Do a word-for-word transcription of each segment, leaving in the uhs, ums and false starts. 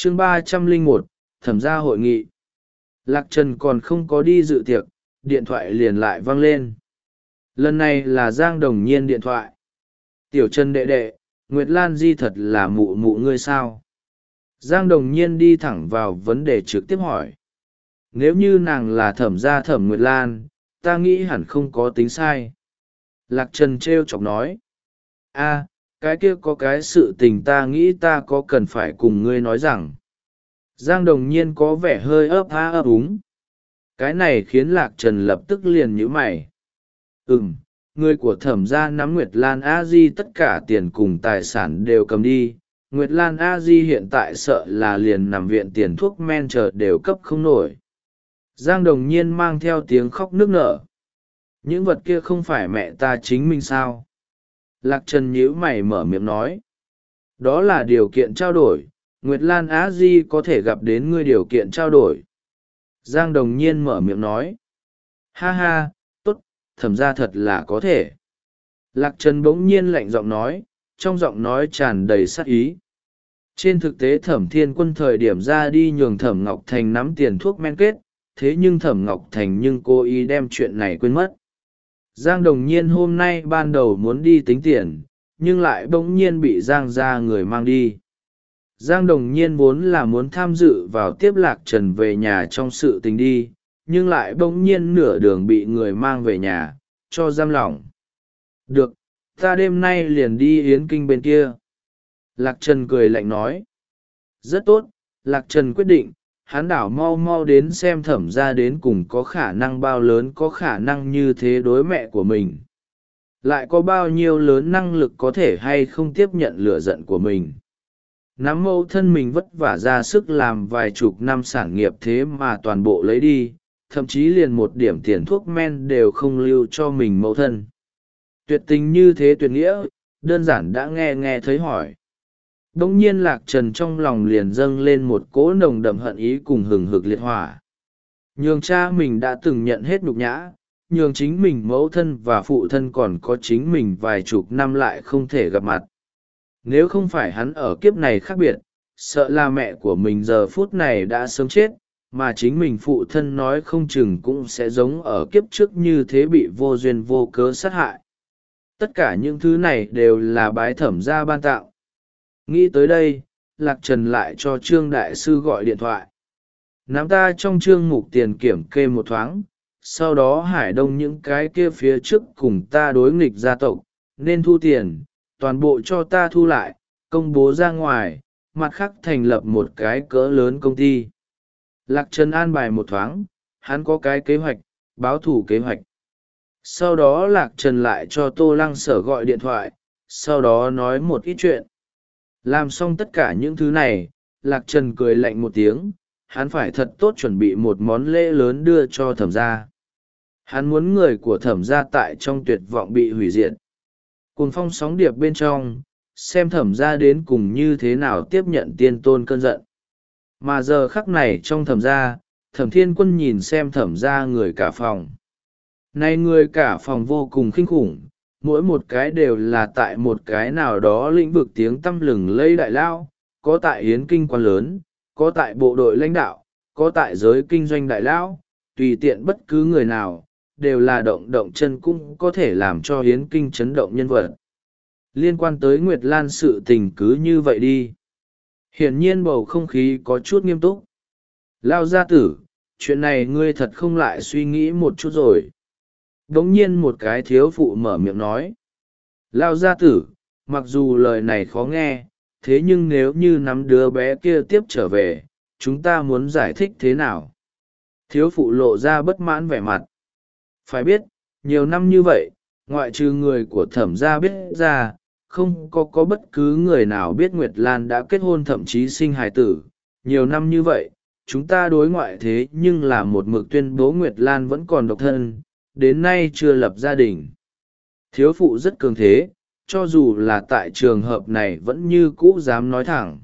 chương ba trăm lẻ một, thẩm gia hội nghị. Lạc Trần còn không có đi dự tiệc, điện thoại liền lại vang lên. Lần này là Giang Đồng Nhiên điện thoại. Tiểu Trần đệ đệ, Nguyệt Lan Di thật là mụ mụ ngươi sao? Giang Đồng Nhiên đi thẳng vào vấn đề trực tiếp hỏi. Nếu như nàng là thẩm gia thẩm Nguyệt Lan, ta nghĩ hẳn không có tính sai. Lạc Trần trêu chọc nói. A, cái kia có cái sự tình ta nghĩ ta có cần phải cùng ngươi nói rằng. Giang Đồng Nhiên có vẻ hơi ấp há ấp úng. Cái này khiến Lạc Trần lập tức liền nhíu mày. Ừm, người của thẩm gia nắm Nguyệt Lan a di tất cả tiền cùng tài sản đều cầm đi. Nguyệt Lan a di hiện tại sợ là liền nằm viện tiền thuốc men chờ đều cấp không nổi. Giang Đồng Nhiên mang theo tiếng khóc nức nở. Những vật kia không phải mẹ ta chính mình sao? Lạc Trần nhíu mày mở miệng nói. Đó là điều kiện trao đổi, Nguyệt Lan Á Di có thể gặp đến ngươi điều kiện trao đổi. Giang Đồng Nhiên mở miệng nói. Ha ha, tốt, thẩm ra thật là có thể. Lạc Trần bỗng nhiên lạnh giọng nói, trong giọng nói tràn đầy sát ý. Trên thực tế thẩm thiên quân thời điểm ra đi nhường thẩm Ngọc Thành nắm tiền thuốc men kết, thế nhưng thẩm Ngọc Thành nhưng cô ý đem chuyện này quên mất. Giang Đồng Nhiên hôm nay ban đầu muốn đi tính tiền, nhưng lại bỗng nhiên bị Giang ra người mang đi. Giang Đồng Nhiên vốn là muốn tham dự vào tiếp Lạc Trần về nhà trong sự tình đi, nhưng lại bỗng nhiên nửa đường bị người mang về nhà, cho giam lỏng. Được, ta đêm nay liền đi Yến Kinh bên kia. Lạc Trần cười lạnh nói. Rất tốt, Lạc Trần quyết định, hắn đảo mau mau đến xem thẩm ra đến cùng có khả năng bao lớn có khả năng như thế đối mẹ của mình. Lại có bao nhiêu lớn năng lực có thể hay không tiếp nhận lửa giận của mình. Nắm mẫu thân mình vất vả ra sức làm vài chục năm sản nghiệp thế mà toàn bộ lấy đi, thậm chí liền một điểm tiền thuốc men đều không lưu cho mình mẫu thân. Tuyệt tình như thế tuyệt nghĩa, đơn giản đã nghe nghe thấy hỏi. Đông nhiên Lạc Trần trong lòng liền dâng lên một cỗ nồng đậm hận ý cùng hừng hực liệt hỏa. Nhường cha mình đã từng nhận hết nhục nhã, nhường chính mình mẫu thân và phụ thân còn có chính mình vài chục năm lại không thể gặp mặt. Nếu không phải hắn ở kiếp này khác biệt, sợ là mẹ của mình giờ phút này đã sớm chết, mà chính mình phụ thân nói không chừng cũng sẽ giống ở kiếp trước như thế bị vô duyên vô cớ sát hại. Tất cả những thứ này đều là bái thẩm gia ban tạo. Nghĩ tới đây, Lạc Trần lại cho Trương Đại Sư gọi điện thoại. Nắm ta trong chương mục tiền kiểm kê một thoáng, sau đó Hải Đông những cái kia phía trước cùng ta đối nghịch gia tộc, nên thu tiền, toàn bộ cho ta thu lại, công bố ra ngoài, mặt khác thành lập một cái cỡ lớn công ty. Lạc Trần an bài một thoáng, hắn có cái kế hoạch, báo thủ kế hoạch. Sau đó Lạc Trần lại cho Tô Lăng Sở gọi điện thoại, sau đó nói một ít chuyện. Làm xong tất cả những thứ này, Lạc Trần cười lạnh một tiếng, hắn phải thật tốt chuẩn bị một món lễ lớn đưa cho thẩm gia. Hắn muốn người của thẩm gia tại trong tuyệt vọng bị hủy diệt. Cùng phong sóng điệp bên trong, xem thẩm gia đến cùng như thế nào tiếp nhận tiên tôn cơn giận. Mà giờ khắc này trong thẩm gia, thẩm thiên quân nhìn xem thẩm gia người cả phòng. Này người cả phòng vô cùng kinh khủng, mỗi một cái đều là tại một cái nào đó lĩnh vực tiếng tăm lừng lây đại lao, có tại hiến kinh quan lớn, có tại bộ đội lãnh đạo, có tại giới kinh doanh đại lao, tùy tiện bất cứ người nào, đều là động động chân cũng có thể làm cho hiến kinh chấn động nhân vật. Liên quan tới Nguyệt Lan sự tình cứ như vậy đi. Hiển nhiên bầu không khí có chút nghiêm túc. Lao gia tử, chuyện này ngươi thật không lại suy nghĩ một chút rồi. Đống nhiên một cái thiếu phụ mở miệng nói. Lao gia tử, mặc dù lời này khó nghe, thế nhưng nếu như nắm đứa bé kia tiếp trở về, chúng ta muốn giải thích thế nào? Thiếu phụ lộ ra bất mãn vẻ mặt. Phải biết, nhiều năm như vậy, ngoại trừ người của thẩm gia biết ra, không có có bất cứ người nào biết Nguyệt Lan đã kết hôn thậm chí sinh hài tử. Nhiều năm như vậy, chúng ta đối ngoại thế nhưng là một mực tuyên bố Nguyệt Lan vẫn còn độc thân, đến nay chưa lập gia đình. Thiếu phụ rất cường thế, cho dù là tại trường hợp này vẫn như cũ dám nói thẳng.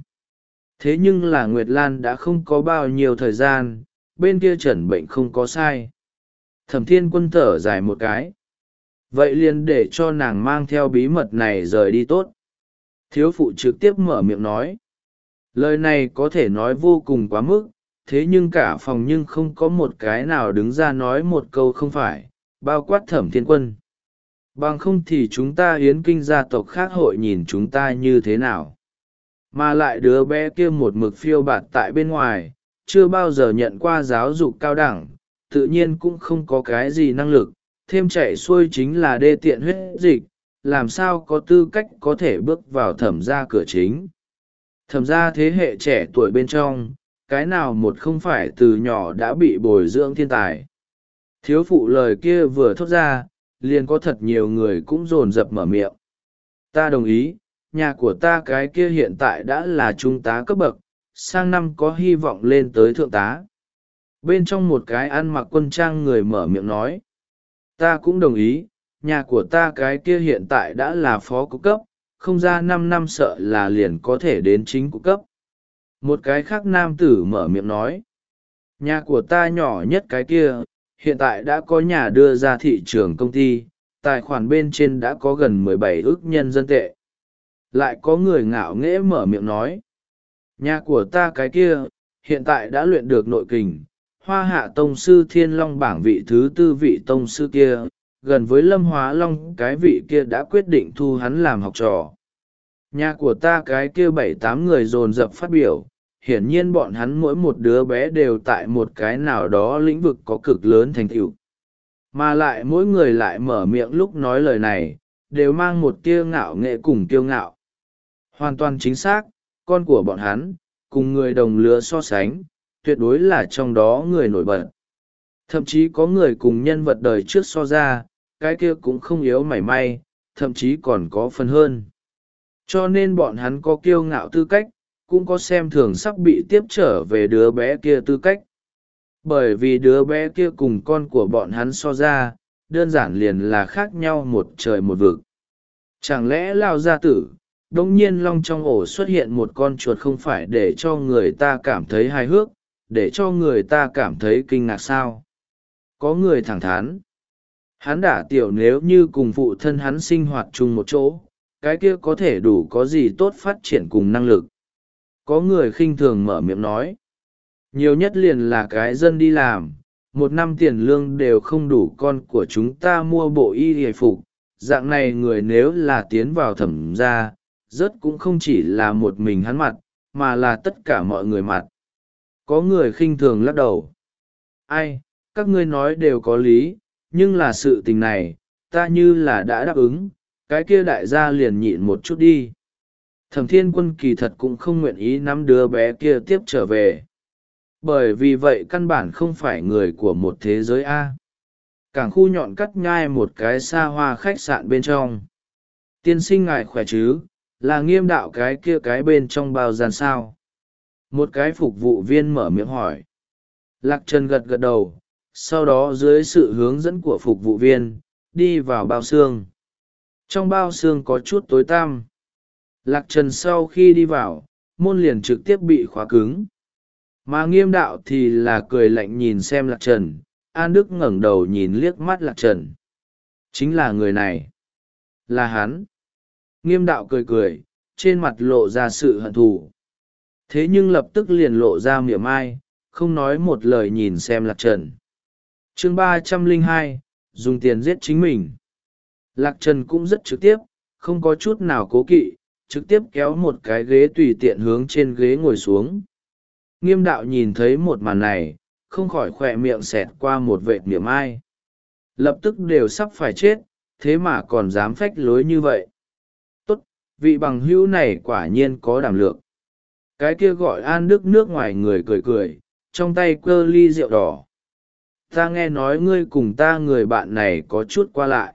Thế nhưng là Nguyệt Lan đã không có bao nhiêu thời gian, bên kia chẩn bệnh không có sai. Thẩm Thiên Quân thở dài một cái. Vậy liền để cho nàng mang theo bí mật này rời đi tốt. Thiếu phụ trực tiếp mở miệng nói. Lời này có thể nói vô cùng quá mức, thế nhưng cả phòng nhưng không có một cái nào đứng ra nói một câu không phải, bao quát Thẩm Thiên Quân. Bằng không thì chúng ta hiến kinh gia tộc khác hội nhìn chúng ta như thế nào. Mà lại đứa bé kia một mực phiêu bạt tại bên ngoài, chưa bao giờ nhận qua giáo dục cao đẳng, tự nhiên cũng không có cái gì năng lực, thêm chạy xuôi chính là đê tiện huyết dịch, làm sao có tư cách có thể bước vào thẩm gia cửa chính. Thẩm gia thế hệ trẻ tuổi bên trong, cái nào một không phải từ nhỏ đã bị bồi dưỡng thiên tài. Thiếu phụ lời kia vừa thốt ra, liền có thật nhiều người cũng dồn dập mở miệng. Ta đồng ý, nhà của ta cái kia hiện tại đã là trung tá cấp bậc, sang năm có hy vọng lên tới thượng tá. Bên trong một cái ăn mặc quân trang người mở miệng nói. Ta cũng đồng ý, nhà của ta cái kia hiện tại đã là phó cục cấp, không ra năm năm sợ là liền có thể đến chính cục cấp. Một cái khác nam tử mở miệng nói. Nhà của ta nhỏ nhất cái kia, hiện tại đã có nhà đưa ra thị trường công ty, tài khoản bên trên đã có gần mười bảy ức nhân dân tệ. Lại có người ngạo nghễ mở miệng nói. Nhà của ta cái kia, hiện tại đã luyện được nội kình, hoa hạ tông sư thiên long bảng vị thứ tư vị tông sư kia, gần với lâm hóa long cái vị kia đã quyết định thu hắn làm học trò. Nhà của ta cái kia bảy tám người dồn dập phát biểu, hiển nhiên bọn hắn mỗi một đứa bé đều tại một cái nào đó lĩnh vực có cực lớn thành tựu. Mà lại mỗi người lại mở miệng lúc nói lời này, đều mang một tia ngạo nghệ cùng kiêu ngạo. Hoàn toàn chính xác, con của bọn hắn, cùng người đồng lứa so sánh, tuyệt đối là trong đó người nổi bật. Thậm chí có người cùng nhân vật đời trước so ra, cái kia cũng không yếu mảy may, thậm chí còn có phần hơn. Cho nên bọn hắn có kiêu ngạo tư cách, cũng có xem thường sắp bị tiếp trở về đứa bé kia tư cách. Bởi vì đứa bé kia cùng con của bọn hắn so ra, đơn giản liền là khác nhau một trời một vực. Chẳng lẽ Lao gia tử, đông nhiên long trong ổ xuất hiện một con chuột không phải để cho người ta cảm thấy hài hước, để cho người ta cảm thấy kinh ngạc sao? Có người thẳng thắn. Hắn đả tiểu nếu như cùng phụ thân hắn sinh hoạt chung một chỗ, cái kia có thể đủ có gì tốt phát triển cùng năng lực. Có người khinh thường mở miệng nói. Nhiều nhất liền là cái dân đi làm, một năm tiền lương đều không đủ con của chúng ta mua bộ y hề phục. Dạng này người nếu là tiến vào thẩm gia, rất cũng không chỉ là một mình hắn mặt, mà là tất cả mọi người mặt. Có người khinh thường lắc đầu. Ai, các ngươi nói đều có lý, nhưng là sự tình này, ta như là đã đáp ứng, cái kia đại gia liền nhịn một chút đi. Thẩm Thiên Quân kỳ thật cũng không nguyện ý nắm đứa bé kia tiếp trở về. Bởi vì vậy căn bản không phải người của một thế giới A. Cảng khu nhọn cắt nhai một cái xa hoa khách sạn bên trong. Tiên sinh ngài khỏe chứ, là Nghiêm đạo cái kia cái bên trong bao gian sao? Một cái phục vụ viên mở miệng hỏi. Lạc Trần gật gật đầu, sau đó dưới sự hướng dẫn của phục vụ viên, đi vào bao xương. Trong bao xương có chút tối tăm. Lạc Trần sau khi đi vào, môn liền trực tiếp bị khóa cứng. Mà Nghiêm đạo thì là cười lạnh nhìn xem Lạc Trần, An Đức ngẩng đầu nhìn liếc mắt Lạc Trần. Chính là người này. Là hắn. Nghiêm đạo cười cười, trên mặt lộ ra sự hận thù. Thế nhưng lập tức liền lộ ra mỉa mai, không nói một lời nhìn xem Lạc Trần. Chương ba trăm lẻ hai, dùng tiền giết chính mình. Lạc Trần cũng rất trực tiếp, không có chút nào cố kỵ, trực tiếp kéo một cái ghế tùy tiện hướng trên ghế ngồi xuống. Nghiêm đạo nhìn thấy một màn này, không khỏi khỏe miệng xẹt qua một vệt mỉa mai. Lập tức đều sắp phải chết, thế mà còn dám phách lối như vậy. Tốt, vị bằng hữu này quả nhiên có đảm lượng. Cái kia gọi An Đức nước ngoài người cười cười, trong tay cơ ly rượu đỏ. Ta nghe nói ngươi cùng ta người bạn này có chút qua lại.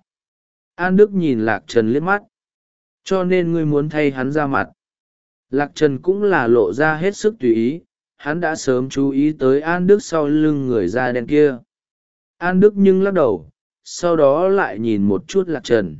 An Đức nhìn Lạc Trần liếc mắt. Cho nên ngươi muốn thay hắn ra mặt. Lạc Trần cũng là lộ ra hết sức tùy ý, hắn đã sớm chú ý tới An Đức sau lưng người da đen kia. An Đức nhưng lắc đầu, sau đó lại nhìn một chút Lạc Trần.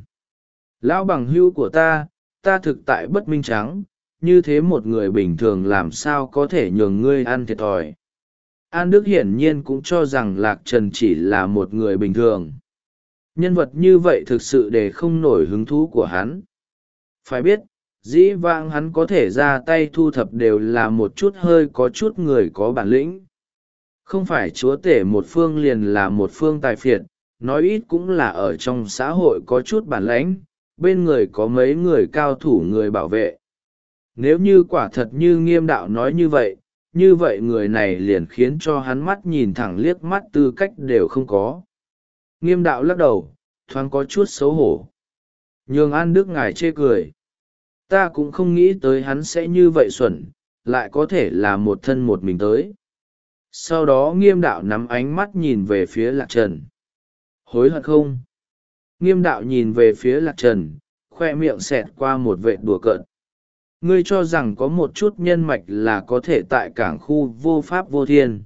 Lão bằng hữu của ta, ta thực tại bất minh trắng, như thế một người bình thường làm sao có thể nhường ngươi ăn thiệt thòi. An Đức hiển nhiên cũng cho rằng Lạc Trần chỉ là một người bình thường. Nhân vật như vậy thực sự để không nổi hứng thú của hắn. Phải biết, Dĩ vãng hắn có thể ra tay thu thập đều là một chút hơi có chút người có bản lĩnh. Không phải chúa tể một phương liền là một phương tài phiệt, nói ít cũng là ở trong xã hội có chút bản lãnh, bên người có mấy người cao thủ người bảo vệ. Nếu như quả thật như Nghiêm đạo nói như vậy, như vậy người này liền khiến cho hắn mắt nhìn thẳng liếc mắt tư cách đều không có. Nghiêm đạo lắc đầu, thoáng có chút xấu hổ. Nhường An Đức ngài chê cười. Ta cũng không nghĩ tới hắn sẽ như vậy xuẩn, lại có thể là một thân một mình tới. Sau đó Nghiêm đạo nắm ánh mắt nhìn về phía Lạc Trần. Hối hận không? Nghiêm đạo nhìn về phía Lạc Trần, khoe miệng xẹt qua một vệt đùa cợt. Ngươi cho rằng có một chút nhân mạch là có thể tại cảng khu vô pháp vô thiên.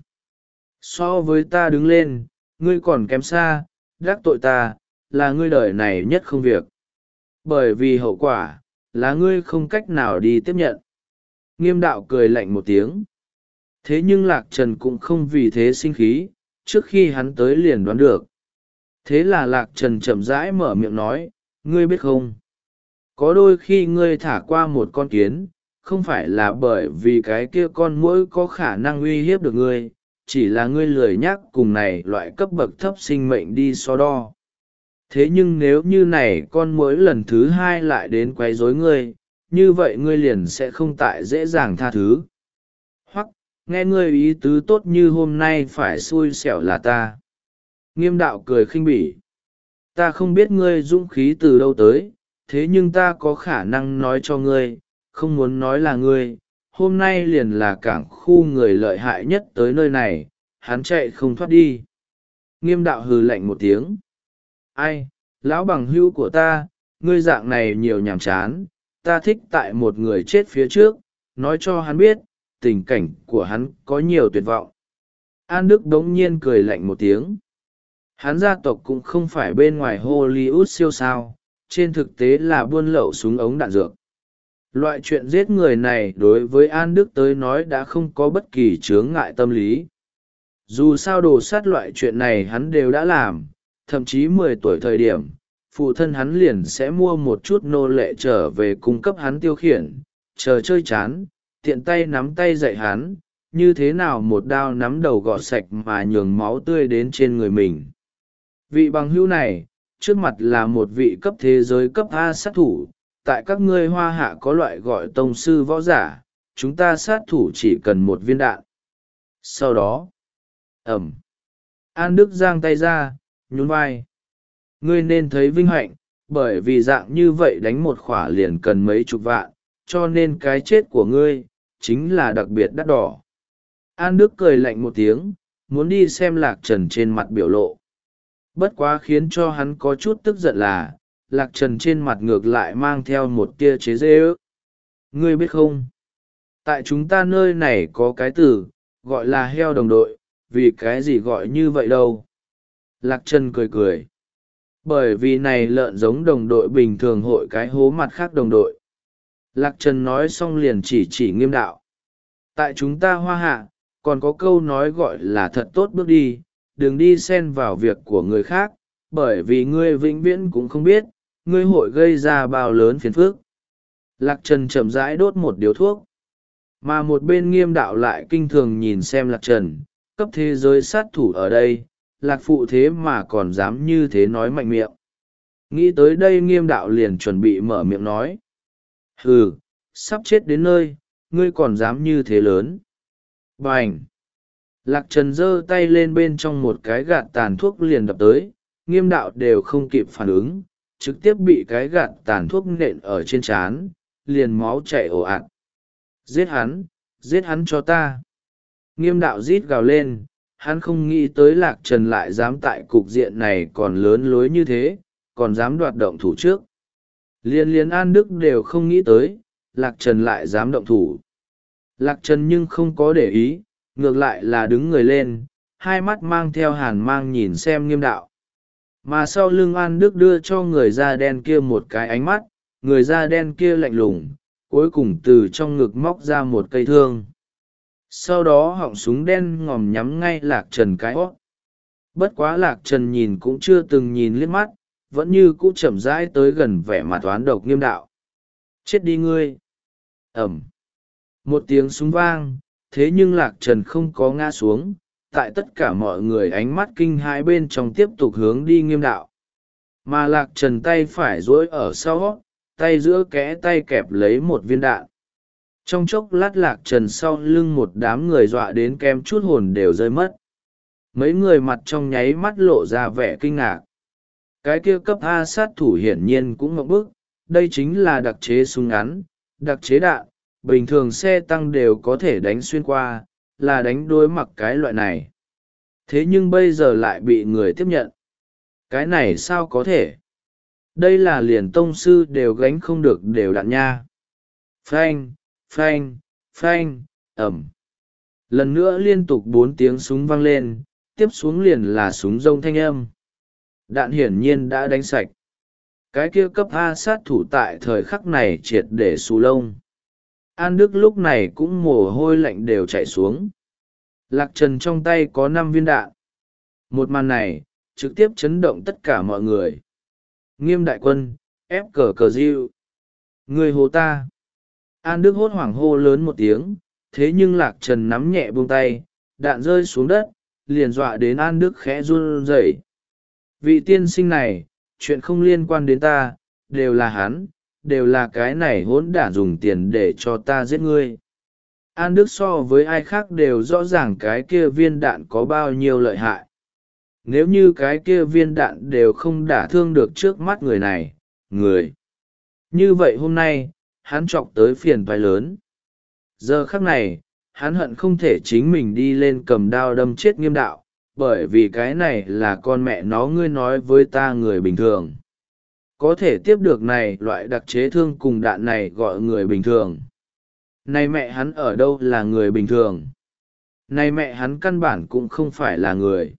So với ta đứng lên, ngươi còn kém xa, đắc tội ta, là ngươi đời này nhất không việc. Bởi vì hậu quả, là ngươi không cách nào đi tiếp nhận. Nghiêm đạo cười lạnh một tiếng. Thế nhưng Lạc Trần cũng không vì thế sinh khí, trước khi hắn tới liền đoán được. Thế là Lạc Trần chậm rãi mở miệng nói, ngươi biết không? Có đôi khi ngươi thả qua một con kiến, không phải là bởi vì cái kia con muỗi có khả năng uy hiếp được ngươi, chỉ là ngươi lười nhắc cùng này loại cấp bậc thấp sinh mệnh đi so đo. Thế nhưng nếu như này con muỗi lần thứ hai lại đến quấy rối ngươi, như vậy ngươi liền sẽ không tại dễ dàng tha thứ. Hoặc, nghe ngươi ý tứ tốt như hôm nay phải xui xẻo là ta. Nghiêm đạo cười khinh bỉ. Ta không biết ngươi dũng khí từ đâu tới, thế nhưng ta có khả năng nói cho ngươi, không muốn nói là ngươi, hôm nay liền là cảng khu người lợi hại nhất tới nơi này, hắn chạy không thoát đi. Nghiêm đạo hừ lạnh một tiếng. Ai, lão bằng hữu của ta, ngươi dạng này nhiều nhàm chán, ta thích tại một người chết phía trước, nói cho hắn biết, tình cảnh của hắn có nhiều tuyệt vọng. An Đức đống nhiên cười lạnh một tiếng. Hắn gia tộc cũng không phải bên ngoài Hollywood siêu sao, trên thực tế là buôn lậu súng ống đạn dược. Loại chuyện giết người này đối với An Đức tới nói đã không có bất kỳ chướng ngại tâm lý. Dù sao đồ sát loại chuyện này hắn đều đã làm, thậm chí mười tuổi thời điểm, phụ thân hắn liền sẽ mua một chút nô lệ trở về cung cấp hắn tiêu khiển, chờ chơi chán, tiện tay nắm tay dạy hắn, như thế nào một đao nắm đầu gọt sạch mà nhường máu tươi đến trên người mình. Vị bằng hữu này, trước mặt là một vị cấp thế giới cấp A sát thủ, tại các ngươi hoa hạ có loại gọi tông sư võ giả, chúng ta sát thủ chỉ cần một viên đạn. Sau đó, ẩm, An Đức giang tay ra, nhún vai. Ngươi nên thấy vinh hạnh, bởi vì dạng như vậy đánh một khỏa liền cần mấy chục vạn, cho nên cái chết của ngươi, chính là đặc biệt đắt đỏ. An Đức cười lạnh một tiếng, muốn đi xem Lạc Trần trên mặt biểu lộ. Bất quá khiến cho hắn có chút tức giận là, Lạc Trần trên mặt ngược lại mang theo một tia chế giễu ước. Ngươi biết không? Tại chúng ta nơi này có cái từ, gọi là heo đồng đội, vì cái gì gọi như vậy đâu? Lạc Trần cười cười. Bởi vì này lợn giống đồng đội bình thường hội cái hố mặt khác đồng đội. Lạc Trần nói xong liền chỉ chỉ Nghiêm đạo. Tại chúng ta hoa hạ, còn có câu nói gọi là thật tốt bước đi, đừng đi xen vào việc của người khác, bởi vì ngươi vĩnh viễn cũng không biết, ngươi hội gây ra bao lớn phiền phức. Lạc Trần chậm rãi đốt một điếu thuốc, mà một bên Nghiêm đạo lại kinh thường nhìn xem Lạc Trần, cấp thế giới sát thủ ở đây, Lạc phụ thế mà còn dám như thế nói mạnh miệng. Nghĩ tới đây Nghiêm đạo liền chuẩn bị mở miệng nói. Hừ, sắp chết đến nơi, ngươi còn dám như thế lớn. Bành! Lạc Trần giơ tay lên bên trong một cái gạt tàn thuốc liền đập tới, Nghiêm đạo đều không kịp phản ứng, trực tiếp bị cái gạt tàn thuốc nện ở trên trán, liền máu chảy ồ ạt. Giết hắn, giết hắn cho ta. Nghiêm đạo rít gào lên, hắn không nghĩ tới Lạc Trần lại dám tại cục diện này còn lớn lối như thế, còn dám đoạt động thủ trước. Liên liên An Đức đều không nghĩ tới, Lạc Trần lại dám động thủ. Lạc Trần nhưng không có để ý, ngược lại là đứng người lên, hai mắt mang theo hàn mang nhìn xem Nghiêm đạo. Mà sau lưng An Đức đưa cho người da đen kia một cái ánh mắt, người da đen kia lạnh lùng, cuối cùng từ trong ngực móc ra một cây thương. Sau đó họng súng đen ngòm nhắm ngay Lạc Trần cái hót. Bất quá Lạc Trần nhìn cũng chưa từng nhìn liếc mắt, vẫn như cũ chậm rãi tới gần vẻ mặt toán độc Nghiêm đạo. Chết đi ngươi. Ẩm. Một tiếng súng vang, thế nhưng lạc trần không có ngã xuống, tại tất cả mọi người ánh mắt kinh hãi bên trong tiếp tục hướng đi Nghiêm đạo. Mà lạc trần tay phải duỗi ở sau, tay giữa kẽ tay kẹp lấy một viên đạn. Trong chốc lát lạc trần sau lưng một đám người dọa đến kem chút hồn đều rơi mất. Mấy người mặt trong nháy mắt lộ ra vẻ kinh ngạc. Cái kia cấp A sát thủ hiển nhiên cũng ngậm bức, đây chính là đặc chế súng ngắn, đặc chế đạn, bình thường xe tăng đều có thể đánh xuyên qua, là đánh đối mặc cái loại này. Thế nhưng bây giờ lại bị người tiếp nhận. Cái này sao có thể? Đây là liền tông sư đều gánh không được đều đạn nha. Phanh, phanh, phanh, ẩm. Lần nữa liên tục bốn tiếng súng vang lên, tiếp xuống liền là súng rông thanh âm. Đạn hiển nhiên đã đánh sạch. Cái kia cấp A sát thủ tại thời khắc này triệt để xù lông. An Đức lúc này cũng mồ hôi lạnh đều chảy xuống. Lạc Trần trong tay có năm viên đạn. Một màn này, trực tiếp chấn động tất cả mọi người. Nghiêm đại quân, ép cờ cờ diêu. Người hồ ta. An Đức hốt hoảng hô lớn một tiếng, thế nhưng Lạc Trần nắm nhẹ buông tay, đạn rơi xuống đất, liền dọa đến An Đức khẽ run rẩy. Vị tiên sinh này, chuyện không liên quan đến ta, đều là hắn, đều là cái này hỗn đản dùng tiền để cho ta giết ngươi. An Đức so với ai khác đều rõ ràng cái kia viên đạn có bao nhiêu lợi hại. Nếu như cái kia viên đạn đều không đả thương được trước mắt người này, người. Như vậy hôm nay, hắn chọc tới phiền toái lớn. Giờ khắc này, hắn hận không thể chính mình đi lên cầm đao đâm chết Nghiêm đạo, bởi vì cái này là con mẹ nó ngươi nói với ta người bình thường. Có thể tiếp được này loại đặc chế thương cùng đạn này gọi người bình thường. Này mẹ hắn ở đâu là người bình thường? Này mẹ hắn căn bản cũng không phải là người.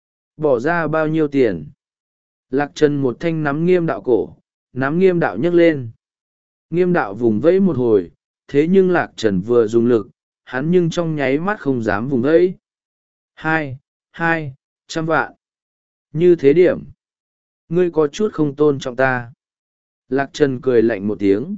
Bỏ ra bao nhiêu tiền? Lạc Trần một thanh nắm Nghiêm đạo cổ, nắm Nghiêm đạo nhấc lên. Nghiêm đạo vùng vẫy một hồi, thế nhưng Lạc Trần vừa dùng lực, hắn nhưng trong nháy mắt không dám vùng vẫy. Hai, hai, trăm vạn. Như thế điểm. Ngươi có chút không tôn trọng ta. Lạc Trần cười lạnh một tiếng.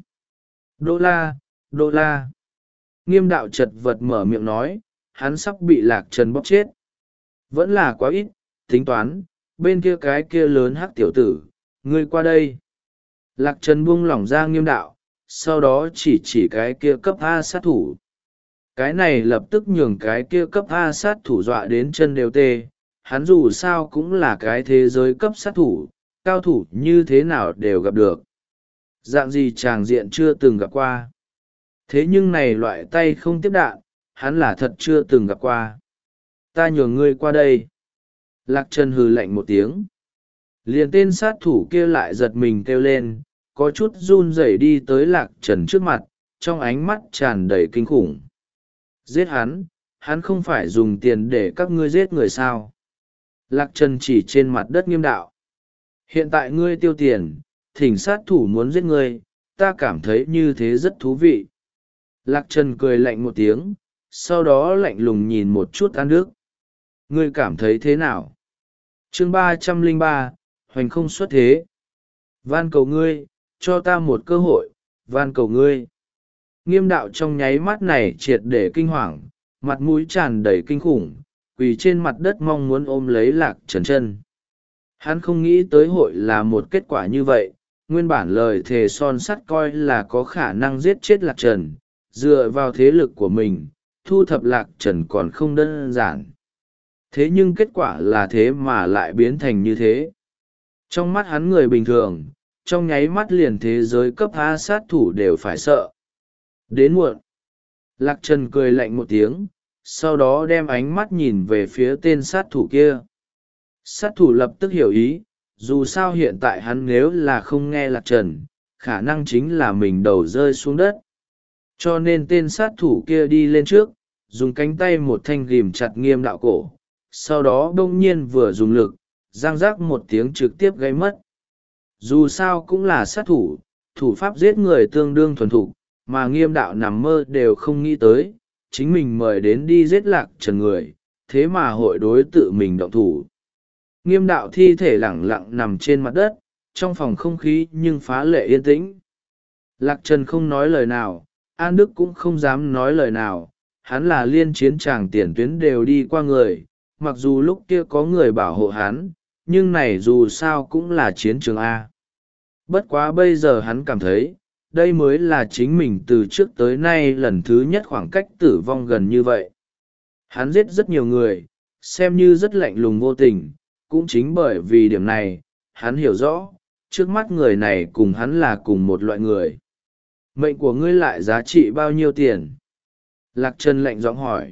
Đô la, đô la. Nghiêm đạo chật vật mở miệng nói, hắn sắp bị Lạc Trần bóp chết. Vẫn là quá ít, tính toán, bên kia cái kia lớn hắc tiểu tử, ngươi qua đây. Lạc Trần buông lỏng ra Nghiêm đạo, sau đó chỉ chỉ cái kia cấp A sát thủ. Cái này lập tức nhường cái kia cấp A sát thủ dọa đến chân đều tê, hắn dù sao cũng là cái thế giới cấp sát thủ, cao thủ như thế nào đều gặp được. Dạng gì tràng diện chưa từng gặp qua. Thế nhưng này loại tay không tiếp đạn, hắn là thật chưa từng gặp qua. Ta nhường ngươi qua đây. Lạc Trần hừ lạnh một tiếng. Liền tên sát thủ kia lại giật mình kêu lên, có chút run rẩy đi tới Lạc Trần trước mặt, trong ánh mắt tràn đầy kinh khủng. Giết hắn, hắn không phải dùng tiền để các ngươi giết người sao. Lạc Trần chỉ trên mặt đất Nghiêm đạo. Hiện tại ngươi tiêu tiền, thỉnh sát thủ muốn giết ngươi, ta cảm thấy như thế rất thú vị. Lạc Trần cười lạnh một tiếng, sau đó lạnh lùng nhìn một chút An Đức. Ngươi cảm thấy thế nào? Chương ba trăm lẻ ba, hoành không xuất thế. Van cầu ngươi, cho ta một cơ hội, van cầu ngươi. Nghiêm đạo trong nháy mắt này triệt để kinh hoàng, mặt mũi tràn đầy kinh khủng, quỳ trên mặt đất mong muốn ôm lấy Lạc Trần chân. Hắn không nghĩ tới hội là một kết quả như vậy, nguyên bản lời thề son sắt coi là có khả năng giết chết Lạc Trần, dựa vào thế lực của mình, thu thập Lạc Trần còn không đơn giản. Thế nhưng kết quả là thế mà lại biến thành như thế. Trong mắt hắn người bình thường, trong nháy mắt liền thế giới cấp A sát thủ đều phải sợ. Đến muộn. Lạc Trần cười lạnh một tiếng, sau đó đem ánh mắt nhìn về phía tên sát thủ kia. Sát thủ lập tức hiểu ý, dù sao hiện tại hắn nếu là không nghe Lạc Trần, khả năng chính là mình đầu rơi xuống đất. Cho nên tên sát thủ kia đi lên trước, dùng cánh tay một thanh ghìm chặt Nghiêm đạo cổ, sau đó bỗng nhiên vừa dùng lực, giang giác một tiếng trực tiếp gây mất. Dù sao cũng là sát thủ, thủ pháp giết người tương đương thuần thục, mà Nghiêm đạo nằm mơ đều không nghĩ tới, chính mình mời đến đi giết Lạc Trần người, thế mà hội đối tự mình động thủ. Nghiêm đạo thi thể lẳng lặng nằm trên mặt đất, trong phòng không khí nhưng phá lệ yên tĩnh. Lạc Trần không nói lời nào, An Đức cũng không dám nói lời nào, hắn là liên chiến tràng tiền tuyến đều đi qua người, mặc dù lúc kia có người bảo hộ hắn, nhưng này dù sao cũng là chiến trường A. Bất quá bây giờ hắn cảm thấy, đây mới là chính mình từ trước tới nay lần thứ nhất khoảng cách tử vong gần như vậy. Hắn giết rất nhiều người, xem như rất lạnh lùng vô tình, cũng chính bởi vì điểm này, hắn hiểu rõ, trước mắt người này cùng hắn là cùng một loại người. Mệnh của ngươi lại giá trị bao nhiêu tiền? Lạc Trần lạnh giọng hỏi.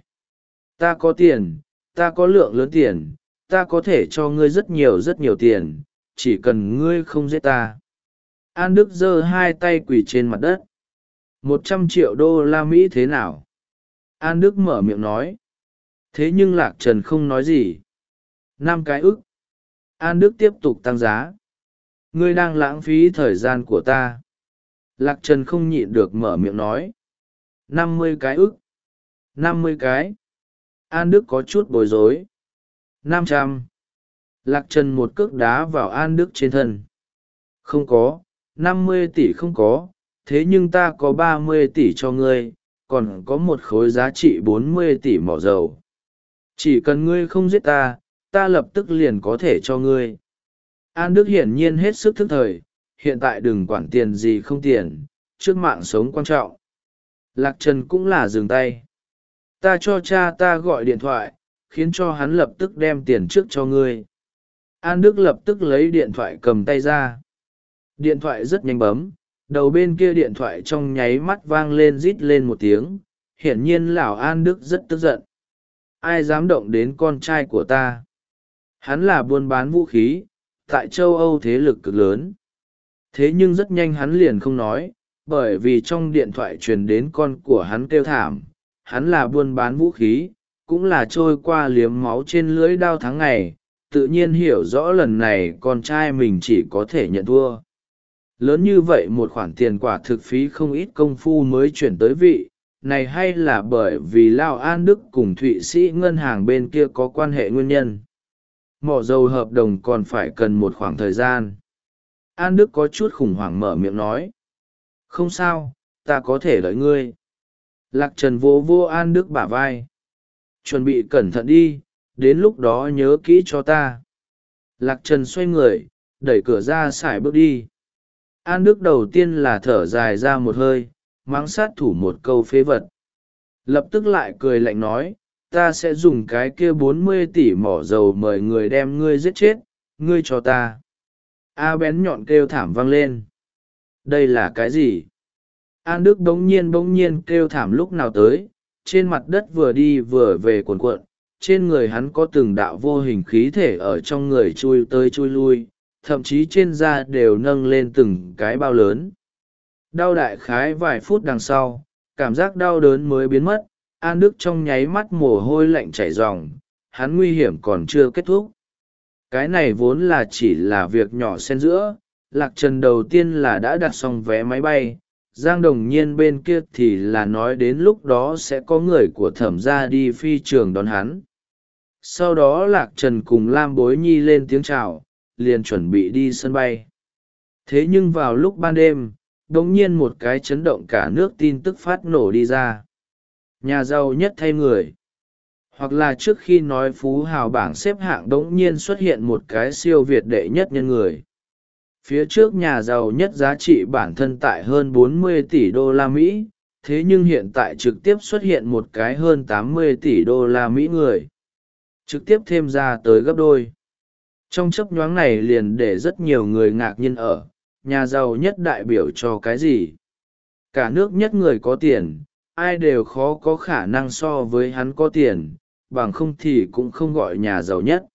Ta có tiền, ta có lượng lớn tiền, ta có thể cho ngươi rất nhiều rất nhiều tiền, chỉ cần ngươi không giết ta. An Đức giơ hai tay quỳ trên mặt đất. Một trăm triệu đô la Mỹ thế nào? An Đức mở miệng nói. Thế nhưng Lạc Trần không nói gì. Năm cái ức. An Đức tiếp tục tăng giá. Ngươi đang lãng phí thời gian của ta. Lạc Trần không nhịn được mở miệng nói. Năm mươi cái ức. Năm mươi cái. An Đức có chút bối rối. Năm trăm. Lạc Trần một cước đá vào An Đức trên thân. Không có, năm mươi tỷ không có, thế nhưng ta có ba mươi tỷ cho ngươi, còn có một khối giá trị bốn mươi tỷ mỏ dầu. Chỉ cần ngươi không giết ta, ta lập tức liền có thể cho ngươi. An Đức hiển nhiên hết sức thức thời, hiện tại đừng quản tiền gì không tiền, trước mạng sống quan trọng. Lạc Trần cũng là dừng tay. Ta cho cha ta gọi điện thoại, khiến cho hắn lập tức đem tiền trước cho ngươi. An Đức lập tức lấy điện thoại cầm tay ra. Điện thoại rất nhanh bấm, đầu bên kia điện thoại trong nháy mắt vang lên rít lên một tiếng, hiển nhiên lão An Đức rất tức giận. Ai dám động đến con trai của ta? Hắn là buôn bán vũ khí, tại châu Âu thế lực cực lớn. Thế nhưng rất nhanh hắn liền không nói, bởi vì trong điện thoại truyền đến con của hắn kêu thảm. Hắn là buôn bán vũ khí, cũng là trôi qua liếm máu trên lưỡi đao tháng ngày, tự nhiên hiểu rõ lần này con trai mình chỉ có thể nhận thua. Lớn như vậy một khoản tiền quả thực phí không ít công phu mới chuyển tới vị, này hay là bởi vì Lao An Đức cùng Thụy Sĩ ngân hàng bên kia có quan hệ nguyên nhân. Mỏ dầu hợp đồng còn phải cần một khoảng thời gian. An Đức có chút khủng hoảng mở miệng nói. Không sao, ta có thể đợi ngươi. Lạc Trần vô vô An Đức bả vai. Chuẩn bị cẩn thận đi, đến lúc đó nhớ kỹ cho ta. Lạc Trần xoay người, đẩy cửa ra xài bước đi. An Đức đầu tiên là thở dài ra một hơi, mắng sát thủ một câu phế vật. Lập tức lại cười lạnh nói, ta sẽ dùng cái kia bốn mươi tỷ mỏ dầu mời người đem ngươi giết chết, ngươi cho ta. A bén nhọn kêu thảm vang lên. Đây là cái gì? An Đức bỗng nhiên bỗng nhiên kêu thảm lúc nào tới, trên mặt đất vừa đi vừa về cuồn cuộn, trên người hắn có từng đạo vô hình khí thể ở trong người chui tới chui lui, thậm chí trên da đều nâng lên từng cái bao lớn. Đau đại khái vài phút đằng sau, cảm giác đau đớn mới biến mất, An Đức trong nháy mắt mồ hôi lạnh chảy ròng, hắn nguy hiểm còn chưa kết thúc. Cái này vốn là chỉ là việc nhỏ xen giữa, Lạc Trần đầu tiên là đã đặt xong vé máy bay, Giang Đồng Nhiên bên kia thì là nói đến lúc đó sẽ có người của Thẩm gia đi phi trường đón hắn. Sau đó Lạc Trần cùng Lam Bối Nhi lên tiếng chào, liền chuẩn bị đi sân bay. Thế nhưng vào lúc ban đêm, đột nhiên một cái chấn động cả nước tin tức phát nổ đi ra. Nhà giàu nhất thay người. Hoặc là trước khi nói phú hào bảng xếp hạng đống nhiên xuất hiện một cái siêu việt đệ nhất nhân người. Phía trước nhà giàu nhất giá trị bản thân tại hơn bốn mươi tỷ đô la Mỹ, thế nhưng hiện tại trực tiếp xuất hiện một cái hơn tám mươi tỷ đô la Mỹ người. Trực tiếp thêm ra tới gấp đôi. Trong chấp nhoáng này liền để rất nhiều người ngạc nhiên ở, nhà giàu nhất đại biểu cho cái gì? Cả nước nhất người có tiền, ai đều khó có khả năng so với hắn có tiền, bằng không thì cũng không gọi nhà giàu nhất.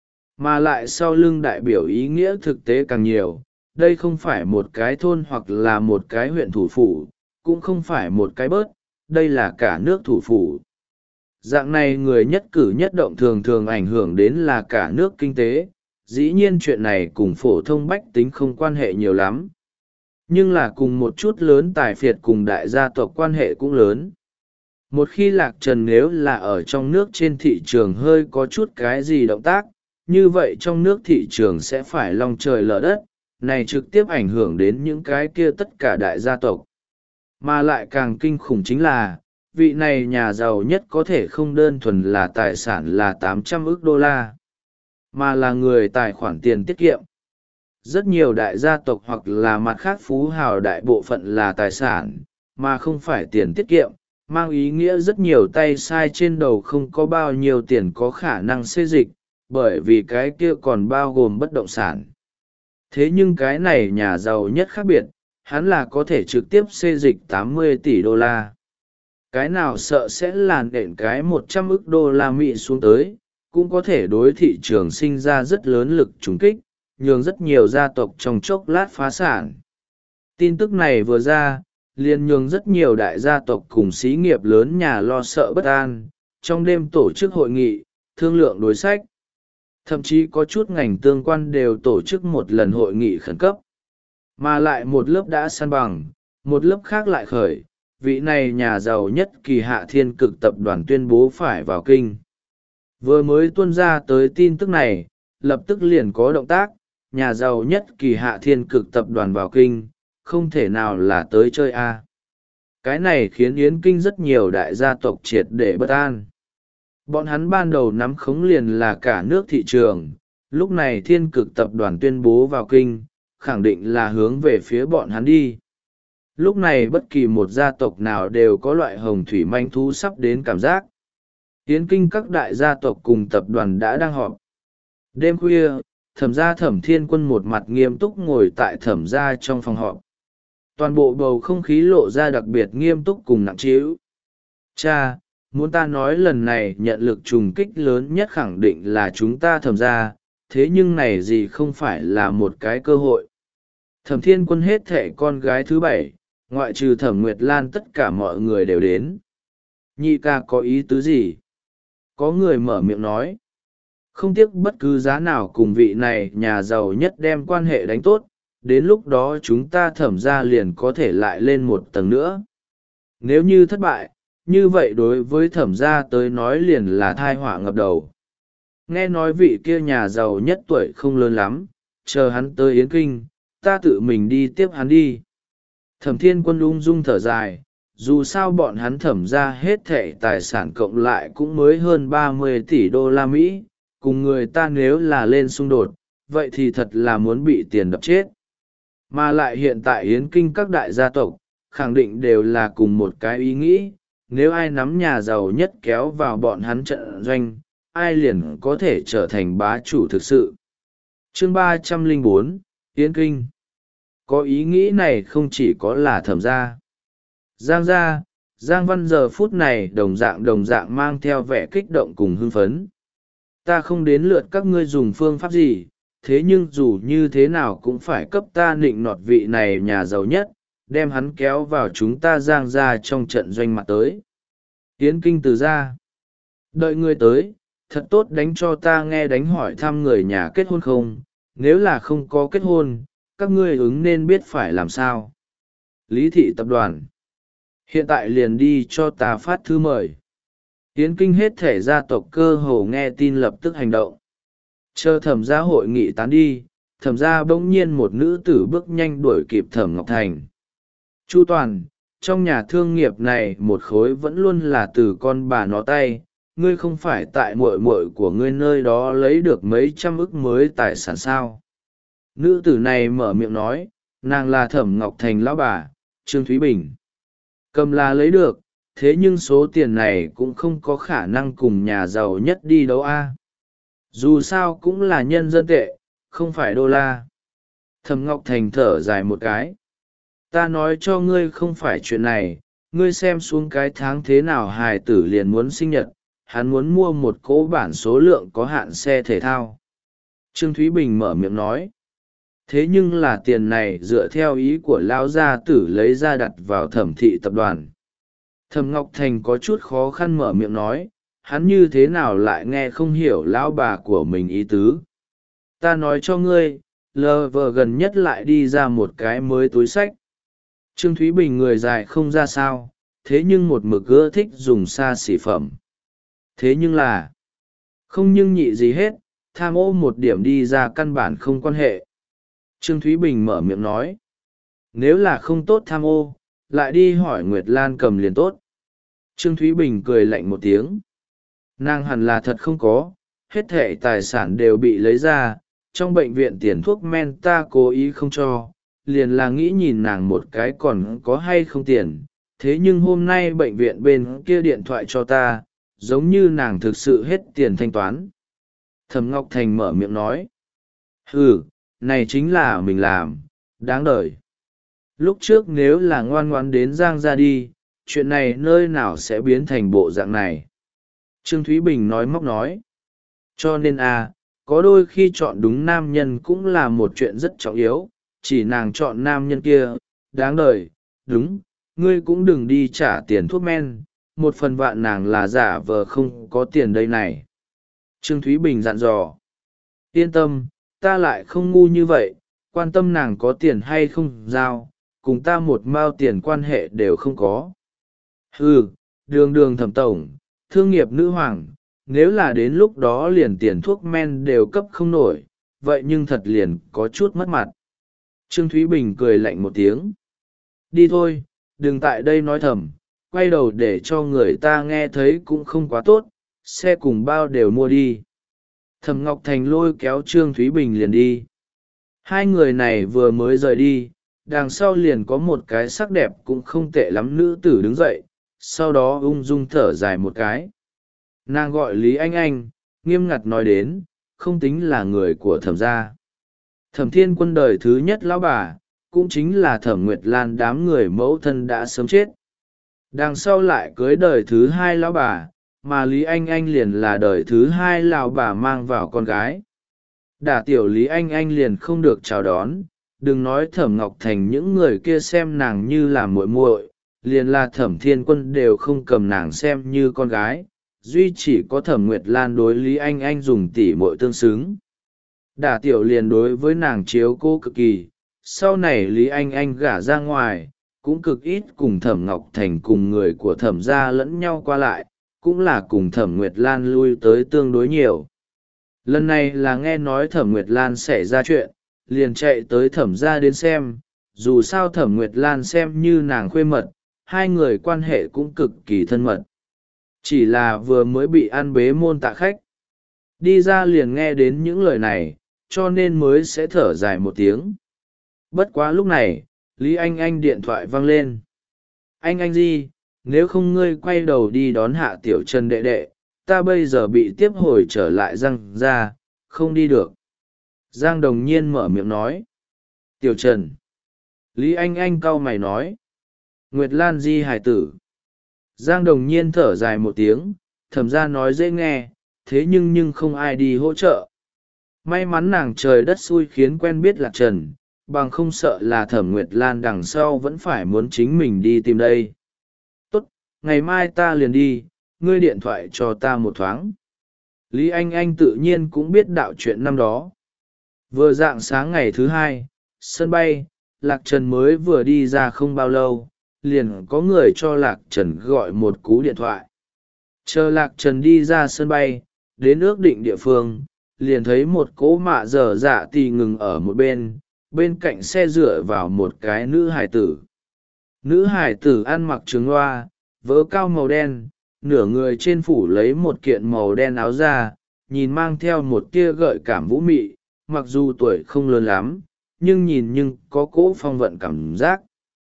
Mà lại sau lưng đại biểu ý nghĩa thực tế càng nhiều, đây không phải một cái thôn hoặc là một cái huyện thủ phủ, cũng không phải một cái bớt, đây là cả nước thủ phủ. Dạng này người nhất cử nhất động thường thường ảnh hưởng đến là cả nước kinh tế, dĩ nhiên chuyện này cùng phổ thông bách tính không quan hệ nhiều lắm. Nhưng là cùng một chút lớn tài phiệt cùng đại gia tộc quan hệ cũng lớn. Một khi Lạc Trần nếu là ở trong nước trên thị trường hơi có chút cái gì động tác, như vậy trong nước thị trường sẽ phải long trời lở đất, này trực tiếp ảnh hưởng đến những cái kia tất cả đại gia tộc. Mà lại càng kinh khủng chính là, vị này nhà giàu nhất có thể không đơn thuần là tài sản là tám trăm ức đô la, mà là người tài khoản tiền tiết kiệm. Rất nhiều đại gia tộc hoặc là mặt khác phú hào đại bộ phận là tài sản, mà không phải tiền tiết kiệm, mang ý nghĩa rất nhiều tay sai trên đầu không có bao nhiêu tiền có khả năng xê dịch, bởi vì cái kia còn bao gồm bất động sản. Thế nhưng cái này nhà giàu nhất khác biệt, hắn là có thể trực tiếp xê dịch tám mươi tỷ đô la. Cái nào sợ sẽ làn đện cái một trăm ức đô la Mỹ xuống tới, cũng có thể đối thị trường sinh ra rất lớn lực trùng kích, nhường rất nhiều gia tộc trong chốc lát phá sản. Tin tức này vừa ra, liền nhường rất nhiều đại gia tộc cùng xí nghiệp lớn nhà lo sợ bất an, trong đêm tổ chức hội nghị, thương lượng đối sách. Thậm chí có chút ngành tương quan đều tổ chức một lần hội nghị khẩn cấp. Mà lại một lớp đã san bằng, một lớp khác lại khởi, vị này nhà giàu nhất kỳ hạ thiên cực tập đoàn tuyên bố phải vào kinh. Vừa mới tuôn ra tới tin tức này, lập tức liền có động tác, nhà giàu nhất kỳ hạ thiên cực tập đoàn vào kinh, không thể nào là tới chơi a. Cái này khiến Yến Kinh rất nhiều đại gia tộc triệt để bất an. Bọn hắn ban đầu nắm khống liền là cả nước thị trường, lúc này thiên cực tập đoàn tuyên bố vào kinh, khẳng định là hướng về phía bọn hắn đi. Lúc này bất kỳ một gia tộc nào đều có loại hồng thủy manh thú sắp đến cảm giác. Yến Kinh các đại gia tộc cùng tập đoàn đã đang họp. Đêm khuya, Thẩm gia Thẩm Thiên Quân một mặt nghiêm túc ngồi tại Thẩm gia trong phòng họp. Toàn bộ bầu không khí lộ ra đặc biệt nghiêm túc cùng nặng trĩu. Cha, muốn ta nói lần này nhận lực trùng kích lớn nhất khẳng định là chúng ta Thẩm gia, thế nhưng này gì không phải là một cái cơ hội. Thẩm Thiên Quân hết thệ con gái thứ bảy, ngoại trừ Thẩm Nguyệt Lan tất cả mọi người đều đến. Nhị ca có ý tứ gì? Có người mở miệng nói. Không tiếc bất cứ giá nào cùng vị này nhà giàu nhất đem quan hệ đánh tốt, đến lúc đó chúng ta Thẩm gia liền có thể lại lên một tầng nữa. Nếu như thất bại, như vậy đối với Thẩm gia tới nói liền là thai họa ngập đầu. Nghe nói vị kia nhà giàu nhất tuổi không lớn lắm, chờ hắn tới Yến Kinh, ta tự mình đi tiếp hắn đi. Thẩm Thiên Quân ung dung thở dài, dù sao bọn hắn Thẩm gia hết thệ tài sản cộng lại cũng mới hơn ba mươi tỷ đô la Mỹ, cùng người ta nếu là lên xung đột, vậy thì thật là muốn bị tiền đập chết. Mà lại hiện tại Yến Kinh các đại gia tộc, khẳng định đều là cùng một cái ý nghĩ, nếu ai nắm nhà giàu nhất kéo vào bọn hắn trận doanh, ai liền có thể trở thành bá chủ thực sự. Chương ba trăm lẻ bốn, Yến Kinh. Có ý nghĩ này không chỉ có là Thẩm gia. Giang gia, Giang Văn giờ phút này đồng dạng đồng dạng mang theo vẻ kích động cùng hưng phấn. Ta không đến lượt các ngươi dùng phương pháp gì, thế nhưng dù như thế nào cũng phải cấp ta nịnh nọt vị này nhà giàu nhất, đem hắn kéo vào chúng ta Giang gia trong trận doanh mặt tới. Yến Kinh từ gia. Đợi ngươi tới, thật tốt đánh cho ta nghe đánh hỏi thăm người nhà kết hôn không, nếu là không có kết hôn, các ngươi ứng nên biết phải làm sao. Lý thị tập đoàn. Hiện tại liền đi cho ta phát thư mời. Yến Kinh hết thể gia tộc cơ hồ nghe tin lập tức hành động. Chờ Thẩm gia hội nghị tán đi, Thẩm gia bỗng nhiên một nữ tử bước nhanh đuổi kịp Thẩm Ngọc Thành. Chu Toàn, trong nhà thương nghiệp này một khối vẫn luôn là từ con bà nó tay, ngươi không phải tại muội muội của ngươi nơi đó lấy được mấy trăm ức mới tài sản sao? Nữ tử này mở miệng nói, nàng là Thẩm Ngọc Thành lão bà, Trương Thúy Bình. Cầm là lấy được, thế nhưng số tiền này cũng không có khả năng cùng nhà giàu nhất đi đâu a. Dù sao cũng là nhân dân tệ, không phải đô la. Thẩm Ngọc Thành thở dài một cái. Ta nói cho ngươi không phải chuyện này, ngươi xem xuống cái tháng thế nào hài tử liền muốn sinh nhật, hắn muốn mua một cỗ bản số lượng có hạn xe thể thao. Trương Thúy Bình mở miệng nói. Thế nhưng là tiền này dựa theo ý của lão gia tử lấy ra đặt vào Thẩm thị tập đoàn. Thẩm Ngọc Thành có chút khó khăn mở miệng nói, hắn như thế nào lại nghe không hiểu lão bà của mình ý tứ. Ta nói cho ngươi, lờ vờ gần nhất lại đi ra một cái mới túi xách. Trương Thúy Bình người dài không ra sao, thế nhưng một mực ưa thích dùng xa xỉ phẩm. Thế nhưng là, không nhưng nhị gì hết, tham ô một điểm đi ra căn bản không quan hệ. Trương Thúy Bình mở miệng nói. Nếu là không tốt tham ô, lại đi hỏi Nguyệt Lan cầm liền tốt. Trương Thúy Bình cười lạnh một tiếng. Nàng hẳn là thật không có, hết thệ tài sản đều bị lấy ra, trong bệnh viện tiền thuốc men ta cố ý không cho, liền là nghĩ nhìn nàng một cái còn có hay không tiền. Thế nhưng hôm nay bệnh viện bên kia điện thoại cho ta, giống như nàng thực sự hết tiền thanh toán. Thẩm Ngọc Thành mở miệng nói. Ừ, này chính là mình làm, đáng đời. Lúc trước nếu là ngoan ngoãn đến Giang ra đi, chuyện này nơi nào sẽ biến thành bộ dạng này. Trương Thúy Bình nói móc nói. Cho nên à, có đôi khi chọn đúng nam nhân cũng là một chuyện rất trọng yếu, chỉ nàng chọn nam nhân kia, đáng đời, đúng, ngươi cũng đừng đi trả tiền thuốc men, một phần vạn nàng là giả vờ không có tiền đây này. Trương Thúy Bình dặn dò. Yên tâm, ta lại không ngu như vậy, quan tâm nàng có tiền hay không giao, cùng ta một mao tiền quan hệ đều không có. Ừ, đường đường Thẩm tổng, thương nghiệp nữ hoàng, nếu là đến lúc đó liền tiền thuốc men đều cấp không nổi, vậy nhưng thật liền có chút mất mặt. Trương Thúy Bình cười lạnh một tiếng. Đi thôi, đừng tại đây nói thầm, quay đầu để cho người ta nghe thấy cũng không quá tốt, xe cùng bao đều mua đi. Thẩm Ngọc Thành lôi kéo Trương Thúy Bình liền đi. Hai người này vừa mới rời đi, đằng sau liền có một cái sắc đẹp cũng không tệ lắm nữ tử đứng dậy, sau đó ung dung thở dài một cái. Nàng gọi Lý Anh Anh, nghiêm ngặt nói đến, không tính là người của Thẩm gia. Thẩm Thiên Quân đời thứ nhất lão bà, cũng chính là Thẩm Nguyệt Lan đám người mẫu thân đã sớm chết. Đằng sau lại cưới đời thứ hai lão bà, mà Lý Anh Anh liền là đời thứ hai lão bà mang vào con gái. Đả tiểu Lý Anh Anh liền không được chào đón, đừng nói Thẩm Ngọc Thành những người kia xem nàng như là muội muội, liền là Thẩm Thiên Quân đều không cầm nàng xem như con gái, duy chỉ có Thẩm Nguyệt Lan đối Lý Anh Anh dùng tỉ muội tương xứng. Đả tiểu liền đối với nàng chiếu cố cực kỳ, sau này Lý Anh Anh gả ra ngoài, cũng cực ít cùng Thẩm Ngọc Thành cùng người của Thẩm gia lẫn nhau qua lại, cũng là cùng Thẩm Nguyệt Lan lui tới tương đối nhiều. Lần này là nghe nói Thẩm Nguyệt Lan xảy ra chuyện, liền chạy tới Thẩm gia đến xem, dù sao Thẩm Nguyệt Lan xem như nàng khuê mật, hai người quan hệ cũng cực kỳ thân mật. Chỉ là vừa mới bị ăn bế môn tạ khách. Đi ra liền nghe đến những lời này, cho nên mới sẽ thở dài một tiếng. Bất quá lúc này, Lý Anh Anh điện thoại vang lên. Anh Anh gì, nếu không ngươi quay đầu đi đón hạ tiểu Trần đệ đệ, ta bây giờ bị tiếp hồi trở lại Giang ra, không đi được. Giang Đồng Nhiên mở miệng nói. Tiểu Trần. Lý Anh Anh cau mày nói. Nguyệt Lan di hài tử. Giang Đồng Nhiên thở dài một tiếng, Thẩm ra nói dễ nghe, thế nhưng nhưng không ai đi hỗ trợ. May mắn nàng trời đất xui khiến quen biết Lạc Trần, bằng không sợ là Thẩm Nguyệt Lan đằng sau vẫn phải muốn chính mình đi tìm đây. Tốt, ngày mai ta liền đi, ngươi điện thoại cho ta một thoáng. Lý Anh Anh tự nhiên cũng biết đạo chuyện năm đó. Vừa dạng sáng ngày thứ hai, sân bay, Lạc Trần mới vừa đi ra không bao lâu, liền có người cho Lạc Trần gọi một cú điện thoại. Chờ Lạc Trần đi ra sân bay, đến ước định địa phương, liền thấy một cỗ mạ dở dạ tì ngừng ở một bên, bên cạnh xe dựa vào một cái nữ hải tử. Nữ hải tử ăn mặc trứng loa, vớ cao màu đen, nửa người trên phủ lấy một kiện màu đen áo da, nhìn mang theo một tia gợi cảm vũ mị, mặc dù tuổi không lớn lắm, nhưng nhìn nhưng có cỗ phong vận cảm giác.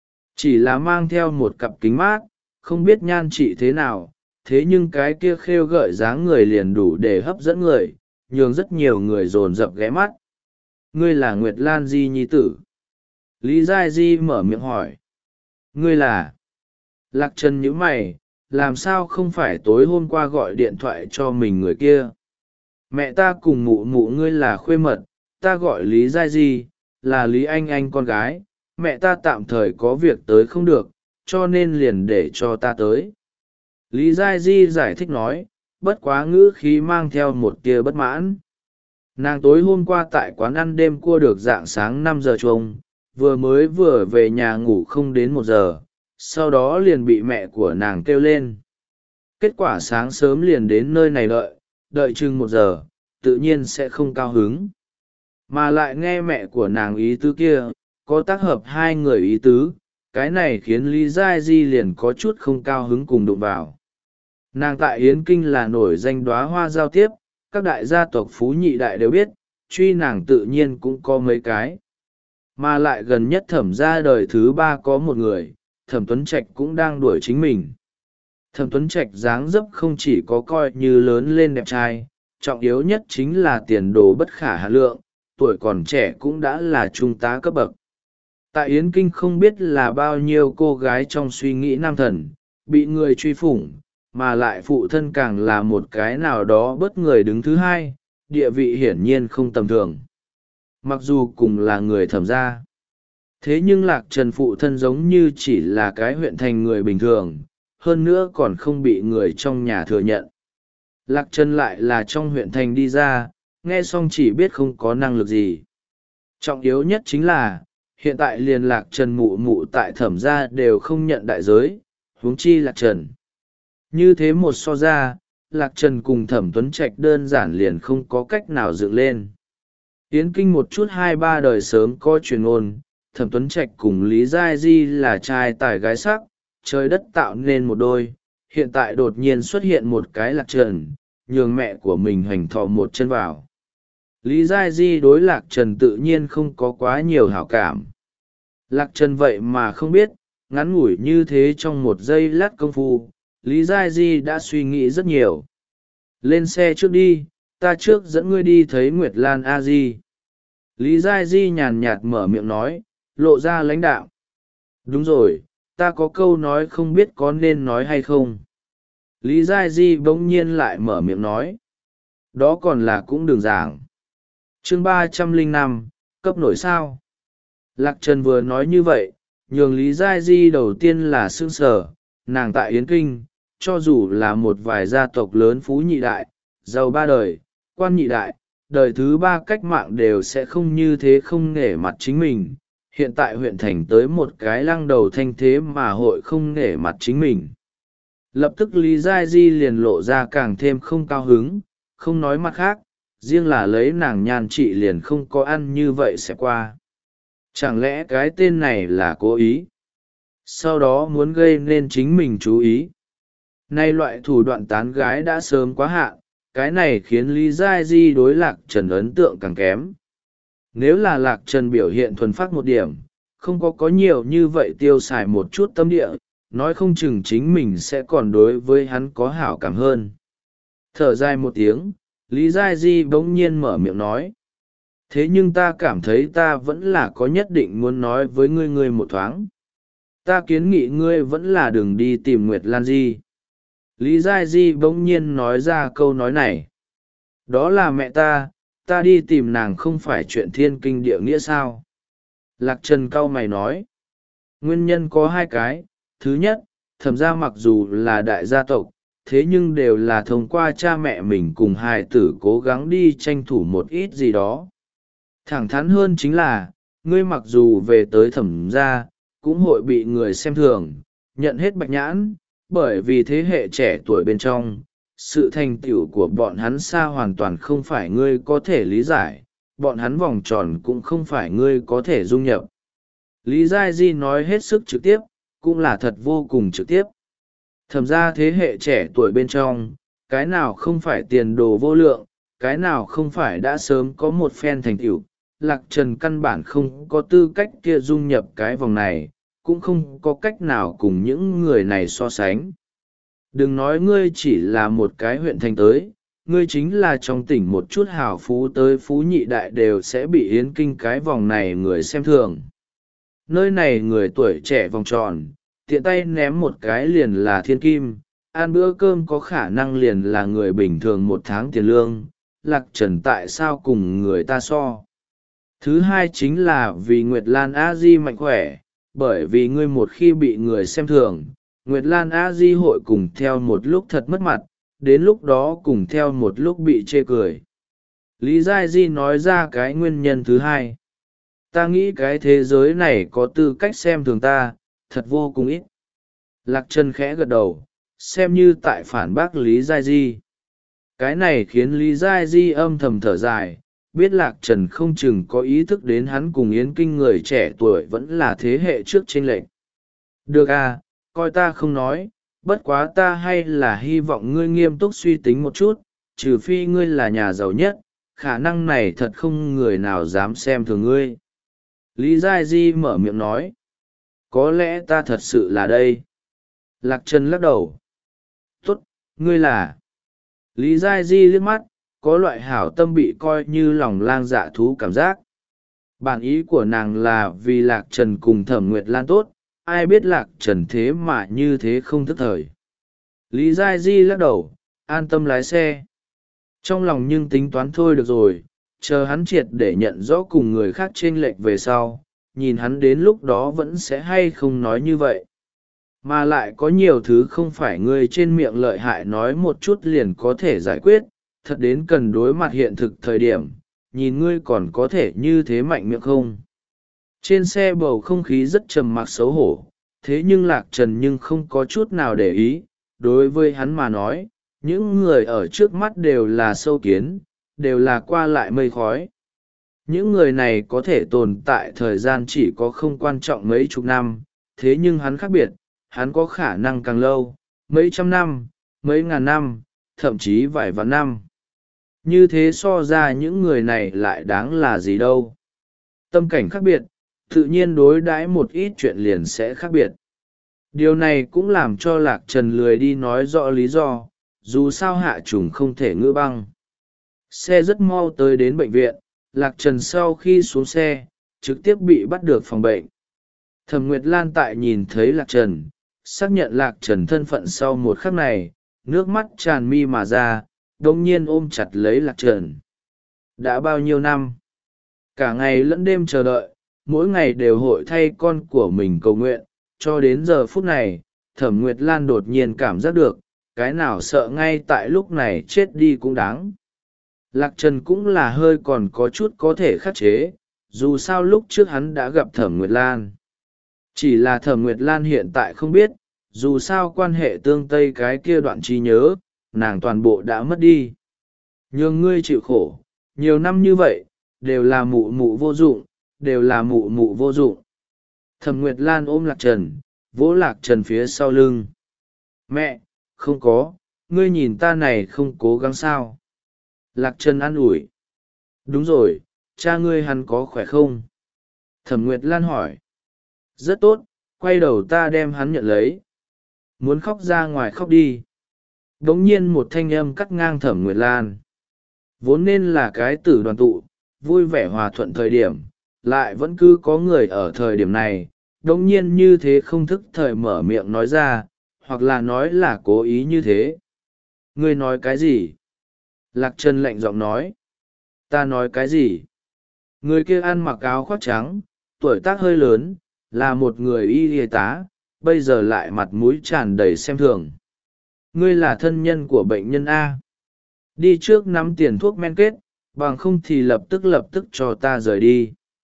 Chỉ là mang theo một cặp kính mát, không biết nhan trị thế nào, thế nhưng cái kia khêu gợi dáng người liền đủ để hấp dẫn người, nhường rất nhiều người dồn dập ghé mắt. Ngươi là Nguyệt Lan di nhi tử. Lý Giai Di mở miệng hỏi. Ngươi là... Lạc Trần nhíu mày, làm sao không phải tối hôm qua gọi điện thoại cho mình người kia. Mẹ ta cùng mụ mụ ngươi là khuê mật, ta gọi Lý Giai Di, là Lý Anh Anh con gái, mẹ ta tạm thời có việc tới không được, cho nên liền để cho ta tới. Lý Giai Di giải thích nói, bất quá ngữ khí mang theo một tia bất mãn. Nàng tối hôm qua tại quán ăn đêm cua được dạng sáng năm giờ chuông, vừa mới vừa về nhà ngủ không đến một giờ, sau đó liền bị mẹ của nàng kêu lên. Kết quả sáng sớm liền đến nơi này đợi, đợi chừng một giờ, tự nhiên sẽ không cao hứng. mà lại nghe mẹ của nàng ý tứ kia có tác hợp hai người ý tứ, cái này khiến lý giai di liền có chút không cao hứng cùng đụng vào. Nàng tại yến kinh là nổi danh đóa hoa giao tiếp, các đại gia tộc phú nhị đại đều biết, truy nàng tự nhiên cũng có mấy cái. Mà lại gần nhất thẩm ra đời thứ ba có một người, thẩm tuấn trạch cũng đang đuổi chính mình. Thẩm tuấn trạch dáng dấp không chỉ có coi như lớn lên đẹp trai, trọng yếu nhất chính là tiền đồ bất khả hà lượng, tuổi còn trẻ cũng đã là trung tá cấp bậc. Tại yến kinh không biết là bao nhiêu cô gái trong suy nghĩ nam thần bị người truy phủng, mà lại phụ thân càng là một cái nào đó bất người đứng thứ hai, địa vị hiển nhiên không tầm thường. Mặc dù cùng là người thẩm gia, thế nhưng lạc trần phụ thân giống như chỉ là cái huyện thành người bình thường, hơn nữa còn không bị người trong nhà thừa nhận. Lạc trần lại là trong huyện thành đi ra, nghe xong chỉ biết không có năng lực gì. Trọng yếu nhất chính là hiện tại liền lạc trần mụ mụ tại thẩm gia đều không nhận đại giới, huống chi lạc trần. Như thế một so ra, lạc trần cùng thẩm tuấn trạch đơn giản liền không có cách nào dựng lên. Yến kinh một chút hai ba đời sớm có truyền ngôn, thẩm tuấn trạch cùng lý giai di là trai tài gái sắc, trời đất tạo nên một đôi. Hiện tại đột nhiên xuất hiện một cái lạc trần, nhường mẹ của mình hoành thọ một chân vào. Lý giai di đối lạc trần tự nhiên không có quá nhiều hảo cảm. Lạc trần vậy mà không biết, ngắn ngủi như thế trong một giây lát công phu, Lý giai di đã suy nghĩ rất nhiều. Lên xe trước đi, ta trước dẫn ngươi đi thấy Nguyệt Lan a di. Lý giai di nhàn nhạt mở miệng nói, lộ ra lãnh đạo. Đúng rồi, ta có câu nói không biết có nên nói hay không. Lý giai di bỗng nhiên lại mở miệng nói. Đó còn là cũng đừng giảng. Chương ba trăm lẻ năm, cấp nổi sao. Lạc trần vừa nói như vậy, nhường Lý giai di đầu tiên là sương sở, nàng tại yến kinh, cho dù là một vài gia tộc lớn phú nhị đại, giàu ba đời, quan nhị đại, đời thứ ba cách mạng đều sẽ không như thế không nể mặt chính mình. Hiện tại huyện thành tới một cái lăng đầu thanh thế mà hội không nể mặt chính mình. Lập tức Lý giai di liền lộ ra càng thêm không cao hứng, không nói mặt khác, riêng là lấy nàng nhan trị liền không có ăn như vậy sẽ qua. Chẳng lẽ cái tên này là cố ý? Sau đó muốn gây nên chính mình chú ý. Nay loại thủ đoạn tán gái đã sớm quá hạn, cái này khiến Lý giai di đối lạc trần ấn tượng càng kém. Nếu là lạc trần biểu hiện thuần phát một điểm, không có có nhiều như vậy tiêu xài một chút tâm địa, nói không chừng chính mình sẽ còn đối với hắn có hảo cảm hơn. Thở dài một tiếng, Lý giai di bỗng nhiên mở miệng nói. Thế nhưng ta cảm thấy ta vẫn là có nhất định muốn nói với ngươi ngươi một thoáng. Ta kiến nghị ngươi vẫn là đừng đi tìm Nguyệt Lan di. Lý giai di bỗng nhiên nói ra câu nói này. Đó là mẹ ta, ta đi tìm nàng không phải chuyện thiên kinh địa nghĩa sao. Lạc trần cau mày nói. Nguyên nhân có hai cái. Thứ nhất, thẩm gia mặc dù là đại gia tộc, thế nhưng đều là thông qua cha mẹ mình cùng hài tử cố gắng đi tranh thủ một ít gì đó. Thẳng thắn hơn chính là, ngươi mặc dù về tới thẩm gia, cũng hội bị người xem thường, nhận hết bạch nhãn, bởi vì thế hệ trẻ tuổi bên trong, sự thành tựu của bọn hắn xa hoàn toàn không phải ngươi có thể lý giải, bọn hắn vòng tròn cũng không phải ngươi có thể dung nhập. Lý giai di nói hết sức trực tiếp, cũng là thật vô cùng trực tiếp. Thẩm ra thế hệ trẻ tuổi bên trong, cái nào không phải tiền đồ vô lượng, cái nào không phải đã sớm có một phen thành tựu. Lạc trần căn bản không có tư cách kia dung nhập cái vòng này, cũng không có cách nào cùng những người này so sánh. Đừng nói ngươi chỉ là một cái huyện thành tới, ngươi chính là trong tỉnh một chút hào phú tới phú nhị đại đều sẽ bị yến kinh cái vòng này người xem thường. Nơi này người tuổi trẻ vòng tròn, tiện tay ném một cái liền là thiên kim, ăn bữa cơm có khả năng liền là người bình thường một tháng tiền lương, lạc trần tại sao cùng người ta so. Thứ hai chính là vì Nguyệt Lan a di mạnh khỏe, bởi vì ngươi một khi bị người xem thường, Nguyệt Lan a di hội cùng theo một lúc thật mất mặt, đến lúc đó cùng theo một lúc bị chê cười. Lý giai di nói ra cái nguyên nhân thứ hai. Ta nghĩ cái thế giới này có tư cách xem thường ta, thật vô cùng ít. Lạc trần khẽ gật đầu, xem như tại phản bác Lý giai di. Cái này khiến Lý giai di âm thầm thở dài, biết Lạc Trần không chừng có ý thức đến hắn cùng Yến Kinh người trẻ tuổi vẫn là thế hệ trước chênh lệch. Được à, coi ta không nói, bất quá ta hay là hy vọng ngươi nghiêm túc suy tính một chút, trừ phi ngươi là nhà giàu nhất, khả năng này thật không người nào dám xem thường ngươi. Lý Giai Di mở miệng nói. Có lẽ ta thật sự là đây. Lạc Trần lắc đầu. Tốt, ngươi là. Lý Giai Di liếc mắt, có loại hảo tâm bị coi như lòng lang dạ thú cảm giác. Bản ý của nàng là vì Lạc Trần cùng Thẩm Nguyệt Lan tốt, ai biết Lạc Trần thế mà như thế không thức thời. Lý Giai Di lắc đầu, an tâm lái xe. Trong lòng nhưng tính toán thôi được rồi, chờ hắn triệt để nhận rõ cùng người khác chênh lệch về sau, nhìn hắn đến lúc đó vẫn sẽ hay không nói như vậy. Mà lại có nhiều thứ không phải người trên miệng lợi hại nói một chút liền có thể giải quyết, thật đến cần đối mặt hiện thực thời điểm, nhìn ngươi còn có thể như thế mạnh miệng không. Trên xe bầu không khí rất trầm mặc xấu hổ, thế nhưng Lạc Trần nhưng không có chút nào để ý, đối với hắn mà nói, những người ở trước mắt đều là sâu kiến, đều là qua lại mây khói. Những người này có thể tồn tại thời gian chỉ có không quan trọng mấy chục năm, thế nhưng hắn khác biệt, hắn có khả năng càng lâu, mấy trăm năm, mấy ngàn năm, thậm chí vài vạn năm. Như thế so ra những người này lại đáng là gì đâu. Tâm cảnh khác biệt, tự nhiên đối đãi một ít chuyện liền sẽ khác biệt. Điều này cũng làm cho Lạc Trần lười đi nói rõ lý do, dù sao hạ trùng không thể ngữ băng. Xe rất mau tới đến bệnh viện, Lạc Trần sau khi xuống xe, trực tiếp bị bắt được phòng bệnh. Thẩm Nguyệt Lan tại nhìn thấy Lạc Trần, xác nhận Lạc Trần thân phận sau một khắc này, nước mắt tràn mi mà ra, đồng nhiên ôm chặt lấy Lạc Trần. Đã bao nhiêu năm? Cả ngày lẫn đêm chờ đợi, mỗi ngày đều hội thay con của mình cầu nguyện, cho đến giờ phút này, Thẩm Nguyệt Lan đột nhiên cảm giác được, cái nào sợ ngay tại lúc này chết đi cũng đáng. Lạc Trần cũng là hơi còn có chút có thể khắc chế, dù sao lúc trước hắn đã gặp Thẩm Nguyệt Lan. Chỉ là Thẩm Nguyệt Lan hiện tại không biết, dù sao quan hệ tương tây cái kia đoạn trí nhớ, nàng toàn bộ đã mất đi. Nhưng ngươi chịu khổ, nhiều năm như vậy, đều là mụ mụ vô dụng, đều là mụ mụ vô dụng. Thẩm Nguyệt Lan ôm Lạc Trần, vỗ Lạc Trần phía sau lưng. Mẹ, không có, ngươi nhìn ta này không cố gắng sao. Lạc Trần an ủi. Đúng rồi, cha ngươi hắn có khỏe không? Thẩm Nguyệt Lan hỏi. Rất tốt, quay đầu ta đem hắn nhận lấy. Muốn khóc ra ngoài khóc đi. Đống nhiên một thanh âm cắt ngang Thẩm Nguyệt Lan. Vốn nên là cái tử đoàn tụ, vui vẻ hòa thuận thời điểm, lại vẫn cứ có người ở thời điểm này, đống nhiên như thế không thức thời mở miệng nói ra, hoặc là nói là cố ý như thế. Ngươi nói cái gì? Lạc Trần lạnh giọng nói. Ta nói cái gì? Người kia ăn mặc áo khoác trắng, tuổi tác hơi lớn, là một người y y tá, bây giờ lại mặt mũi tràn đầy xem thường. Ngươi là thân nhân của bệnh nhân A. Đi trước nắm tiền thuốc men kết, bằng không thì lập tức lập tức cho ta rời đi.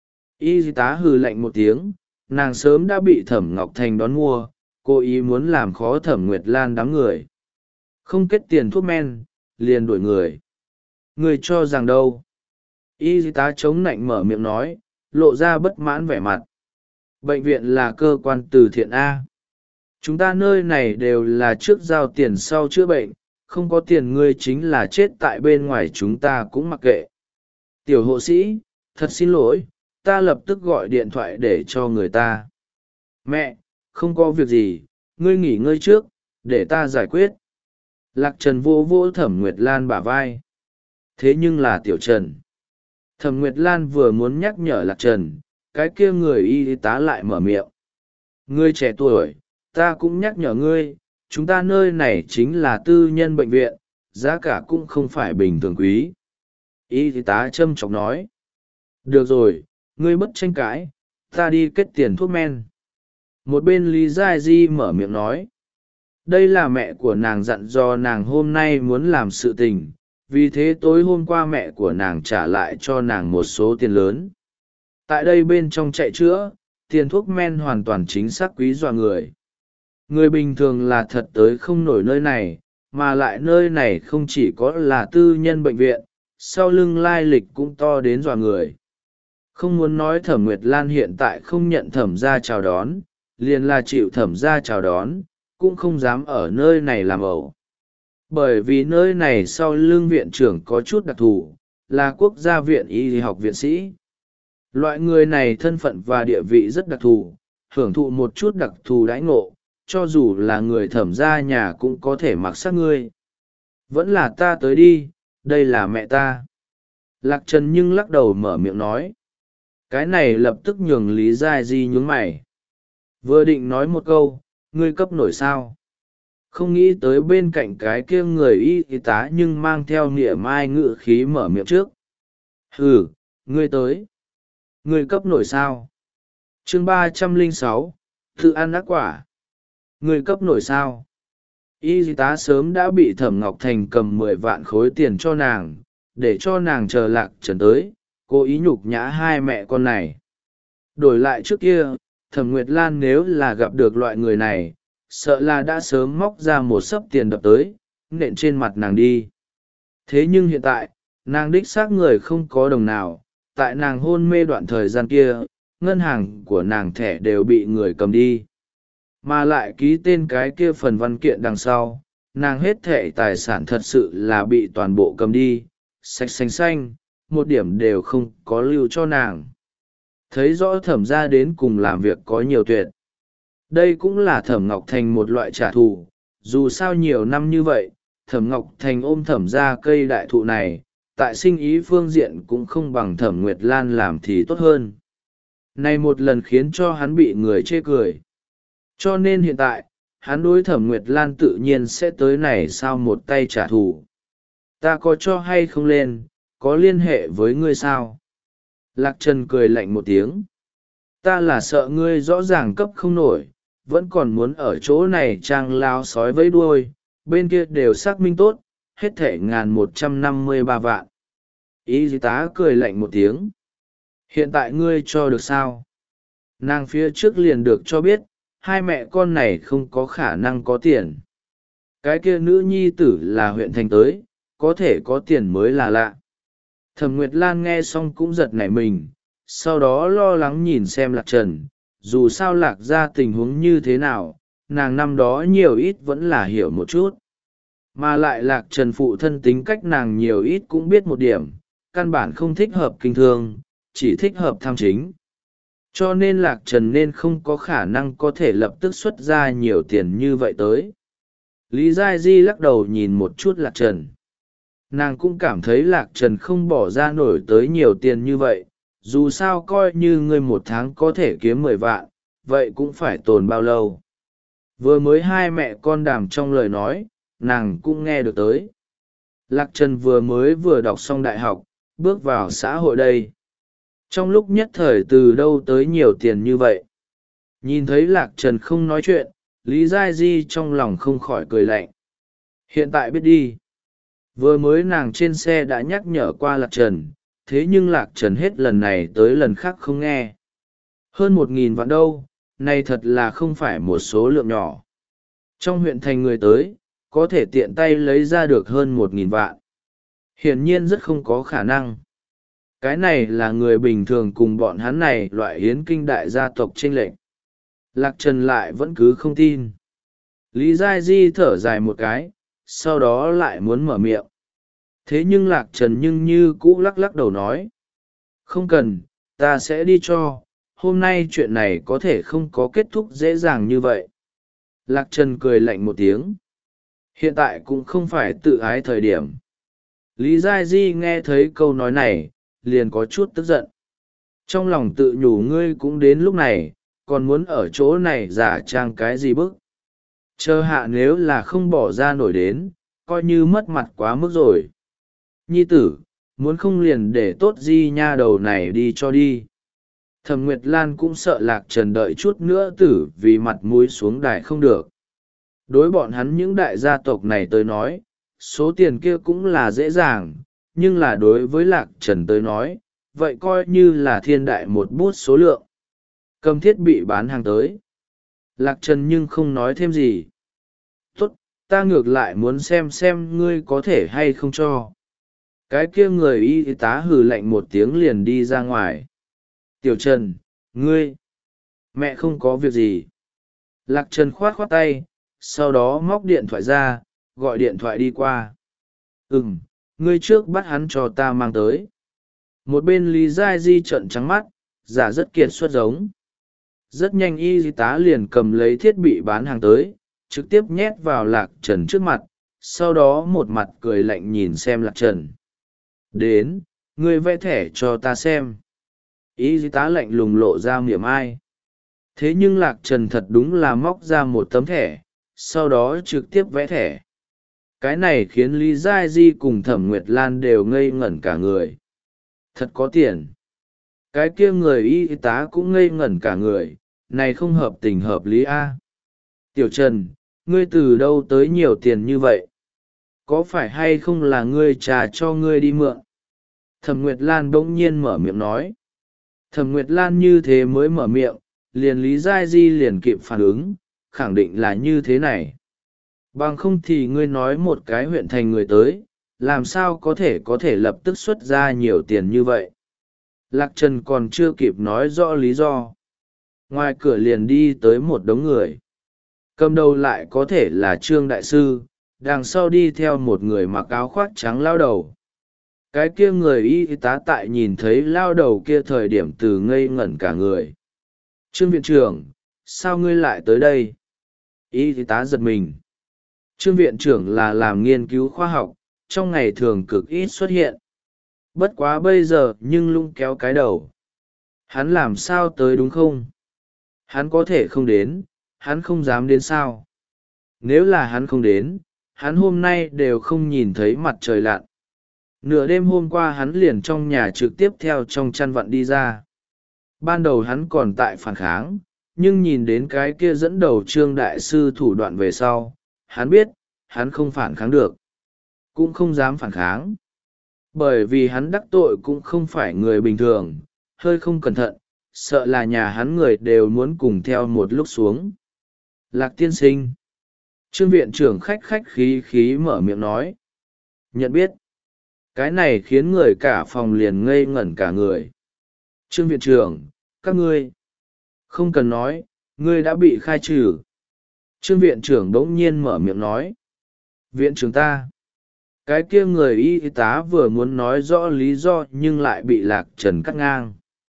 Y tá hừ lạnh một tiếng, nàng sớm đã bị Thẩm Ngọc Thành đón mua, cố ý muốn làm khó Thẩm Nguyệt Lan đám người. Không kết tiền thuốc men, liền đuổi người. Người cho rằng đâu? Y tá chống nạnh mở miệng nói, lộ ra bất mãn vẻ mặt. Bệnh viện là cơ quan từ thiện A. Chúng ta nơi này đều là trước giao tiền sau chữa bệnh, không có tiền ngươi chính là chết tại bên ngoài chúng ta cũng mặc kệ. Tiểu hộ sĩ, thật xin lỗi, ta lập tức gọi điện thoại để cho người ta. Mẹ, không có việc gì, ngươi nghỉ ngơi trước, để ta giải quyết. Lạc Trần vô vô Thẩm Nguyệt Lan bả vai. Thế nhưng là Tiểu Trần. Thẩm Nguyệt Lan vừa muốn nhắc nhở Lạc Trần, cái kia người y tá lại mở miệng. Ngươi trẻ tuổi, ta cũng nhắc nhở ngươi, chúng ta nơi này chính là tư nhân bệnh viện, giá cả cũng không phải bình thường quý. Y tá châm chọc nói. Được rồi, ngươi bất tranh cãi, ta đi kết tiền thuốc men. Một bên Lý Giai Di mở miệng nói. Đây là mẹ của nàng dặn dò nàng hôm nay muốn làm sự tình, vì thế tối hôm qua mẹ của nàng trả lại cho nàng một số tiền lớn. Tại đây bên trong chạy chữa, tiền thuốc men hoàn toàn chính xác quý dọa người. Người bình thường là thật tới không nổi nơi này, mà lại nơi này không chỉ có là tư nhân bệnh viện, sau lưng lai lịch cũng to đến dọa người. Không muốn nói Thẩm Nguyệt Lan hiện tại không nhận thẩm gia chào đón, liền là chịu thẩm gia chào đón, cũng không dám ở nơi này làm ẩu. Bởi vì nơi này sau lưng viện trưởng có chút đặc thù, là quốc gia viện y học viện sĩ. Loại người này thân phận và địa vị rất đặc thù, hưởng thụ một chút đặc thù đãi ngộ, cho dù là người thẩm gia nhà cũng có thể mặc sắc ngươi. Vẫn là ta tới đi, đây là mẹ ta. Lạc Trần nhưng lắc đầu mở miệng nói. Cái này lập tức nhường Lý Giai Di nhướng mày. Vừa định nói một câu, ngươi cấp nổi sao. Không nghĩ tới bên cạnh cái kia người y tá nhưng mang theo nghĩa mai ngự khí mở miệng trước. Ừ, ngươi tới. Ngươi cấp nổi sao. chương ba trăm lẻ sáu, tự ăn ác quả. Ngươi cấp nổi sao. Y tá sớm đã bị Thẩm Ngọc Thành cầm mười vạn khối tiền cho nàng, để cho nàng chờ Lạc Trần tới, cố ý nhục nhã hai mẹ con này. Đổi lại trước kia, Thẩm Nguyệt Lan nếu là gặp được loại người này, sợ là đã sớm móc ra một xấp tiền đập tới, nện trên mặt nàng đi. Thế nhưng hiện tại, nàng đích xác người không có đồng nào, tại nàng hôn mê đoạn thời gian kia, ngân hàng của nàng thẻ đều bị người cầm đi. Mà lại ký tên cái kia phần văn kiện đằng sau, nàng hết thẻ tài sản thật sự là bị toàn bộ cầm đi, sạch xanh xanh, một điểm đều không có lưu cho nàng. Thấy rõ thẩm ra đến cùng làm việc có nhiều tuyệt. Đây cũng là Thẩm Ngọc Thành một loại trả thù, dù sao nhiều năm như vậy, Thẩm Ngọc Thành ôm thẩm ra cây đại thụ này, tại sinh ý phương diện cũng không bằng Thẩm Nguyệt Lan làm thì tốt hơn. Này một lần khiến cho hắn bị người chê cười. Cho nên hiện tại, hắn đối Thẩm Nguyệt Lan tự nhiên sẽ tới này sao một tay trả thù. Ta có cho hay không lên, có liên hệ với ngươi sao? Lạc Trần cười lạnh một tiếng. Ta là sợ ngươi rõ ràng cấp không nổi, vẫn còn muốn ở chỗ này trang lao sói với đuôi, bên kia đều xác minh tốt, hết thể ngàn một trăm năm mươi ba vạn. Y tá cười lạnh một tiếng. Hiện tại ngươi cho được sao? Nàng phía trước liền được cho biết, hai mẹ con này không có khả năng có tiền. Cái kia nữ nhi tử là huyện thành tới, có thể có tiền mới là lạ. Thẩm Nguyệt Lan nghe xong cũng giật nảy mình, sau đó lo lắng nhìn xem Lạc Trần, dù sao Lạc ra tình huống như thế nào, nàng năm đó nhiều ít vẫn là hiểu một chút. Mà lại Lạc Trần phụ thân tính cách nàng nhiều ít cũng biết một điểm, căn bản không thích hợp kinh thương, chỉ thích hợp tham chính. Cho nên Lạc Trần nên không có khả năng có thể lập tức xuất ra nhiều tiền như vậy tới. Lý Giai Di lắc đầu nhìn một chút Lạc Trần. Nàng cũng cảm thấy Lạc Trần không bỏ ra nổi tới nhiều tiền như vậy, dù sao coi như ngươi một tháng có thể kiếm mười vạn, vậy cũng phải tồn bao lâu. Vừa mới hai mẹ con đàm trong lời nói, nàng cũng nghe được tới. Lạc Trần vừa mới vừa đọc xong đại học, bước vào xã hội đây. Trong lúc nhất thời từ đâu tới nhiều tiền như vậy. Nhìn thấy Lạc Trần không nói chuyện, Lý Giai Di trong lòng không khỏi cười lạnh. Hiện tại biết đi. Vừa mới nàng trên xe đã nhắc nhở qua Lạc Trần, thế nhưng Lạc Trần hết lần này tới lần khác không nghe. Hơn một nghìn vạn đâu, này thật là không phải một số lượng nhỏ. Trong huyện thành người tới, có thể tiện tay lấy ra được hơn một nghìn vạn. Hiển nhiên rất không có khả năng. Cái này là người bình thường cùng bọn hắn này loại hiến kinh đại gia tộc chênh lệch. Lạc Trần lại vẫn cứ không tin. Lý Giai Di thở dài một cái, sau đó lại muốn mở miệng. Thế nhưng Lạc Trần nhưng như cũ lắc lắc đầu nói. Không cần, ta sẽ đi cho, hôm nay chuyện này có thể không có kết thúc dễ dàng như vậy. Lạc Trần cười lạnh một tiếng. Hiện tại cũng không phải tự ái thời điểm. Lý Giai Di nghe thấy câu nói này, liền có chút tức giận. Trong lòng tự nhủ ngươi cũng đến lúc này, còn muốn ở chỗ này giả trang cái gì bức. Chờ hạ nếu là không bỏ ra nổi đến, coi như mất mặt quá mức rồi. Nhi tử, muốn không liền để tốt Di nha đầu này đi cho đi. Thẩm Nguyệt Lan cũng sợ Lạc Trần đợi chút nữa tử vì mặt mũi xuống đài không được. Đối bọn hắn những đại gia tộc này tới nói, số tiền kia cũng là dễ dàng, nhưng là đối với Lạc Trần tới nói, vậy coi như là thiên đại một bút số lượng. Cầm thiết bị bán hàng tới. Lạc Trần nhưng không nói thêm gì. Tốt, ta ngược lại muốn xem xem ngươi có thể hay không cho. Cái kia người y tá hừ lạnh một tiếng liền đi ra ngoài. Tiểu Trần, ngươi, mẹ không có việc gì. Lạc Trần khoát khoát tay, sau đó móc điện thoại ra, gọi điện thoại đi qua. Ừm, ngươi trước bắt hắn cho ta mang tới. Một bên Lý Giai Di trợn trắng mắt, giả rất kiệt xuất giống. Rất nhanh y tá liền cầm lấy thiết bị bán hàng tới, trực tiếp nhét vào Lạc Trần trước mặt, sau đó một mặt cười lạnh nhìn xem Lạc Trần. Đến, ngươi vẽ thẻ cho ta xem. Y tá lạnh lùng lộ ra miệng ai. Thế nhưng Lạc Trần thật đúng là móc ra một tấm thẻ, sau đó trực tiếp vẽ thẻ. Cái này khiến Lý Giai Di cùng Thẩm Nguyệt Lan đều ngây ngẩn cả người. Thật có tiền. Cái kia người y tá cũng ngây ngẩn cả người, này không hợp tình hợp lý a. Tiểu Trần, ngươi từ đâu tới nhiều tiền như vậy? Có phải hay không là ngươi trả cho ngươi đi mượn? Thẩm Nguyệt Lan bỗng nhiên mở miệng nói. Thẩm Nguyệt Lan như thế mới mở miệng, liền Lý Giai Di liền kịp phản ứng, khẳng định là như thế này. Bằng không thì ngươi nói một cái huyện thành người tới, làm sao có thể có thể lập tức xuất ra nhiều tiền như vậy? Lạc Trần còn chưa kịp nói rõ lý do. Ngoài cửa liền đi tới một đống người. Cầm đầu lại có thể là Trương Đại Sư, đằng sau đi theo một người mặc áo khoác trắng lao đầu. Cái kia người y tá tại nhìn thấy lao đầu kia thời điểm từ ngây ngẩn cả người. Trương viện trưởng, sao ngươi lại tới đây? Y tá giật mình. Trương viện trưởng là làm nghiên cứu khoa học, trong ngày thường cực ít xuất hiện. Bất quá bây giờ nhưng lung kéo cái đầu. Hắn làm sao tới đúng không? Hắn có thể không đến, hắn không dám đến sao? Nếu là hắn không đến, hắn hôm nay đều không nhìn thấy mặt trời lặn. Nửa đêm hôm qua hắn liền trong nhà trực tiếp theo trong chăn vặn đi ra. Ban đầu hắn còn tại phản kháng, nhưng nhìn đến cái kia dẫn đầu Trương Đại Sư thủ đoạn về sau, hắn biết, hắn không phản kháng được. Cũng không dám phản kháng. Bởi vì hắn đắc tội cũng không phải người bình thường, hơi không cẩn thận, sợ là nhà hắn người đều muốn cùng theo một lúc xuống. Lạc tiên sinh. Trương viện trưởng khách khách khí khí mở miệng nói. Nhận biết. Cái này khiến người cả phòng liền ngây ngẩn cả người. Trương viện trưởng, các ngươi. Không cần nói, ngươi đã bị khai trừ. Trương viện trưởng đống nhiên mở miệng nói. Viện trưởng ta. Cái kia người y tá vừa muốn nói rõ lý do nhưng lại bị Lạc Trần cắt ngang.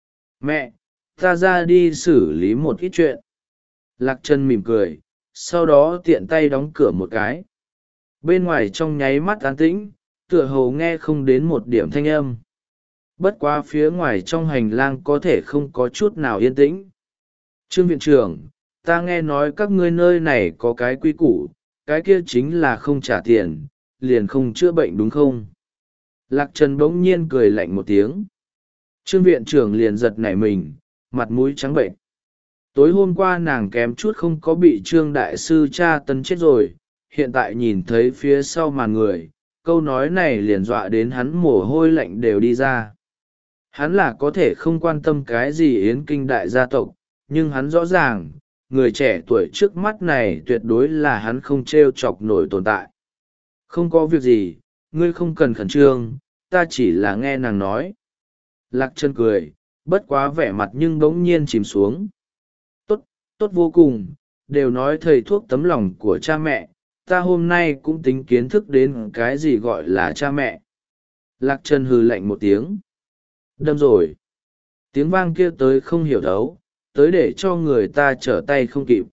Mẹ, ta ra đi xử lý một ít chuyện. Lạc Trần mỉm cười, sau đó tiện tay đóng cửa một cái. Bên ngoài trong nháy mắt an tĩnh, tựa hồ nghe không đến một điểm thanh âm. Bất quá phía ngoài trong hành lang có thể không có chút nào yên tĩnh. Trương viện trưởng, ta nghe nói các ngươi nơi này có cái quy củ, cái kia chính là không trả tiền, liền không chữa bệnh đúng không? Lạc Trần bỗng nhiên cười lạnh một tiếng. Trương viện trưởng liền giật nảy mình, mặt mũi trắng bệnh. Tối hôm qua nàng kém chút không có bị Trương Đại Sư tra tấn chết rồi, hiện tại nhìn thấy phía sau màn người, câu nói này liền dọa đến hắn mồ hôi lạnh đều đi ra. Hắn là có thể không quan tâm cái gì yến kinh đại gia tộc, nhưng hắn rõ ràng, người trẻ tuổi trước mắt này tuyệt đối là hắn không t r e o chọc nổi tồn tại. Không có việc gì, ngươi không cần khẩn trương, ta chỉ là nghe nàng nói. Lạc Trần cười, bất quá vẻ mặt nhưng bỗng nhiên chìm xuống. Tốt, tốt vô cùng, đều nói thầy thuốc tấm lòng của cha mẹ, ta hôm nay cũng tính kiến thức đến cái gì gọi là cha mẹ. Lạc Trần hừ lạnh một tiếng. Đâm rồi. Tiếng vang kia tới không hiểu đấu, tới để cho người ta trở tay không kịp.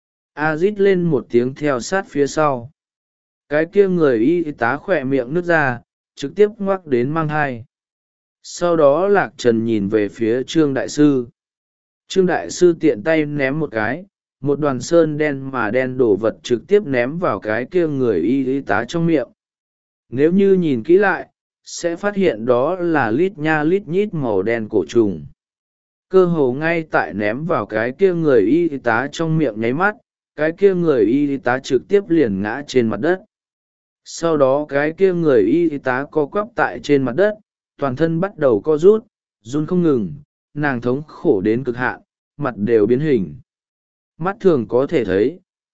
A rít lên một tiếng theo sát phía sau. Cái kia người y tá khỏe miệng nứt ra, trực tiếp ngoắc đến mang hai. Sau đó Lạc Trần nhìn về phía Trương Đại Sư. Trương Đại Sư tiện tay ném một cái, một đoàn sơn đen mà đen đổ vật trực tiếp ném vào cái kia người y tá trong miệng. Nếu như nhìn kỹ lại, sẽ phát hiện đó là lít nha lít nhít màu đen cổ trùng. Cơ hồ ngay tại ném vào cái kia người y tá trong miệng nháy mắt, cái kia người y tá trực tiếp liền ngã trên mặt đất. Sau đó cái kia người y tá co quắp tại trên mặt đất, toàn thân bắt đầu co rút, run không ngừng, nàng thống khổ đến cực hạn, mặt đều biến hình. Mắt thường có thể thấy,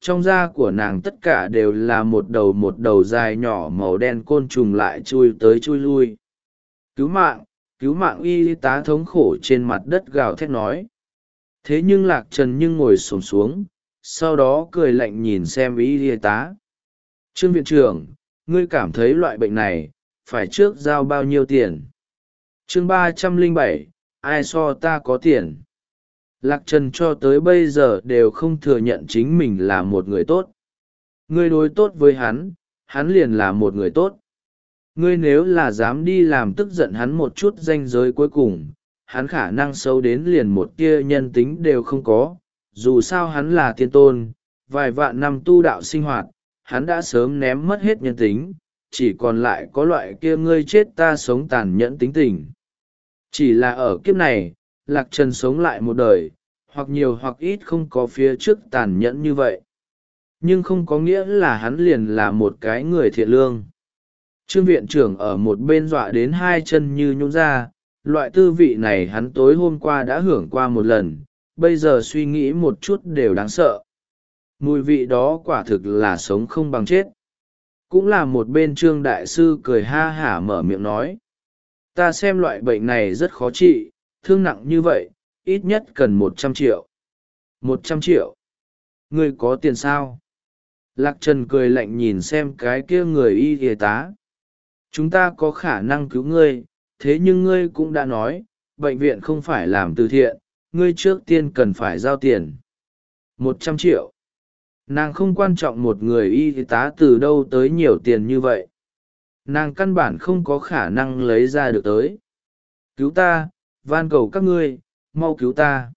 trong da của nàng tất cả đều là một đầu một đầu dài nhỏ màu đen côn trùng lại chui tới chui lui. Cứu mạng, cứu mạng, y tá thống khổ trên mặt đất gào thét nói. Thế nhưng Lạc Trần nhưng ngồi xổm xuống, sau đó cười lạnh nhìn xem y tá. Trương viện trưởng, ngươi cảm thấy loại bệnh này phải trước giao bao nhiêu tiền? Chương ba trăm lẻ bảy, ai so ta có tiền? Lạc Trần cho tới bây giờ đều không thừa nhận chính mình là một người tốt. Ngươi đối tốt với hắn, hắn liền là một người tốt. Ngươi nếu là dám đi làm tức giận hắn một chút ranh giới cuối cùng, hắn khả năng xấu đến liền một tia nhân tính đều không có. Dù sao hắn là tiên tôn, vài vạn năm tu đạo sinh hoạt, hắn đã sớm ném mất hết nhân tính, chỉ còn lại có loại kia ngươi chết ta sống tàn nhẫn tính tình. Chỉ là ở kiếp này, Lạc Trần sống lại một đời, hoặc nhiều hoặc ít không có phía trước tàn nhẫn như vậy. Nhưng không có nghĩa là hắn liền là một cái người thiện lương. Trương viện trưởng ở một bên dọa đến hai chân như nhũn ra, loại tư vị này hắn tối hôm qua đã hưởng qua một lần, bây giờ suy nghĩ một chút đều đáng sợ. Mùi vị đó quả thực là sống không bằng chết. Cũng là một bên Trương đại sư cười ha hả mở miệng nói. Ta xem loại bệnh này rất khó trị, thương nặng như vậy, ít nhất cần một trăm triệu. Một trăm triệu? Ngươi có tiền sao? Lạc Trần cười lạnh nhìn xem cái kia người y y tá. Chúng ta có khả năng cứu ngươi, thế nhưng ngươi cũng đã nói, bệnh viện không phải làm từ thiện, ngươi trước tiên cần phải giao tiền. Một trăm triệu. Nàng không quan trọng một người y tá từ đâu tới nhiều tiền như vậy. Nàng căn bản không có khả năng lấy ra được tới. Cứu ta, van cầu các ngươi, mau cứu ta.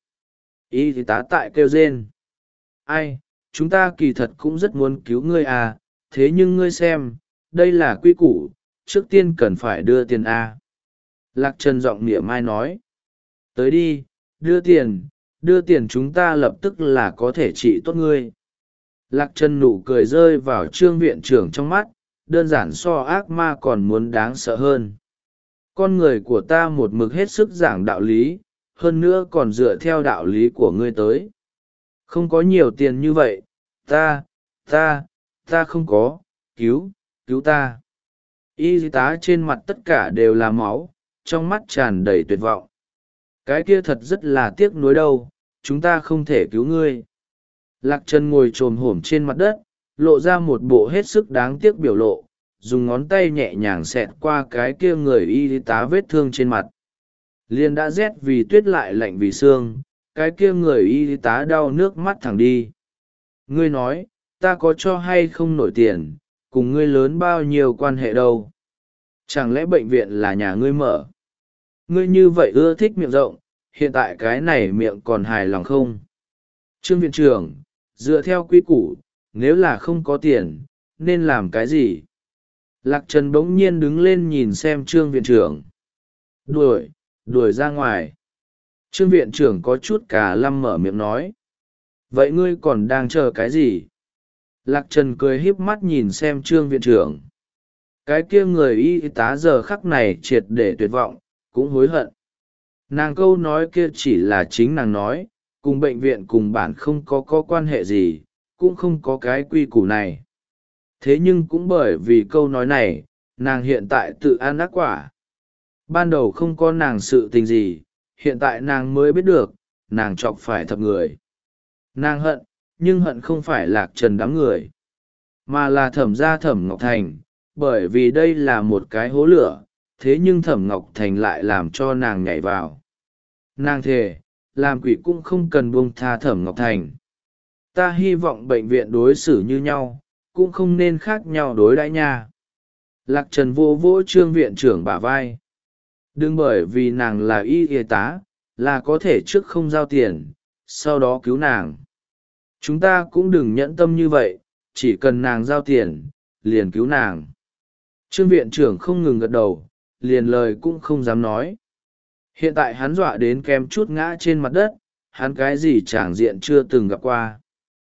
Y tá tại kêu rên. Ai, chúng ta kỳ thật cũng rất muốn cứu ngươi à, thế nhưng ngươi xem, đây là quy củ, trước tiên cần phải đưa tiền à. Lạc Trần giọng mỉa mai nói. Tới đi, đưa tiền, đưa tiền chúng ta lập tức là có thể trị tốt ngươi. Lạc Trần nụ cười rơi vào Trương viện trưởng trong mắt, đơn giản so ác ma còn muốn đáng sợ hơn. Con người của ta một mực hết sức giảng đạo lý, hơn nữa còn dựa theo đạo lý của ngươi tới. Không có nhiều tiền như vậy, ta, ta, ta không có, cứu, cứu ta. Y tá trên mặt tất cả đều là máu, trong mắt tràn đầy tuyệt vọng. Cái kia thật rất là tiếc nuối đâu, chúng ta không thể cứu ngươi. Lạc Trần ngồi chồm hổm trên mặt đất, lộ ra một bộ hết sức đáng tiếc biểu lộ, dùng ngón tay nhẹ nhàng xẹt qua cái kia người y tá vết thương trên mặt. Liền đã rét vì tuyết lại lạnh vì xương, cái kia người y tá đau nước mắt thẳng đi. Ngươi nói, ta có cho hay không nổi tiền, cùng ngươi lớn bao nhiêu quan hệ đâu. Chẳng lẽ bệnh viện là nhà ngươi mở? Ngươi như vậy ưa thích miệng rộng, hiện tại cái này miệng còn hài lòng không? Trương viện trưởng, dựa theo quy củ, nếu là không có tiền, nên làm cái gì? Lạc Trần bỗng nhiên đứng lên nhìn xem Trương viện trưởng. Đuổi, đuổi ra ngoài. Trương viện trưởng có chút cả lăm mở miệng nói. Vậy ngươi còn đang chờ cái gì? Lạc Trần cười híp mắt nhìn xem Trương viện trưởng. Cái kia người y tá giờ khắc này triệt để tuyệt vọng, cũng hối hận. Nàng câu nói kia chỉ là chính nàng nói, cùng bệnh viện cùng bản không có có quan hệ gì, cũng không có cái quy củ này. Thế nhưng cũng bởi vì câu nói này, nàng hiện tại tự ăn ác quả. Ban đầu không có nàng sự tình gì, hiện tại nàng mới biết được, nàng chọc phải thập người. Nàng hận, nhưng hận không phải Lạc Trần đám người, mà là Thẩm gia Thẩm Ngọc Thành, bởi vì đây là một cái hố lửa, thế nhưng Thẩm Ngọc Thành lại làm cho nàng nhảy vào. Nàng thề, làm quỷ cũng không cần buông tha Thẩm Ngọc Thành. Ta hy vọng bệnh viện đối xử như nhau, cũng không nên khác nhau đối đãi nha. Lạc Trần vô vỗ Trương viện trưởng bả vai. Đừng bởi vì nàng là y y tá, là có thể trước không giao tiền, sau đó cứu nàng. Chúng ta cũng đừng nhẫn tâm như vậy, chỉ cần nàng giao tiền, liền cứu nàng. Trương viện trưởng không ngừng gật đầu, liền lời cũng không dám nói. Hiện tại hắn dọa đến kém chút ngã trên mặt đất, hắn cái gì tràng diện chưa từng gặp qua.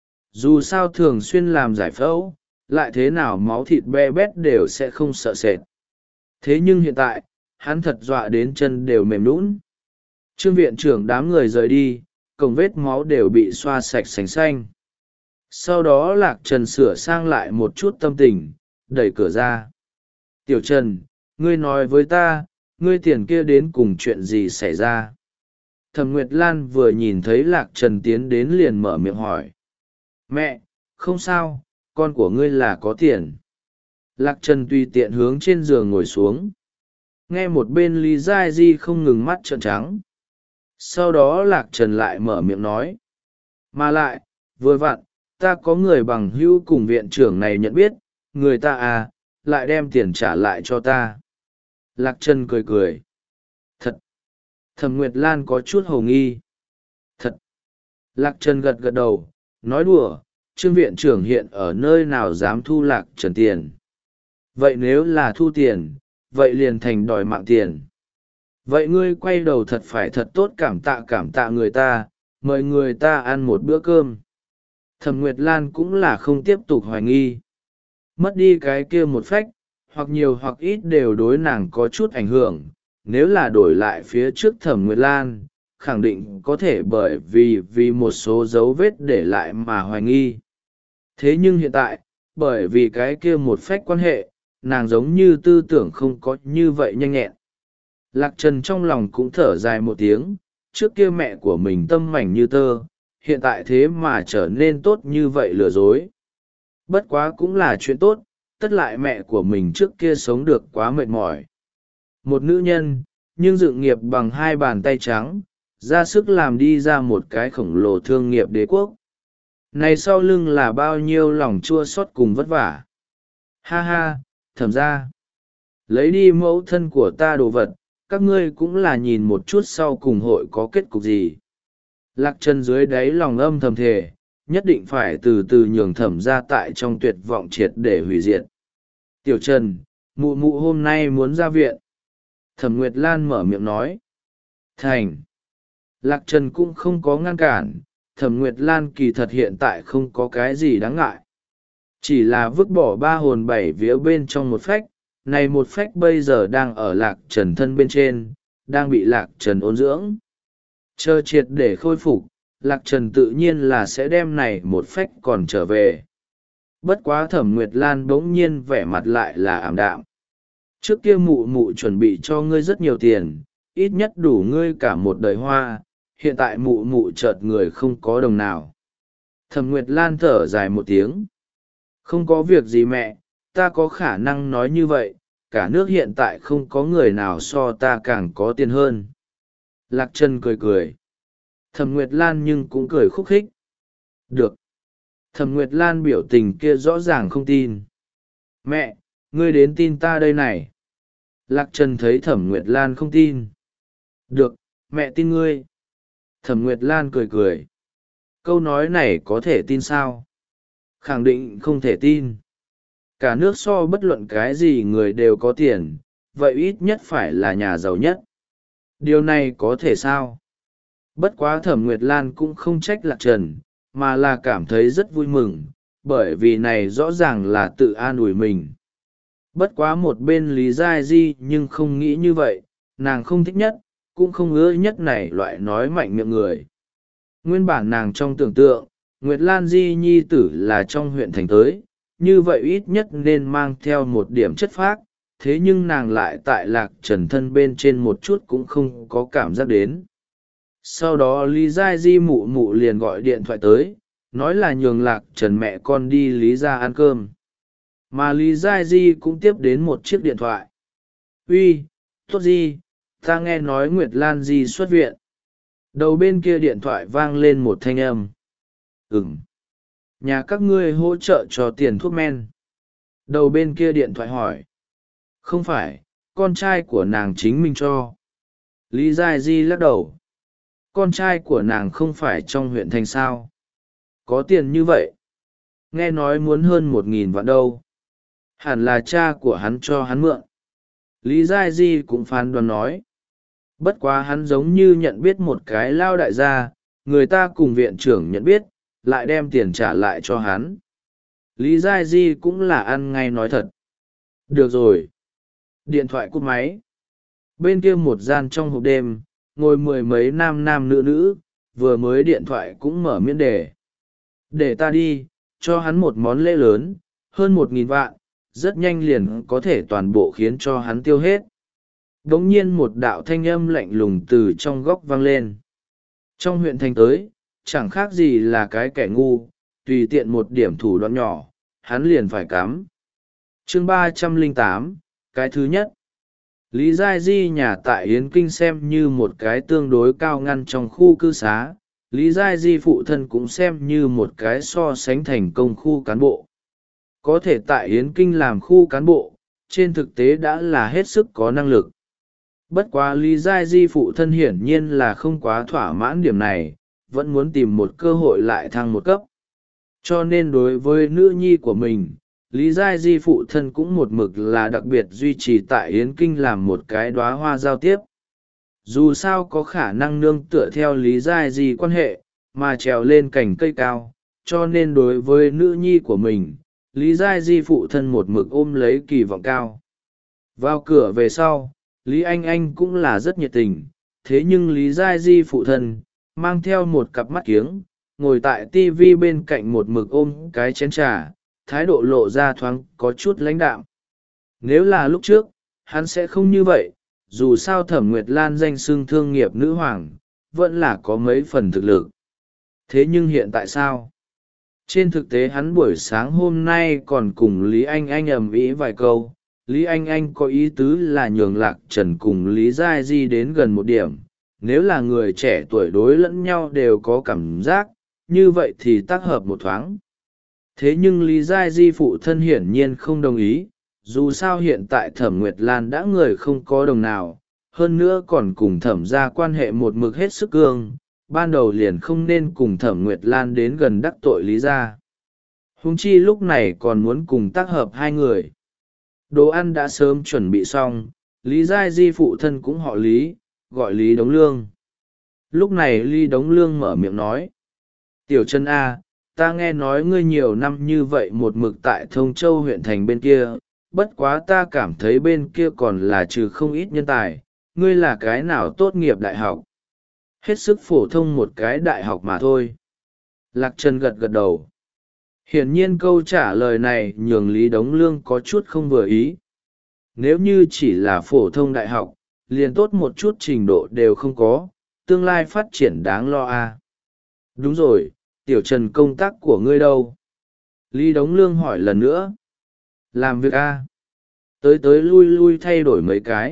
Dù sao thường xuyên làm giải phẫu, lại thế nào máu thịt be bét đều sẽ không sợ sệt. Thế nhưng hiện tại, hắn thật dọa đến chân đều mềm nhũn. Trương viện trưởng đám người rời đi, cổng vết máu đều bị xoa sạch sành xanh. Sau đó Lạc Trần sửa sang lại một chút tâm tình, đẩy cửa ra. Tiểu Trần, ngươi nói với ta, ngươi tiền kia đến cùng chuyện gì xảy ra? Thẩm Nguyệt Lan vừa nhìn thấy Lạc Trần tiến đến liền mở miệng hỏi. Mẹ, không sao, con của ngươi là có tiền. Lạc Trần tùy tiện hướng trên giường ngồi xuống. Nghe một bên Lý Giai Di không ngừng mắt trợn trắng. Sau đó Lạc Trần lại mở miệng nói. Mà lại, vừa vặn, ta có người bằng hữu cùng viện trưởng này nhận biết, người ta à, lại đem tiền trả lại cho ta. Lạc Trần cười cười. Thật. Thẩm Nguyệt Lan có chút hồ nghi. Thật. Lạc Trần gật gật đầu, nói đùa, Trương viện trưởng hiện ở nơi nào dám thu Lạc Trần tiền. Vậy nếu là thu tiền, vậy liền thành đòi mạng tiền. Vậy ngươi quay đầu thật phải thật tốt cảm tạ cảm tạ người ta, mời người ta ăn một bữa cơm. Thẩm Nguyệt Lan cũng là không tiếp tục hoài nghi. Mất đi cái kia một phách, hoặc nhiều hoặc ít đều đối nàng có chút ảnh hưởng. Nếu là đổi lại phía trước Thẩm Nguyệt Lan, khẳng định có thể bởi vì vì một số dấu vết để lại mà hoài nghi. Thế nhưng hiện tại, bởi vì cái kia một phách quan hệ, nàng giống như tư tưởng không có như vậy nhanh nhẹn. Lạc Trần trong lòng cũng thở dài một tiếng, trước kia mẹ của mình tâm mảnh như tơ, hiện tại thế mà trở nên tốt như vậy lừa dối. Bất quá cũng là chuyện tốt, tất lại mẹ của mình trước kia sống được quá mệt mỏi. Một nữ nhân, nhưng dự nghiệp bằng hai bàn tay trắng, ra sức làm đi ra một cái khổng lồ thương nghiệp đế quốc. Này sau lưng là bao nhiêu lòng chua xót cùng vất vả. Ha ha, Thẩm ra. Lấy đi mẫu thân của ta đồ vật, các ngươi cũng là nhìn một chút sau cùng hội có kết cục gì. Lạc Trần dưới đáy lòng âm thầm thề, nhất định phải từ từ nhường Thẩm ra tại trong tuyệt vọng triệt để hủy diệt. Tiểu Trần, mụ mụ hôm nay muốn ra viện. Thẩm Nguyệt Lan mở miệng nói. Thành. Lạc Trần cũng không có ngăn cản, Thẩm Nguyệt Lan kỳ thật hiện tại không có cái gì đáng ngại. Chỉ là vứt bỏ ba hồn bảy vía bên trong một phách, này một phách bây giờ đang ở Lạc Trần thân bên trên, đang bị Lạc Trần ôn dưỡng. Chờ triệt để khôi phục, Lạc Trần tự nhiên là sẽ đem này một phách còn trở về. Bất quá Thẩm Nguyệt Lan bỗng nhiên vẻ mặt lại là ảm đạm. Trước kia mụ mụ chuẩn bị cho ngươi rất nhiều tiền, ít nhất đủ ngươi cả một đời hoa, hiện tại mụ mụ chợt người không có đồng nào. Thẩm Nguyệt Lan thở dài một tiếng. Không có việc gì mẹ, ta có khả năng nói như vậy, cả nước hiện tại không có người nào so ta càng có tiền hơn. Lạc Trần cười cười. Thẩm Nguyệt Lan nhưng cũng cười khúc khích. Được. Thẩm Nguyệt Lan biểu tình kia rõ ràng không tin. Mẹ, ngươi đến tin ta đây này. Lạc Trần thấy Thẩm Nguyệt Lan không tin. Được, mẹ tin ngươi. Thẩm Nguyệt Lan cười cười. Câu nói này có thể tin sao? Khẳng định không thể tin. Cả nước so bất luận cái gì người đều có tiền, vậy ít nhất phải là nhà giàu nhất. Điều này có thể sao? Bất quá Thẩm Nguyệt Lan cũng không trách Lạc Trần, mà là cảm thấy rất vui mừng, bởi vì này rõ ràng là tự an ủi mình. Bất quá một bên Lý Giai Di nhưng không nghĩ như vậy, nàng không thích nhất, cũng không ưa nhất này loại nói mạnh miệng người. Nguyên bản nàng trong tưởng tượng, Nguyệt Lan Di nhi tử là trong huyện thành tới, như vậy ít nhất nên mang theo một điểm chất phác, thế nhưng nàng lại tại Lạc Trần thân bên trên một chút cũng không có cảm giác đến. Sau đó Lý Giai Di mụ mụ liền gọi điện thoại tới, nói là nhường Lạc Trần mẹ con đi Lý ra ăn cơm. Mà Lý Giai Di cũng tiếp đến một chiếc điện thoại. Uy, tốt Di, ta nghe nói Nguyệt Lan Di xuất viện. Đầu bên kia điện thoại vang lên một thanh âm. Ừm. Nhà các ngươi hỗ trợ cho tiền thuốc men. Đầu bên kia điện thoại hỏi. Không phải, con trai của nàng chính mình cho. Lý Giai Di lắc đầu. Con trai của nàng không phải trong huyện thành sao. Có tiền như vậy. Nghe nói muốn hơn một nghìn vạn đâu. Hẳn là cha của hắn cho hắn mượn. Lý Giai Di cũng phán đoán nói. Bất quá hắn giống như nhận biết một cái lao đại gia, người ta cùng viện trưởng nhận biết, lại đem tiền trả lại cho hắn. Lý Giai Di cũng là ăn ngay nói thật. Được rồi. Điện thoại cúp máy. Bên kia một gian trong hộp đêm, ngồi mười mấy nam nam nữ nữ, vừa mới điện thoại cũng mở miễn đề. Để ta đi, cho hắn một món lễ lớn, hơn một nghìn vạn, rất nhanh liền có thể toàn bộ khiến cho hắn tiêu hết. đ ỗ n g nhiên một đạo thanh âm lạnh lùng từ trong góc vang lên. Trong huyện thành tới, chẳng khác gì là cái kẻ ngu, tùy tiện một điểm thủ đoạn nhỏ, hắn liền phải cắm. Chương ba trăm lẻ tám, cái thứ nhất. Lý Giai Di nhà tại Yến Kinh xem như một cái tương đối cao ngăn trong khu cư xá, Lý Giai Di phụ thân cũng xem như một cái so sánh thành công khu cán bộ. Có thể tại Yến Kinh làm khu cán bộ, trên thực tế đã là hết sức có năng lực. Bất quá Lý Giai Di phụ thân hiển nhiên là không quá thỏa mãn điểm này, vẫn muốn tìm một cơ hội lại thăng một cấp. Cho nên đối với nữ nhi của mình, Lý Giai Di phụ thân cũng một mực là đặc biệt duy trì tại Yến Kinh làm một cái đóa hoa giao tiếp. Dù sao có khả năng nương tựa theo Lý Giai Di quan hệ, mà trèo lên cành cây cao, cho nên đối với nữ nhi của mình, Lý Giai Di phụ thân một mực ôm lấy kỳ vọng cao. Vào cửa về sau, Lý Anh Anh cũng là rất nhiệt tình, thế nhưng Lý Giai Di phụ thân, mang theo một cặp mắt kiếng, ngồi tại ti vi bên cạnh một mực ôm cái chén trà, thái độ lộ ra thoáng có chút lãnh đạm. Nếu là lúc trước, hắn sẽ không như vậy, dù sao Thẩm Nguyệt Lan danh xưng thương nghiệp nữ hoàng, vẫn là có mấy phần thực lực. Thế nhưng hiện tại sao? Trên thực tế hắn buổi sáng hôm nay còn cùng Lý Anh Anh ầm ĩ vài câu. Lý Anh Anh có ý tứ là nhường Lạc Trần cùng Lý Giai Di đến gần một điểm. Nếu là người trẻ tuổi đối lẫn nhau đều có cảm giác, như vậy thì tác hợp một thoáng. Thế nhưng Lý Giai Di phụ thân hiển nhiên không đồng ý, dù sao hiện tại Thẩm Nguyệt Lan đã người không có đồng nào, hơn nữa còn cùng Thẩm gia quan hệ một mực hết sức cương, ban đầu liền không nên cùng Thẩm Nguyệt Lan đến gần đắc tội Lý gia. Huống chi lúc này còn muốn cùng tác hợp hai người. Đồ ăn đã sớm chuẩn bị xong, Lý Giai Di phụ thân cũng họ Lý, gọi Lý Đống Lương. Lúc này Lý Đống Lương mở miệng nói: Tiểu Trân A, ta nghe nói ngươi nhiều năm như vậy một mực tại Thông Châu huyện thành bên kia, bất quá ta cảm thấy bên kia còn là trừ không ít nhân tài, ngươi là cái nào tốt nghiệp đại học? Hết sức phổ thông một cái đại học mà thôi. Lạc Trần gật gật đầu. Hiển nhiên câu trả lời này nhường Lý Đống Lương có chút không vừa ý. Nếu như chỉ là phổ thông đại học, liền tốt một chút trình độ đều không có, tương lai phát triển đáng lo a. Đúng rồi, Tiểu Trần công tác của ngươi đâu? Lý Đống Lương hỏi lần nữa. Làm việc a. Tới tới lui lui thay đổi mấy cái.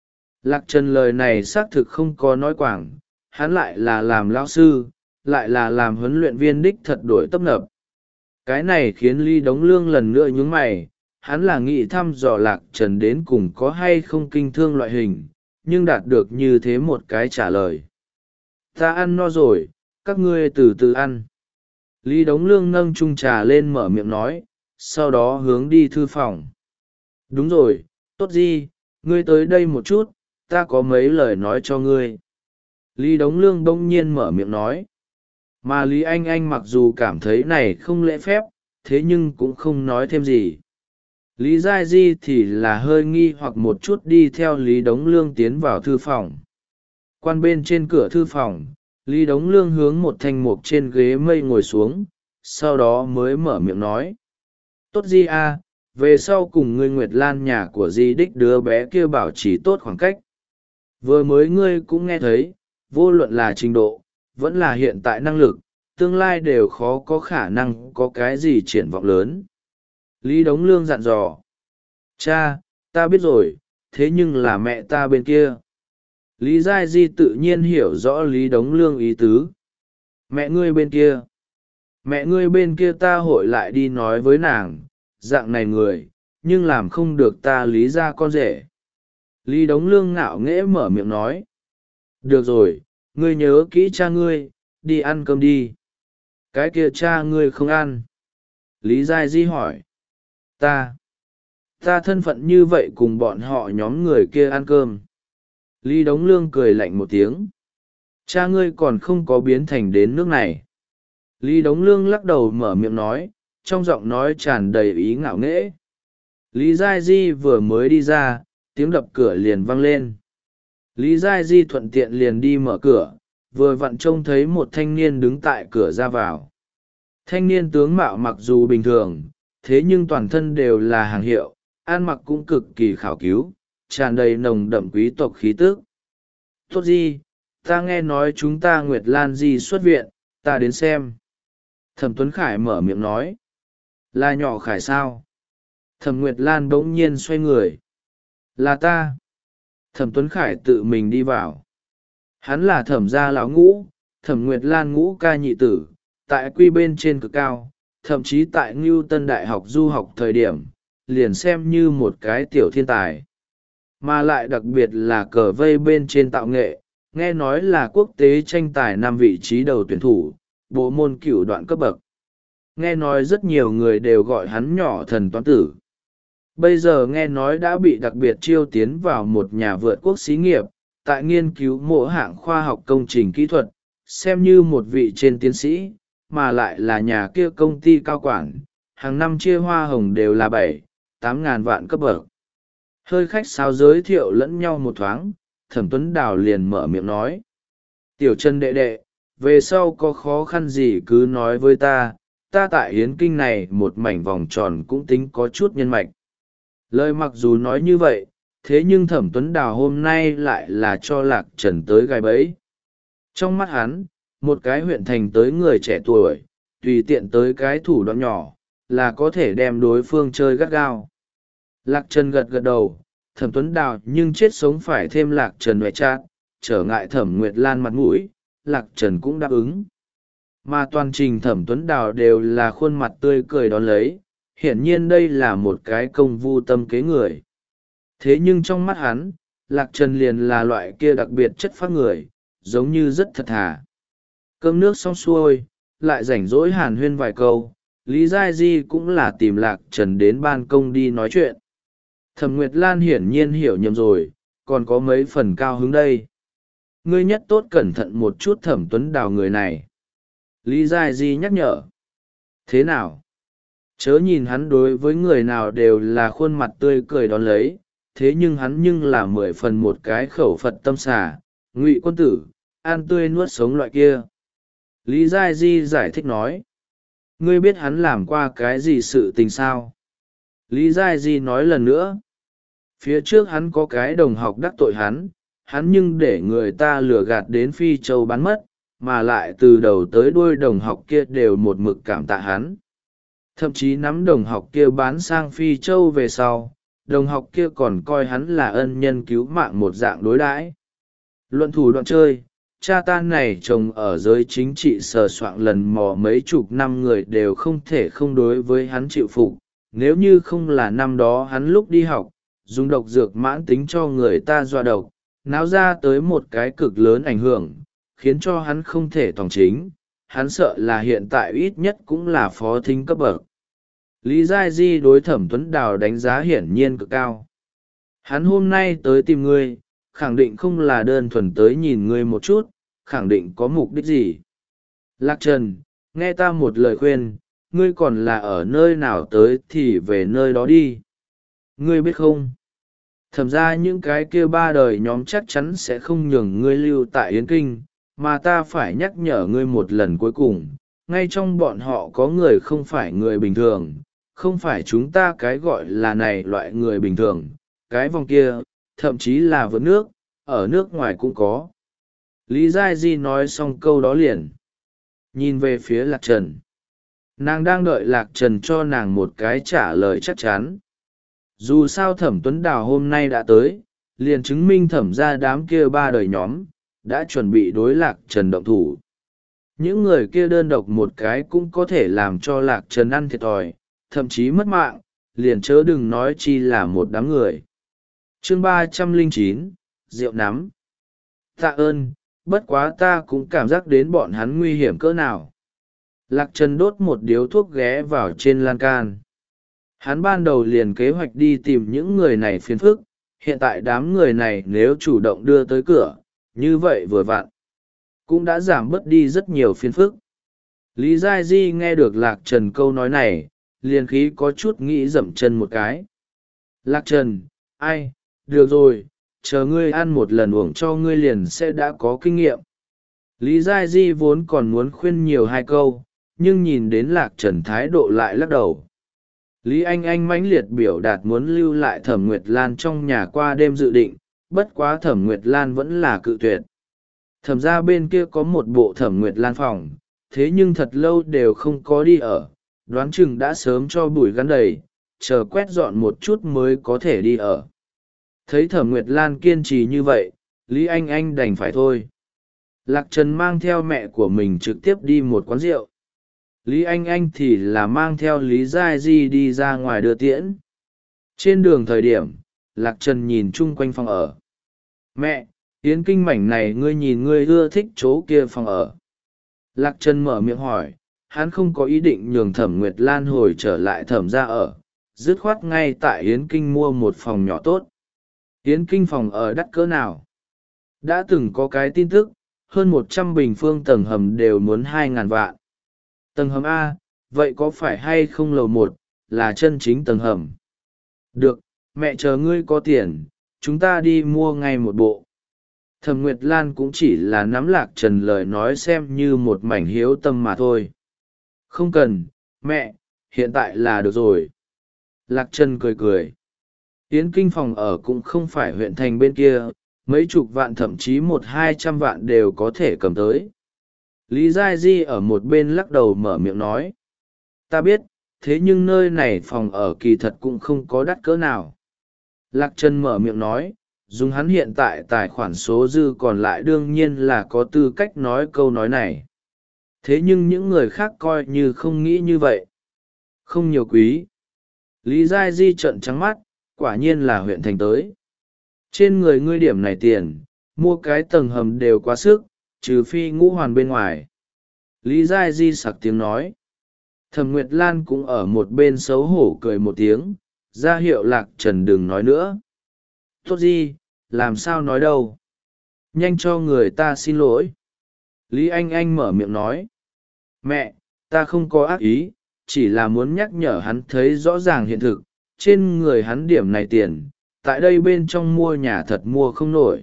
Lạc Trần lời này xác thực không có nói quảng, hắn lại là làm lão sư, lại là làm huấn luyện viên đích thật đổi tấp nập. Cái này khiến Lý Đống Lương lần nữa nhướng mày, hắn là nghĩ thăm dò Lạc Trần đến cùng có hay không kinh thương loại hình, nhưng đạt được như thế một cái trả lời. Ta ăn no rồi, các ngươi từ từ ăn. Lý Đống Lương nâng chung trà lên mở miệng nói, sau đó hướng đi thư phòng. Đúng rồi, tốt gì, ngươi tới đây một chút, ta có mấy lời nói cho ngươi. Lý Đống Lương bỗng nhiên mở miệng nói. Mà Lý Anh Anh mặc dù cảm thấy này không lễ phép, thế nhưng cũng không nói thêm gì. Lý Giai Di thì là hơi nghi hoặc một chút đi theo Lý Đống Lương tiến vào thư phòng. Quan bên trên cửa thư phòng, Lý Đống Lương hướng một thanh mục trên ghế mây ngồi xuống, sau đó mới mở miệng nói. Tốt Di a, về sau cùng ngươi Nguyệt Lan nhà của Di đích đứa bé kia bảo trì tốt khoảng cách. Vừa mới ngươi cũng nghe thấy, vô luận là trình độ, vẫn là hiện tại năng lực, tương lai đều khó có khả năng có cái gì triển vọng lớn. Lý Đống Lương dặn dò. Cha, ta biết rồi, thế nhưng là mẹ ta bên kia. Lý Giai Di tự nhiên hiểu rõ Lý Đống Lương ý tứ. Mẹ ngươi bên kia. Mẹ ngươi bên kia ta hội lại đi nói với nàng, dạng này người, nhưng làm không được ta Lý ra con rể. Lý Đống Lương ngạo nghễ mở miệng nói. Được rồi, ngươi nhớ kỹ cha ngươi, đi ăn cơm đi. Cái kia cha ngươi không ăn. Lý Giai Di hỏi. Ta. Ta thân phận như vậy cùng bọn họ nhóm người kia ăn cơm. Lý Đống Lương cười lạnh một tiếng. Cha ngươi còn không có biến thành đến nước này. Lý Đống Lương lắc đầu mở miệng nói, trong giọng nói tràn đầy ý ngạo nghễ. Lý Giai Di vừa mới đi ra, tiếng đập cửa liền vang lên. Lý Giai Di thuận tiện liền đi mở cửa, vừa vặn trông thấy một thanh niên đứng tại cửa ra vào. Thanh niên tướng mạo mặc dù bình thường, thế nhưng toàn thân đều là hàng hiệu, ăn mặc cũng cực kỳ khảo cứu, tràn đầy nồng đậm quý tộc khí tước. Tốt gì, ta nghe nói chúng ta Nguyệt Lan di xuất viện, ta đến xem. Thẩm Tuấn Khải mở miệng nói. Là nhỏ Khải sao? Thẩm Nguyệt Lan bỗng nhiên xoay người. Là ta. Thẩm Tuấn Khải tự mình đi vào. Hắn là thẩm gia lão ngũ, Thẩm Nguyệt Lan ngũ ca nhị tử, tại quy bên trên cực cao, thậm chí tại Ngưu Tân Đại học du học thời điểm, liền xem như một cái tiểu thiên tài. Mà lại đặc biệt là cờ vây bên trên tạo nghệ, nghe nói là quốc tế tranh tài năm vị trí đầu tuyển thủ, bộ môn cửu đoạn cấp bậc. Nghe nói rất nhiều người đều gọi hắn nhỏ thần toán tử. Bây giờ nghe nói đã bị đặc biệt chiêu tiến vào một nhà vượt quốc xí nghiệp, tại nghiên cứu mỗi hạng khoa học công trình kỹ thuật, xem như một vị trên tiến sĩ, mà lại là nhà kia công ty cao quản, hàng năm chia hoa hồng đều là bảy, tám ngàn vạn cấp bậc. Hơi khách sáo giới thiệu lẫn nhau một thoáng, Thẩm Tuấn Đào liền mở miệng nói. Tiểu Trần đệ đệ, về sau có khó khăn gì cứ nói với ta, ta tại Yến Kinh này một mảnh vòng tròn cũng tính có chút nhân mạch. Lời mặc dù nói như vậy, thế nhưng Thẩm Tuấn Đào hôm nay lại là cho Lạc Trần tới gai bẫy. Trong mắt hắn, một cái huyện thành tới người trẻ tuổi, tùy tiện tới cái thủ đoạn nhỏ, là có thể đem đối phương chơi gắt gao. Lạc Trần gật gật đầu, Thẩm Tuấn Đào nhưng chết sống phải thêm Lạc Trần ngoại trát, trở ngại Thẩm Nguyệt Lan mặt mũi, Lạc Trần cũng đáp ứng. Mà toàn trình Thẩm Tuấn Đào đều là khuôn mặt tươi cười đón lấy, hiển nhiên đây là một cái công vu tâm kế người. Thế nhưng trong mắt hắn, Lạc Trần liền là loại kia đặc biệt chất phác người, giống như rất thật thà. Cơm nước xong xuôi, lại rảnh rỗi hàn huyên vài câu, Lý Giai Di cũng là tìm Lạc Trần đến ban công đi nói chuyện. Thẩm Nguyệt Lan hiển nhiên hiểu nhầm rồi, còn có mấy phần cao hứng đây. Ngươi nhất tốt cẩn thận một chút Thẩm Tuấn Đào người này. Lý Giai Di nhắc nhở. Thế nào? Chớ nhìn hắn đối với người nào đều là khuôn mặt tươi cười đón lấy, thế nhưng hắn nhưng là mười phần một cái khẩu Phật tâm xà, Ngụy quân tử, ăn tươi nuốt sống loại kia. Lý Giai Di giải thích nói. Ngươi biết hắn làm qua cái gì sự tình sao? Lý Giai Di nói lần nữa. Phía trước hắn có cái đồng học đắc tội hắn, hắn nhưng để người ta lừa gạt đến Phi Châu bán mất, mà lại từ đầu tới đuôi đồng học kia đều một mực cảm tạ hắn. Thậm chí nắm đồng học kia bán sang Phi Châu về sau, đồng học kia còn coi hắn là ân nhân cứu mạng một dạng đối đãi. Luận thủ đoạn chơi, cha tan này chồng ở giới chính trị sờ soạng lần mò mấy chục năm người đều không thể không đối với hắn chịu phục. Nếu như không là năm đó hắn lúc đi học, dùng độc dược mãn tính cho người ta dọa độc, náo ra tới một cái cực lớn ảnh hưởng, khiến cho hắn không thể tòng chính, hắn sợ là hiện tại ít nhất cũng là phó thính cấp bậc. Lý Giai Di đối Thẩm Tuấn Đào đánh giá hiển nhiên cực cao. Hắn hôm nay tới tìm ngươi, khẳng định không là đơn thuần tới nhìn ngươi một chút, khẳng định có mục đích gì. Lạc Trần, nghe ta một lời khuyên, ngươi còn là ở nơi nào tới thì về nơi đó đi. Ngươi biết không? Thẩm ra những cái kia ba đời nhóm chắc chắn sẽ không nhường ngươi lưu tại Yến Kinh, mà ta phải nhắc nhở ngươi một lần cuối cùng, ngay trong bọn họ có người không phải người bình thường, không phải chúng ta cái gọi là này loại người bình thường, cái vòng kia, thậm chí là vượt nước, ở nước ngoài cũng có. Lý Giai Di nói xong câu đó liền. Nhìn về phía Lạc Trần. Nàng đang đợi Lạc Trần cho nàng một cái trả lời chắc chắn. Dù sao Thẩm Tuấn Đào hôm nay đã tới, liền chứng minh thẩm ra đám kia ba đời nhóm, đã chuẩn bị đối Lạc Trần động thủ. Những người kia đơn độc một cái cũng có thể làm cho Lạc Trần ăn thiệt thòi, thậm chí mất mạng, liền chớ đừng nói chi là một đám người. Chương ba trăm lẻ chín, rượu nắm. Tạ ơn, bất quá ta cũng cảm giác đến bọn hắn nguy hiểm cỡ nào. Lạc Trần đốt một điếu thuốc ghé vào trên lan can. Hắn ban đầu liền kế hoạch đi tìm những người này phiền phức, hiện tại đám người này nếu chủ động đưa tới cửa, như vậy vừa vặn, cũng đã giảm bớt đi rất nhiều phiền phức. Lý Giai Di nghe được Lạc Trần câu nói này, liền khí có chút nghĩ dậm chân một cái. Lạc Trần, ai, được rồi, chờ ngươi ăn một lần uổng cho ngươi liền sẽ đã có kinh nghiệm. Lý Giai Di vốn còn muốn khuyên nhiều hai câu, nhưng nhìn đến Lạc Trần thái độ lại lắc đầu. Lý Anh Anh mãnh liệt biểu đạt muốn lưu lại Thẩm Nguyệt Lan trong nhà qua đêm dự định, bất quá Thẩm Nguyệt Lan vẫn là cự tuyệt. Thẩm ra bên kia có một bộ Thẩm Nguyệt Lan phòng, thế nhưng thật lâu đều không có đi ở, đoán chừng đã sớm cho bụi gắn đầy, chờ quét dọn một chút mới có thể đi ở. Thấy Thẩm Nguyệt Lan kiên trì như vậy, Lý Anh Anh đành phải thôi. Lạc Trần mang theo mẹ của mình trực tiếp đi một quán rượu. Lý Anh Anh thì là mang theo Lý Giai Di đi ra ngoài đưa tiễn. Trên đường thời điểm, Lạc Trần nhìn chung quanh phòng ở. Mẹ, Yến Kinh mảnh này ngươi nhìn ngươi ưa thích chỗ kia phòng ở. Lạc Trần mở miệng hỏi, hắn không có ý định nhường Thẩm Nguyệt Lan hồi trở lại Thẩm ra ở, dứt khoát ngay tại Yến Kinh mua một phòng nhỏ tốt. Yến Kinh phòng ở đắt cỡ nào? Đã từng có cái tin tức, hơn một trăm bình phương tầng hầm đều muốn hai ngàn vạn. Tầng hầm A, vậy có phải hay không lầu một, là chân chính tầng hầm? Được, mẹ chờ ngươi có tiền, chúng ta đi mua ngay một bộ. Thẩm Nguyệt Lan cũng chỉ là nắm Lạc Trần lời nói xem như một mảnh hiếu tâm mà thôi. Không cần, mẹ, hiện tại là được rồi. Lạc Trần cười cười. Yến Kinh phòng ở cũng không phải huyện thành bên kia, mấy chục vạn thậm chí một hai trăm vạn đều có thể cầm tới. Lý Giai Di ở một bên lắc đầu mở miệng nói. Ta biết, thế nhưng nơi này phòng ở kỳ thật cũng không có đắt cỡ nào. Lạc Trần mở miệng nói, dùng hắn hiện tại tài khoản số dư còn lại đương nhiên là có tư cách nói câu nói này. Thế nhưng những người khác coi như không nghĩ như vậy. Không nhiều quý. Lý Giai Di trợn trắng mắt, quả nhiên là huyện thành tới. Trên người ngươi điểm này tiền, mua cái tầng hầm đều quá sức, trừ phi ngũ hoàn bên ngoài. Lý Giai Di sặc tiếng nói. Thẩm Nguyệt Lan cũng ở một bên xấu hổ cười một tiếng, ra hiệu Lạc Trần đừng nói nữa. Tốt gì, làm sao nói đâu. Nhanh cho người ta xin lỗi. Lý Anh Anh mở miệng nói. Mẹ, ta không có ác ý, chỉ là muốn nhắc nhở hắn thấy rõ ràng hiện thực, trên người hắn điểm này tiền, tại đây bên trong mua nhà thật mua không nổi.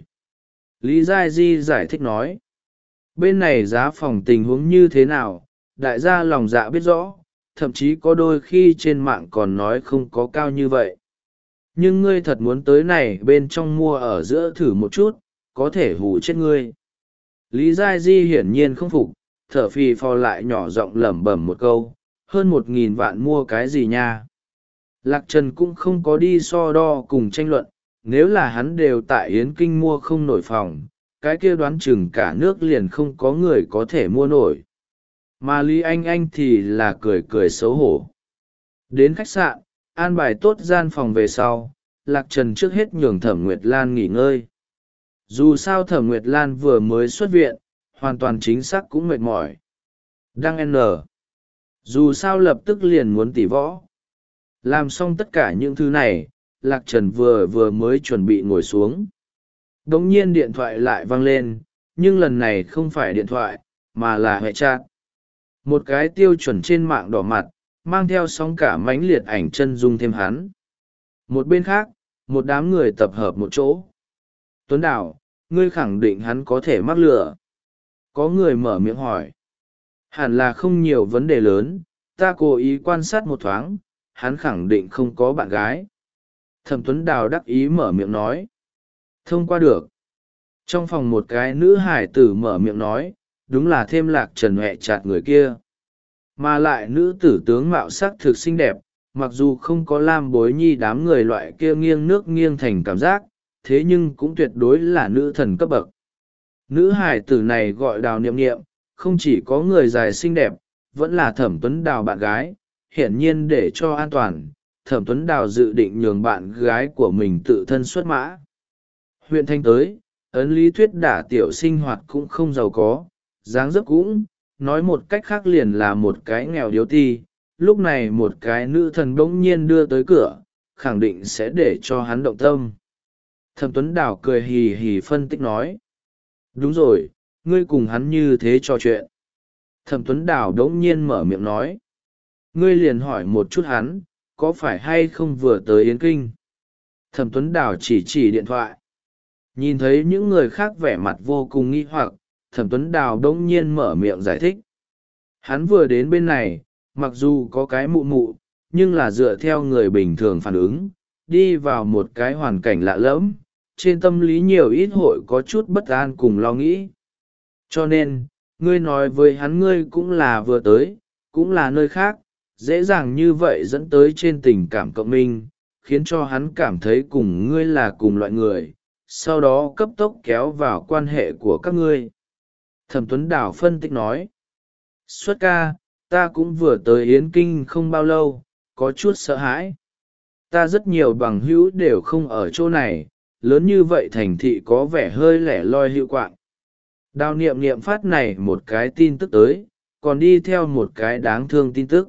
Lý Giai Di giải thích nói. Bên này giá phòng tình huống như thế nào, đại gia lòng dạ biết rõ, thậm chí có đôi khi trên mạng còn nói không có cao như vậy. Nhưng ngươi thật muốn tới này bên trong mua ở giữa thử một chút, có thể hù chết ngươi. Lý Giai Di hiển nhiên không phục, thở phì phò lại nhỏ giọng lẩm bẩm một câu, hơn một nghìn vạn mua cái gì nha. Lạc Trần cũng không có đi so đo cùng tranh luận, nếu là hắn đều tại Yến Kinh mua không nổi phòng, cái kia đoán chừng cả nước liền không có người có thể mua nổi. Mà Lý Anh Anh thì là cười cười xấu hổ. Đến khách sạn, an bài tốt gian phòng về sau, Lạc Trần trước hết nhường Thẩm Nguyệt Lan nghỉ ngơi. Dù sao Thẩm Nguyệt Lan vừa mới xuất viện, hoàn toàn chính xác cũng mệt mỏi. Đăng N. Dù sao lập tức liền muốn tỉ võ. Làm xong tất cả những thứ này, Lạc Trần vừa vừa mới chuẩn bị ngồi xuống. Đống nhiên điện thoại lại vang lên, nhưng lần này không phải điện thoại, mà là hệ chat. Một cái tiêu chuẩn trên mạng đỏ mặt, mang theo sóng cả mánh liệt ảnh chân dung thêm hắn. Một bên khác, một đám người tập hợp một chỗ. Tuấn Đào, ngươi khẳng định hắn có thể mắc lừa. Có người mở miệng hỏi. Hẳn là không nhiều vấn đề lớn, ta cố ý quan sát một thoáng, hắn khẳng định không có bạn gái. Thẩm Tuấn Đào đắc ý mở miệng nói. Thông qua được. Trong phòng một cái nữ hải tử mở miệng nói, đúng là thêm Lạc Trần hẹ chặt người kia. Mà lại nữ tử tướng mạo sắc thực xinh đẹp, mặc dù không có lam bối nhi đám người loại kia nghiêng nước nghiêng thành cảm giác, thế nhưng cũng tuyệt đối là nữ thần cấp bậc. Nữ hải tử này gọi Đào Niệm Niệm, không chỉ có người dài xinh đẹp, vẫn là Thẩm Tuấn Đào bạn gái, hiển nhiên để cho an toàn, Thẩm Tuấn Đào dự định nhường bạn gái của mình tự thân xuất mã. Huyện Thanh tới, ấn lý thuyết đả tiểu sinh hoạt cũng không giàu có, dáng dấp cũng, nói một cách khác liền là một cái nghèo điếu ti, lúc này một cái nữ thần bỗng nhiên đưa tới cửa, khẳng định sẽ để cho hắn động tâm. Thẩm Tuấn Đào cười hì hì phân tích nói. Đúng rồi, ngươi cùng hắn như thế trò chuyện. Thẩm Tuấn Đào đống nhiên mở miệng nói. Ngươi liền hỏi một chút hắn, có phải hay không vừa tới Yến Kinh? Thẩm Tuấn Đào chỉ chỉ điện thoại. Nhìn thấy những người khác vẻ mặt vô cùng nghi hoặc, Thẩm Tuấn Đào đống nhiên mở miệng giải thích. Hắn vừa đến bên này, mặc dù có cái mụ mụ, nhưng là dựa theo người bình thường phản ứng, đi vào một cái hoàn cảnh lạ lẫm, trên tâm lý nhiều ít hội có chút bất an cùng lo nghĩ. Cho nên, ngươi nói với hắn ngươi cũng là vừa tới, cũng là nơi khác, dễ dàng như vậy dẫn tới trên tình cảm cộng minh, khiến cho hắn cảm thấy cùng ngươi là cùng loại người, sau đó cấp tốc kéo vào quan hệ của các ngươi. Thẩm Tuấn Đảo phân tích nói, xuất ca, ta cũng vừa tới Yến Kinh không bao lâu, có chút sợ hãi. Ta rất nhiều bằng hữu đều không ở chỗ này, lớn như vậy thành thị có vẻ hơi lẻ loi hiệu quạng. Đào niệm niệm phát này một cái tin tức tới, còn đi theo một cái đáng thương tin tức.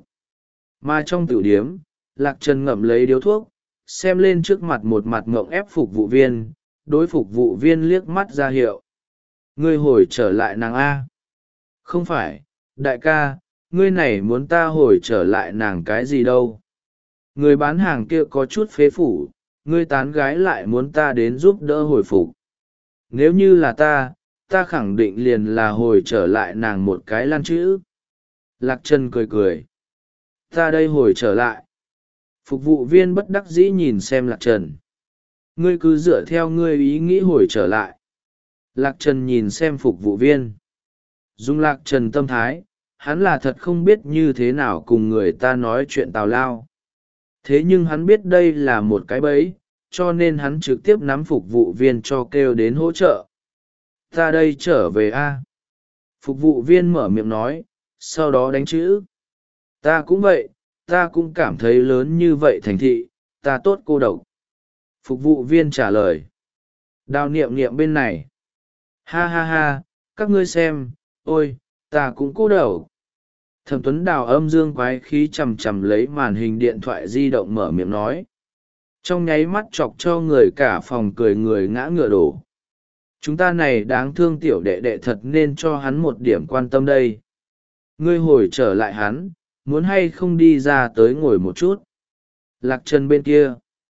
Mà trong tiểu điếm, Lạc Trần ngậm lấy điếu thuốc, xem lên trước mặt một mặt ngộng ép phục vụ viên, đối phục vụ viên liếc mắt ra hiệu. Ngươi hồi trở lại nàng A. Không phải, đại ca, ngươi này muốn ta hồi trở lại nàng cái gì đâu. Người bán hàng kia có chút phế phủ, ngươi tán gái lại muốn ta đến giúp đỡ hồi phục. Nếu như là ta, ta khẳng định liền là hồi trở lại nàng một cái lan chữ. Lạc Trần cười cười. Ta đây hồi trở lại. Phục vụ viên bất đắc dĩ nhìn xem Lạc Trần. Ngươi cứ dựa theo ngươi ý nghĩ hồi trở lại. Lạc Trần nhìn xem phục vụ viên. Dùng Lạc Trần tâm thái, hắn là thật không biết như thế nào cùng người ta nói chuyện tào lao. Thế nhưng hắn biết đây là một cái bẫy, cho nên hắn trực tiếp nắm phục vụ viên cho kêu đến hỗ trợ. Ta đây trở về a. Phục vụ viên mở miệng nói, sau đó đánh chữ. Ta cũng vậy, ta cũng cảm thấy lớn như vậy thành thị, ta tốt cô độc. Phục vụ viên trả lời. Đào niệm niệm bên này. Ha ha ha, các ngươi xem, ôi, ta cũng cô độc. Thẩm Tuấn Đào âm dương quái khí chằm chằm lấy màn hình điện thoại di động mở miệng nói. Trong nháy mắt chọc cho người cả phòng cười người ngã ngựa đổ. Chúng ta này đáng thương tiểu đệ đệ thật nên cho hắn một điểm quan tâm đây. Ngươi hồi trở lại hắn, muốn hay không đi ra tới ngồi một chút. Lạc Trần bên kia.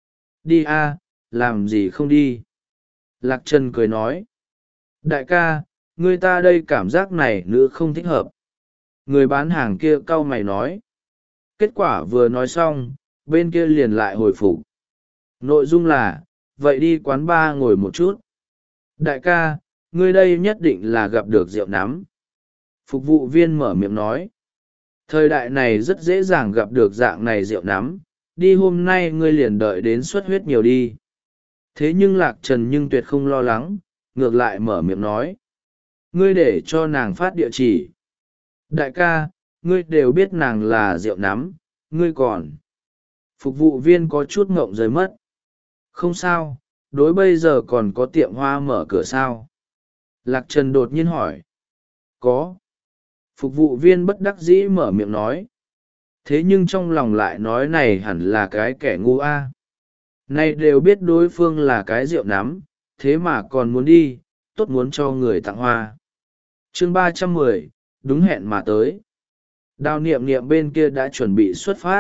Đi a, làm gì không đi. Lạc Trần cười nói. Đại ca, người ta đây cảm giác này nữ không thích hợp. Người bán hàng kia cau mày nói. Kết quả vừa nói xong, bên kia liền lại hồi phục. Nội dung là, vậy đi quán bar ngồi một chút. Đại ca, ngươi đây nhất định là gặp được rượu nắm. Phục vụ viên mở miệng nói. Thời đại này rất dễ dàng gặp được dạng này rượu nắm, đi hôm nay ngươi liền đợi đến xuất huyết nhiều đi. Thế nhưng Lạc Trần nhưng tuyệt không lo lắng, ngược lại mở miệng nói. Ngươi để cho nàng phát địa chỉ. Đại ca, ngươi đều biết nàng là rượu nắm, ngươi còn. Phục vụ viên có chút ngộng rời mất. Không sao, đối bây giờ còn có tiệm hoa mở cửa sao? Lạc Trần đột nhiên hỏi. Có. Phục vụ viên bất đắc dĩ mở miệng nói. Thế nhưng trong lòng lại nói này hẳn là cái kẻ ngu a. Này đều biết đối phương là cái rượu nắm, thế mà còn muốn đi, tốt muốn cho người tặng hoa. Chương ba trăm mười, đúng hẹn mà tới. Đào niệm niệm bên kia đã chuẩn bị xuất phát.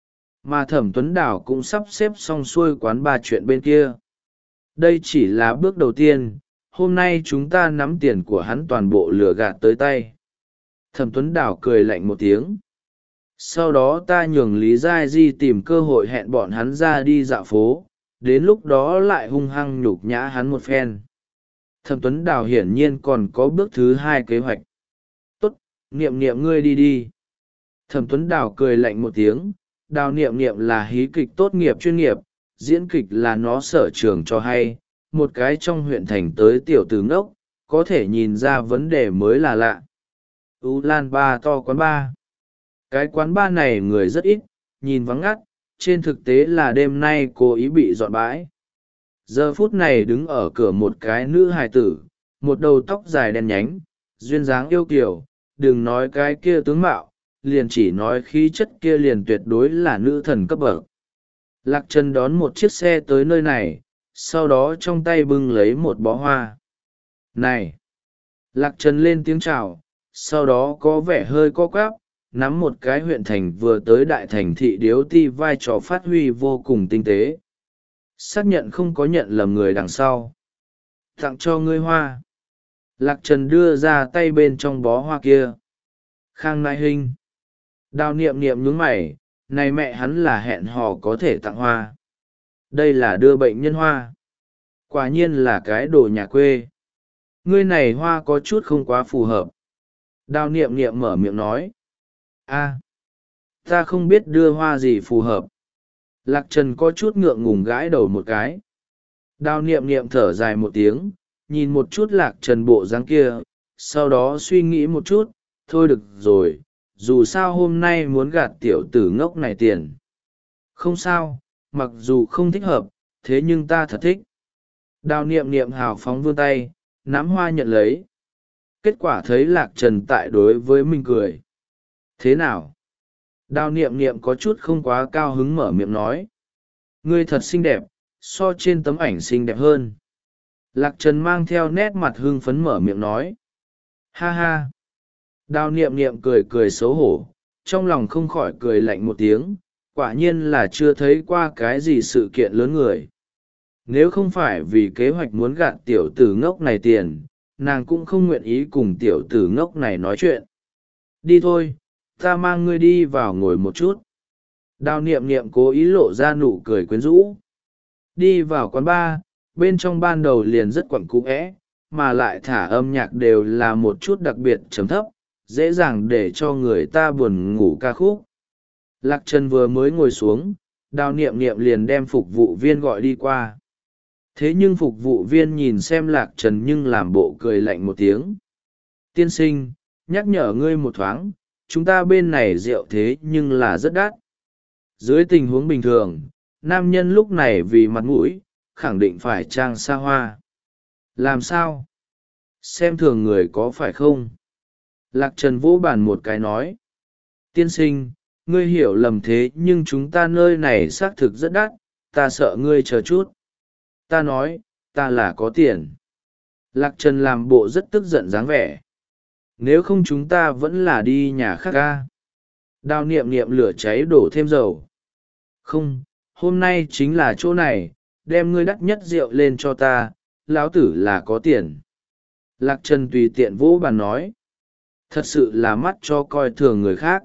Mà Thẩm Tuấn Đảo cũng sắp xếp xong xuôi quán ba chuyện bên kia. Đây chỉ là bước đầu tiên, hôm nay chúng ta nắm tiền của hắn toàn bộ lừa gạt tới tay. Thẩm Tuấn Đảo cười lạnh một tiếng. Sau đó ta nhường Lý Giai Di tìm cơ hội hẹn bọn hắn ra đi dạo phố, đến lúc đó lại hung hăng nhục nhã hắn một phen. Thẩm Tuấn Đảo hiển nhiên còn có bước thứ hai kế hoạch. Tốt, niệm niệm ngươi đi đi. Thẩm Tuấn Đảo cười lạnh một tiếng, Đào niệm niệm là hí kịch tốt nghiệp chuyên nghiệp, diễn kịch là nó sở trường cho hay, một cái trong huyện thành tới tiểu tử ngốc, có thể nhìn ra vấn đề mới là lạ. U Lan Ba to quán ba. Cái quán ba này người rất ít, nhìn vắng ngắt, trên thực tế là đêm nay cố ý bị dọn bãi. Giờ phút này đứng ở cửa một cái nữ hài tử, một đầu tóc dài đen nhánh, duyên dáng yêu kiều, đừng nói cái kia tướng mạo, liền chỉ nói khí chất kia liền tuyệt đối là nữ thần cấp bậc. Lạc Trần đón một chiếc xe tới nơi này, sau đó trong tay bưng lấy một bó hoa. Này! Lạc Trần lên tiếng chào, sau đó có vẻ hơi co quắp, nắm một cái huyện thành vừa tới đại thành thị điếu ti vai trò phát huy vô cùng tinh tế. Xác nhận không có nhận lầm người đằng sau. Tặng cho ngươi hoa. Lạc Trần đưa ra tay bên trong bó hoa kia. Khang Nai Hinh. Đào niệm niệm nhướng mày, này mẹ hắn là hẹn hò có thể tặng hoa. Đây là đưa bệnh nhân hoa. Quả nhiên là cái đồ nhà quê. Ngươi này hoa có chút không quá phù hợp. Đào niệm niệm mở miệng nói. A, ta không biết đưa hoa gì phù hợp. Lạc Trần có chút ngượng ngùng gãi đầu một cái. Đào niệm niệm thở dài một tiếng, nhìn một chút Lạc Trần bộ dáng kia, sau đó suy nghĩ một chút, thôi được rồi, dù sao hôm nay muốn gạt tiểu tử ngốc này tiền. Không sao, mặc dù không thích hợp, thế nhưng ta thật thích. Đào niệm niệm hào phóng vươn tay, nắm hoa nhận lấy. Kết quả thấy Lạc Trần tại đối với mình cười. Thế nào? Đào niệm niệm có chút không quá cao hứng mở miệng nói. Ngươi thật xinh đẹp, so trên tấm ảnh xinh đẹp hơn. Lạc Trần mang theo nét mặt hưng phấn mở miệng nói. Ha ha. Đào niệm niệm cười cười xấu hổ, trong lòng không khỏi cười lạnh một tiếng, quả nhiên là chưa thấy qua cái gì sự kiện lớn người. Nếu không phải vì kế hoạch muốn gạt tiểu tử ngốc này tiền, nàng cũng không nguyện ý cùng tiểu tử ngốc này nói chuyện. Đi thôi, ta mang ngươi đi vào ngồi một chút. Đào niệm niệm cố ý lộ ra nụ cười quyến rũ. Đi vào quán bar, bên trong ban đầu liền rất quẩn cũ ẽ, mà lại thả âm nhạc đều là một chút đặc biệt trầm thấp, dễ dàng để cho người ta buồn ngủ ca khúc. Lạc Trần vừa mới ngồi xuống, đào niệm niệm liền đem phục vụ viên gọi đi qua. Thế nhưng phục vụ viên nhìn xem Lạc Trần nhưng làm bộ cười lạnh một tiếng. Tiên sinh, nhắc nhở ngươi một thoáng, chúng ta bên này rượu thế nhưng là rất đắt. Dưới tình huống bình thường, nam nhân lúc này vì mặt mũi, khẳng định phải trang xa hoa. Làm sao? Xem thường người có phải không? Lạc Trần vỗ bàn một cái nói. Tiên sinh, ngươi hiểu lầm thế nhưng chúng ta nơi này xác thực rất đắt, ta sợ ngươi chờ chút. Ta nói, ta là có tiền. Lạc Trần làm bộ rất tức giận dáng vẻ. Nếu không chúng ta vẫn là đi nhà khác ca. Đào niệm niệm lửa cháy đổ thêm dầu. Không, hôm nay chính là chỗ này, đem ngươi đắt nhất rượu lên cho ta, lão tử là có tiền. Lạc Trần tùy tiện vỗ bàn nói. Thật sự là mắt cho coi thường người khác.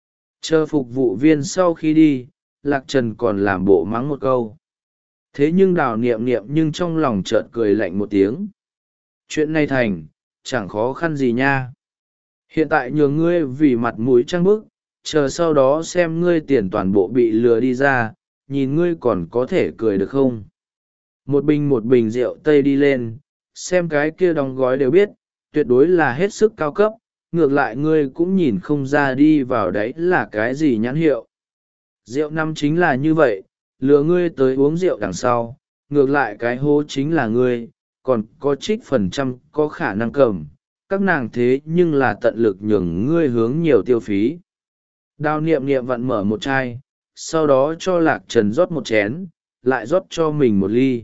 Chờ phục vụ viên sau khi đi, Lạc Trần còn làm bộ mắng một câu. Thế nhưng đào niệm niệm nhưng trong lòng chợt cười lạnh một tiếng. Chuyện này thành, chẳng khó khăn gì nha. Hiện tại nhường ngươi vì mặt mũi trăng bức, chờ sau đó xem ngươi tiền toàn bộ bị lừa đi ra, nhìn ngươi còn có thể cười được không. Một bình một bình rượu tây đi lên, xem cái kia đóng gói đều biết, tuyệt đối là hết sức cao cấp, ngược lại ngươi cũng nhìn không ra đi vào đấy là cái gì nhãn hiệu. Rượu năm chính là như vậy, lừa ngươi tới uống rượu đằng sau, ngược lại cái hố chính là ngươi, còn có trích phần trăm có khả năng cầm, các nàng thế nhưng là tận lực nhường ngươi hướng nhiều tiêu phí. Đào niệm niệm vặn mở một chai, sau đó cho Lạc Trần rót một chén, lại rót cho mình một ly.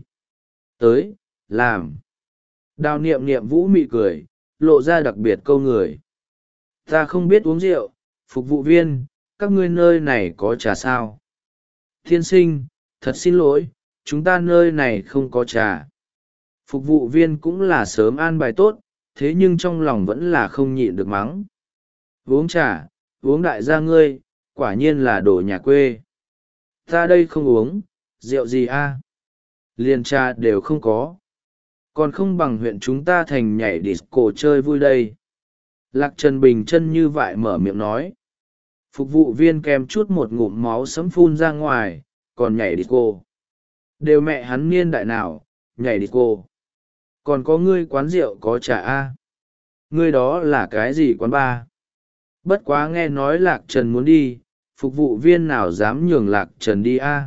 Tới, làm. Đào niệm niệm vũ mị cười, lộ ra đặc biệt câu người. Ta không biết uống rượu, phục vụ viên, các ngươi nơi này có trà sao? Tiên sinh, thật xin lỗi, chúng ta nơi này không có trà. Phục vụ viên cũng là sớm an bài tốt, thế nhưng trong lòng vẫn là không nhịn được mắng. Uống trà, uống đại gia ngươi, quả nhiên là đồ nhà quê. Ta đây không uống, rượu gì a? Liền trà đều không có. Còn không bằng huyện chúng ta thành nhảy disco chơi vui đây. Lạc Trần bình chân như vậy mở miệng nói. Phục vụ viên kèm chút một ngụm máu sấm phun ra ngoài, còn nhảy disco. Đều mẹ hắn niên đại nào, nhảy disco. Còn có ngươi quán rượu có trà a? Ngươi đó là cái gì quán bar? Bất quá nghe nói Lạc Trần muốn đi, phục vụ viên nào dám nhường Lạc Trần đi a?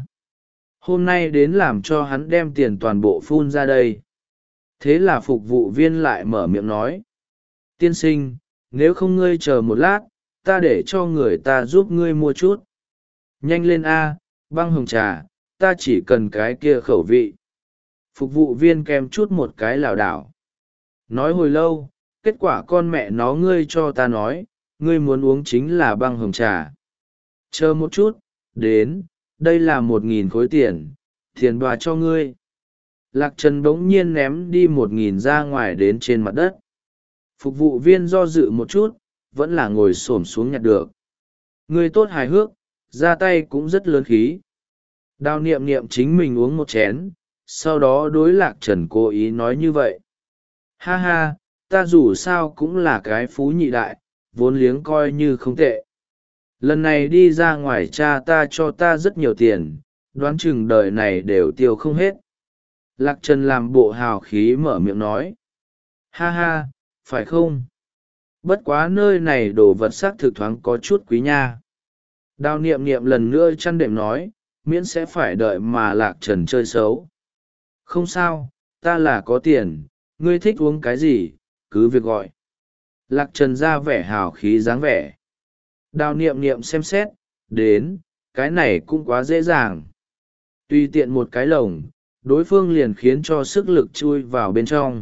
Hôm nay đến làm cho hắn đem tiền toàn bộ phun ra đây. Thế là phục vụ viên lại mở miệng nói. Tiên sinh, nếu không ngươi chờ một lát, ta để cho người ta giúp ngươi mua chút. Nhanh lên a, băng hồng trà, ta chỉ cần cái kia khẩu vị. Phục vụ viên kèm chút một cái lảo đảo. Nói hồi lâu, kết quả con mẹ nó ngươi cho ta nói, ngươi muốn uống chính là băng hồng trà. Chờ một chút, đến, đây là một nghìn khối tiền, tiền đoà cho ngươi. Lạc Trần bỗng nhiên ném đi một nghìn ra ngoài đến trên mặt đất. Phục vụ viên do dự một chút, vẫn là ngồi xổm xuống nhặt được. Ngươi tốt hài hước, ra tay cũng rất lớn khí. Đào niệm niệm chính mình uống một chén, sau đó đối Lạc Trần cố ý nói như vậy. Ha ha, ta dù sao cũng là cái phú nhị đại, vốn liếng coi như không tệ. Lần này đi ra ngoài cha ta cho ta rất nhiều tiền, đoán chừng đời này đều tiêu không hết. Lạc Trần làm bộ hào khí mở miệng nói. Ha ha, phải không? Bất quá nơi này đồ vật xác thực thoáng có chút quý nha. Đào niệm niệm lần nữa chăn đệm nói, miễn sẽ phải đợi mà Lạc Trần chơi xấu. Không sao, ta là có tiền, ngươi thích uống cái gì, cứ việc gọi. Lạc Trần ra vẻ hào khí dáng vẻ. Đào niệm niệm xem xét, đến, cái này cũng quá dễ dàng. Tùy tiện một cái lồng, đối phương liền khiến cho sức lực chui vào bên trong.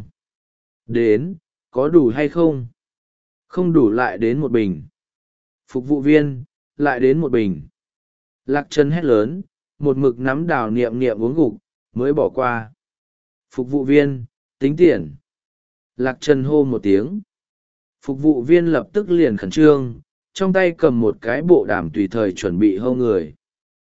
Đến, có đủ hay không? Không đủ lại đến một bình. Phục vụ viên, lại đến một bình. Lạc Trần hét lớn, một mực nắm đào niệm niệm uống gục, mới bỏ qua. Phục vụ viên, tính tiền. Lạc Trần hô một tiếng. Phục vụ viên lập tức liền khẩn trương, trong tay cầm một cái bộ đàm tùy thời chuẩn bị hâu người.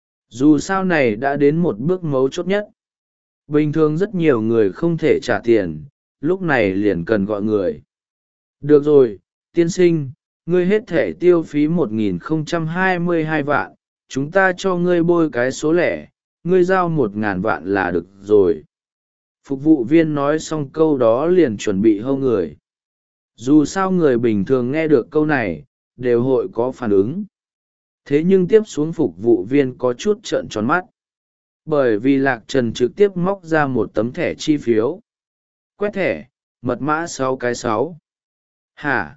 Dù sao này đã đến một bước mấu chốt nhất. Bình thường rất nhiều người không thể trả tiền, lúc này liền cần gọi người. Được rồi, tiên sinh, ngươi hết thể tiêu phí một nghìn không trăm hai mươi hai vạn, chúng ta cho ngươi bôi cái số lẻ, ngươi giao một ngàn vạn là được rồi. Phục vụ viên nói xong câu đó liền chuẩn bị hâu người. Dù sao người bình thường nghe được câu này, đều hội có phản ứng. Thế nhưng tiếp xuống phục vụ viên có chút trợn tròn mắt. Bởi vì Lạc Trần trực tiếp móc ra một tấm thẻ chi phiếu. Quét thẻ, mật mã sáu cái sáu. Hả?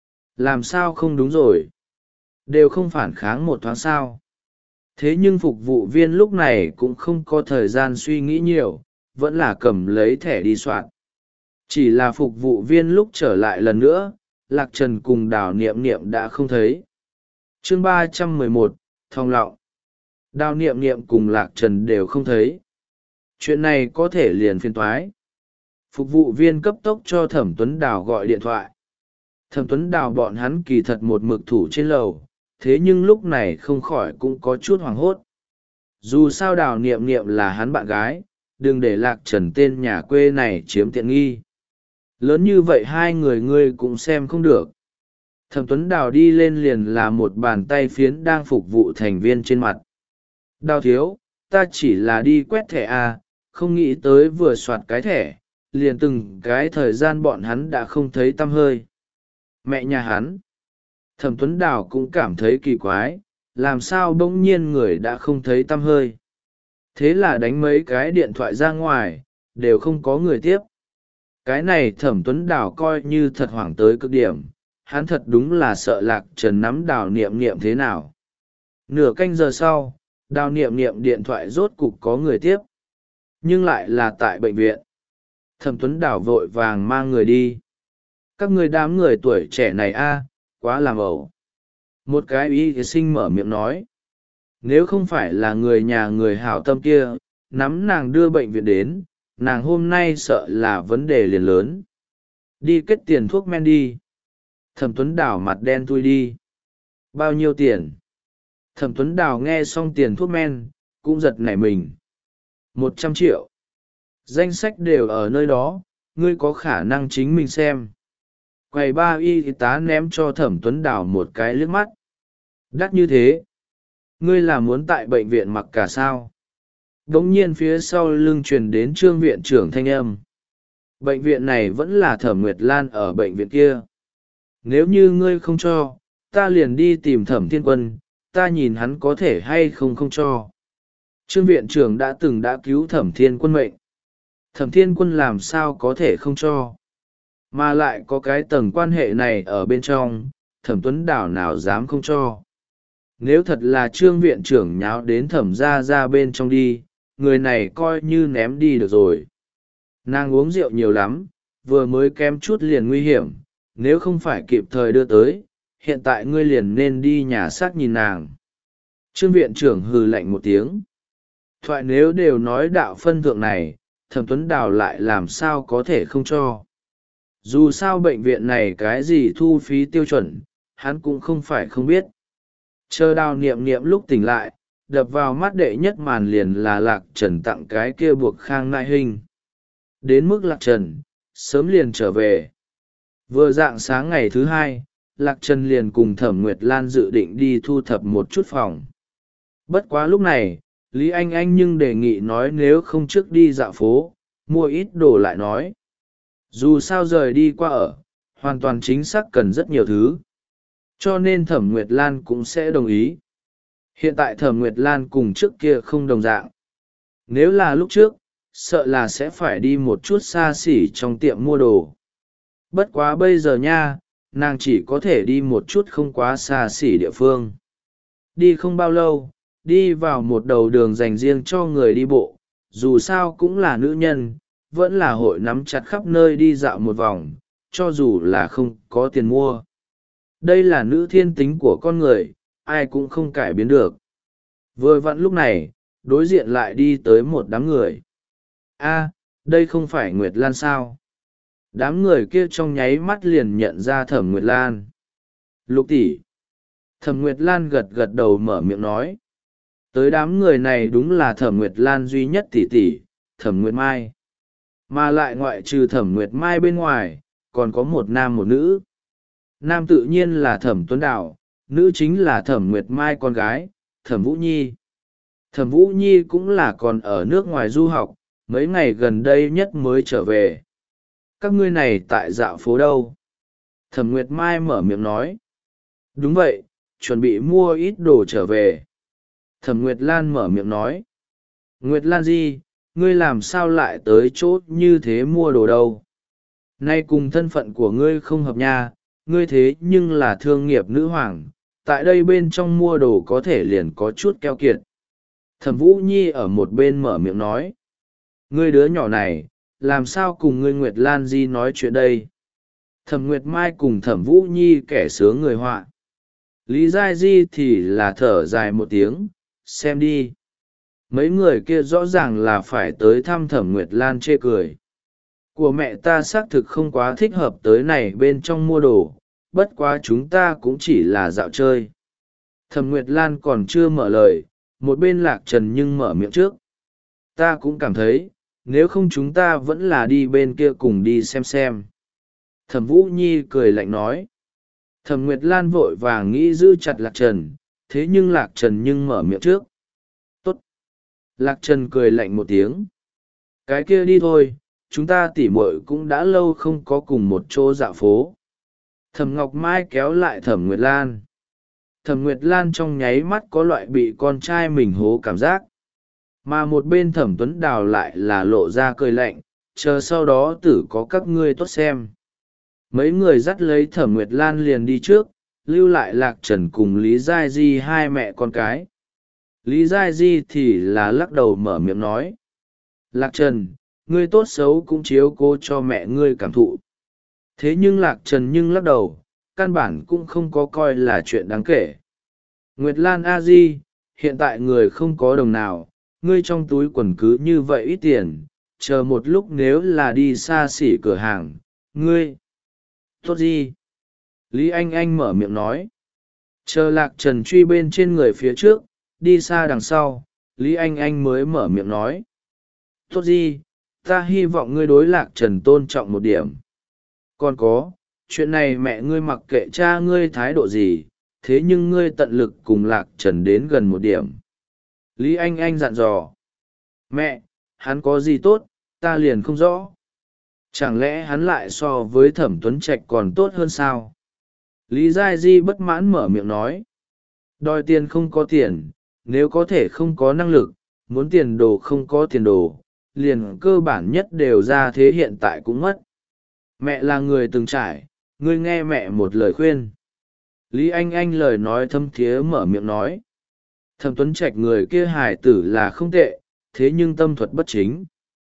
Làm sao không đúng rồi? Đều không phản kháng một thoáng sao. Thế nhưng phục vụ viên lúc này cũng không có thời gian suy nghĩ nhiều, vẫn là cầm lấy thẻ đi soạn. Chỉ là phục vụ viên lúc trở lại lần nữa, Lạc Trần cùng Đào Niệm Niệm đã không thấy. Chương ba trăm mười một, Thòng Lọng. Đào Niệm Niệm cùng Lạc Trần đều không thấy. Chuyện này có thể liền phiền toái. Phục vụ viên cấp tốc cho Thẩm Tuấn Đào gọi điện thoại. Thẩm Tuấn Đào bọn hắn kỳ thật một mực thủ trên lầu, thế nhưng lúc này không khỏi cũng có chút hoảng hốt. Dù sao Đào Niệm Niệm là hắn bạn gái, đừng để Lạc Trần tên nhà quê này chiếm tiện nghi. Lớn như vậy hai người ngươi cũng xem không được. Thẩm Tuấn Đào đi lên liền là một bàn tay phiến đang phục vụ thành viên trên mặt. Đào thiếu, ta chỉ là đi quét thẻ à, không nghĩ tới vừa soạt cái thẻ, liền từng cái thời gian bọn hắn đã không thấy tăm hơi. Mẹ nhà hắn. Thẩm Tuấn Đào cũng cảm thấy kỳ quái, làm sao bỗng nhiên người đã không thấy tăm hơi. Thế là đánh mấy cái điện thoại ra ngoài, đều không có người tiếp. Cái này Thẩm Tuấn Đào coi như thật hoảng tới cực điểm, hắn thật đúng là sợ Lạc Trần nắm Đào Niệm Niệm thế nào. Nửa canh giờ sau, Đào Niệm Niệm điện thoại rốt cục có người tiếp. Nhưng lại là tại bệnh viện. Thẩm Tuấn Đào vội vàng mang người đi. Các người đám người tuổi trẻ này a, quá làm ẩu. Một cái y sinh mở miệng nói. Nếu không phải là người nhà người hảo tâm kia, nắm nàng đưa bệnh viện đến, nàng hôm nay sợ là vấn đề liền lớn. Đi kết tiền thuốc men đi. Thẩm Tuấn Đào mặt đen thui đi. Bao nhiêu tiền? Thẩm Tuấn Đào nghe xong tiền thuốc men, cũng giật nảy mình. Một trăm triệu. Danh sách đều ở nơi đó, ngươi có khả năng chính mình xem. Quầy ba y tá ném cho Thẩm Tuấn Đào một cái liếc mắt. Đắt như thế. Ngươi là muốn tại bệnh viện mặc cả sao? Đống nhiên phía sau lưng truyền đến Trương viện trưởng thanh âm. Bệnh viện này vẫn là Thẩm Nguyệt Lan ở bệnh viện kia. Nếu như ngươi không cho, ta liền đi tìm Thẩm Thiên Quân, ta nhìn hắn có thể hay không không cho. Trương viện trưởng đã từng đã cứu Thẩm Thiên Quân mệnh. Thẩm Thiên Quân làm sao có thể không cho. Mà lại có cái tầng quan hệ này ở bên trong, Thẩm Tuấn Đào nào dám không cho. Nếu thật là Trương viện trưởng nháo đến Thẩm ra ra bên trong đi, người này coi như ném đi được rồi. Nàng uống rượu nhiều lắm, vừa mới kém chút liền nguy hiểm, nếu không phải kịp thời đưa tới, hiện tại ngươi liền nên đi nhà xác nhìn nàng. Trương viện trưởng hừ lạnh một tiếng. Thoại nếu đều nói đạo phân thượng này, Thẩm Tuấn Đào lại làm sao có thể không cho. Dù sao bệnh viện này cái gì thu phí tiêu chuẩn, hắn cũng không phải không biết. Chờ đào niệm niệm lúc tỉnh lại, đập vào mắt đệ nhất màn liền là Lạc Trần tặng cái kia buộc khang nại hình. Đến mức Lạc Trần sớm liền trở về. Vừa rạng sáng ngày thứ hai, Lạc Trần liền cùng Thẩm Nguyệt Lan dự định đi thu thập một chút phòng. Bất quá lúc này, Lý Anh Anh nhưng đề nghị nói nếu không trước đi dạo phố, mua ít đồ lại nói. Dù sao rời đi qua ở, hoàn toàn chính xác cần rất nhiều thứ. Cho nên Thẩm Nguyệt Lan cũng sẽ đồng ý. Hiện tại Thẩm Nguyệt Lan cùng trước kia không đồng dạng. Nếu là lúc trước, sợ là sẽ phải đi một chút xa xỉ trong tiệm mua đồ. Bất quá bây giờ nha, nàng chỉ có thể đi một chút không quá xa xỉ địa phương. Đi không bao lâu, đi vào một đầu đường dành riêng cho người đi bộ, dù sao cũng là nữ nhân, vẫn là hội nắm chặt khắp nơi đi dạo một vòng, cho dù là không có tiền mua. Đây là nữ thiên tính của con người, ai cũng không cải biến được. Vừa vặn lúc này, đối diện lại đi tới một đám người. A, đây không phải Nguyệt Lan sao? Đám người kia trong nháy mắt liền nhận ra Thẩm Nguyệt Lan. Lục tỷ. Thẩm Nguyệt Lan gật gật đầu mở miệng nói. Tới đám người này đúng là Thẩm Nguyệt Lan duy nhất tỷ tỷ, Thẩm Nguyệt Mai. Mà lại ngoại trừ Thẩm Nguyệt Mai bên ngoài, còn có một nam một nữ. Nam tự nhiên là Thẩm Tuấn Đào, nữ chính là Thẩm Nguyệt Mai con gái, Thẩm Vũ Nhi. Thẩm Vũ Nhi cũng là còn ở nước ngoài du học, mấy ngày gần đây nhất mới trở về. Các ngươi này tại dạo phố đâu? Thẩm Nguyệt Mai mở miệng nói. Đúng vậy, chuẩn bị mua ít đồ trở về. Thẩm Nguyệt Lan mở miệng nói. Nguyệt Lan gì, ngươi làm sao lại tới chỗ như thế mua đồ đâu? Nay cùng thân phận của ngươi không hợp nha, ngươi thế nhưng là thương nghiệp nữ hoàng, tại đây bên trong mua đồ có thể liền có chút keo kiệt. Thẩm Vũ Nhi ở một bên mở miệng nói. Ngươi đứa nhỏ này, làm sao cùng ngươi Nguyệt Lan Di nói chuyện đây? Thẩm Nguyệt Mai cùng Thẩm Vũ Nhi kẻ sướng người họa. Lý Giai Di thì là thở dài một tiếng, xem đi. Mấy người kia rõ ràng là phải tới thăm Thẩm Nguyệt Lan chê cười. Của mẹ ta xác thực không quá thích hợp tới này bên trong mua đồ, bất quá chúng ta cũng chỉ là dạo chơi. Thẩm Nguyệt Lan còn chưa mở lời, một bên Lạc Trần nhưng mở miệng trước. Ta cũng cảm thấy, nếu không chúng ta vẫn là đi bên kia cùng đi xem xem. Thẩm Vũ Nhi cười lạnh nói. Thẩm Nguyệt Lan vội vàng nghĩ giữ chặt Lạc Trần, thế nhưng Lạc Trần nhưng mở miệng trước. Tốt. Lạc Trần cười lạnh một tiếng. Cái kia đi thôi, chúng ta tỉ muội cũng đã lâu không có cùng một chỗ dạo phố. Thẩm Ngọc Mai kéo lại Thẩm Nguyệt Lan. Thẩm Nguyệt Lan trong nháy mắt có loại bị con trai mình hố cảm giác. Mà một bên Thẩm Tuấn Đào lại là lộ ra cười lạnh, chờ sau đó tử có các ngươi tốt xem. Mấy người dắt lấy Thẩm Nguyệt Lan liền đi trước, lưu lại Lạc Trần cùng Lý Giai Di hai mẹ con cái. Lý Giai Di thì là lắc đầu mở miệng nói. Lạc Trần, ngươi tốt xấu cũng chiếu cố cho mẹ ngươi cảm thụ. Thế nhưng Lạc Trần nhưng lắc đầu, căn bản cũng không có coi là chuyện đáng kể. Nguyệt Lan a di, hiện tại người không có đồng nào, ngươi trong túi quần cứ như vậy ít tiền, chờ một lúc nếu là đi xa xỉ cửa hàng, ngươi. Tốt gì? Lý Anh Anh mở miệng nói. Chờ Lạc Trần truy bên trên người phía trước, đi xa đằng sau, Lý Anh Anh mới mở miệng nói. Tốt gì? Ta hy vọng ngươi đối Lạc Trần tôn trọng một điểm. Còn có, chuyện này mẹ ngươi mặc kệ cha ngươi thái độ gì, thế nhưng ngươi tận lực cùng Lạc Trần đến gần một điểm. Lý Anh Anh dặn dò. Mẹ, hắn có gì tốt, ta liền không rõ. Chẳng lẽ hắn lại so với Thẩm Tuấn Trạch còn tốt hơn sao? Lý Giai Di bất mãn mở miệng nói. Đòi tiền không có tiền, nếu có thể không có năng lực, muốn tiền đồ không có tiền đồ, liền cơ bản nhất đều ra thế hiện tại cũng mất. Mẹ là người từng trải, ngươi nghe mẹ một lời khuyên. Lý Anh Anh lời nói thâm thiế mở miệng nói. Thẩm Tuấn Trạch người kia hài tử là không tệ, thế nhưng tâm thuật bất chính.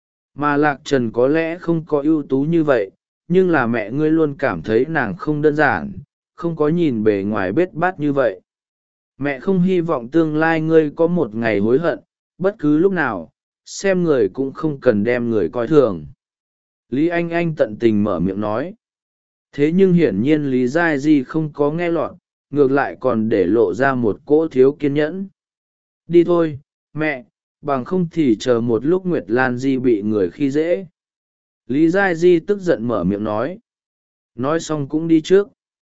Mà Lạc Trần có lẽ không có ưu tú như vậy, nhưng là mẹ ngươi luôn cảm thấy nàng không đơn giản, không có nhìn bề ngoài bết bát như vậy. Mẹ không hy vọng tương lai ngươi có một ngày hối hận, bất cứ lúc nào, xem người cũng không cần đem người coi thường. Lý Anh Anh tận tình mở miệng nói. Thế nhưng hiển nhiên Lý Giai Di không có nghe lọt, ngược lại còn để lộ ra một cỗ thiếu kiên nhẫn. Đi thôi mẹ, bằng không thì chờ một lúc Nguyệt Lan Di bị người khi dễ. Lý Giai Di tức giận mở miệng nói. Nói xong cũng đi trước.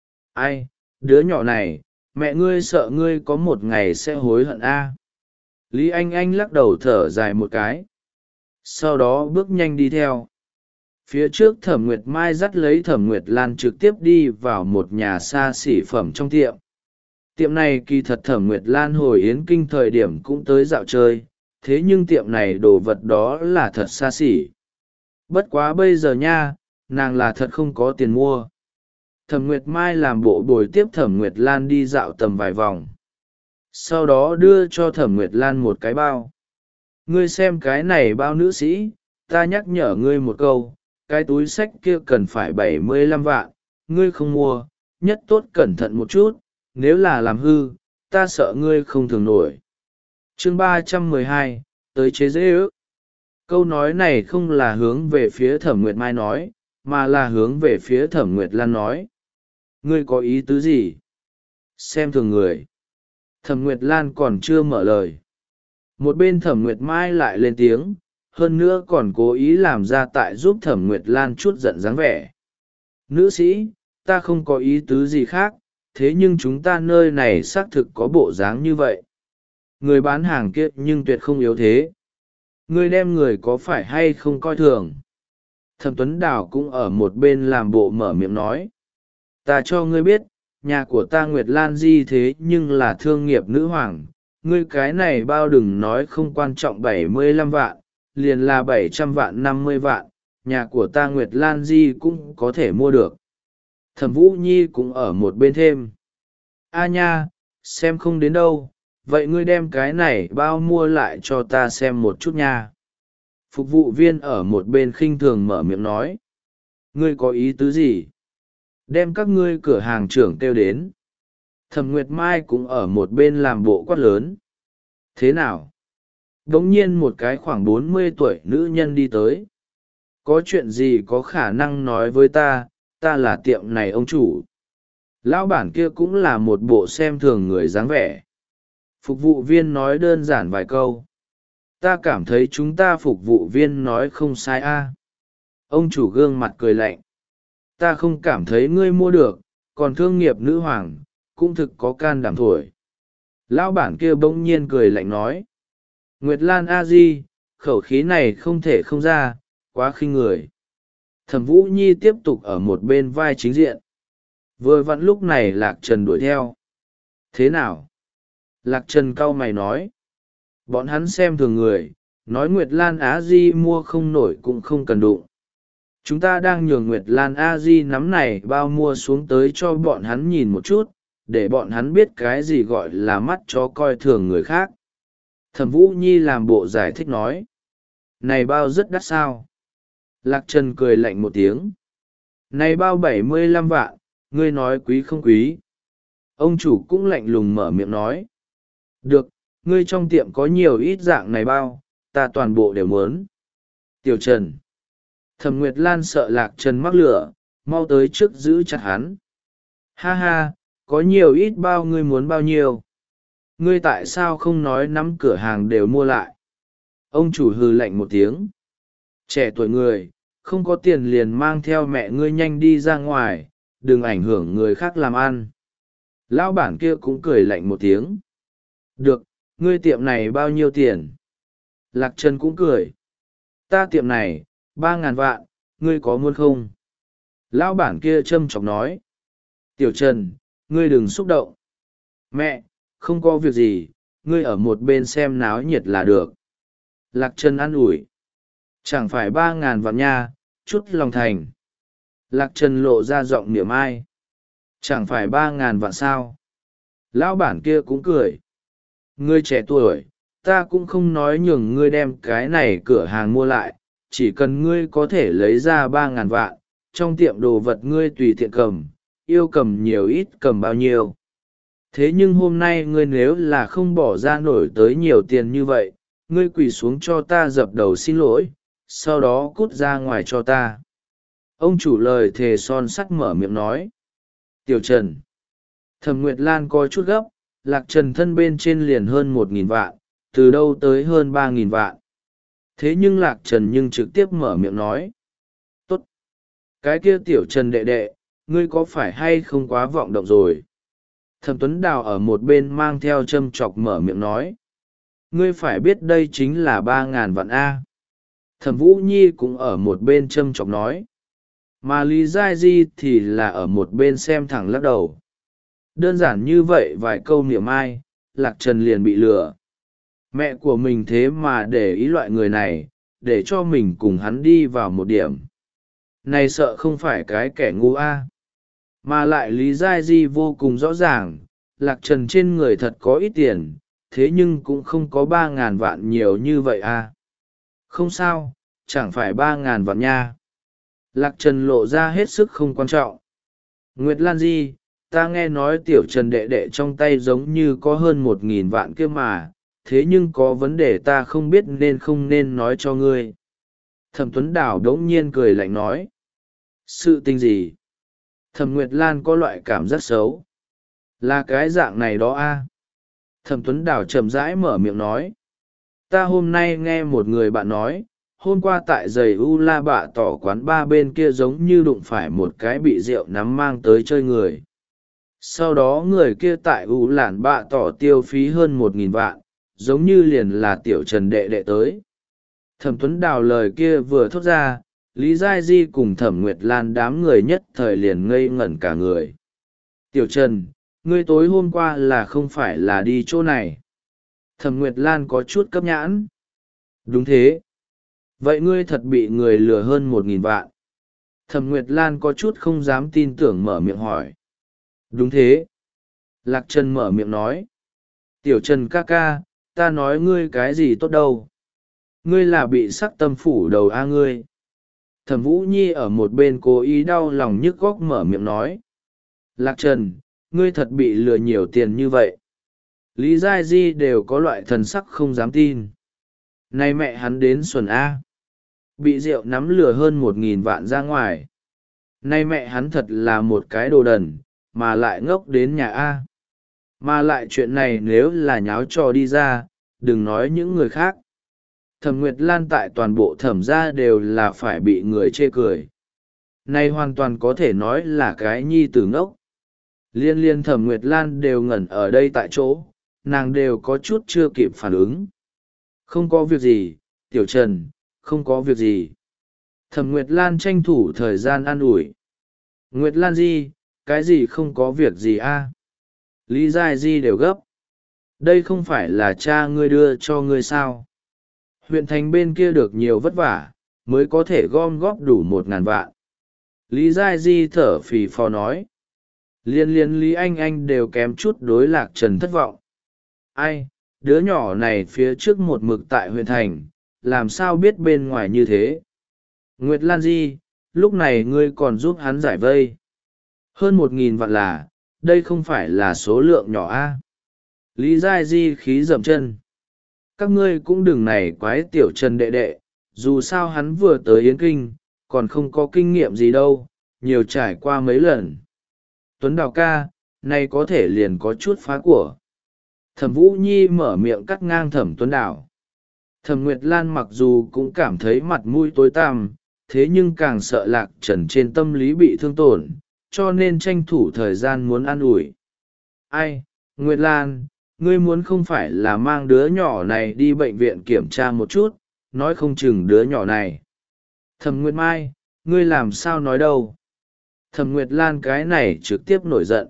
Ai, đứa nhỏ này, mẹ ngươi sợ ngươi có một ngày sẽ hối hận a. Lý Anh Anh lắc đầu thở dài một cái. Sau đó bước nhanh đi theo. Phía trước Thẩm Nguyệt Mai dắt lấy Thẩm Nguyệt Lan trực tiếp đi vào một nhà xa xỉ phẩm trong tiệm. Tiệm này kỳ thật Thẩm Nguyệt Lan hồi yến kinh thời điểm cũng tới dạo chơi, thế nhưng tiệm này đồ vật đó là thật xa xỉ. Bất quá bây giờ nha, nàng là thật không có tiền mua. Thẩm Nguyệt Mai làm bộ bồi tiếp Thẩm Nguyệt Lan đi dạo tầm vài vòng. Sau đó đưa cho Thẩm Nguyệt Lan một cái bao. Ngươi xem cái này bao nữ sĩ, ta nhắc nhở ngươi một câu, cái túi xách kia cần phải bảy mươi lăm vạn, ngươi không mua, nhất tốt cẩn thận một chút, nếu là làm hư, ta sợ ngươi không thường nổi. Chương ba trăm mười hai, tới chế dễ ước. Câu nói này không là hướng về phía Thẩm Nguyệt Mai nói, mà là hướng về phía Thẩm Nguyệt Lan nói. Ngươi có ý tứ gì? Xem thường người. Thẩm Nguyệt Lan còn chưa mở lời. Một bên Thẩm Nguyệt Mai lại lên tiếng, hơn nữa còn cố ý làm ra tại giúp Thẩm Nguyệt Lan chút giận dáng vẻ. Nữ sĩ, ta không có ý tứ gì khác, thế nhưng chúng ta nơi này xác thực có bộ dáng như vậy. Người bán hàng kia nhưng tuyệt không yếu thế. Ngươi đem người có phải hay không coi thường? Thẩm Tuấn Đào cũng ở một bên làm bộ mở miệng nói. Ta cho ngươi biết, nhà của ta Nguyệt Lan Di thế nhưng là thương nghiệp nữ hoàng. Ngươi cái này bao đừng nói không quan trọng bảy mươi lăm vạn, liền là bảy trăm vạn năm mươi vạn, nhà của ta Nguyệt Lan Di cũng có thể mua được. Thẩm Vũ Nhi cũng ở một bên thêm. A nha, xem không đến đâu, vậy ngươi đem cái này bao mua lại cho ta xem một chút nha. Phục vụ viên ở một bên khinh thường mở miệng nói. Ngươi có ý tứ gì? Đem các ngươi cửa hàng trưởng kêu đến. Thẩm Nguyệt Mai cũng ở một bên làm bộ quát lớn. Thế nào? Đống nhiên một cái khoảng bốn mươi tuổi nữ nhân đi tới. Có chuyện gì có khả năng nói với ta, ta là tiệm này ông chủ. Lão bản kia cũng là một bộ xem thường người dáng vẻ. Phục vụ viên nói đơn giản vài câu. Ta cảm thấy chúng ta phục vụ viên nói không sai a. Ông chủ gương mặt cười lạnh. Ta không cảm thấy ngươi mua được, còn thương nghiệp nữ hoàng, cũng thực có can đảm thổi. Lão bản kia bỗng nhiên cười lạnh nói. Nguyệt Lan a di, khẩu khí này không thể không ra, quá khinh người. Thẩm Vũ Nhi tiếp tục ở một bên vai chính diện. Vừa vặn lúc này Lạc Trần đuổi theo. Thế nào? Lạc Trần cau mày nói. Bọn hắn xem thường người, nói Nguyệt Lan Á Di mua không nổi cũng không cần đụng. Chúng ta đang nhường Nguyệt Lan A Di nắm này bao mua xuống tới cho bọn hắn nhìn một chút, để bọn hắn biết cái gì gọi là mắt chó coi thường người khác. Thẩm Vũ Nhi làm bộ giải thích nói. Này bao rất đắt sao? Lạc Trần cười lạnh một tiếng. Này bao bảy mươi lăm vạn, ngươi nói quý không quý? Ông chủ cũng lạnh lùng mở miệng nói. Được, ngươi trong tiệm có nhiều ít dạng này bao, ta toàn bộ đều muốn. Tiểu Trần. Thẩm Nguyệt Lan sợ Lạc Trần mắc lửa, mau tới trước giữ chặt hắn. Ha ha, có nhiều ít bao ngươi muốn bao nhiêu? Ngươi tại sao không nói nắm cửa hàng đều mua lại? Ông chủ hừ lạnh một tiếng. Trẻ tuổi người, không có tiền liền mang theo mẹ ngươi nhanh đi ra ngoài, đừng ảnh hưởng người khác làm ăn. Lão bản kia cũng cười lạnh một tiếng. Được, ngươi tiệm này bao nhiêu tiền? Lạc Trần cũng cười. Ta tiệm này, ba ngàn vạn, ngươi có muốn không? Lão bản kia châm chọc nói. Tiểu Trần, ngươi đừng xúc động. Mẹ, không có việc gì, ngươi ở một bên xem náo nhiệt là được. Lạc Trần an ủi. Chẳng phải ba ngàn vạn nha, chút lòng thành. Lạc Trần lộ ra giọng niệm ai. Chẳng phải ba ngàn vạn sao? Lão bản kia cũng cười. Ngươi trẻ tuổi, ta cũng không nói nhường ngươi đem cái này cửa hàng mua lại, chỉ cần ngươi có thể lấy ra ba ngàn vạn, trong tiệm đồ vật ngươi tùy tiện cầm, yêu cầm nhiều ít cầm bao nhiêu. Thế nhưng hôm nay ngươi nếu là không bỏ ra nổi tới nhiều tiền như vậy, ngươi quỳ xuống cho ta dập đầu xin lỗi, sau đó cút ra ngoài cho ta. Ông chủ lời thề son sắt mở miệng nói. Tiểu Trần. Thẩm Nguyệt Lan có chút gấp, Lạc Trần thân bên trên liền hơn một nghìn vạn, từ đâu tới hơn ba nghìn vạn. Thế nhưng Lạc Trần nhưng trực tiếp mở miệng nói. Tốt! Cái kia tiểu Trần đệ đệ, ngươi có phải hay không quá vọng động rồi? Thẩm Tuấn Đào ở một bên mang theo châm chọc mở miệng nói. Ngươi phải biết đây chính là ba ngàn vạn A. Thẩm Vũ Nhi cũng ở một bên châm chọc nói. Mà Lý Giai Di thì là ở một bên xem thẳng lắc đầu. Đơn giản như vậy vài câu niệm ai, Lạc Trần liền bị lừa. Mẹ của mình thế mà để ý loại người này, để cho mình cùng hắn đi vào một điểm. Này sợ không phải cái kẻ ngu A. Mà lại Lý Giai Di vô cùng rõ ràng, Lạc Trần trên người thật có ít tiền, thế nhưng cũng không có ba ngàn vạn nhiều như vậy A. Không sao, chẳng phải ba ngàn vạn nha. Lạc Trần lộ ra hết sức không quan trọng. Nguyệt Lan Di, ta nghe nói tiểu Trần đệ đệ trong tay giống như có hơn một nghìn vạn kia mà, thế nhưng có vấn đề ta không biết nên không nên nói cho ngươi. Thẩm Tuấn Đào đống nhiên cười lạnh nói. Sự tình gì? Thẩm Nguyệt Lan có loại cảm giác xấu. Là cái dạng này đó a. Thẩm Tuấn Đào chậm rãi mở miệng nói. Ta hôm nay nghe một người bạn nói, hôm qua tại giày u la bạ tỏ quán ba bên kia giống như đụng phải một cái bị rượu nắm mang tới chơi người. Sau đó người kia tại u lản bạ tỏ tiêu phí hơn một nghìn vạn, giống như liền là tiểu Trần đệ đệ tới. Thẩm Tuấn Đào lời kia vừa thốt ra, Lý Giai Di cùng Thẩm Nguyệt Lan đám người nhất thời liền ngây ngẩn cả người. Tiểu Trần, ngươi tối hôm qua là không phải là đi chỗ này? Thẩm Nguyệt Lan có chút cấp nhãn. Đúng thế. Vậy ngươi thật bị người lừa hơn một nghìn vạn. Thẩm Nguyệt Lan có chút không dám tin tưởng mở miệng hỏi. Đúng thế. Lạc Trần mở miệng nói. Tiểu Trần ca ca, ta nói ngươi cái gì tốt đâu. Ngươi là bị sắc tâm phủ đầu a ngươi. Thẩm Vũ Nhi ở một bên cố ý đau lòng nhức góc mở miệng nói. Lạc Trần, ngươi thật bị lừa nhiều tiền như vậy. Lý Giai Di đều có loại thần sắc không dám tin. Này mẹ hắn đến xuẩn A. Bị rượu nắm lừa hơn một nghìn vạn ra ngoài. Này mẹ hắn thật là một cái đồ đần, mà lại ngốc đến nhà A. Mà lại chuyện này nếu là nháo trò đi ra, đừng nói những người khác. Thẩm Nguyệt Lan tại toàn bộ thẩm gia đều là phải bị người chê cười. Này hoàn toàn có thể nói là cái nhi tử ngốc. Liên liên Thẩm Nguyệt Lan đều ngẩn ở đây tại chỗ, nàng đều có chút chưa kịp phản ứng. Không có việc gì, Tiểu Trần, không có việc gì. Thẩm Nguyệt Lan tranh thủ thời gian an ủi. Nguyệt Lan Di, cái gì không có việc gì a? Lý Giai Di đều gấp. Đây không phải là cha ngươi đưa cho ngươi sao? Huyện thành bên kia được nhiều vất vả, mới có thể gom góp đủ một ngàn vạn. Lý Giai Di thở phì phò nói. Liên liên Lý Anh Anh đều kém chút đối Lạc Trần thất vọng. Ai, đứa nhỏ này phía trước một mực tại huyện thành, làm sao biết bên ngoài như thế? Nguyệt Lan Di, lúc này ngươi còn giúp hắn giải vây. Hơn một nghìn vạn là, đây không phải là số lượng nhỏ a. Lý Giai Di khí dậm chân. Các ngươi cũng đừng này quái tiểu Trần đệ đệ, dù sao hắn vừa tới Yến Kinh, còn không có kinh nghiệm gì đâu, nhiều trải qua mấy lần. Tuấn Đào ca, này có thể liền có chút phá của. Thẩm Vũ Nhi mở miệng cắt ngang Thẩm Tuấn Đào. Thẩm Nguyệt Lan mặc dù cũng cảm thấy mặt mũi tối tăm, thế nhưng càng sợ Lạc Trần trên tâm lý bị thương tổn, cho nên tranh thủ thời gian muốn an ủi. Ai, Nguyệt Lan, ngươi muốn không phải là mang đứa nhỏ này đi bệnh viện kiểm tra một chút, nói không chừng đứa nhỏ này. Thẩm Nguyệt Mai, ngươi làm sao nói đâu? Thẩm Nguyệt Lan cái này trực tiếp nổi giận.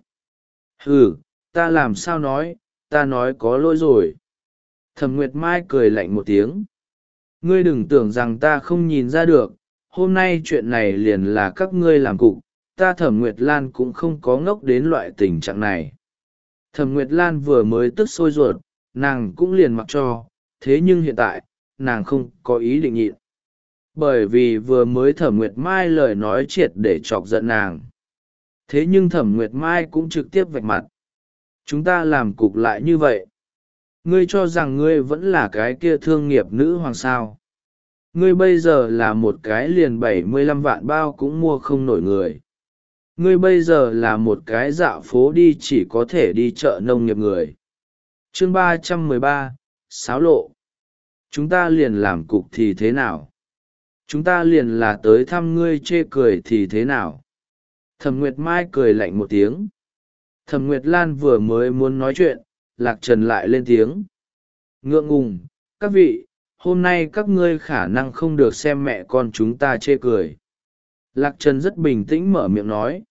Ừ, ta làm sao nói, ta nói có lỗi rồi. Thẩm Nguyệt Mai cười lạnh một tiếng. Ngươi đừng tưởng rằng ta không nhìn ra được, hôm nay chuyện này liền là các ngươi làm cục, ta Thẩm Nguyệt Lan cũng không có ngốc đến loại tình trạng này. Thẩm Nguyệt Lan vừa mới tức sôi ruột, nàng cũng liền mặc cho, thế nhưng hiện tại, nàng không có ý định nhịn. Bởi vì vừa mới Thẩm Nguyệt Mai lời nói triệt để chọc giận nàng. Thế nhưng Thẩm Nguyệt Mai cũng trực tiếp vạch mặt. Chúng ta làm cục lại như vậy. Ngươi cho rằng ngươi vẫn là cái kia thương nghiệp nữ hoàng sao. Ngươi bây giờ là một cái liền bảy mươi lăm vạn bao cũng mua không nổi người. ngươi bây giờ là một cái dạo phố đi chỉ có thể đi chợ nông nghiệp người. Chương ba trăm mười ba, Sáo lộ. Chúng ta liền làm cục thì thế nào? Chúng ta liền là tới thăm ngươi chê cười thì thế nào? Thẩm Nguyệt Mai cười lạnh một tiếng. Thẩm Nguyệt Lan vừa mới muốn nói chuyện, Lạc Trần lại lên tiếng. Ngượng ngùng, các vị, hôm nay các ngươi khả năng không được xem mẹ con chúng ta chê cười. Lạc Trần rất bình tĩnh mở miệng nói.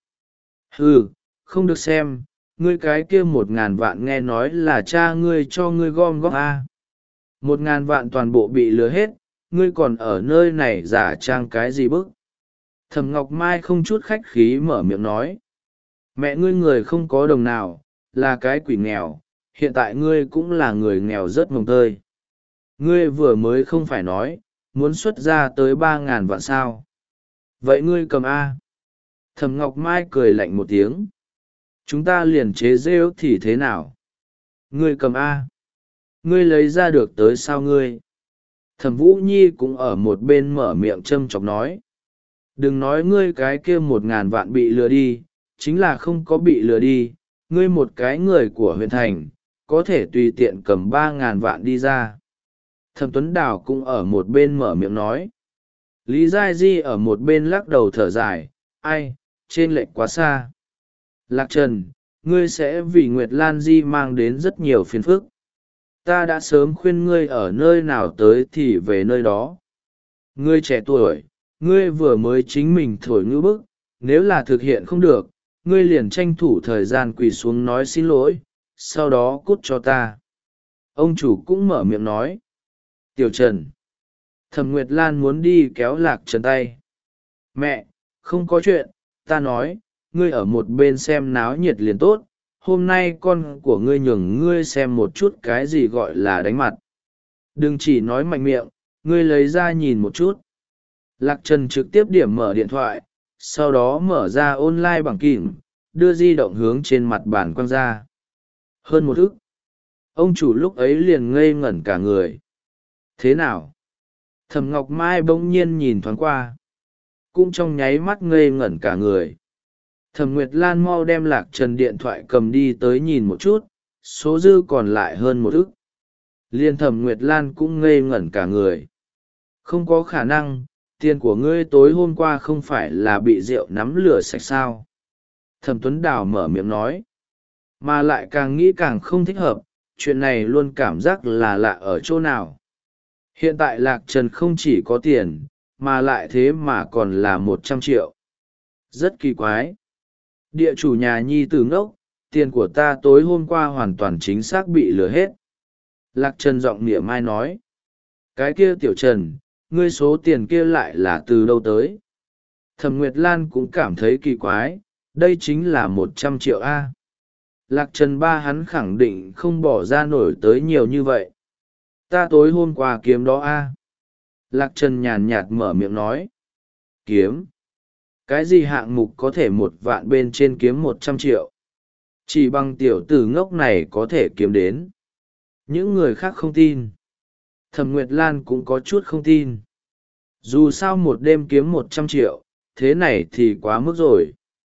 Ừ, không được xem, ngươi cái kia một ngàn vạn nghe nói là cha ngươi cho ngươi gom góp a. Một ngàn vạn toàn bộ bị lừa hết, ngươi còn ở nơi này giả trang cái gì bức? Thẩm Ngọc Mai không chút khách khí mở miệng nói. Mẹ ngươi người không có đồng nào, là cái quỷ nghèo, hiện tại ngươi cũng là người nghèo rất mồng tơi. Ngươi vừa mới không phải nói, muốn xuất ra tới ba ngàn vạn sao. Vậy ngươi cầm A. Thẩm Ngọc Mai cười lạnh một tiếng. Chúng ta liền chế rêu thì thế nào? Ngươi cầm A. Ngươi lấy ra được tới sao ngươi? Thẩm Vũ Nhi cũng ở một bên mở miệng châm chọc nói. Đừng nói ngươi cái kia một ngàn vạn bị lừa đi, chính là không có bị lừa đi, ngươi một cái người của huyện thành, có thể tùy tiện cầm ba ngàn vạn đi ra. Thẩm Tuấn Đào cũng ở một bên mở miệng nói. Lý Giai Di ở một bên lắc đầu thở dài, ai, trên lệch quá xa. Lạc Trần, ngươi sẽ vì Nguyệt Lan Di mang đến rất nhiều phiền phức. Ta đã sớm khuyên ngươi ở nơi nào tới thì về nơi đó. Ngươi trẻ tuổi, ngươi vừa mới chính mình thổi ngữ bức, nếu là thực hiện không được, ngươi liền tranh thủ thời gian quỳ xuống nói xin lỗi, sau đó cút cho ta. Ông chủ cũng mở miệng nói. Tiểu Trần. Thẩm Nguyệt Lan muốn đi kéo Lạc Trần tay. Mẹ, không có chuyện, ta nói, ngươi ở một bên xem náo nhiệt liền tốt, hôm nay con của ngươi nhường ngươi xem một chút cái gì gọi là đánh mặt. Đừng chỉ nói mạnh miệng, ngươi lấy ra nhìn một chút. Lạc Trần trực tiếp điểm mở điện thoại, sau đó mở ra online bằng kìm, đưa di động hướng trên mặt bàn quăng ra. Hơn một ức. Ông chủ lúc ấy liền ngây ngẩn cả người. Thế nào? Thẩm Ngọc Mai bỗng nhiên nhìn thoáng qua. Cũng trong nháy mắt ngây ngẩn cả người. Thẩm Nguyệt Lan mau đem Lạc Trần điện thoại cầm đi tới nhìn một chút, số dư còn lại hơn một ức. Liên Thẩm Nguyệt Lan cũng ngây ngẩn cả người. Không có khả năng, tiền của ngươi tối hôm qua không phải là bị rượu nắm lửa sạch sao. Thẩm Tuấn Đào mở miệng nói. Mà lại càng nghĩ càng không thích hợp, chuyện này luôn cảm giác là lạ ở chỗ nào. Hiện tại Lạc Trần không chỉ có tiền, mà lại thế mà còn là một trăm triệu. Rất kỳ quái. Địa chủ nhà nhi tử ngốc, tiền của ta tối hôm qua hoàn toàn chính xác bị lừa hết. Lạc Trần giọng mỉa mai nói. Cái kia Tiểu Trần, ngươi số tiền kia lại là từ đâu tới? Thẩm Nguyệt Lan cũng cảm thấy kỳ quái, đây chính là một trăm triệu A. Lạc Trần ba hắn khẳng định không bỏ ra nổi tới nhiều như vậy. Ta tối hôm qua kiếm đó A. Lạc Trần nhàn nhạt mở miệng nói. Kiếm? Cái gì hạng mục có thể một vạn bên trên kiếm một trăm triệu? Chỉ bằng tiểu tử ngốc này có thể kiếm đến. Những người khác không tin. Thẩm Nguyệt Lan cũng có chút không tin. Dù sao một đêm kiếm một trăm triệu, thế này thì quá mức rồi.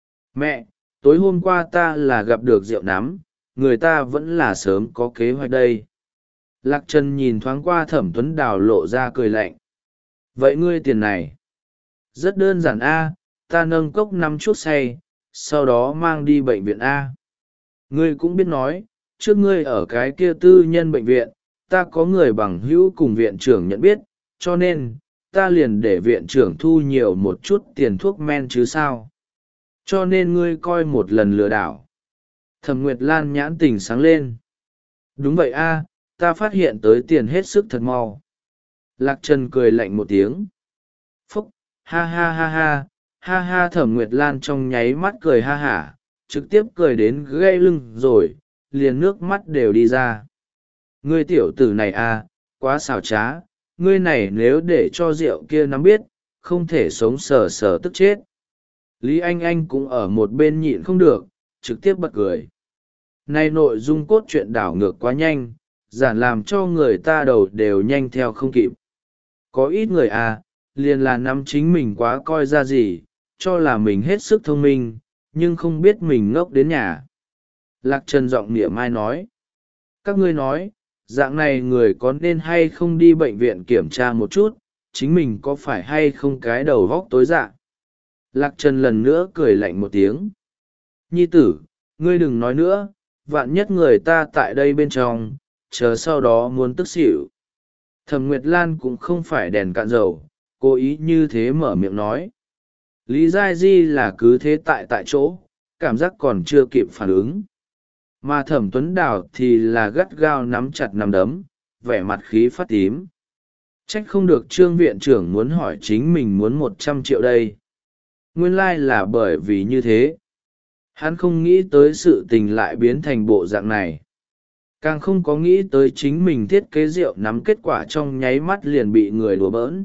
Mẹ, tối hôm qua ta là gặp được rượu nắm, người ta vẫn là sớm có kế hoạch đây. Lạc Trần nhìn thoáng qua Thẩm Tuấn Đào lộ ra cười lạnh. Vậy ngươi tiền này? Rất đơn giản A, ta nâng cốc năm chút say, sau đó mang đi bệnh viện A. Ngươi cũng biết nói, trước ngươi ở cái kia tư nhân bệnh viện, ta có người bằng hữu cùng viện trưởng nhận biết, cho nên, ta liền để viện trưởng thu nhiều một chút tiền thuốc men chứ sao. Cho nên ngươi coi một lần lừa đảo. Thẩm Nguyệt Lan nhãn tình sáng lên. Đúng vậy A, ta phát hiện tới tiền hết sức thật mau. Lạc Trần cười lạnh một tiếng. Phúc, ha ha ha ha, ha ha. Thẩm Nguyệt Lan trong nháy mắt cười ha hả, trực tiếp cười đến gây lưng rồi, liền nước mắt đều đi ra. Ngươi tiểu tử này à, quá xảo trá, ngươi này nếu để cho rượu kia nắm biết, không thể sống sờ sờ tức chết. Lý Anh Anh cũng ở một bên nhịn không được, trực tiếp bật cười. Này nội dung cốt truyện đảo ngược quá nhanh, giản làm cho người ta đầu đều nhanh theo không kịp. Có ít người à, liền là nắm chính mình quá coi ra gì, cho là mình hết sức thông minh, nhưng không biết mình ngốc đến nhà. Lạc Trần giọng mỉa mai nói, các ngươi nói, dạng này người có nên hay không đi bệnh viện kiểm tra một chút, chính mình có phải hay không cái đầu vóc tối dạ. Lạc Trần lần nữa cười lạnh một tiếng. Nhi tử, ngươi đừng nói nữa, vạn nhất người ta tại đây bên trong, chờ sau đó muốn tức xỉu. Thẩm Nguyệt Lan cũng không phải đèn cạn dầu, cố ý như thế mở miệng nói. Lý Giai Di là cứ thế tại tại chỗ, cảm giác còn chưa kịp phản ứng. Mà Thẩm Tuấn Đào thì là gắt gao nắm chặt nắm đấm, vẻ mặt khí phát tím. Trách không được Trương viện trưởng muốn hỏi chính mình muốn một trăm triệu đây. Nguyên lai là bởi vì như thế. Hắn không nghĩ tới sự tình lại biến thành bộ dạng này. Càng không có nghĩ tới chính mình thiết kế rượu nắm kết quả trong nháy mắt liền bị người đùa bỡn.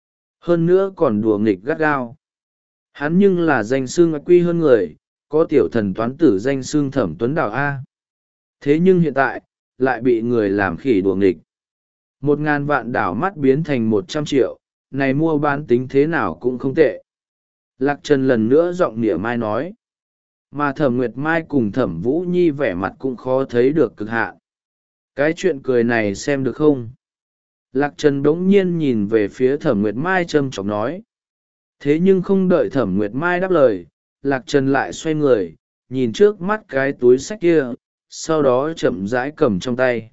Hơn nữa còn đùa nghịch gắt gao. Hắn nhưng là danh xưng quy hơn người, có tiểu thần toán tử danh xưng Thẩm Tuấn Đào A. Thế nhưng hiện tại, lại bị người làm khỉ đùa nghịch. Một ngàn vạn đảo mắt biến thành một trăm triệu, này mua bán tính thế nào cũng không tệ. Lạc Trần lần nữa giọng nịa mai nói. Mà Thẩm Nguyệt Mai cùng Thẩm Vũ Nhi vẻ mặt cũng khó thấy được cực hạn. Cái chuyện cười này xem được không? Lạc Trần đống nhiên nhìn về phía Thẩm Nguyệt Mai châm chọc nói. Thế nhưng không đợi Thẩm Nguyệt Mai đáp lời, Lạc Trần lại xoay người, nhìn trước mắt cái túi xách kia, sau đó chậm rãi cầm trong tay.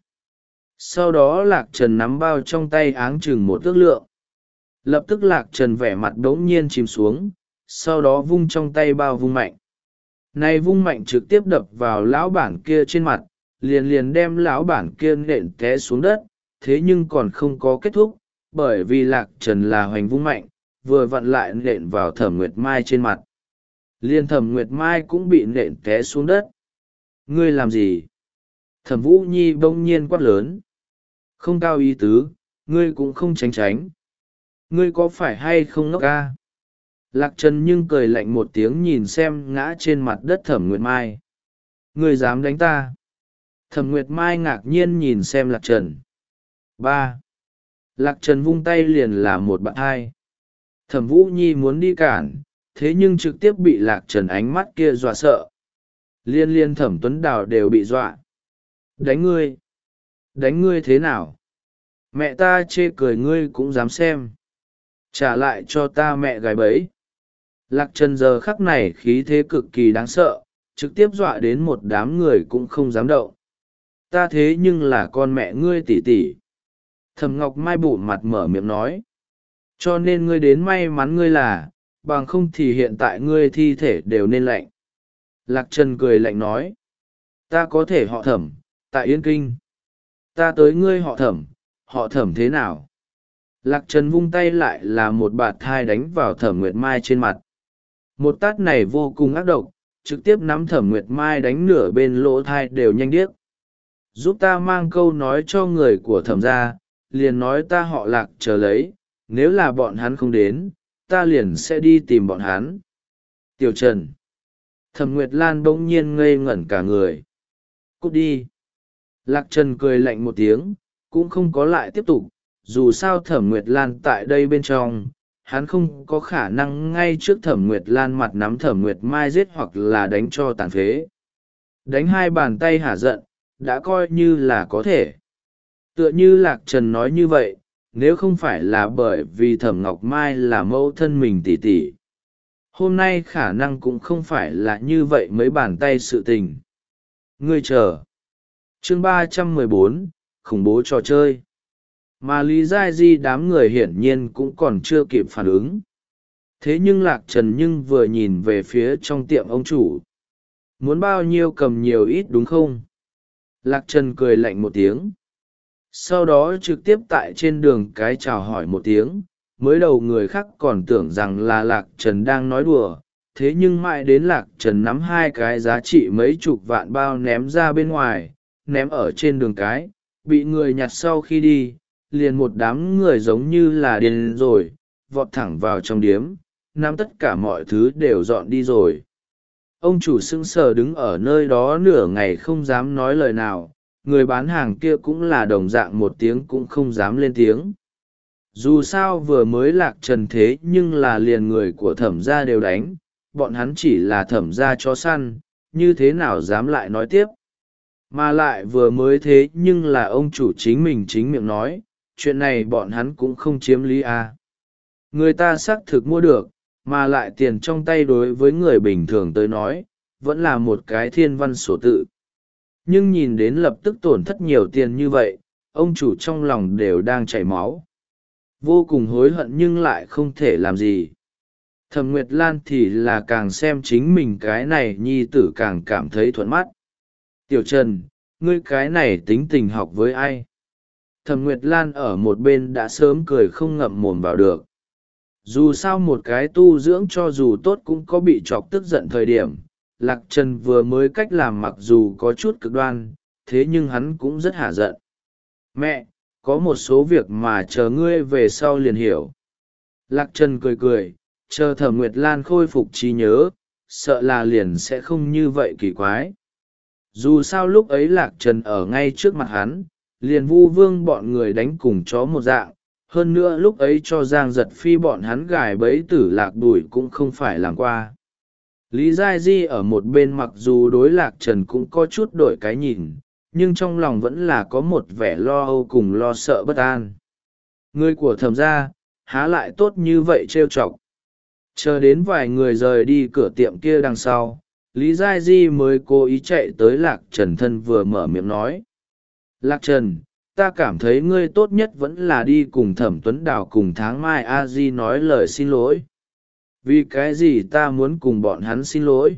Sau đó Lạc Trần nắm bao trong tay áng chừng một ước lượng. Lập tức Lạc Trần vẻ mặt đống nhiên chìm xuống, sau đó vung trong tay bao vung mạnh. Này vung mạnh trực tiếp đập vào lão bản kia trên mặt, liền liền đem lão bản kia nện té xuống đất, thế nhưng còn không có kết thúc, bởi vì Lạc Trần là hoành vung mạnh, vừa vặn lại nện vào Thẩm Nguyệt Mai trên mặt. Liên Thẩm Nguyệt Mai cũng bị nện té xuống đất. Ngươi làm gì? Thẩm Vũ Nhi bỗng nhiên quát lớn. Không cao ý tứ, ngươi cũng không tránh tránh. Ngươi có phải hay không ngốc ca? Lạc Trần nhưng cười lạnh một tiếng nhìn xem ngã trên mặt đất Thẩm Nguyệt Mai. Ngươi dám đánh ta? Thẩm Nguyệt Mai ngạc nhiên nhìn xem Lạc Trần. Ba. Lạc Trần vung tay liền là một bạn hai. Thẩm Vũ Nhi muốn đi cản, thế nhưng trực tiếp bị Lạc Trần ánh mắt kia dọa sợ. Liên liên Thẩm Tuấn Đào đều bị dọa. Đánh ngươi? Đánh ngươi thế nào? Mẹ ta chê cười ngươi cũng dám xem. Trả lại cho ta mẹ gái bấy. Lạc Trần giờ khắc này khí thế cực kỳ đáng sợ, trực tiếp dọa đến một đám người cũng không dám động. Ta thế nhưng là con mẹ ngươi tỷ tỷ. Thẩm Ngọc Mai bụm mặt mở miệng nói. Cho nên ngươi đến may mắn ngươi là, bằng không thì hiện tại ngươi thi thể đều nên lạnh. Lạc Trần cười lạnh nói. Ta có thể họ Thẩm, tại Yên Kinh. Ta tới ngươi họ Thẩm, họ Thẩm thế nào? Lạc Trần vung tay lại là một bạt thai đánh vào Thẩm Nguyệt Mai trên mặt. Một tát này vô cùng ác độc, trực tiếp nắm Thẩm Nguyệt Mai đánh nửa bên lỗ thai đều nhanh điếc. Giúp ta mang câu nói cho người của Thẩm gia, liền nói ta họ Lạc chờ lấy, nếu là bọn hắn không đến, ta liền sẽ đi tìm bọn hắn. Tiểu Trần. Thẩm Nguyệt Lan bỗng nhiên ngây ngẩn cả người. Cút đi. Lạc Trần cười lạnh một tiếng, cũng không có lại tiếp tục, dù sao Thẩm Nguyệt Lan tại đây bên trong, hắn không có khả năng ngay trước Thẩm Nguyệt Lan mặt nắm Thẩm Nguyệt Mai giết hoặc là đánh cho tàn phế. Đánh hai bàn tay hả giận, đã coi như là có thể. Tựa như Lạc Trần nói như vậy, nếu không phải là bởi vì Thẩm Ngọc Mai là mẫu thân mình tỷ tỷ, hôm nay khả năng cũng không phải là như vậy mấy bàn tay sự tình. Ngươi chờ. Chương ba trăm mười bốn, khủng bố trò chơi. Mà Lý Giai Di đám người hiển nhiên cũng còn chưa kịp phản ứng. Thế nhưng Lạc Trần nhưng vừa nhìn về phía trong tiệm ông chủ. Muốn bao nhiêu cầm nhiều ít đúng không? Lạc Trần cười lạnh một tiếng. Sau đó trực tiếp tại trên đường cái chào hỏi một tiếng. Mới đầu người khác còn tưởng rằng là Lạc Trần đang nói đùa. Thế nhưng mãi đến Lạc Trần nắm hai cái giá trị mấy chục vạn bao ném ra bên ngoài, ném ở trên đường cái, bị người nhặt sau khi đi, liền một đám người giống như là điên rồi, vọt thẳng vào trong điếm, nắm tất cả mọi thứ đều dọn đi rồi. Ông chủ sững sờ đứng ở nơi đó nửa ngày không dám nói lời nào, người bán hàng kia cũng là đồng dạng một tiếng cũng không dám lên tiếng. Dù sao vừa mới Lạc Trần thế nhưng là liền người của Thẩm gia đều đánh, bọn hắn chỉ là thẩm gia chó săn, như thế nào dám lại nói tiếp. Mà lại vừa mới thế nhưng là ông chủ chính mình chính miệng nói, chuyện này bọn hắn cũng không chiếm lý à. Người ta xác thực mua được, mà lại tiền trong tay đối với người bình thường tới nói, vẫn là một cái thiên văn sổ tự. Nhưng nhìn đến lập tức tổn thất nhiều tiền như vậy, ông chủ trong lòng đều đang chảy máu. Vô cùng hối hận nhưng lại không thể làm gì. Thẩm Nguyệt Lan thì là càng xem chính mình cái này nhi tử càng cảm thấy thuận mắt. Tiểu Trần, ngươi cái này tính tình học với ai? Thẩm Nguyệt Lan ở một bên đã sớm cười không ngậm mồm vào được. Dù sao một cái tu dưỡng cho dù tốt cũng có bị chọc tức giận thời điểm. Lạc Trần vừa mới cách làm mặc dù có chút cực đoan, thế nhưng hắn cũng rất hả giận. Mẹ, có một số việc mà chờ ngươi về sau liền hiểu. Lạc Trần cười cười, chờ Thẩm Nguyệt Lan khôi phục trí nhớ, sợ là liền sẽ không như vậy kỳ quái. Dù sao lúc ấy Lạc Trần ở ngay trước mặt hắn, liền Vu Vương bọn người đánh cùng chó một dạng, hơn nữa lúc ấy cho Giang Giật Phi bọn hắn gài bẫy tử Lạc Đùi cũng không phải làm qua. Lý Giai Di ở một bên mặc dù đối Lạc Trần cũng có chút đổi cái nhìn, nhưng trong lòng vẫn là có một vẻ lo âu cùng lo sợ bất an. Người của Thẩm gia, há lại tốt như vậy trêu chọc. Chờ đến vài người rời đi cửa tiệm kia đằng sau, Lý Giai Di mới cố ý chạy tới Lạc Trần thân vừa mở miệng nói. Lạc Trần, ta cảm thấy ngươi tốt nhất vẫn là đi cùng Thẩm Tuấn Đào cùng Tháng Mai A Di nói lời xin lỗi. Vì cái gì ta muốn cùng bọn hắn xin lỗi?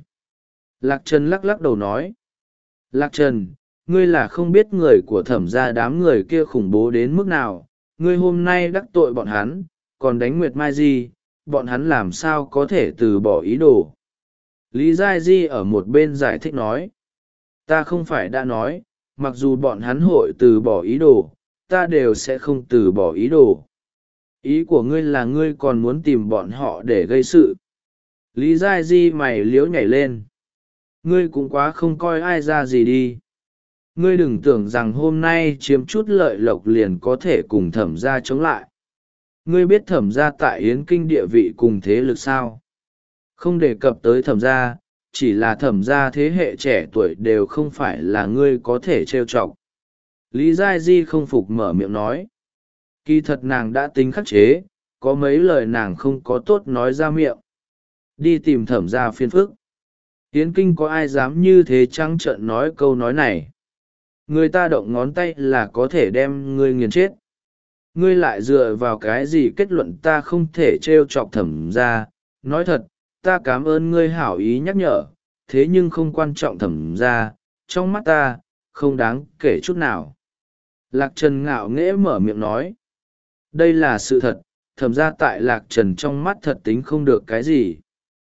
Lạc Trần lắc lắc đầu nói. Lạc Trần, ngươi là không biết người của Thẩm gia đám người kia khủng bố đến mức nào, ngươi hôm nay đắc tội bọn hắn, còn đánh Nguyệt Mai Di, bọn hắn làm sao có thể từ bỏ ý đồ. Lý Giai Di ở một bên giải thích nói. Ta không phải đã nói, mặc dù bọn hắn hội từ bỏ ý đồ, ta đều sẽ không từ bỏ ý đồ. Ý của ngươi là ngươi còn muốn tìm bọn họ để gây sự. Lý Giai Di mày liếu nhảy lên. Ngươi cũng quá không coi ai ra gì đi. Ngươi đừng tưởng rằng hôm nay chiếm chút lợi lộc liền có thể cùng Thẩm gia chống lại. Ngươi biết Thẩm gia tại Yến Kinh địa vị cùng thế lực sao? Không đề cập tới Thẩm gia, chỉ là Thẩm gia thế hệ trẻ tuổi đều không phải là ngươi có thể trêu chọc. Lý Giai Di không phục mở miệng nói. Kỳ thật nàng đã tính khắc chế, có mấy lời nàng không có tốt nói ra miệng. Đi tìm Thẩm gia phiền phức. Yến Kinh có ai dám như thế trắng trợn nói câu nói này? Người ta động ngón tay là có thể đem ngươi nghiền chết. Ngươi lại dựa vào cái gì kết luận ta không thể trêu chọc Thẩm gia? Nói thật, ta cảm ơn ngươi hảo ý nhắc nhở, thế nhưng không quan trọng Thẩm gia, trong mắt ta, không đáng kể chút nào. Lạc Trần ngạo nghễ mở miệng nói. Đây là sự thật, Thẩm gia tại Lạc Trần trong mắt thật tính không được cái gì.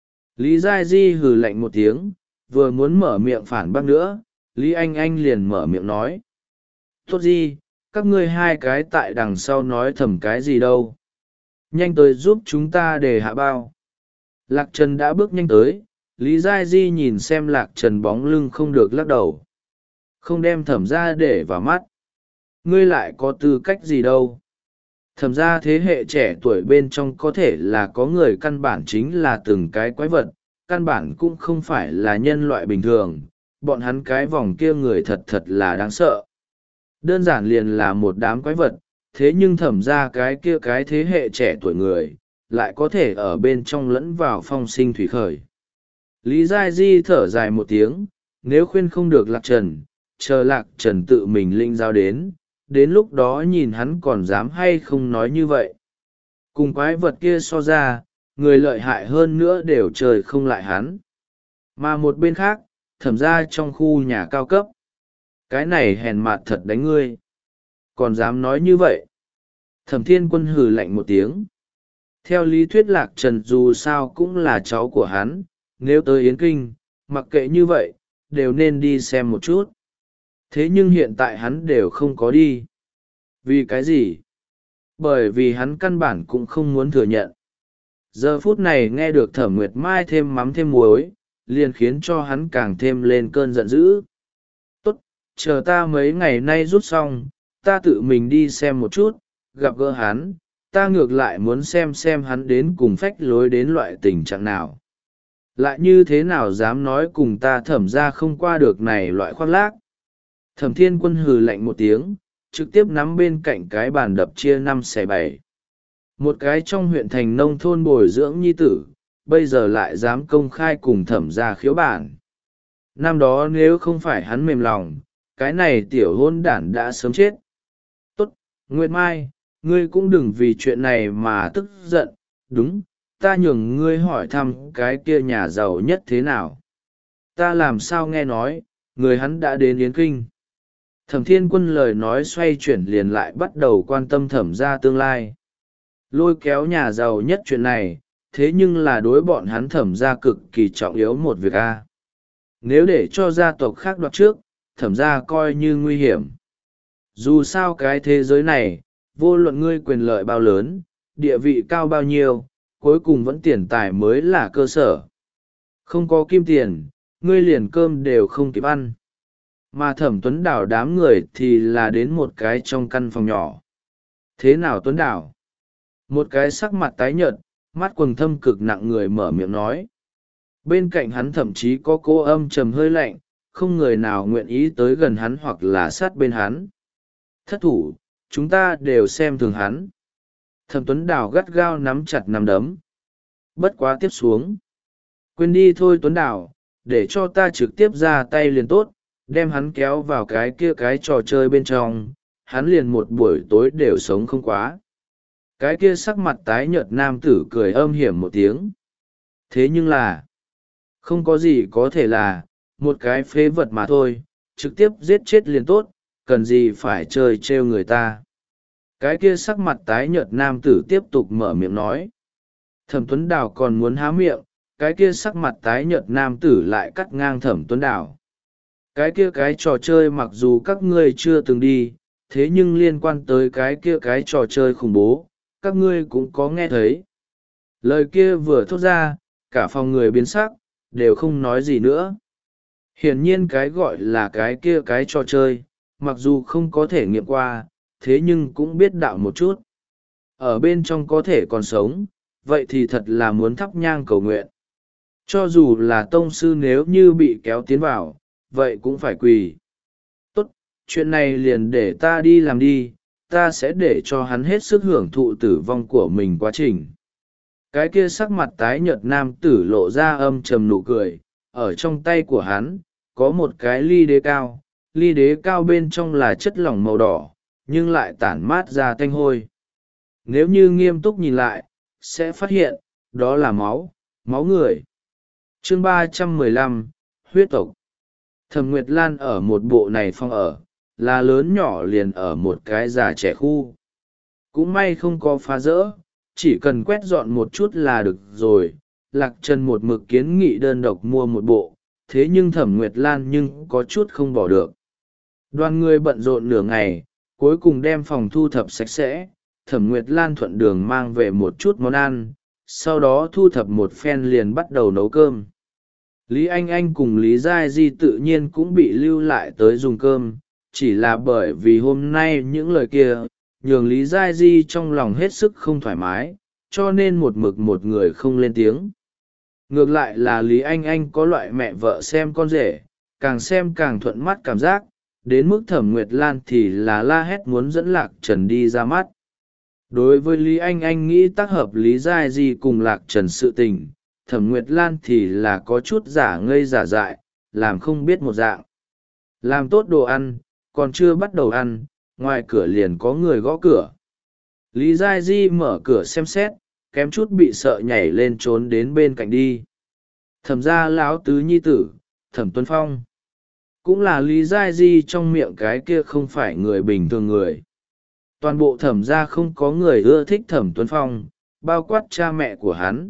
Lý Giai Di hừ lạnh một tiếng, vừa muốn mở miệng phản bác nữa, Lý Anh Anh liền mở miệng nói. Tốt gì, các ngươi hai cái tại đằng sau nói thầm cái gì đâu. Nhanh tới giúp chúng ta để hạ bao. Lạc Trần đã bước nhanh tới, Lý Giai Di nhìn xem Lạc Trần bóng lưng không được lắc đầu. Không đem Thẩm gia để vào mắt. Ngươi lại có tư cách gì đâu. Thẩm gia thế hệ trẻ tuổi bên trong có thể là có người căn bản chính là từng cái quái vật, căn bản cũng không phải là nhân loại bình thường, bọn hắn cái vòng kia người thật thật là đáng sợ. Đơn giản liền là một đám quái vật, thế nhưng Thẩm gia cái kia cái thế hệ trẻ tuổi người, lại có thể ở bên trong lẫn vào phong sinh thủy khởi. Lý Giai Di thở dài một tiếng, nếu khuyên không được Lạc Trần, chờ Lạc Trần tự mình linh giao đến, đến lúc đó nhìn hắn còn dám hay không nói như vậy. Cùng quái vật kia so ra, người lợi hại hơn nữa đều trời không lại hắn. Mà một bên khác, Thẩm gia trong khu nhà cao cấp. Cái này hèn mạt thật đánh ngươi. Còn dám nói như vậy. Thẩm Thiên Quân hừ lạnh một tiếng. Theo lý thuyết Lạc Trần dù sao cũng là cháu của hắn, nếu tới Yến Kinh, mặc kệ như vậy, đều nên đi xem một chút. Thế nhưng hiện tại hắn đều không có đi. Vì cái gì? Bởi vì hắn căn bản cũng không muốn thừa nhận. Giờ phút này nghe được Thẩm Nguyệt Mai thêm mắm thêm muối, liền khiến cho hắn càng thêm lên cơn giận dữ. Tốt, chờ ta mấy ngày nay rút xong, ta tự mình đi xem một chút, gặp gỡ hắn, ta ngược lại muốn xem xem hắn đến cùng phách lối đến loại tình trạng nào. lại như thế nào dám nói cùng ta thẩm ra không qua được này loại khoác lác. Thẩm Thiên Quân hừ lạnh một tiếng, trực tiếp nắm bên cạnh cái bàn đập chia năm xẻ bảy. Một cái trong huyện thành nông thôn bồi dưỡng nhi tử, bây giờ lại dám công khai cùng thẩm ra khiếu bản. Năm đó nếu không phải hắn mềm lòng, cái này tiểu hôn đản đã sớm chết. Tốt, Nguyệt Mai, ngươi cũng đừng vì chuyện này mà tức giận, đúng, ta nhường ngươi hỏi thăm cái kia nhà giàu nhất thế nào. Ta làm sao nghe nói, người hắn đã đến Yến Kinh. Thẩm Thiên Quân lời nói xoay chuyển liền lại bắt đầu quan tâm thẩm ra tương lai. Lôi kéo nhà giàu nhất chuyện này, thế nhưng là đối bọn hắn thẩm ra cực kỳ trọng yếu một việc a. Nếu để cho gia tộc khác đoạt trước, thẩm ra coi như nguy hiểm. Dù sao cái thế giới này, vô luận ngươi quyền lợi bao lớn, địa vị cao bao nhiêu, cuối cùng vẫn tiền tài mới là cơ sở. Không có kim tiền, ngươi liền cơm đều không kịp ăn. Mà thẩm Tuấn Đảo đám người thì là đến một cái trong căn phòng nhỏ. Thế nào Tuấn Đảo? Một cái sắc mặt tái nhợt, mắt quầng thâm cực nặng người mở miệng nói. Bên cạnh hắn thậm chí có cô âm trầm hơi lạnh, không người nào nguyện ý tới gần hắn hoặc là sát bên hắn. Thất thủ, chúng ta đều xem thường hắn. Thẩm Tuấn Đảo gắt gao nắm chặt nắm đấm. Bất quá tiếp xuống. Quên đi thôi Tuấn Đảo, để cho ta trực tiếp ra tay liền tốt, đem hắn kéo vào cái kia cái trò chơi bên trong, hắn liền một buổi tối đều sống không quá. Cái kia sắc mặt tái nhợt nam tử cười âm hiểm một tiếng. Thế nhưng là, không có gì có thể là, một cái phế vật mà thôi, trực tiếp giết chết liền tốt, cần gì phải chơi trêu người ta. Cái kia sắc mặt tái nhợt nam tử tiếp tục mở miệng nói. Thẩm Tuấn Đào còn muốn há miệng, cái kia sắc mặt tái nhợt nam tử lại cắt ngang Thẩm Tuấn Đào. Cái kia cái trò chơi mặc dù các ngươi chưa từng đi, thế nhưng liên quan tới cái kia cái trò chơi khủng bố, các ngươi cũng có nghe thấy. Lời kia vừa thốt ra, cả phòng người biến sắc, đều không nói gì nữa. Hiển nhiên cái gọi là cái kia cái trò chơi, mặc dù không có thể nghiệm qua, thế nhưng cũng biết đạo một chút. Ở bên trong có thể còn sống, vậy thì thật là muốn thắp nhang cầu nguyện. Cho dù là tông sư nếu như bị kéo tiến vào, vậy cũng phải quỳ. Tốt, chuyện này liền để ta đi làm đi, ta sẽ để cho hắn hết sức hưởng thụ tử vong của mình quá trình. Cái kia sắc mặt tái nhợt nam tử lộ ra âm trầm nụ cười, ở trong tay của hắn, có một cái ly đế cao, ly đế cao bên trong là chất lỏng màu đỏ, nhưng lại tản mát ra tanh hôi. Nếu như nghiêm túc nhìn lại, sẽ phát hiện, đó là máu, máu người. Chương ba trăm mười lăm, huyết tộc. Thẩm Nguyệt Lan ở một bộ này phòng ở, là lớn nhỏ liền ở một cái già trẻ khu. Cũng may không có phá rỡ, chỉ cần quét dọn một chút là được rồi. Lạc Trần một mực kiến nghị đơn độc mua một bộ, thế nhưng Thẩm Nguyệt Lan nhưng có chút không bỏ được. Đoàn người bận rộn nửa ngày, cuối cùng đem phòng thu thập sạch sẽ. Thẩm Nguyệt Lan thuận đường mang về một chút món ăn, sau đó thu thập một phen liền bắt đầu nấu cơm. Lý Anh Anh cùng Lý Giai Di tự nhiên cũng bị lưu lại tới dùng cơm, chỉ là bởi vì hôm nay những lời kia, nhường Lý Giai Di trong lòng hết sức không thoải mái, cho nên một mực một người không lên tiếng. Ngược lại là Lý Anh Anh có loại mẹ vợ xem con rể, càng xem càng thuận mắt cảm giác, đến mức Thẩm Nguyệt Lan thì là la hét muốn dẫn Lạc Trần đi ra mắt. Đối với Lý Anh Anh nghĩ tác hợp Lý Giai Di cùng Lạc Trần sự tình, Thẩm Nguyệt Lan thì là có chút giả ngây giả dại, làm không biết một dạng. Làm tốt đồ ăn, còn chưa bắt đầu ăn, ngoài cửa liền có người gõ cửa. Lý Giai Di mở cửa xem xét, kém chút bị sợ nhảy lên trốn đến bên cạnh đi. Thẩm gia lão tứ nhi tử, Thẩm Tuấn Phong. Cũng là Lý Giai Di trong miệng cái kia không phải người bình thường người. Toàn bộ thẩm gia không có người ưa thích Thẩm Tuấn Phong, bao quát cha mẹ của hắn.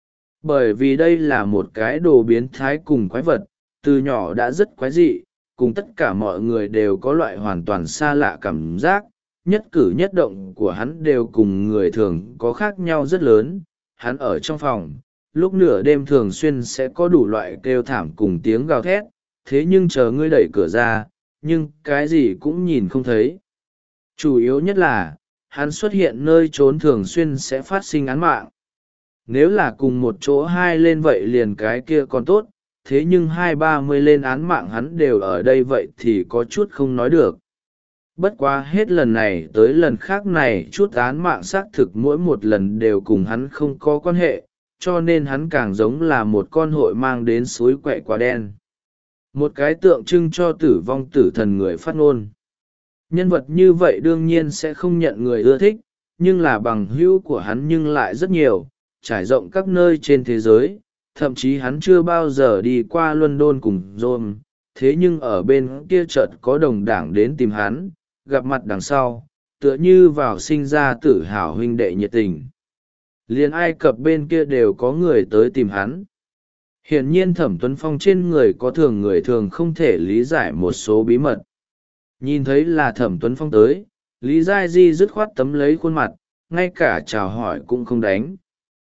Bởi vì đây là một cái đồ biến thái cùng quái vật, từ nhỏ đã rất quái dị, cùng tất cả mọi người đều có loại hoàn toàn xa lạ cảm giác, nhất cử nhất động của hắn đều cùng người thường có khác nhau rất lớn. Hắn ở trong phòng, lúc nửa đêm thường xuyên sẽ có đủ loại kêu thảm cùng tiếng gào thét, thế nhưng chờ ngươi đẩy cửa ra, nhưng cái gì cũng nhìn không thấy. Chủ yếu nhất là, hắn xuất hiện nơi trốn thường xuyên sẽ phát sinh án mạng. nếu là cùng một chỗ hai lên vậy liền cái kia còn tốt, thế nhưng hai ba mươi lên án mạng hắn đều ở đây vậy thì có chút không nói được. Bất quá hết lần này tới lần khác này chút án mạng xác thực mỗi một lần đều cùng hắn không có quan hệ, cho nên hắn càng giống là một con hội mang đến suối quậy quả đen. Một cái tượng trưng cho tử vong tử thần người phát ngôn. Nhân vật như vậy đương nhiên sẽ không nhận người ưa thích, nhưng là bằng hữu của hắn nhưng lại rất nhiều, trải rộng các nơi trên thế giới, thậm chí hắn chưa bao giờ đi qua London cùng Rome, thế nhưng ở bên kia chợt có đồng đảng đến tìm hắn, gặp mặt đằng sau, tựa như vào sinh ra tự hào huynh đệ nhiệt tình. Liên Ai Cập bên kia đều có người tới tìm hắn. Hiển nhiên Thẩm Tuấn Phong trên người có thường người thường không thể lý giải một số bí mật. Nhìn thấy là Thẩm Tuấn Phong tới, Lý Giai Di dứt khoát tấm lấy khuôn mặt, ngay cả chào hỏi cũng không đánh.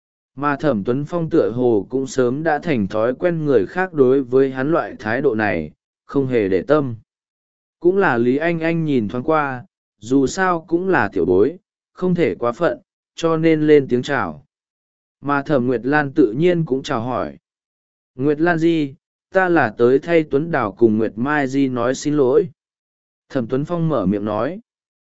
Mà Thẩm Tuấn Phong tựa hồ cũng sớm đã thành thói quen người khác đối với hắn loại thái độ này, không hề để tâm. Cũng là Lý Anh Anh nhìn thoáng qua, dù sao cũng là tiểu bối, không thể quá phận, cho nên lên tiếng chào. Mà Thẩm Nguyệt Lan tự nhiên cũng chào hỏi. Nguyệt Lan Di, ta là tới thay Tuấn Đào cùng Nguyệt Mai Di nói xin lỗi. Thẩm Tuấn Phong mở miệng nói.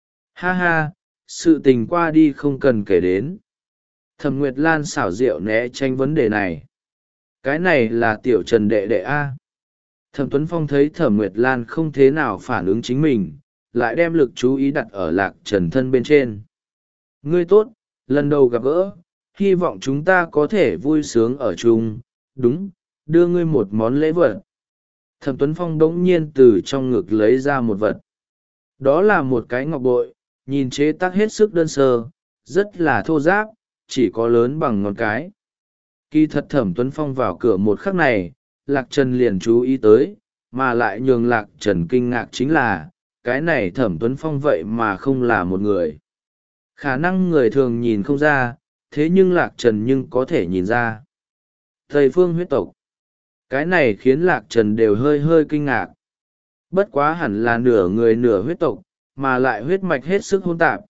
Ha ha, sự tình qua đi không cần kể đến. Thẩm Nguyệt Lan xảo diệu né tránh vấn đề này. Cái này là tiểu Trần đệ đệ A. Thẩm Tuấn Phong thấy Thẩm Nguyệt Lan không thế nào phản ứng chính mình, lại đem lực chú ý đặt ở Lạc Trần thân bên trên. Ngươi tốt, lần đầu gặp gỡ, hy vọng chúng ta có thể vui sướng ở chung, đúng, đưa ngươi một món lễ vật. Thẩm Tuấn Phong bỗng nhiên từ trong ngực lấy ra một vật. Đó là một cái ngọc bội, nhìn chế tác hết sức đơn sơ, rất là thô ráp, chỉ có lớn bằng ngón cái. Kỳ thật Thẩm Tuấn Phong vào cửa một khắc này, Lạc Trần liền chú ý tới, mà lại nhường Lạc Trần kinh ngạc chính là, cái này Thẩm Tuấn Phong vậy mà không là một người. Khả năng người thường nhìn không ra, thế nhưng Lạc Trần nhưng có thể nhìn ra. Tây phương huyết tộc. Cái này khiến Lạc Trần đều hơi hơi kinh ngạc. Bất quá hẳn là nửa người nửa huyết tộc, mà lại huyết mạch hết sức hỗn tạp.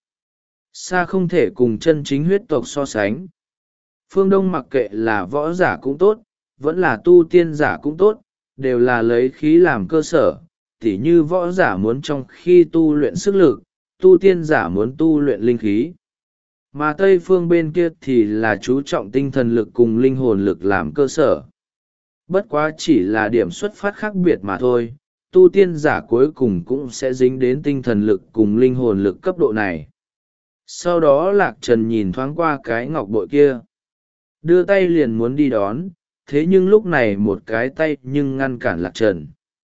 Xa không thể cùng chân chính huyết tộc so sánh. Phương Đông mặc kệ là võ giả cũng tốt, vẫn là tu tiên giả cũng tốt, đều là lấy khí làm cơ sở, tỉ như võ giả muốn trong khi tu luyện sức lực, tu tiên giả muốn tu luyện linh khí. Mà Tây phương bên kia thì là chú trọng tinh thần lực cùng linh hồn lực làm cơ sở. Bất quá chỉ là điểm xuất phát khác biệt mà thôi, tu tiên giả cuối cùng cũng sẽ dính đến tinh thần lực cùng linh hồn lực cấp độ này. Sau đó Lạc Trần nhìn thoáng qua cái ngọc bội kia. Đưa tay liền muốn đi đón, thế nhưng lúc này một cái tay nhưng ngăn cản Lạc Trần.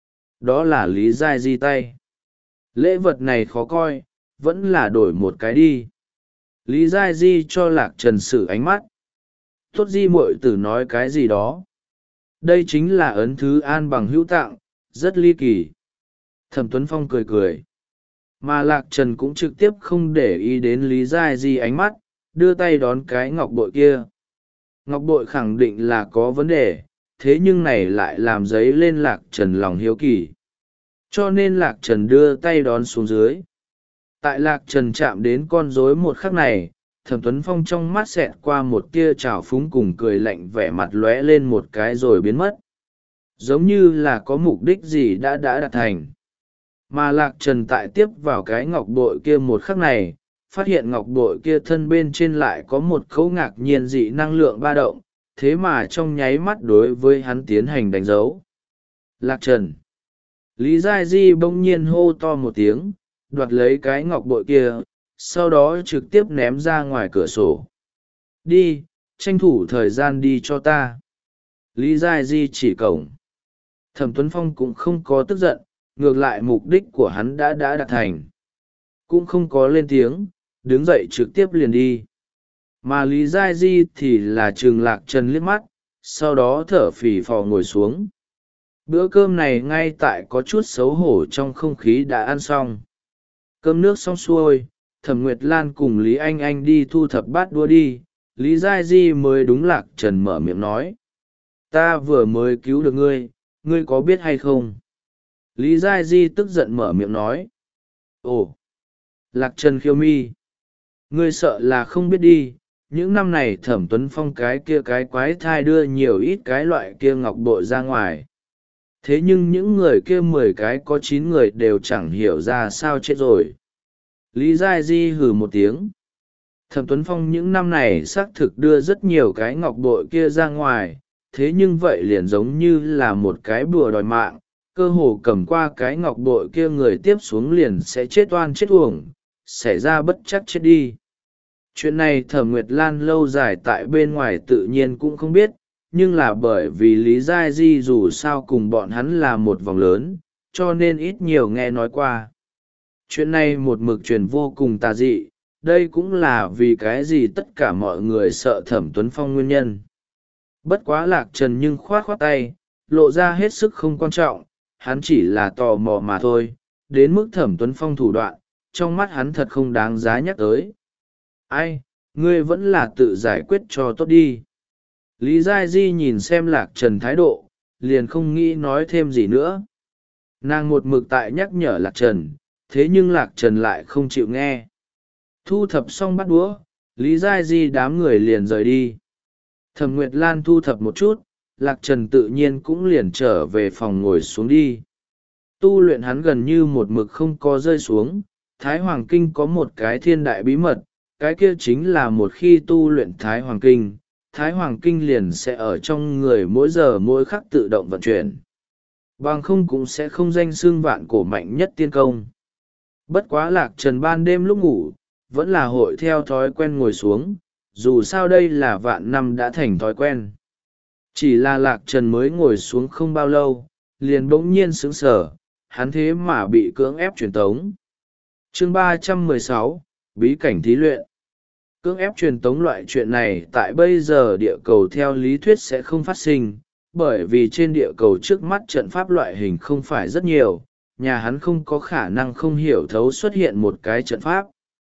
Đó là Lý Giai Di tay. Lễ vật này khó coi, vẫn là đổi một cái đi. Lý Giai Di cho Lạc Trần xử ánh mắt. Tốt Di muội tử nói cái gì đó. Đây chính là ấn thứ an bằng hữu tặng, rất ly kỳ. Thẩm Tuấn Phong cười cười. Mà Lạc Trần cũng trực tiếp không để ý đến Lý Giai Di ánh mắt, đưa tay đón cái ngọc bội kia. Ngọc bội khẳng định là có vấn đề, thế nhưng này lại làm dấy lên Lạc Trần lòng hiếu kỳ. Cho nên Lạc Trần đưa tay đón xuống dưới. Tại Lạc Trần chạm đến con rối một khắc này, Thẩm Tuấn Phong trong mắt xẹt qua một tia trào phúng cùng cười lạnh, vẻ mặt lóe lên một cái rồi biến mất. Giống như là có mục đích gì đã đã đạt thành. Mà Lạc Trần tại tiếp vào cái ngọc bội kia một khắc này, phát hiện ngọc bội kia thân bên trên lại có một khấu ngạc nhiên dị năng lượng ba động, thế mà trong nháy mắt đối với hắn tiến hành đánh dấu. Lạc Trần. Lý Giai Di bỗng nhiên hô to một tiếng, đoạt lấy cái ngọc bội kia, sau đó trực tiếp ném ra ngoài cửa sổ. Đi, tranh thủ thời gian đi cho ta. Lý Giai Di chỉ cổng. Thẩm Tuấn Phong cũng không có tức giận, ngược lại mục đích của hắn đã đã đạt thành. Cũng không có lên tiếng, đứng dậy trực tiếp liền đi. Mà Lý Giai Di thì là trừng Lạc Trần liếc mắt, sau đó thở phì phò ngồi xuống. Bữa cơm này ngay tại có chút xấu hổ trong không khí đã ăn xong. Cơm nước xong xuôi, Thẩm Nguyệt Lan cùng Lý Anh Anh đi thu thập bát đũa đi, Lý Giai Di mới đúng Lạc Trần mở miệng nói. Ta vừa mới cứu được ngươi, ngươi có biết hay không? Lý Giai Di tức giận mở miệng nói. Ồ! Lạc Trần khiêu mi. Ngươi sợ là không biết đi, những năm này Thẩm Tuấn Phong cái kia cái quái thai đưa nhiều ít cái loại kia ngọc bội ra ngoài. Thế nhưng những người kia mười cái có chín người đều chẳng hiểu ra sao chết rồi. Lý Giai Di hừ một tiếng. Thẩm Tuấn Phong những năm này xác thực đưa rất nhiều cái ngọc bội kia ra ngoài, thế nhưng vậy liền giống như là một cái bùa đòi mạng, cơ hồ cầm qua cái ngọc bội kia người tiếp xuống liền sẽ chết oan chết uổng, xảy ra bất chắc chết đi. Chuyện này Thẩm Nguyệt Lan lâu dài tại bên ngoài tự nhiên cũng không biết, nhưng là bởi vì Lý Giai Di dù sao cùng bọn hắn là một vòng lớn, cho nên ít nhiều nghe nói qua. Chuyện này một mực truyền vô cùng tà dị, đây cũng là vì cái gì tất cả mọi người sợ Thẩm Tuấn Phong nguyên nhân. Bất quá Lạc Trần nhưng khoát khoát tay, lộ ra hết sức không quan trọng, hắn chỉ là tò mò mà thôi, đến mức Thẩm Tuấn Phong thủ đoạn, trong mắt hắn thật không đáng giá nhắc tới. Ai, ngươi vẫn là tự giải quyết cho tốt đi. Lý Giai Di nhìn xem Lạc Trần thái độ, liền không nghĩ nói thêm gì nữa. Nàng một mực tại nhắc nhở Lạc Trần, thế nhưng Lạc Trần lại không chịu nghe. Thu thập xong bắt đũa, Lý Giai Di đám người liền rời đi. Thẩm Nguyệt Lan thu thập một chút, Lạc Trần tự nhiên cũng liền trở về phòng ngồi xuống đi. Tu luyện hắn gần như một mực không có rơi xuống, Thái Hoàng Kinh có một cái thiên đại bí mật, cái kia chính là một khi tu luyện Thái Hoàng Kinh, Thái Hoàng Kinh liền sẽ ở trong người mỗi giờ mỗi khắc tự động vận chuyển. Bằng không cũng sẽ không danh xưng vạn cổ mạnh nhất tiên công. Bất quá Lạc Trần ban đêm lúc ngủ, vẫn là hội theo thói quen ngồi xuống, dù sao đây là vạn năm đã thành thói quen. Chỉ là Lạc Trần mới ngồi xuống không bao lâu, liền bỗng nhiên sững sờ, hắn thế mà bị cưỡng ép truyền tống. Chương ba trăm mười sáu, Bí cảnh thí luyện. Cưỡng ép truyền tống loại chuyện này tại bây giờ địa cầu theo lý thuyết sẽ không phát sinh, bởi vì trên địa cầu trước mắt trận pháp loại hình không phải rất nhiều, nhà hắn không có khả năng không hiểu thấu xuất hiện một cái trận pháp.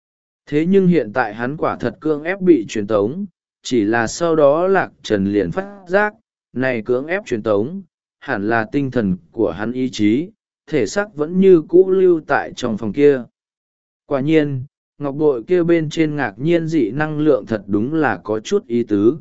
Thế nhưng hiện tại hắn quả thật cưỡng ép bị truyền tống, chỉ là sau đó Lạc Trần liền phát giác, này cưỡng ép truyền tống, hẳn là tinh thần của hắn ý chí, thể xác vẫn như cũ lưu tại trong phòng kia. Quả nhiên, ngọc bội kia bên trên ngạc nhiên dị năng lượng thật đúng là có chút ý tứ.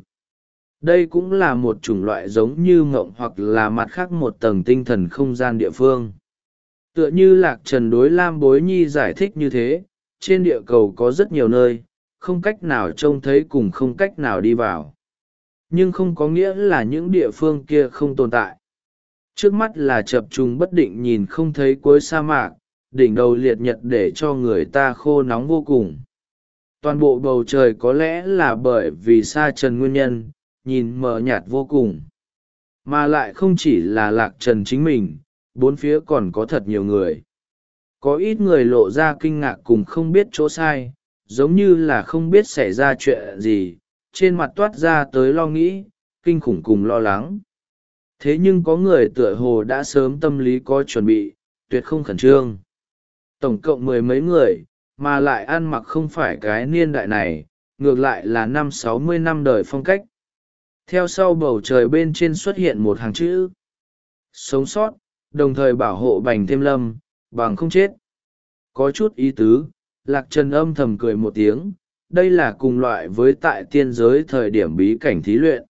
Đây cũng là một chủng loại giống như ngộng hoặc là mặt khác một tầng tinh thần không gian địa phương. Tựa như Lạc Trần đối Lam Bối Nhi giải thích như thế, trên địa cầu có rất nhiều nơi, không cách nào trông thấy cùng không cách nào đi vào. Nhưng không có nghĩa là những địa phương kia không tồn tại. Trước mắt là chập trùng bất định nhìn không thấy cuối sa mạc, đỉnh đầu liệt nhật để cho người ta khô nóng vô cùng. Toàn bộ bầu trời có lẽ là bởi vì sa trần nguyên nhân, nhìn mờ nhạt vô cùng. Mà lại không chỉ là Lạc Trần chính mình, bốn phía còn có thật nhiều người. Có ít người lộ ra kinh ngạc cùng không biết chỗ sai, giống như là không biết xảy ra chuyện gì, trên mặt toát ra tới lo nghĩ, kinh khủng cùng lo lắng. Thế nhưng có người tựa hồ đã sớm tâm lý có chuẩn bị, tuyệt không khẩn trương. Tổng cộng mười mấy người, mà lại ăn mặc không phải cái niên đại này, ngược lại là năm sáu mươi năm đời phong cách. Theo sau bầu trời bên trên xuất hiện một hàng chữ. Sống sót, đồng thời bảo hộ Bành Thêm Lâm, bằng không chết. Có chút ý tứ, Lạc Trần âm thầm cười một tiếng, đây là cùng loại với tại tiên giới thời điểm bí cảnh thí luyện.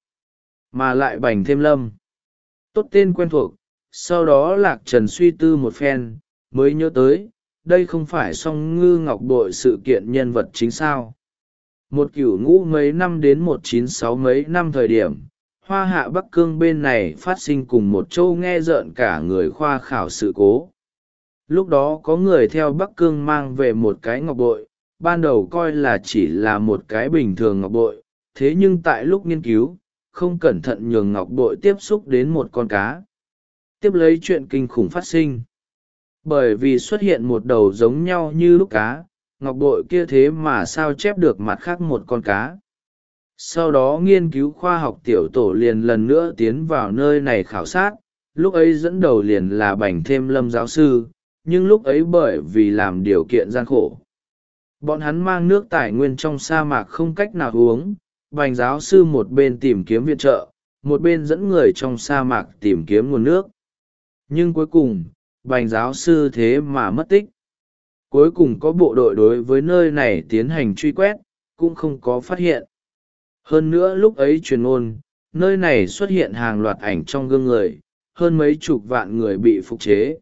Mà lại Bành Thêm Lâm. Tốt tên quen thuộc, sau đó Lạc Trần suy tư một phen, mới nhớ tới, đây không phải song ngư ngọc bội sự kiện nhân vật chính sao. Một cửu ngũ mấy năm đến một chín sáu mấy năm thời điểm, Hoa Hạ Bắc Cương bên này phát sinh cùng một châu nghe rợn cả người khoa khảo sự cố. Lúc đó có người theo Bắc Cương mang về một cái ngọc bội, ban đầu coi là chỉ là một cái bình thường ngọc bội, thế nhưng tại lúc nghiên cứu, không cẩn thận nhường ngọc bội tiếp xúc đến một con cá. Tiếp lấy chuyện kinh khủng phát sinh. Bởi vì xuất hiện một đầu giống nhau như lúc cá, ngọc bội kia thế mà sao chép được mặt khác một con cá. Sau đó nghiên cứu khoa học tiểu tổ liền lần nữa tiến vào nơi này khảo sát, lúc ấy dẫn đầu liền là Bành Thêm Lâm giáo sư, nhưng lúc ấy bởi vì làm điều kiện gian khổ. Bọn hắn mang nước tài nguyên trong sa mạc không cách nào uống, Bành giáo sư một bên tìm kiếm viện trợ, một bên dẫn người trong sa mạc tìm kiếm nguồn nước. Nhưng cuối cùng, Bành giáo sư thế mà mất tích. Cuối cùng có bộ đội đối với nơi này tiến hành truy quét, cũng không có phát hiện. Hơn nữa lúc ấy truyền ngôn, nơi này xuất hiện hàng loạt ảnh trong gương người, hơn mấy chục vạn người bị phục chế.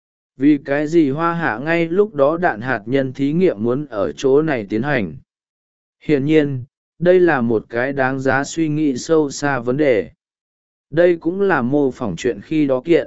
Vì cái gì Hoa Hạ ngay lúc đó đạn hạt nhân thí nghiệm muốn ở chỗ này tiến hành? Hiển nhiên, đây là một cái đáng giá suy nghĩ sâu xa vấn đề. Đây cũng là mô phỏng chuyện khi đó kiện.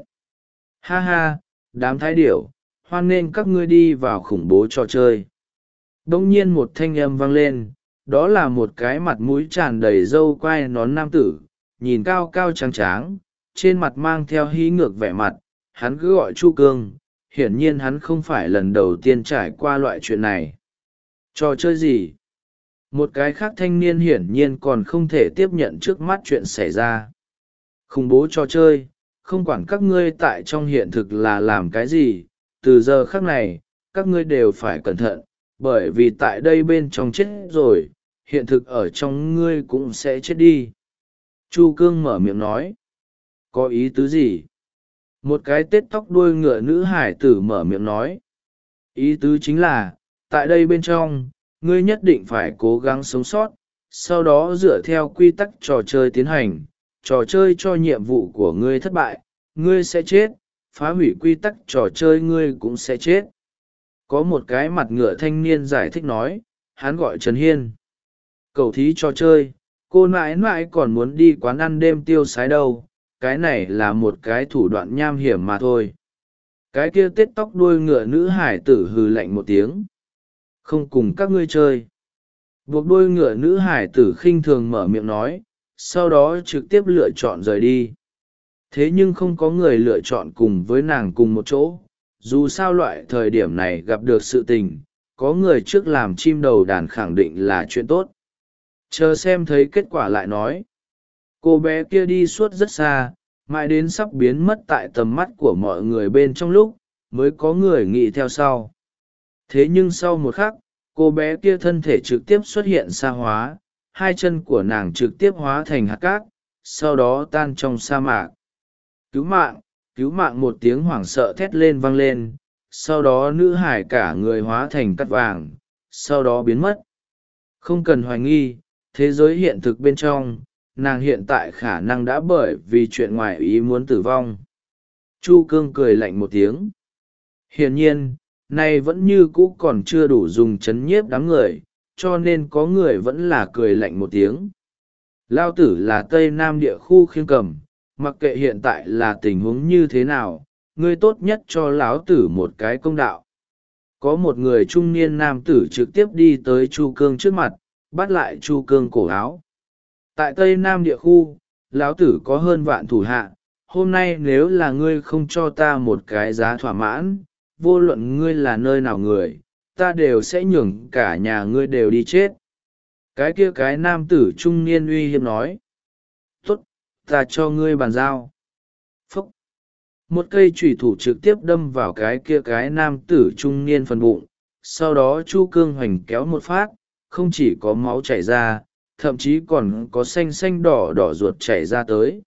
Ha ha, đám thái điểu, hoan nghênh các ngươi đi vào khủng bố trò chơi. Đông nhiên một thanh âm vang lên, đó là một cái mặt mũi tràn đầy râu quai nón nam tử, nhìn cao cao trắng tráng, trên mặt mang theo hí ngược vẻ mặt, hắn cứ gọi Chu Cương, hiển nhiên hắn không phải lần đầu tiên trải qua loại chuyện này. Trò chơi gì? Một cái khác thanh niên hiển nhiên còn không thể tiếp nhận trước mắt chuyện xảy ra. Khủng bố trò chơi, không quản các ngươi tại trong hiện thực là làm cái gì, từ giờ khắc này, các ngươi đều phải cẩn thận, bởi vì tại đây bên trong chết rồi, hiện thực ở trong ngươi cũng sẽ chết đi. Chu Cương mở miệng nói. Có ý tứ gì? Một cái tết tóc đuôi ngựa nữ hải tử mở miệng nói. Ý tứ chính là, tại đây bên trong, ngươi nhất định phải cố gắng sống sót, sau đó dựa theo quy tắc trò chơi tiến hành, trò chơi cho nhiệm vụ của ngươi thất bại, ngươi sẽ chết, phá hủy quy tắc trò chơi ngươi cũng sẽ chết. Có một cái mặt ngựa thanh niên giải thích nói, hắn gọi Trần Hiên. Cầu thí trò chơi, cô nãi nãi còn muốn đi quán ăn đêm tiêu sái đâu, cái này là một cái thủ đoạn nham hiểm mà thôi. Cái kia tết tóc đuôi ngựa nữ hải tử hừ lạnh một tiếng. Không cùng các ngươi chơi. Buộc đuôi ngựa nữ hải tử khinh thường mở miệng nói, sau đó trực tiếp lựa chọn rời đi. Thế nhưng không có người lựa chọn cùng với nàng cùng một chỗ, dù sao loại thời điểm này gặp được sự tình, có người trước làm chim đầu đàn khẳng định là chuyện tốt. Chờ xem thấy kết quả lại nói. Cô bé kia đi suốt rất xa, mãi đến sắp biến mất tại tầm mắt của mọi người bên trong lúc, mới có người nghĩ theo sau. Thế nhưng sau một khắc, cô bé kia thân thể trực tiếp xuất hiện xa hóa, hai chân của nàng trực tiếp hóa thành hạt cát, sau đó tan trong sa mạc. Cứu mạng, cứu mạng, một tiếng hoảng sợ thét lên vang lên, sau đó nữ hải cả người hóa thành cát vàng, sau đó biến mất. Không cần hoài nghi, thế giới hiện thực bên trong, nàng hiện tại khả năng đã bởi vì chuyện ngoài ý muốn tử vong. Chu Cương cười lạnh một tiếng. Hiển nhiên, nay vẫn như cũ còn chưa đủ dùng chấn nhiếp đám người, cho nên có người vẫn là cười lạnh một tiếng. Lao tử là Tây Nam địa khu khiêng cầm, mặc kệ hiện tại là tình huống như thế nào, ngươi tốt nhất cho lão tử một cái công đạo. Có một người trung niên nam tử trực tiếp đi tới Chu Cương trước mặt, bắt lại Chu Cương cổ áo. Tại Tây Nam địa khu, lão tử có hơn vạn thủ hạ, hôm nay nếu là ngươi không cho ta một cái giá thỏa mãn, vô luận ngươi là nơi nào người, ta đều sẽ nhường cả nhà ngươi đều đi chết. Cái kia cái nam tử trung niên uy hiếp nói. Tốt, ta cho ngươi bàn giao. Phúc. Một cây chủy thủ trực tiếp đâm vào cái kia cái nam tử trung niên phần bụng, sau đó Chu Cương hoành kéo một phát, không chỉ có máu chảy ra, thậm chí còn có xanh xanh đỏ đỏ ruột chảy ra tới.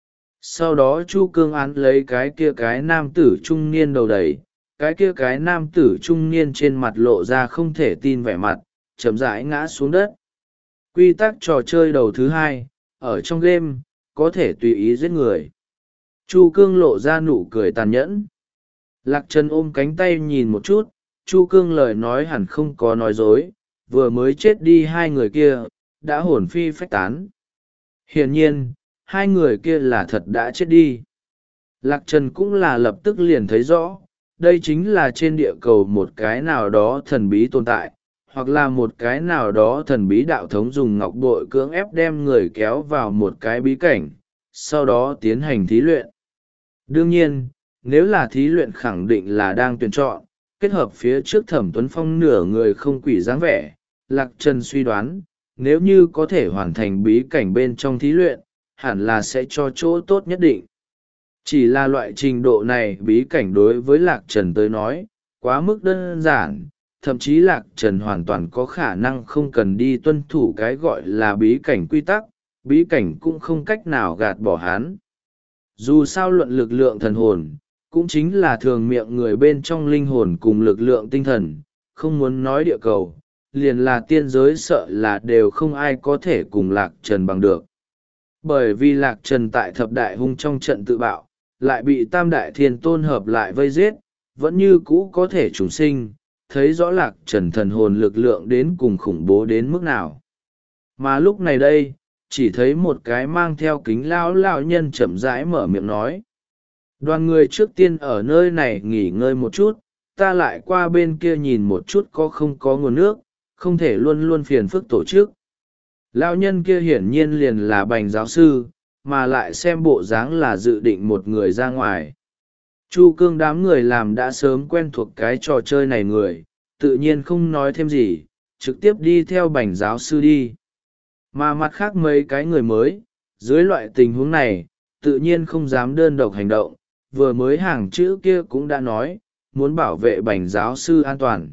Sau đó Chu Cương án lấy cái kia cái nam tử trung niên đầu đầy, cái kia cái nam tử trung niên trên mặt lộ ra không thể tin vẻ mặt, chậm rãi ngã xuống đất. Quy tắc trò chơi đầu thứ hai, ở trong game, có thể tùy ý giết người. Chu Cương lộ ra nụ cười tàn nhẫn. Lạc Trần ôm cánh tay nhìn một chút, Chu Cương lời nói hẳn không có nói dối, vừa mới chết đi hai người kia, đã hồn phi phách tán. Hiển nhiên, hai người kia là thật đã chết đi. Lạc Trần cũng là lập tức liền thấy rõ, đây chính là trên địa cầu một cái nào đó thần bí tồn tại, hoặc là một cái nào đó thần bí đạo thống dùng ngọc bội cưỡng ép đem người kéo vào một cái bí cảnh, sau đó tiến hành thí luyện. Đương nhiên, nếu là thí luyện khẳng định là đang tuyển chọn, kết hợp phía trước Thẩm Tuấn Phong nửa người không quỷ dáng vẻ, Lạc Trần suy đoán, nếu như có thể hoàn thành bí cảnh bên trong thí luyện, hẳn là sẽ cho chỗ tốt nhất định. Chỉ là loại trình độ này bí cảnh đối với Lạc Trần tới nói, quá mức đơn giản, thậm chí Lạc Trần hoàn toàn có khả năng không cần đi tuân thủ cái gọi là bí cảnh quy tắc, bí cảnh cũng không cách nào gạt bỏ hắn. Dù sao luận lực lượng thần hồn, cũng chính là thường miệng người bên trong linh hồn cùng lực lượng tinh thần, không muốn nói địa cầu, liền là tiên giới sợ là đều không ai có thể cùng lạc trần bằng được. Bởi vì lạc trần tại thập đại hung trong trận tự bạo, lại bị tam đại thiên tôn hợp lại vây giết, vẫn như cũ có thể trùng sinh, thấy rõ lạc trần thần hồn lực lượng đến cùng khủng bố đến mức nào. Mà lúc này đây, chỉ thấy một cái mang theo kính lão lão nhân chậm rãi mở miệng nói. Đoàn người trước tiên ở nơi này nghỉ ngơi một chút, ta lại qua bên kia nhìn một chút có không có nguồn nước, không thể luôn luôn phiền phức tổ chức. Lão nhân kia hiển nhiên liền là bành giáo sư, mà lại xem bộ dáng là dự định một người ra ngoài. Chu Cương đám người làm đã sớm quen thuộc cái trò chơi này người, tự nhiên không nói thêm gì, trực tiếp đi theo bành giáo sư đi. Mà mặt khác mấy cái người mới, dưới loại tình huống này, tự nhiên không dám đơn độc hành động, vừa mới hàng chữ kia cũng đã nói, muốn bảo vệ bành giáo sư an toàn.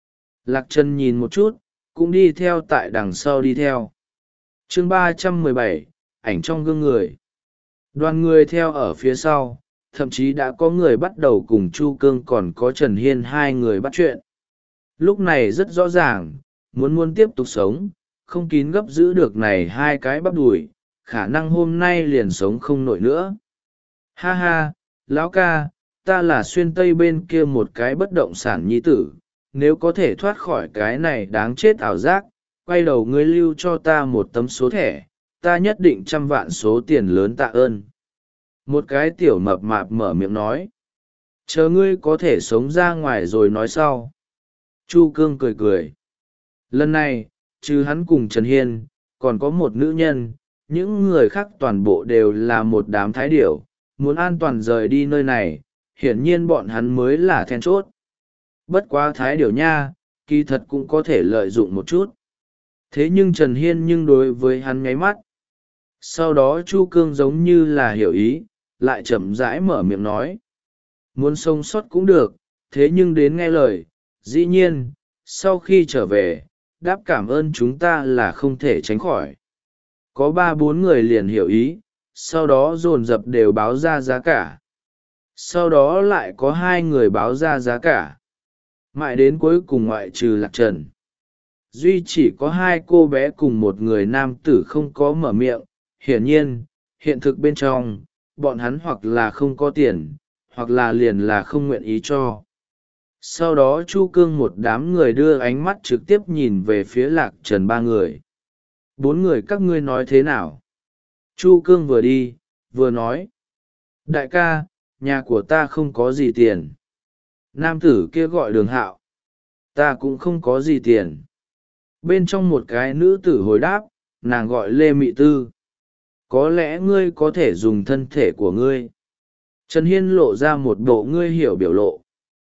Lạc Trần nhìn một chút, cũng đi theo tại đằng sau đi theo. Chương ba trăm mười bảy, ảnh trong gương người. Đoàn người theo ở phía sau, thậm chí đã có người bắt đầu cùng Chu Cương còn có Trần Hiên hai người bắt chuyện. Lúc này rất rõ ràng, muốn muốn tiếp tục sống, không kín gấp giữ được này hai cái bắp đùi, khả năng hôm nay liền sống không nổi nữa. Ha ha, lão ca, ta là xuyên tây bên kia một cái bất động sản nhi tử, nếu có thể thoát khỏi cái này đáng chết ảo giác, quay đầu ngươi lưu cho ta một tấm số thẻ, ta nhất định trăm vạn số tiền lớn tạ ơn. Một cái tiểu mập mạp mở miệng nói. Chờ ngươi có thể sống ra ngoài rồi nói sau. Chu Cương cười cười. Lần này, trừ hắn cùng Trần Hiên, còn có một nữ nhân, những người khác toàn bộ đều là một đám thái điểu, muốn an toàn rời đi nơi này, hiển nhiên bọn hắn mới là then chốt. Bất quá thái điểu nha, kỳ thật cũng có thể lợi dụng một chút. Thế nhưng Trần Hiên nhưng đối với hắn nháy mắt. Sau đó Chu Cương giống như là hiểu ý, lại chậm rãi mở miệng nói. Muốn sống sót cũng được, thế nhưng đến nghe lời, dĩ nhiên, sau khi trở về, đáp cảm ơn chúng ta là không thể tránh khỏi. Có ba bốn người liền hiểu ý, sau đó dồn dập đều báo ra giá cả. Sau đó lại có hai người báo ra giá cả. Mãi đến cuối cùng ngoại trừ Lạc Trần. Duy chỉ có hai cô bé cùng một người nam tử không có mở miệng, hiển nhiên, hiện thực bên trong, bọn hắn hoặc là không có tiền, hoặc là liền là không nguyện ý cho. Sau đó Chu Cương một đám người đưa ánh mắt trực tiếp nhìn về phía Lạc Trần ba người. Bốn người các ngươi nói thế nào? Chu Cương vừa đi, vừa nói. Đại ca, nhà của ta không có gì tiền. Nam tử kia gọi Đường Hạo. Ta cũng không có gì tiền. Bên trong một cái nữ tử hồi đáp, nàng gọi Lê Mị Tư. Có lẽ ngươi có thể dùng thân thể của ngươi. Trần Hiên lộ ra một bộ ngươi hiểu biểu lộ.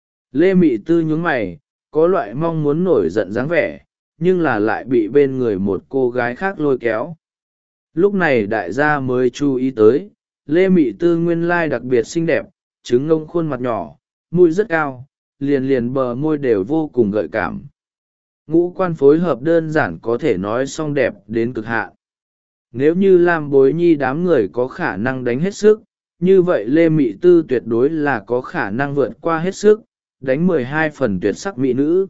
Lê Mị Tư nhún mày, có loại mong muốn nổi giận dáng vẻ, nhưng là lại bị bên người một cô gái khác lôi kéo. Lúc này đại gia mới chú ý tới, Lê Mị Tư nguyên lai đặc biệt xinh đẹp, trứng ngông khuôn mặt nhỏ, mũi rất cao, liền liền bờ môi đều vô cùng gợi cảm. Ngũ quan phối hợp đơn giản có thể nói song đẹp đến cực hạn. Nếu như Lam Bối Nhi đám người có khả năng đánh hết sức, như vậy Lê Mị Tư tuyệt đối là có khả năng vượt qua hết sức, đánh mười hai phần tuyệt sắc mỹ nữ.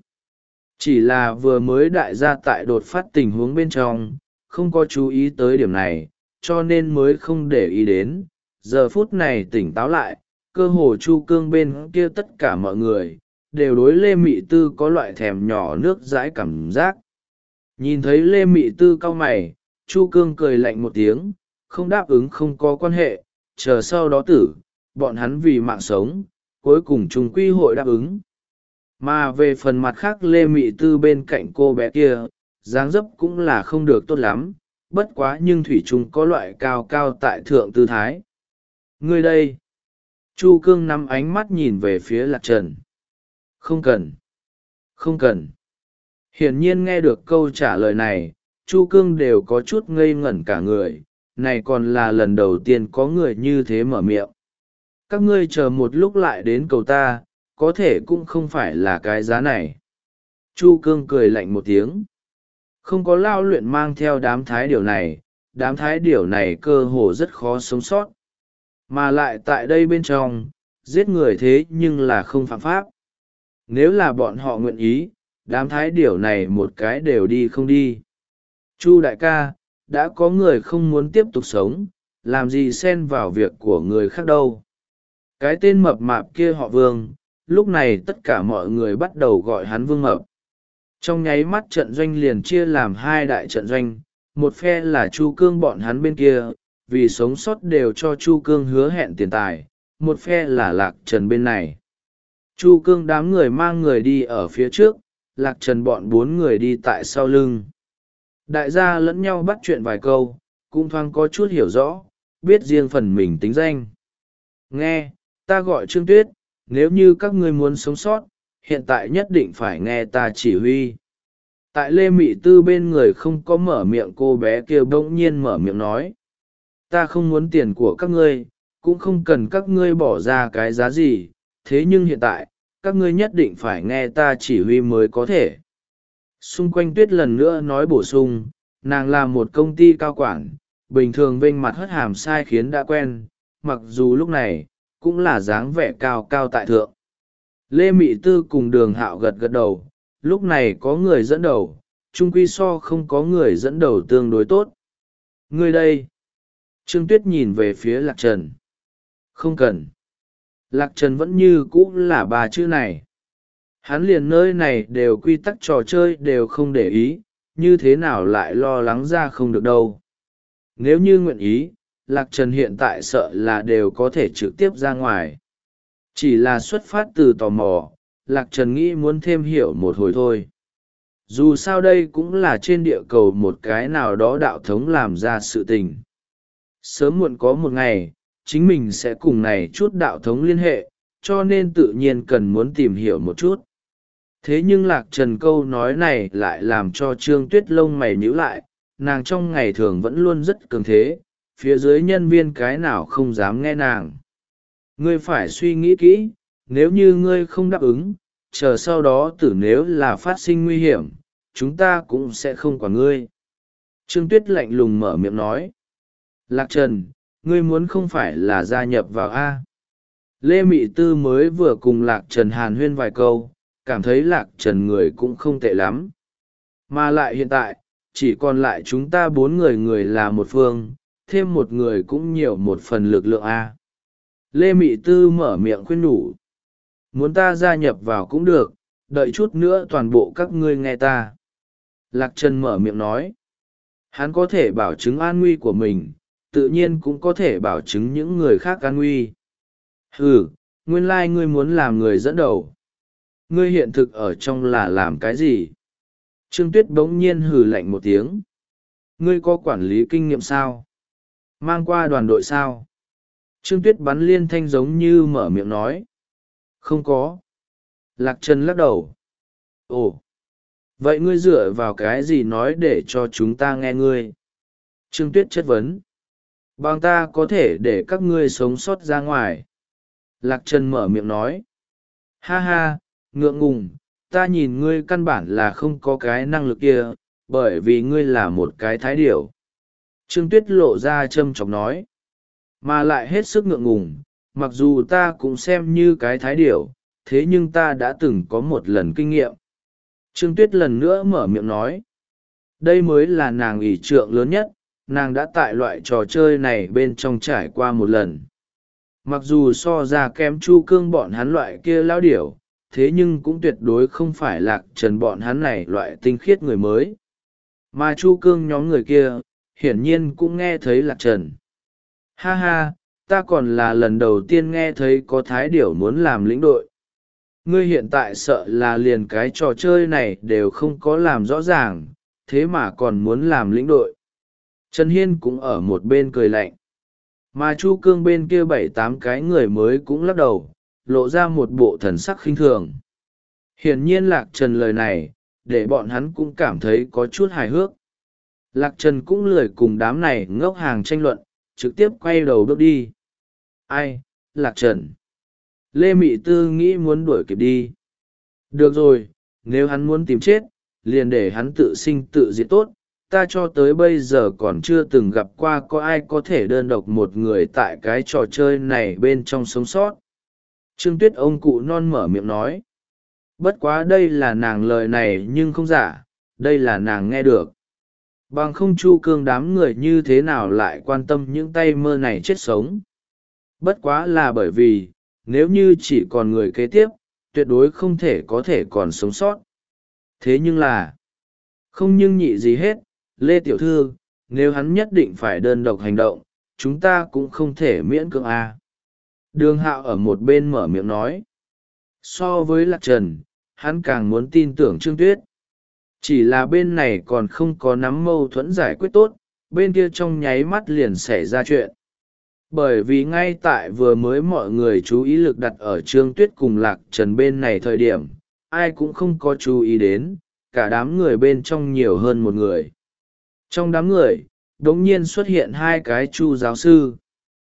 Chỉ là vừa mới đại gia tại đột phát tình huống bên trong, không có chú ý tới điểm này, cho nên mới không để ý đến. Giờ phút này tỉnh táo lại, cơ hồ Chu Cương bên kia tất cả mọi người, đều đối Lê Mị Tư có loại thèm nhỏ nước dãi cảm giác. Nhìn thấy Lê Mị Tư cau mày, Chu Cương cười lạnh một tiếng, không đáp ứng không có quan hệ, chờ sau đó tử, bọn hắn vì mạng sống, cuối cùng trùng quy hội đáp ứng. Mà về phần mặt khác Lê Mị Tư bên cạnh cô bé kia, dáng dấp cũng là không được tốt lắm, bất quá nhưng thủy chung có loại cao cao tại thượng tư thái. Ngươi đây. Chu Cương nắm ánh mắt nhìn về phía Lạc Trần. Không cần. Không cần. Hiển nhiên nghe được câu trả lời này, Chu Cương đều có chút ngây ngẩn cả người, này còn là lần đầu tiên có người như thế mở miệng. Các ngươi chờ một lúc lại đến cầu ta, có thể cũng không phải là cái giá này. Chu Cương cười lạnh một tiếng. Không có lao luyện mang theo đám thái điểu này, đám thái điểu này cơ hồ rất khó sống sót. Mà lại tại đây bên trong, giết người thế nhưng là không phạm pháp. Nếu là bọn họ nguyện ý, đám thái điểu này một cái đều đi không đi. Chu đại ca, đã có người không muốn tiếp tục sống, làm gì xen vào việc của người khác đâu. Cái tên mập mạp kia họ Vương, lúc này tất cả mọi người bắt đầu gọi hắn Vương Mập. Trong nháy mắt trận doanh liền chia làm hai đại trận doanh, một phe là Chu Cương bọn hắn bên kia, vì sống sót đều cho Chu Cương hứa hẹn tiền tài, một phe là Lạc Trần bên này. Chu Cương đám người mang người đi ở phía trước, Lạc Trần bọn bốn người đi tại sau lưng. Đại gia lẫn nhau bắt chuyện vài câu, cũng thoáng có chút hiểu rõ, biết riêng phần mình tính danh. Nghe, ta gọi Trương Tuyết, nếu như các ngươi muốn sống sót, hiện tại nhất định phải nghe ta chỉ huy. Tại Lê Mị Tư bên người không có mở miệng, cô bé kia bỗng nhiên mở miệng nói. Ta không muốn tiền của các ngươi, cũng không cần các ngươi bỏ ra cái giá gì, thế nhưng hiện tại, các ngươi nhất định phải nghe ta chỉ huy mới có thể. Xung quanh Tuyết lần nữa nói bổ sung, nàng là một công ty cao quản, bình thường vênh mặt hất hàm sai khiến đã quen, mặc dù lúc này, cũng là dáng vẻ cao cao tại thượng. Lê Mị Tư cùng Đường Hạo gật gật đầu, lúc này có người dẫn đầu, chung quy so không có người dẫn đầu tương đối tốt. Ngươi đây. Trương Tuyết nhìn về phía Lạc Trần. Không cần. Lạc Trần vẫn như cũ là ba chữ này. Hắn liền nơi này đều quy tắc trò chơi đều không để ý, như thế nào lại lo lắng ra không được đâu. Nếu như nguyện ý, Lạc Trần hiện tại sợ là đều có thể trực tiếp ra ngoài. Chỉ là xuất phát từ tò mò, Lạc Trần nghĩ muốn thêm hiểu một hồi thôi. Dù sao đây cũng là trên địa cầu một cái nào đó đạo thống làm ra sự tình. Sớm muộn có một ngày, chính mình sẽ cùng này chút đạo thống liên hệ, cho nên tự nhiên cần muốn tìm hiểu một chút. Thế nhưng Lạc Trần câu nói này lại làm cho Trương Tuyết lông mày nhíu lại, nàng trong ngày thường vẫn luôn rất cường thế, phía dưới nhân viên cái nào không dám nghe nàng. Ngươi phải suy nghĩ kỹ, nếu như ngươi không đáp ứng, chờ sau đó tử nếu là phát sinh nguy hiểm, chúng ta cũng sẽ không quản ngươi. Trương Tuyết lạnh lùng mở miệng nói. Lạc Trần, ngươi muốn không phải là gia nhập vào A. Lê Mị Tư mới vừa cùng Lạc Trần hàn huyên vài câu, cảm thấy Lạc Trần người cũng không tệ lắm. Mà lại hiện tại, chỉ còn lại chúng ta bốn người người là một phương, thêm một người cũng nhiều một phần lực lượng A. Lê Mị Tư mở miệng khuyên nhủ. Muốn ta gia nhập vào cũng được, đợi chút nữa toàn bộ các ngươi nghe ta. Lạc Trần mở miệng nói. Hắn có thể bảo chứng an nguy của mình, tự nhiên cũng có thể bảo chứng những người khác an nguy. Ừ, nguyên lai ngươi muốn làm người dẫn đầu. Ngươi hiện thực ở trong là làm cái gì? Trương Tuyết bỗng nhiên hừ lạnh một tiếng. Ngươi có quản lý kinh nghiệm sao? Mang qua đoàn đội sao? Trương Tuyết bắn liên thanh giống như mở miệng nói. Không có. Lạc Trần lắc đầu. Ồ. Vậy ngươi dựa vào cái gì nói để cho chúng ta nghe ngươi? Trương Tuyết chất vấn. Bằng ta có thể để các ngươi sống sót ra ngoài. Lạc Trần mở miệng nói. Ha ha, ngượng ngùng, ta nhìn ngươi căn bản là không có cái năng lực kia, bởi vì ngươi là một cái thái điểu. Trương Tuyết lộ ra châm chọc nói. Mà lại hết sức ngượng ngùng, mặc dù ta cũng xem như cái thái điểu, thế nhưng ta đã từng có một lần kinh nghiệm. Trương Tuyết lần nữa mở miệng nói. Đây mới là nàng ỷ trượng lớn nhất, nàng đã tại loại trò chơi này bên trong trải qua một lần. Mặc dù so ra kém Chu Cương bọn hắn loại kia lão điểu, thế nhưng cũng tuyệt đối không phải Lạc Trần bọn hắn này loại tinh khiết người mới. Mà Chu Cương nhóm người kia, hiển nhiên cũng nghe thấy Lạc Trần. Ha ha, ta còn là lần đầu tiên nghe thấy có thái điểu muốn làm lĩnh đội. Ngươi hiện tại sợ là liền cái trò chơi này đều không có làm rõ ràng, thế mà còn muốn làm lĩnh đội. Trần Hiên cũng ở một bên cười lạnh. Mà Chu Cương bên kia bảy tám cái người mới cũng lắc đầu, lộ ra một bộ thần sắc khinh thường. Hiển nhiên Lạc Trần lời này, để bọn hắn cũng cảm thấy có chút hài hước. Lạc Trần cũng lười cùng đám này ngốc hàng tranh luận, trực tiếp quay đầu bước đi. Ai, Lạc Trần. Lê Mị Tư nghĩ muốn đuổi kịp đi. Được rồi, nếu hắn muốn tìm chết, liền để hắn tự sinh tự diệt tốt. Ta cho tới bây giờ còn chưa từng gặp qua có ai có thể đơn độc một người tại cái trò chơi này bên trong sống sót. Trương Tuyết ông cụ non mở miệng nói. Bất quá đây là nàng lời này nhưng không giả, đây là nàng nghe được. Bằng không Chu Cương đám người như thế nào lại quan tâm những tay mơ này chết sống. Bất quá là bởi vì, nếu như chỉ còn người kế tiếp, tuyệt đối không thể có thể còn sống sót. Thế nhưng là, không nhưng nhị gì hết, Lê Tiểu Thư, nếu hắn nhất định phải đơn độc hành động, chúng ta cũng không thể miễn cưỡng a. Đường Hạo ở một bên mở miệng nói. So với Lạc Trần, hắn càng muốn tin tưởng Trương Tuyết. Chỉ là bên này còn không có nắm mâu thuẫn giải quyết tốt, bên kia trong nháy mắt liền xảy ra chuyện. Bởi vì ngay tại vừa mới mọi người chú ý lực đặt ở Trương Tuyết cùng Lạc Trần bên này thời điểm, ai cũng không có chú ý đến, cả đám người bên trong nhiều hơn một người. Trong đám người, đống nhiên xuất hiện hai cái Chu giáo sư,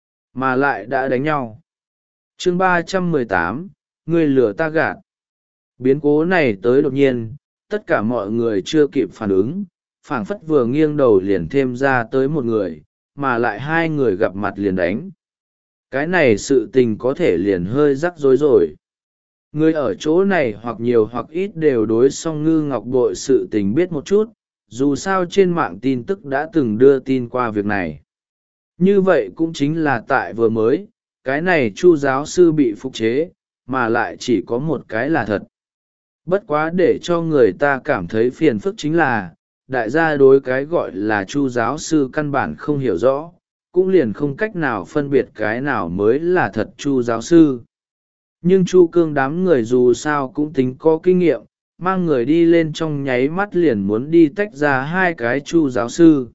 mà lại đã đánh nhau. Chương ba trăm mười tám, người lừa ta gạt. Biến cố này tới đột nhiên, tất cả mọi người chưa kịp phản ứng, phảng phất vừa nghiêng đầu liền thêm ra tới một người, mà lại hai người gặp mặt liền đánh. Cái này sự tình có thể liền hơi rắc rối rồi. Người ở chỗ này hoặc nhiều hoặc ít đều đối song ngư ngọc bội sự tình biết một chút, dù sao trên mạng tin tức đã từng đưa tin qua việc này. Như vậy cũng chính là tại vừa mới, cái này Chu giáo sư bị phục chế, mà lại chỉ có một cái là thật. Bất quá để cho người ta cảm thấy phiền phức chính là, đại gia đối cái gọi là Chu giáo sư căn bản không hiểu rõ, cũng liền không cách nào phân biệt cái nào mới là thật Chu giáo sư. Nhưng Chu Cương đám người dù sao cũng tính có kinh nghiệm, mang người đi lên trong nháy mắt liền muốn đi tách ra hai cái Chu giáo sư.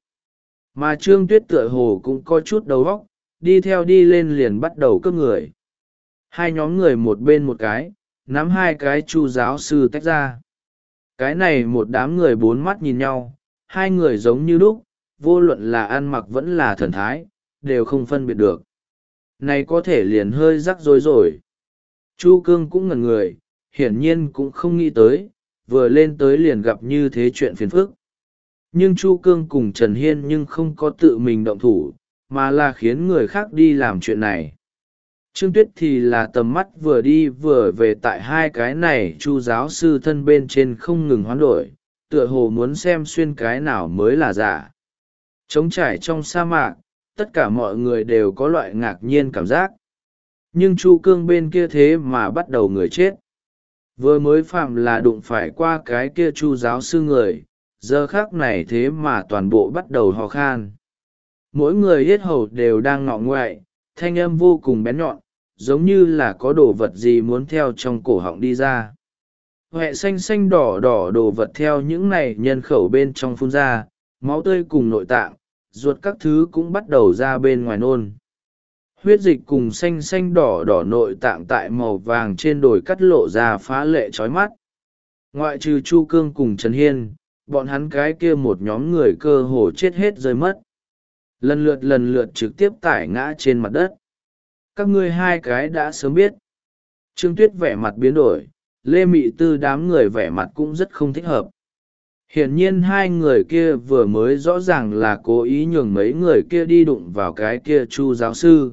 Mà Trương Tuyết tựa hồ cũng có chút đầu óc, đi theo đi lên liền bắt đầu cướp người. Hai nhóm người một bên một cái, nắm hai cái Chu giáo sư tách ra. Cái này một đám người bốn mắt nhìn nhau, hai người giống như lúc, vô luận là ăn mặc vẫn là thần thái, đều không phân biệt được. Này có thể liền hơi rắc rối rồi. Chu Cương cũng ngẩn người, hiển nhiên cũng không nghĩ tới, vừa lên tới liền gặp như thế chuyện phiền phức. Nhưng Chu Cương cùng Trần Hiên nhưng không có tự mình động thủ, mà là khiến người khác đi làm chuyện này. Trương Tuyết thì là tầm mắt vừa đi vừa về tại hai cái này Chu giáo sư thân bên trên không ngừng hoán đổi, tựa hồ muốn xem xuyên cái nào mới là giả. Trống trải trong sa mạc, tất cả mọi người đều có loại ngạc nhiên cảm giác. Nhưng Chu Cương bên kia thế mà bắt đầu người chết. Vừa mới phạm là đụng phải qua cái kia Chu giáo sư người, giờ khác này thế mà toàn bộ bắt đầu hò khan. Mỗi người hết hầu đều đang ngọ ngoại, thanh âm vô cùng bén nhọn, giống như là có đồ vật gì muốn theo trong cổ họng đi ra. Huệ xanh xanh đỏ đỏ đồ vật theo những này nhân khẩu bên trong phun ra, máu tươi cùng nội tạng, ruột các thứ cũng bắt đầu ra bên ngoài nôn. Huyết dịch cùng xanh xanh đỏ đỏ nội tạng tại màu vàng trên đồi cắt lộ ra phá lệ chói mắt. Ngoại trừ Chu Cương cùng Trần Hiên, bọn hắn cái kia một nhóm người cơ hồ chết hết rơi mất. Lần lượt lần lượt trực tiếp tải ngã trên mặt đất. Các ngươi hai cái đã sớm biết. Trương Tuyết vẻ mặt biến đổi, Lê Mị Tư đám người vẻ mặt cũng rất không thích hợp. Hiển nhiên hai người kia vừa mới rõ ràng là cố ý nhường mấy người kia đi đụng vào cái kia Chu giáo sư.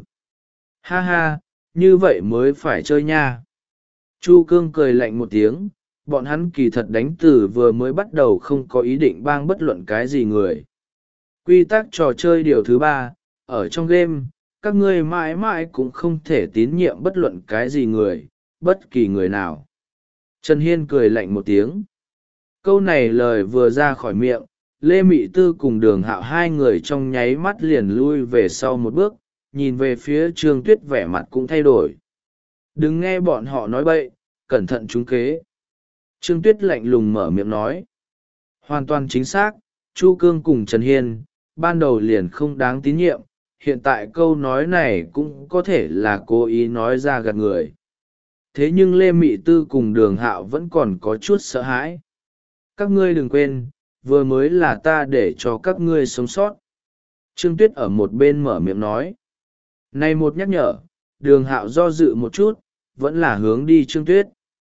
Ha ha, như vậy mới phải chơi nha. Chu Cương cười lạnh một tiếng, bọn hắn kỳ thật đánh từ vừa mới bắt đầu không có ý định bang bất luận cái gì người. Quy tắc trò chơi điều thứ ba, ở trong game, các ngươi mãi mãi cũng không thể tín nhiệm bất luận cái gì người, bất kỳ người nào. Trần Hiên cười lạnh một tiếng. Câu này lời vừa ra khỏi miệng, Lê Mị Tư cùng Đường Hạo hai người trong nháy mắt liền lui về sau một bước, nhìn về phía Trương Tuyết vẻ mặt cũng thay đổi. Đừng nghe bọn họ nói bậy, cẩn thận trúng kế. Trương Tuyết lạnh lùng mở miệng nói. Hoàn toàn chính xác, Chu Cương cùng Trần Hiên, ban đầu liền không đáng tín nhiệm, hiện tại câu nói này cũng có thể là cố ý nói ra gạt người. Thế nhưng Lê Mị Tư cùng Đường Hạo vẫn còn có chút sợ hãi. Các ngươi đừng quên, vừa mới là ta để cho các ngươi sống sót. Trương Tuyết ở một bên mở miệng nói. Này một nhắc nhở, Đường Hạo do dự một chút, vẫn là hướng đi Trương Tuyết.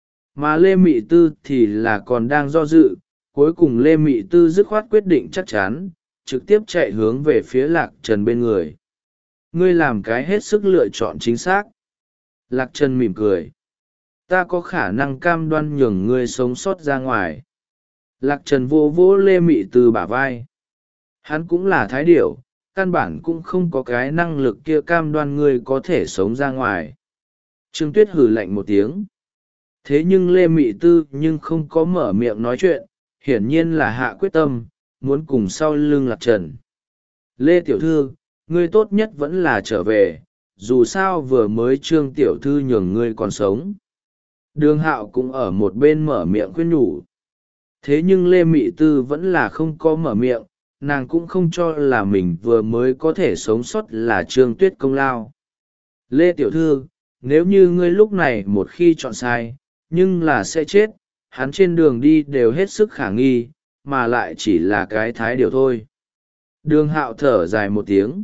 Mà Lê Mị Tư thì là còn đang do dự, cuối cùng Lê Mị Tư dứt khoát quyết định chắc chắn, trực tiếp chạy hướng về phía Lạc Trần bên người. Ngươi làm cái hết sức lựa chọn chính xác. Lạc Trần mỉm cười. ta có khả năng cam đoan nhường ngươi sống sót ra ngoài. Lạc Trần vô vỗ Lê Mị Tư bả vai. Hắn cũng là thái điểu, căn bản cũng không có cái năng lực kia cam đoan ngươi có thể sống ra ngoài. Trương Tuyết hừ lạnh một tiếng. Thế nhưng Lê Mị Tư nhưng không có mở miệng nói chuyện, hiển nhiên là hạ quyết tâm, muốn cùng sau lưng Lạc Trần. Lê Tiểu Thư, ngươi tốt nhất vẫn là trở về, dù sao vừa mới Trương Tiểu Thư nhường ngươi còn sống. Đường Hạo cũng ở một bên mở miệng khuyên nhủ. Thế nhưng Lê Mị Tư vẫn là không có mở miệng, nàng cũng không cho là mình vừa mới có thể sống sót là Trương Tuyết công lao. Lê Tiểu Thư, nếu như ngươi lúc này một khi chọn sai, nhưng là sẽ chết, hắn trên đường đi đều hết sức khả nghi, mà lại chỉ là cái thái điều thôi. Đường Hạo thở dài một tiếng.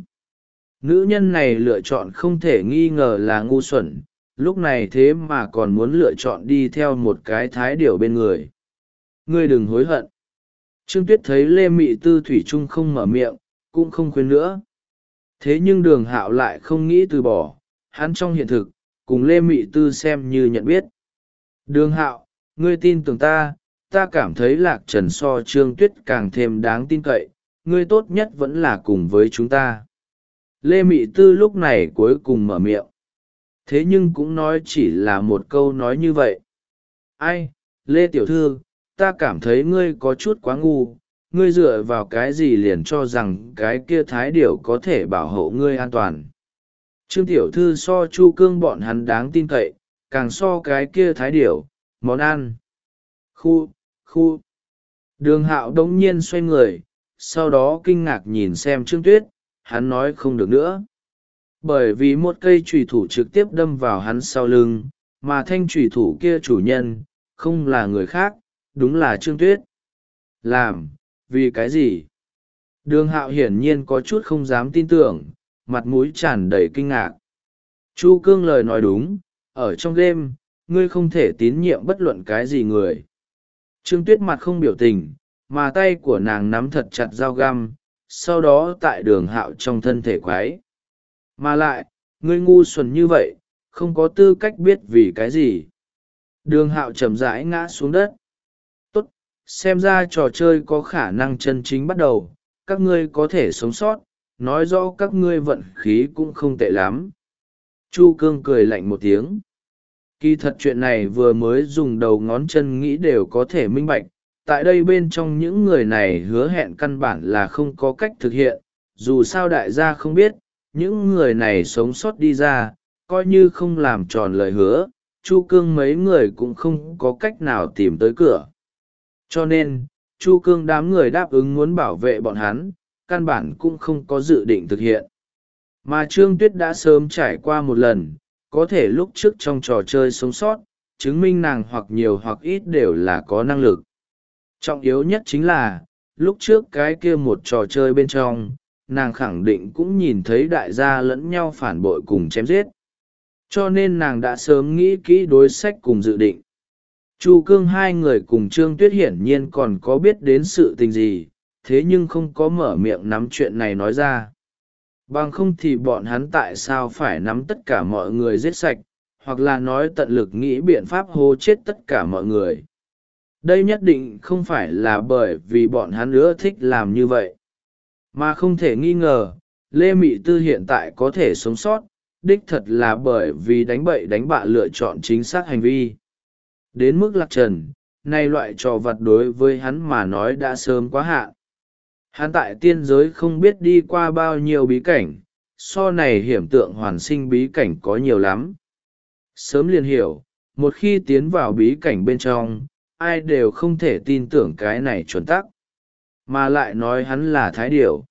Nữ nhân này lựa chọn không thể nghi ngờ là ngu xuẩn, lúc này thế mà còn muốn lựa chọn đi theo một cái thái điều bên người. Ngươi đừng hối hận. Trương Tuyết thấy Lê Mị Tư thủy chung không mở miệng, cũng không khuyên nữa. Thế nhưng Đường Hạo lại không nghĩ từ bỏ, hắn trong hiện thực, cùng Lê Mị Tư xem như nhận biết. Đường Hạo, ngươi tin tưởng ta, ta cảm thấy Lạc Trần so Trương Tuyết càng thêm đáng tin cậy, ngươi tốt nhất vẫn là cùng với chúng ta. Lê Mị Tư lúc này cuối cùng mở miệng. Thế nhưng cũng nói chỉ là một câu nói như vậy. Ai, Lê Tiểu Thư, ta cảm thấy ngươi có chút quá ngu, ngươi dựa vào cái gì liền cho rằng cái kia thái điểu có thể bảo hộ ngươi an toàn. Trương Tiểu Thư so Chu Cương bọn hắn đáng tin cậy, càng so cái kia thái điểu, món ăn. Khu, khu. Đường Hạo đống nhiên xoay người, sau đó kinh ngạc nhìn xem Trương Tuyết, hắn nói không được nữa. Bởi vì một cây chùy thủ trực tiếp đâm vào hắn sau lưng, mà thanh chùy thủ kia chủ nhân, không là người khác, đúng là Trương Tuyết. Làm, vì cái gì? Đường Hạo hiển nhiên có chút không dám tin tưởng, mặt mũi tràn đầy kinh ngạc. Chu Cương lời nói đúng, ở trong game, ngươi không thể tín nhiệm bất luận cái gì người. Trương Tuyết mặt không biểu tình, mà tay của nàng nắm thật chặt dao găm, sau đó tại Đường Hạo trong thân thể quái. Mà lại, ngươi ngu xuẩn như vậy, không có tư cách biết vì cái gì. Đường Hạo chậm rãi ngã xuống đất. Tốt, xem ra trò chơi có khả năng chân chính bắt đầu, các ngươi có thể sống sót, nói rõ các ngươi vận khí cũng không tệ lắm. Chu Cương cười lạnh một tiếng. Kỳ thật chuyện này vừa mới dùng đầu ngón chân nghĩ đều có thể minh bạch, tại đây bên trong những người này hứa hẹn căn bản là không có cách thực hiện, dù sao đại gia không biết, những người này sống sót đi ra, coi như không làm tròn lời hứa, Chu Cương mấy người cũng không có cách nào tìm tới cửa. Cho nên, Chu Cương đám người đáp ứng muốn bảo vệ bọn hắn, căn bản cũng không có dự định thực hiện. Mà Trương Tuyết đã sớm trải qua một lần, có thể lúc trước trong trò chơi sống sót, chứng minh nàng hoặc nhiều hoặc ít đều là có năng lực. Trọng yếu nhất chính là, lúc trước cái kia một trò chơi bên trong, nàng khẳng định cũng nhìn thấy đại gia lẫn nhau phản bội cùng chém giết. Cho nên nàng đã sớm nghĩ kỹ đối sách cùng dự định. Chu Cương hai người cùng Trương Tuyết hiển nhiên còn có biết đến sự tình gì, thế nhưng không có mở miệng nắm chuyện này nói ra. Bằng không thì bọn hắn tại sao phải nắm tất cả mọi người giết sạch, hoặc là nói tận lực nghĩ biện pháp hô chết tất cả mọi người. Đây nhất định không phải là bởi vì bọn hắn nữa thích làm như vậy. Mà không thể nghi ngờ, Lê Mị Tư hiện tại có thể sống sót, đích thật là bởi vì đánh bậy đánh bạ lựa chọn chính xác hành vi. Đến mức Lạc Trần, nay loại trò vặt đối với hắn mà nói đã sớm quá hạn. Hắn tại tiên giới không biết đi qua bao nhiêu bí cảnh, so này hiểm tượng hoàn sinh bí cảnh có nhiều lắm. Sớm liền hiểu, một khi tiến vào bí cảnh bên trong, ai đều không thể tin tưởng cái này chuẩn tắc. Mà lại nói hắn là thái điểu.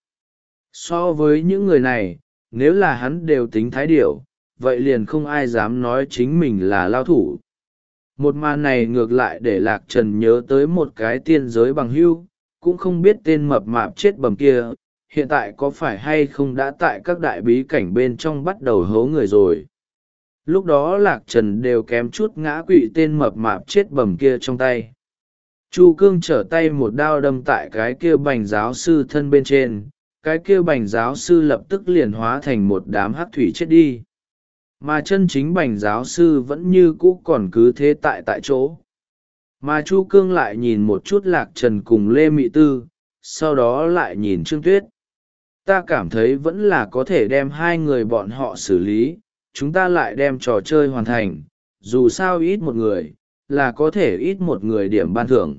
So với những người này, nếu là hắn đều tính thái điểu, vậy liền không ai dám nói chính mình là lao thủ. Một màn này ngược lại để Lạc Trần nhớ tới một cái tiên giới bằng hữu, cũng không biết tên mập mạp chết bầm kia, hiện tại có phải hay không đã tại các đại bí cảnh bên trong bắt đầu hố người rồi. Lúc đó Lạc Trần đều kém chút ngã quỵ tên mập mạp chết bầm kia trong tay. Chu Cương trở tay một đao đâm tại cái kia bành giáo sư thân bên trên, cái kia bành giáo sư lập tức liền hóa thành một đám hắc thủy chết đi. mà chân chính bành giáo sư vẫn như cũ còn cứ thế tại tại chỗ. Mà chu cương lại nhìn một chút lạc trần cùng lê mị tư, sau đó lại nhìn trương tuyết. Ta cảm thấy vẫn là có thể đem hai người bọn họ xử lý, chúng ta lại đem trò chơi hoàn thành, dù sao ít một người là có thể ít một người điểm ban thưởng.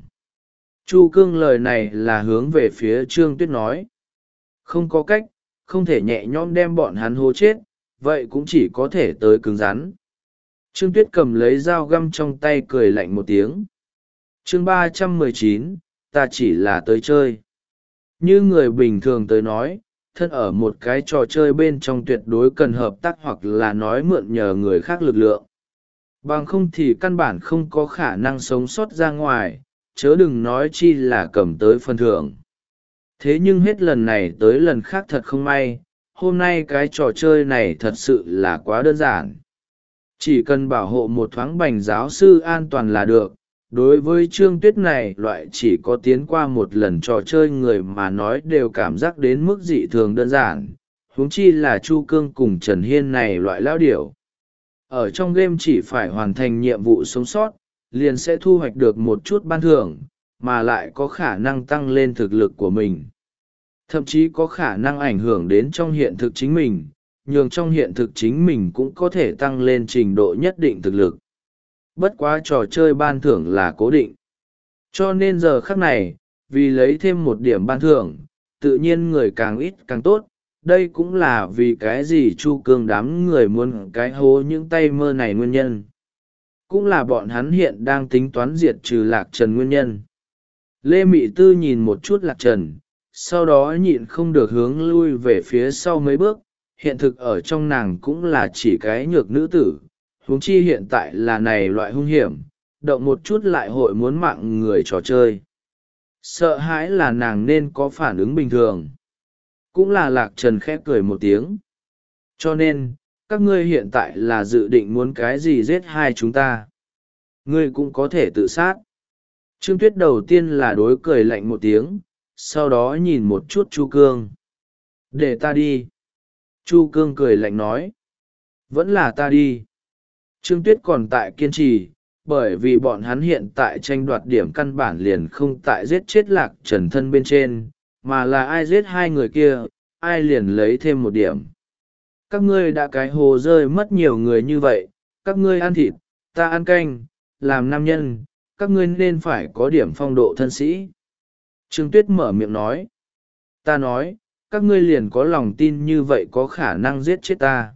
Chu cương lời này là hướng về phía trương tuyết nói. Không có cách, không thể nhẹ nhõm đem bọn hắn hô chết, vậy cũng chỉ có thể tới cứng rắn. Trương tuyết cầm lấy dao găm trong tay cười lạnh một tiếng. Chương ba trăm mười chín, ta chỉ là tới chơi. Như người bình thường tới nói, thân ở một cái trò chơi bên trong tuyệt đối cần hợp tác hoặc là nói mượn nhờ người khác lực lượng. Bằng không thì căn bản không có khả năng sống sót ra ngoài, chớ đừng nói chi là cầm tới phần thưởng. Thế nhưng hết lần này tới lần khác thật không may, hôm nay cái trò chơi này thật sự là quá đơn giản. Chỉ cần bảo hộ một thoáng bành giáo sư an toàn là được. Đối với trương tuyết này loại chỉ có tiến qua một lần trò chơi người mà nói đều cảm giác đến mức dị thường đơn giản, huống chi là chu cương cùng Trần Hiên này loại lão điểu. Ở trong game chỉ phải hoàn thành nhiệm vụ sống sót, liền sẽ thu hoạch được một chút ban thưởng, mà lại có khả năng tăng lên thực lực của mình. Thậm chí có khả năng ảnh hưởng đến trong hiện thực chính mình, nhường trong hiện thực chính mình cũng có thể tăng lên trình độ nhất định thực lực. Bất quá trò chơi ban thưởng là cố định. Cho nên giờ khắc này, vì lấy thêm một điểm ban thưởng, tự nhiên người càng ít càng tốt. Đây cũng là vì cái gì chu cương đám người muốn cái hố những tay mơ này nguyên nhân. Cũng là bọn hắn hiện đang tính toán diệt trừ lạc trần nguyên nhân. Lê Mị Tư nhìn một chút lạc trần, sau đó nhịn không được hướng lui về phía sau mấy bước. Hiện thực ở trong nàng cũng là chỉ cái nhược nữ tử. Huống chi hiện tại là này loại hung hiểm, động một chút lại hội muốn mạng người trò chơi. Sợ hãi là nàng nên có phản ứng bình thường. Cũng là lạc trần khẽ cười một tiếng. Cho nên, các ngươi hiện tại là dự định muốn cái gì giết hai chúng ta. Ngươi cũng có thể tự sát. Trương Tuyết đầu tiên là đối cười lạnh một tiếng, sau đó nhìn một chút Chu Cương. Để ta đi. Chu Cương cười lạnh nói. Vẫn là ta đi. Trương Tuyết còn tại kiên trì, bởi vì bọn hắn hiện tại tranh đoạt điểm căn bản liền không tại giết chết lạc trần thân bên trên, mà là ai giết hai người kia, ai liền lấy thêm một điểm. Các ngươi đã cái hồ rơi mất nhiều người như vậy, các ngươi ăn thịt, ta ăn canh, làm nam nhân, các ngươi nên phải có điểm phong độ thân sĩ. Trương Tuyết mở miệng nói. Ta nói, các ngươi liền có lòng tin như vậy có khả năng giết chết ta.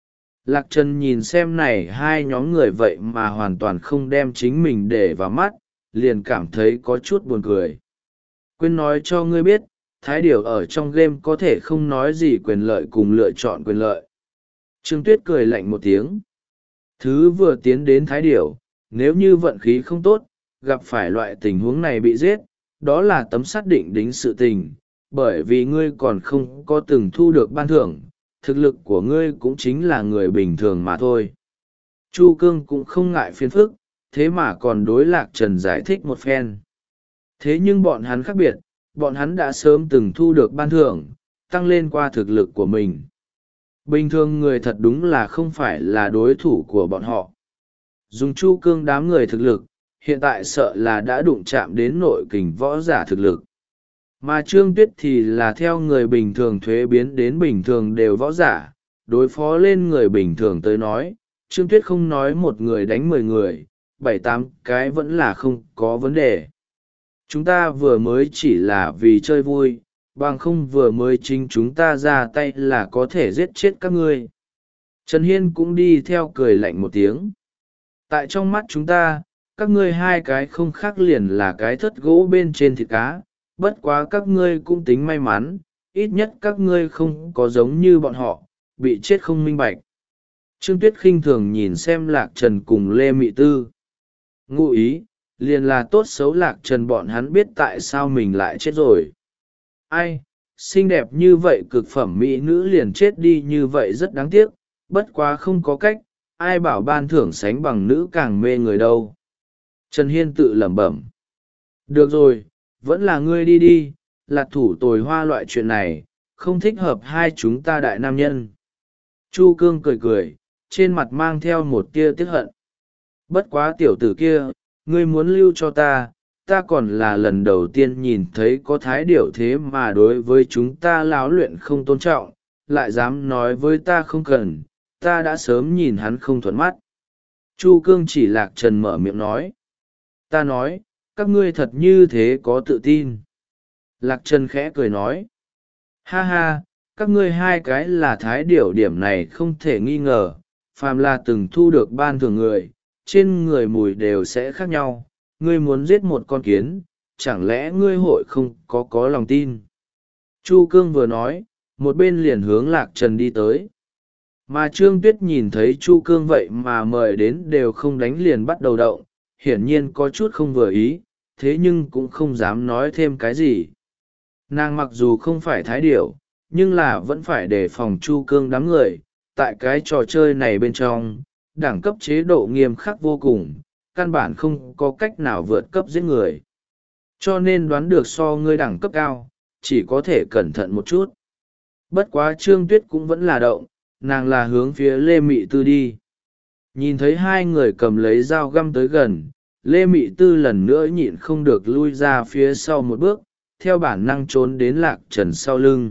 Lạc Trần nhìn xem này hai nhóm người vậy mà hoàn toàn không đem chính mình để vào mắt, liền cảm thấy có chút buồn cười. Quên nói cho ngươi biết, thái điểu ở trong game có thể không nói gì quyền lợi cùng lựa chọn quyền lợi. Trương Tuyết cười lạnh một tiếng. Thứ vừa tiến đến thái điểu, nếu như vận khí không tốt, gặp phải loại tình huống này bị giết, đó là tấm xác định đính sự tình, bởi vì ngươi còn không có từng thu được ban thưởng. Thực lực của ngươi cũng chính là người bình thường mà thôi. Chu Cương cũng không ngại phiền phức, thế mà còn đối Lạc Trần giải thích một phen. Thế nhưng bọn hắn khác biệt, bọn hắn đã sớm từng thu được ban thưởng, tăng lên qua thực lực của mình. Bình thường người thật đúng là không phải là đối thủ của bọn họ. Dùng Chu Cương đám người thực lực, hiện tại sợ là đã đụng chạm đến nội kình võ giả thực lực. Mà Trương Tuyết thì là theo người bình thường thuế biến đến bình thường đều võ giả, đối phó lên người bình thường tới nói, Trương Tuyết không nói một người đánh mười người, bảy tám cái vẫn là không có vấn đề. Chúng ta vừa mới chỉ là vì chơi vui, bằng không vừa mới chính chúng ta ra tay là có thể giết chết các ngươi. Trần Hiên cũng đi theo cười lạnh một tiếng. Tại trong mắt chúng ta, các ngươi hai cái không khác liền là cái thất gỗ bên trên thịt cá. Bất quá các ngươi cũng tính may mắn, ít nhất các ngươi không có giống như bọn họ, bị chết không minh bạch. Trương Tuyết khinh thường nhìn xem Lạc Trần cùng Lê Mị Tư. Ngụ ý, liền là tốt xấu Lạc Trần bọn hắn biết tại sao mình lại chết rồi. Ai, xinh đẹp như vậy cực phẩm mỹ nữ liền chết đi như vậy rất đáng tiếc, bất quá không có cách, ai bảo ban thưởng sánh bằng nữ càng mê người đâu. Trần Hiên tự lẩm bẩm. Được rồi. Vẫn là ngươi đi đi, là thủ tồi hoa loại chuyện này, không thích hợp hai chúng ta đại nam nhân. Chu Cương cười cười, trên mặt mang theo một tia tiếc hận. Bất quá tiểu tử kia, ngươi muốn lưu cho ta, ta còn là lần đầu tiên nhìn thấy có thái điểu thế mà đối với chúng ta láo luyện không tôn trọng, lại dám nói với ta không cần, ta đã sớm nhìn hắn không thuận mắt. Chu Cương chỉ Lạc Trần mở miệng nói. Ta nói, các ngươi thật như thế có tự tin. Lạc Trần khẽ cười nói. Ha ha, các ngươi hai cái là thái điểu, điểm này không thể nghi ngờ, phàm là từng thu được ban thưởng người, trên người mùi đều sẽ khác nhau. Ngươi muốn giết một con kiến, chẳng lẽ ngươi hội không có có lòng tin? Chu Cương vừa nói, một bên liền hướng Lạc Trần đi tới. Mà Trương Tuyết nhìn thấy Chu Cương vậy mà mời đến đều không đánh liền bắt đầu động, hiển nhiên có chút không vừa ý, thế nhưng cũng không dám nói thêm cái gì. Nàng mặc dù không phải thái điểu, nhưng là vẫn phải đề phòng Chu Cương đám người, tại cái trò chơi này bên trong, đẳng cấp chế độ nghiêm khắc vô cùng, căn bản không có cách nào vượt cấp giết người. Cho nên đoán được so ngươi đẳng cấp cao, chỉ có thể cẩn thận một chút. Bất quá Trương Tuyết cũng vẫn là động, nàng là hướng phía Lê Mị Tư đi. Nhìn thấy hai người cầm lấy dao găm tới gần, Lê Mị Tư lần nữa nhịn không được lui ra phía sau một bước, theo bản năng trốn đến Lạc Trần sau lưng.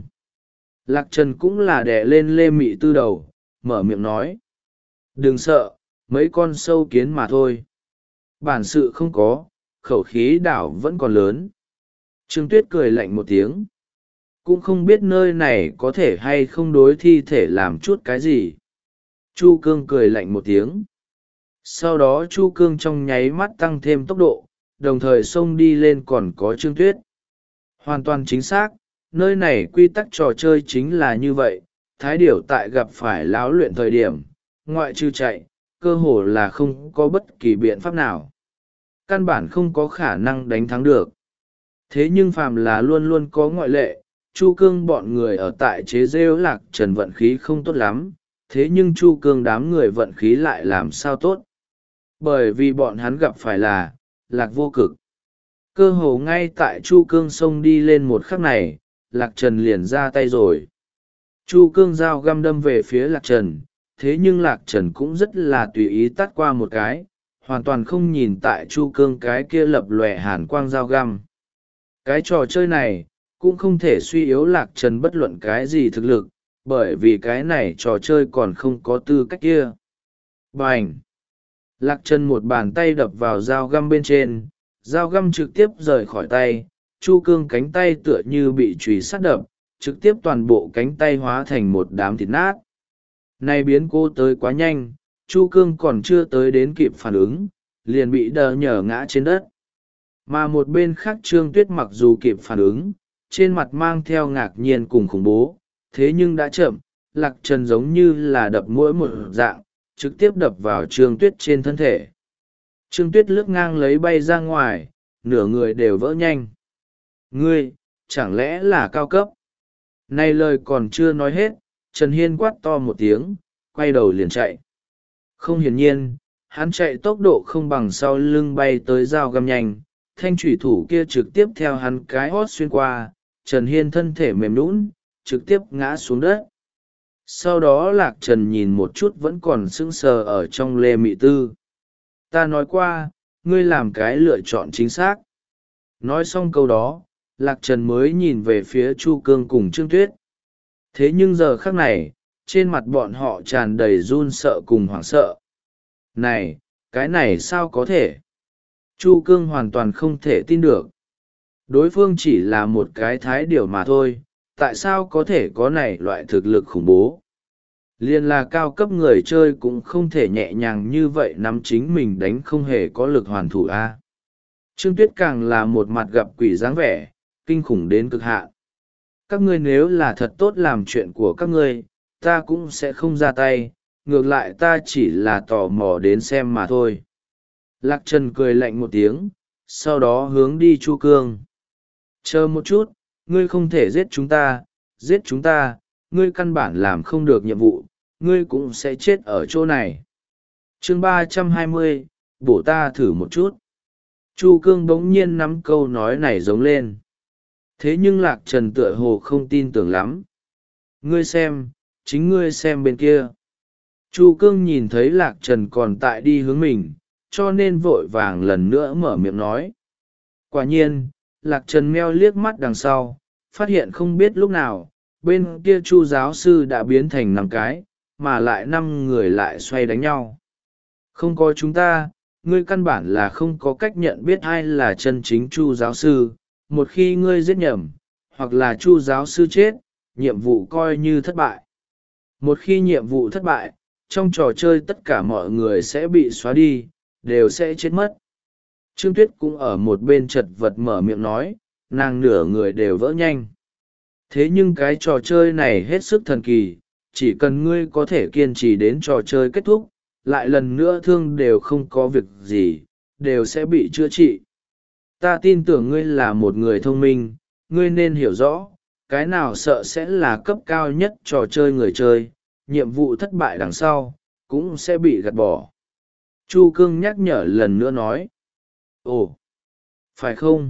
Lạc Trần cũng là đè lên Lê Mị Tư đầu, mở miệng nói. Đừng sợ, mấy con sâu kiến mà thôi. Bản sự không có, khẩu khí đảo vẫn còn lớn. Trương Tuyết cười lạnh một tiếng. Cũng không biết nơi này có thể hay không đối thi thể làm chút cái gì. Chu Cương cười lạnh một tiếng. Sau đó Chu Cương trong nháy mắt tăng thêm tốc độ, đồng thời xông đi lên còn có Trương Tuyết. Hoàn toàn chính xác, nơi này quy tắc trò chơi chính là như vậy. Thái điểu tại gặp phải láo luyện thời điểm, ngoại trừ chạy, cơ hồ là không có bất kỳ biện pháp nào. Căn bản không có khả năng đánh thắng được. Thế nhưng phàm là luôn luôn có ngoại lệ, Chu Cương bọn người ở tại chế rêu Lạc Trần vận khí không tốt lắm, thế nhưng Chu Cương đám người vận khí lại làm sao tốt. Bởi vì bọn hắn gặp phải là Lạc Vô Cực. Cơ hồ ngay tại Chu Cương xông đi lên một khắc này, Lạc Trần liền ra tay rồi. Chu Cương dao găm đâm về phía Lạc Trần, thế nhưng Lạc Trần cũng rất là tùy ý tắt qua một cái, hoàn toàn không nhìn tại Chu Cương cái kia lập lòe hàn quang dao găm. Cái trò chơi này cũng không thể suy yếu Lạc Trần bất luận cái gì thực lực, bởi vì cái này trò chơi còn không có tư cách kia. Bành! Lạc Trần một bàn tay đập vào dao găm bên trên, dao găm trực tiếp rời khỏi tay, Chu Cương cánh tay tựa như bị chùy sắt đập, trực tiếp toàn bộ cánh tay hóa thành một đám thịt nát. Này biến cô tới quá nhanh, Chu Cương còn chưa tới đến kịp phản ứng, liền bị đờ nhở ngã trên đất. Mà một bên khác Trương Tuyết mặc dù kịp phản ứng, trên mặt mang theo ngạc nhiên cùng khủng bố, thế nhưng đã chậm, Lạc Trần giống như là đập mỗi một dạng, trực tiếp đập vào Trương Tuyết trên thân thể. Trương Tuyết lướt ngang lấy bay ra ngoài, nửa người đều vỡ nhanh. Ngươi, chẳng lẽ là cao cấp? Này lời còn chưa nói hết, Trần Hiên quát to một tiếng, quay đầu liền chạy. Không hiển nhiên, hắn chạy tốc độ không bằng sau lưng bay tới dao găm nhanh, thanh thủy thủ kia trực tiếp theo hắn cái hót xuyên qua, Trần Hiên thân thể mềm nhũn, trực tiếp ngã xuống đất. Sau đó Lạc Trần nhìn một chút vẫn còn sững sờ ở trong Lê Mị Tư. Ta nói qua, ngươi làm cái lựa chọn chính xác. Nói xong câu đó, Lạc Trần mới nhìn về phía Chu Cương cùng Trương Tuyết. Thế nhưng giờ khắc này, trên mặt bọn họ tràn đầy run sợ cùng hoảng sợ. Này, cái này sao có thể? Chu Cương hoàn toàn không thể tin được. Đối phương chỉ là một cái thái điểu mà thôi, tại sao có thể có này loại thực lực khủng bố? Liên là cao cấp người chơi cũng không thể nhẹ nhàng như vậy nắm chính mình đánh không hề có lực hoàn thủ a. Trương Tuyết càng là một mặt gặp quỷ dáng vẻ, kinh khủng đến cực hạn. Các ngươi nếu là thật tốt làm chuyện của các ngươi, ta cũng sẽ không ra tay, ngược lại ta chỉ là tò mò đến xem mà thôi. Lạc Trần cười lạnh một tiếng, sau đó hướng đi Chu Cương. Chờ một chút, ngươi không thể giết chúng ta, giết chúng ta, ngươi căn bản làm không được nhiệm vụ, ngươi cũng sẽ chết ở chỗ này. Chương ba trăm hai mươi, bổ ta thử một chút. Chu Cương bỗng nhiên nắm câu nói này giống lên. Thế nhưng Lạc Trần tựa hồ không tin tưởng lắm. Ngươi xem, chính ngươi xem bên kia. Chu cương nhìn thấy lạc trần còn tại đi hướng mình, cho nên vội vàng lần nữa mở miệng nói. Quả nhiên, lạc trần meo liếc mắt đằng sau, phát hiện không biết lúc nào bên kia chu giáo sư đã biến thành năm cái, mà lại năm người lại xoay đánh nhau. Không có chúng ta, ngươi căn bản là không có cách nhận biết ai là chân chính chu giáo sư. Một khi ngươi giết nhầm, hoặc là chu giáo sư chết, nhiệm vụ coi như thất bại. Một khi nhiệm vụ thất bại, trong trò chơi tất cả mọi người sẽ bị xóa đi, đều sẽ chết mất. Trương Tuyết cũng ở một bên chật vật mở miệng nói, nàng nửa người đều vỡ nhanh. Thế nhưng cái trò chơi này hết sức thần kỳ, chỉ cần ngươi có thể kiên trì đến trò chơi kết thúc, lại lần nữa thương đều không có việc gì, đều sẽ bị chữa trị. Ta tin tưởng ngươi là một người thông minh, ngươi nên hiểu rõ, cái nào sợ sẽ là cấp cao nhất trò chơi người chơi, nhiệm vụ thất bại đằng sau, cũng sẽ bị gạt bỏ. Chu Cương nhắc nhở lần nữa nói. Ồ, phải không?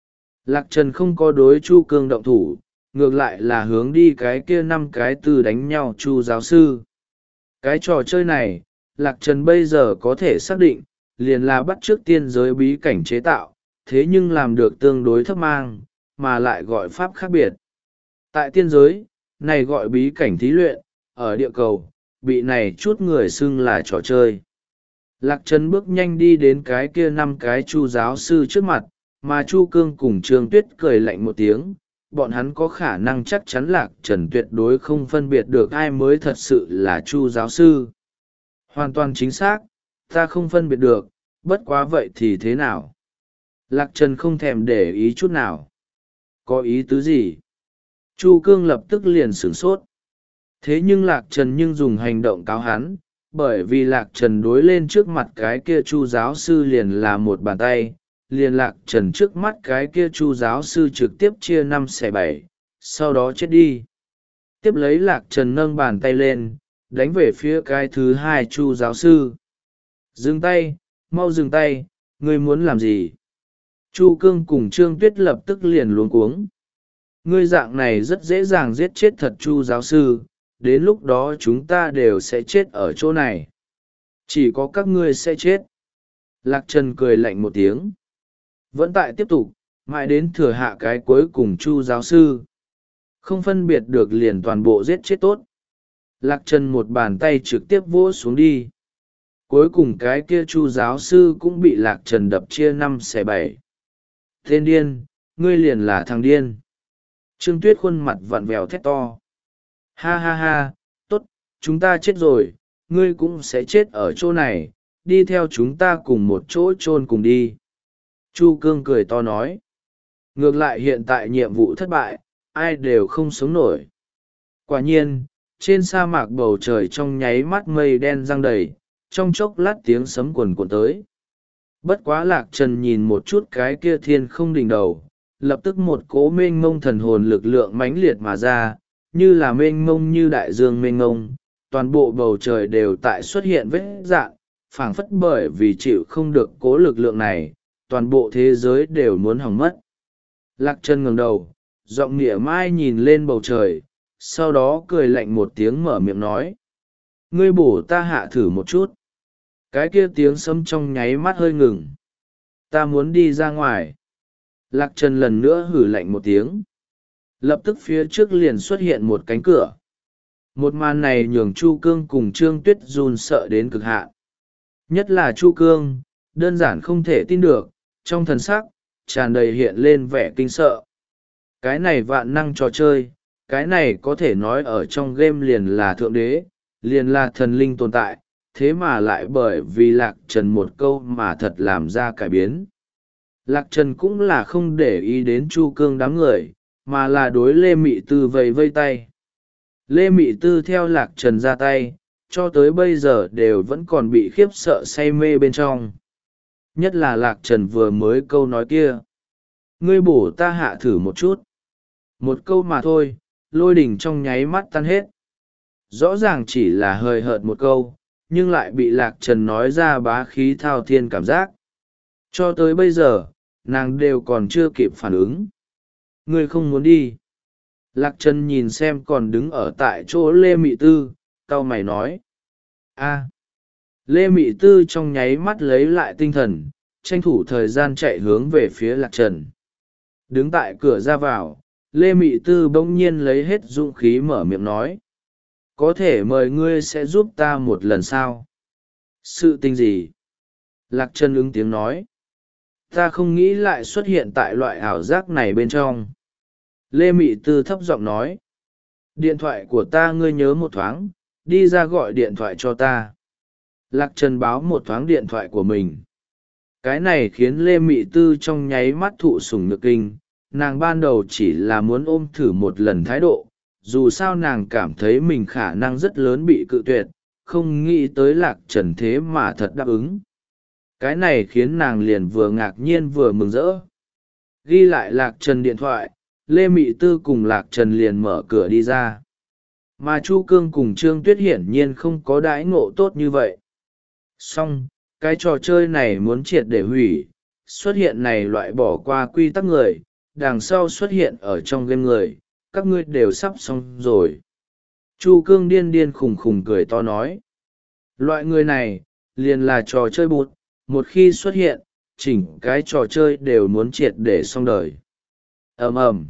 Lạc Trần không có đối Chu Cương động thủ, ngược lại là hướng đi cái kia năm cái từ đánh nhau Chu giáo sư. Cái trò chơi này, Lạc Trần bây giờ có thể xác định, liền là bắt chước tiên giới bí cảnh chế tạo, thế nhưng làm được tương đối thấp mang, mà lại gọi pháp khác biệt. Tại tiên giới, này gọi bí cảnh thí luyện, ở địa cầu, bị này chút người xưng là trò chơi. Lạc Trần bước nhanh đi đến cái kia năm cái Chu giáo sư trước mặt, mà Chu Cương cùng Trương Tuyết cười lạnh một tiếng, bọn hắn có khả năng chắc chắn Lạc Trần tuyệt đối không phân biệt được ai mới thật sự là Chu giáo sư. Hoàn toàn chính xác, ta không phân biệt được, bất quá vậy thì thế nào? Lạc Trần không thèm để ý chút nào. Có ý tứ gì? Chu Cương lập tức liền sửng sốt. Thế nhưng Lạc Trần nhưng dùng hành động cáo hắn, bởi vì Lạc Trần đối lên trước mặt cái kia Chu giáo sư liền là một bàn tay, liền Lạc Trần trước mắt cái kia Chu giáo sư trực tiếp chia năm xẻ bảy, sau đó chết đi. Tiếp lấy Lạc Trần nâng bàn tay lên, đánh về phía cái thứ hai Chu giáo sư. Dừng tay, mau dừng tay, ngươi muốn làm gì? Chu Cương cùng Trương Tuyết lập tức liền luống cuống. Ngươi dạng này rất dễ dàng giết chết thật Chu giáo sư, đến lúc đó chúng ta đều sẽ chết ở chỗ này. Chỉ có các ngươi sẽ chết. Lạc Trần cười lạnh một tiếng. Vẫn tại tiếp tục, mãi đến thừa hạ cái cuối cùng Chu giáo sư. Không phân biệt được liền toàn bộ giết chết tốt. Lạc Trần một bàn tay trực tiếp vỗ xuống đi. Cuối cùng cái kia Chu giáo sư cũng bị Lạc Trần đập chia năm xẻ bảy. Tên điên, ngươi liền là thằng điên. Trương Tuyết khuôn mặt vặn vẹo thét to. Ha ha ha, tốt, chúng ta chết rồi, ngươi cũng sẽ chết ở chỗ này, đi theo chúng ta cùng một chỗ chôn cùng đi. Chu Cương cười to nói. Ngược lại hiện tại nhiệm vụ thất bại, ai đều không sống nổi. Quả nhiên, trên sa mạc bầu trời trong nháy mắt mây đen giăng đầy, trong chốc lát tiếng sấm quần cuộn tới. Bất quá Lạc Trần nhìn một chút cái kia thiên không đỉnh đầu, lập tức một cỗ mênh mông thần hồn lực lượng mãnh liệt mà ra, như là mênh mông như đại dương mênh mông, toàn bộ bầu trời đều tại xuất hiện vết dạn, phảng phất bởi vì chịu không được cỗ lực lượng này, toàn bộ thế giới đều muốn hỏng mất. Lạc Trần ngẩng đầu, giọng nghĩa mai nhìn lên bầu trời, sau đó cười lạnh một tiếng mở miệng nói. Ngươi bổ ta hạ thử một chút. Cái kia tiếng sấm trong nháy mắt hơi ngừng. Ta muốn đi ra ngoài. Lạc Trần lần nữa hử lạnh một tiếng. Lập tức phía trước liền xuất hiện một cánh cửa. Một màn này nhường Chu Cương cùng Trương Tuyết run sợ đến cực hạn. Nhất là Chu Cương, đơn giản không thể tin được, trong thần sắc, tràn đầy hiện lên vẻ kinh sợ. Cái này vạn năng trò chơi, cái này có thể nói ở trong game liền là thượng đế, liền là thần linh tồn tại, thế mà lại bởi vì Lạc Trần một câu mà thật làm ra cải biến. Lạc Trần cũng là không để ý đến Chu Cương đám người, mà là đối Lê Mị Tư vầy vây tay. Lê Mị Tư theo Lạc Trần ra tay, cho tới bây giờ đều vẫn còn bị khiếp sợ say mê bên trong. Nhất là Lạc Trần vừa mới câu nói kia. Ngươi bổ ta hạ thử một chút. Một câu mà thôi, lôi đỉnh trong nháy mắt tan hết. Rõ ràng chỉ là hời hợt một câu, nhưng lại bị Lạc Trần nói ra bá khí thao thiên cảm giác. Cho tới bây giờ, nàng đều còn chưa kịp phản ứng. Ngươi không muốn đi. Lạc Trần nhìn xem còn đứng ở tại chỗ Lê Mị Tư, cau mày nói. a Lê Mị Tư trong nháy mắt lấy lại tinh thần, tranh thủ thời gian chạy hướng về phía Lạc Trần. Đứng tại cửa ra vào, Lê Mị Tư bỗng nhiên lấy hết dũng khí mở miệng nói: có thể mời ngươi sẽ giúp ta một lần sao? Sự tình gì? Lạc Trần ứng tiếng nói: ta không nghĩ lại xuất hiện tại loại ảo giác này bên trong. Lê Mị Tư thấp giọng nói: điện thoại của ta ngươi nhớ một thoáng, đi ra gọi điện thoại cho ta. Lạc Trần báo một thoáng điện thoại của mình. Cái này khiến Lê Mị Tư trong nháy mắt thụ sủng nhược kinh. Nàng ban đầu chỉ là muốn ôm thử một lần thái độ, dù sao nàng cảm thấy mình khả năng rất lớn bị cự tuyệt, không nghĩ tới Lạc Trần thế mà thật đáp ứng. Cái này khiến nàng liền vừa ngạc nhiên vừa mừng rỡ. Ghi lại Lạc Trần điện thoại, Lê Mị Tư cùng Lạc Trần liền mở cửa đi ra. Mà Chu Cương cùng Trương Tuyết hiển nhiên không có đãi ngộ tốt như vậy. Song, cái trò chơi này muốn triệt để hủy, xuất hiện này loại bỏ qua quy tắc người, đằng sau xuất hiện ở trong game người, các ngươi đều sắp xong rồi. Chu Cương điên điên khùng khùng cười to nói: loại người này, liền là trò chơi bụt, một khi xuất hiện, chỉnh cái trò chơi đều muốn triệt để xong đời. Ầm ầm,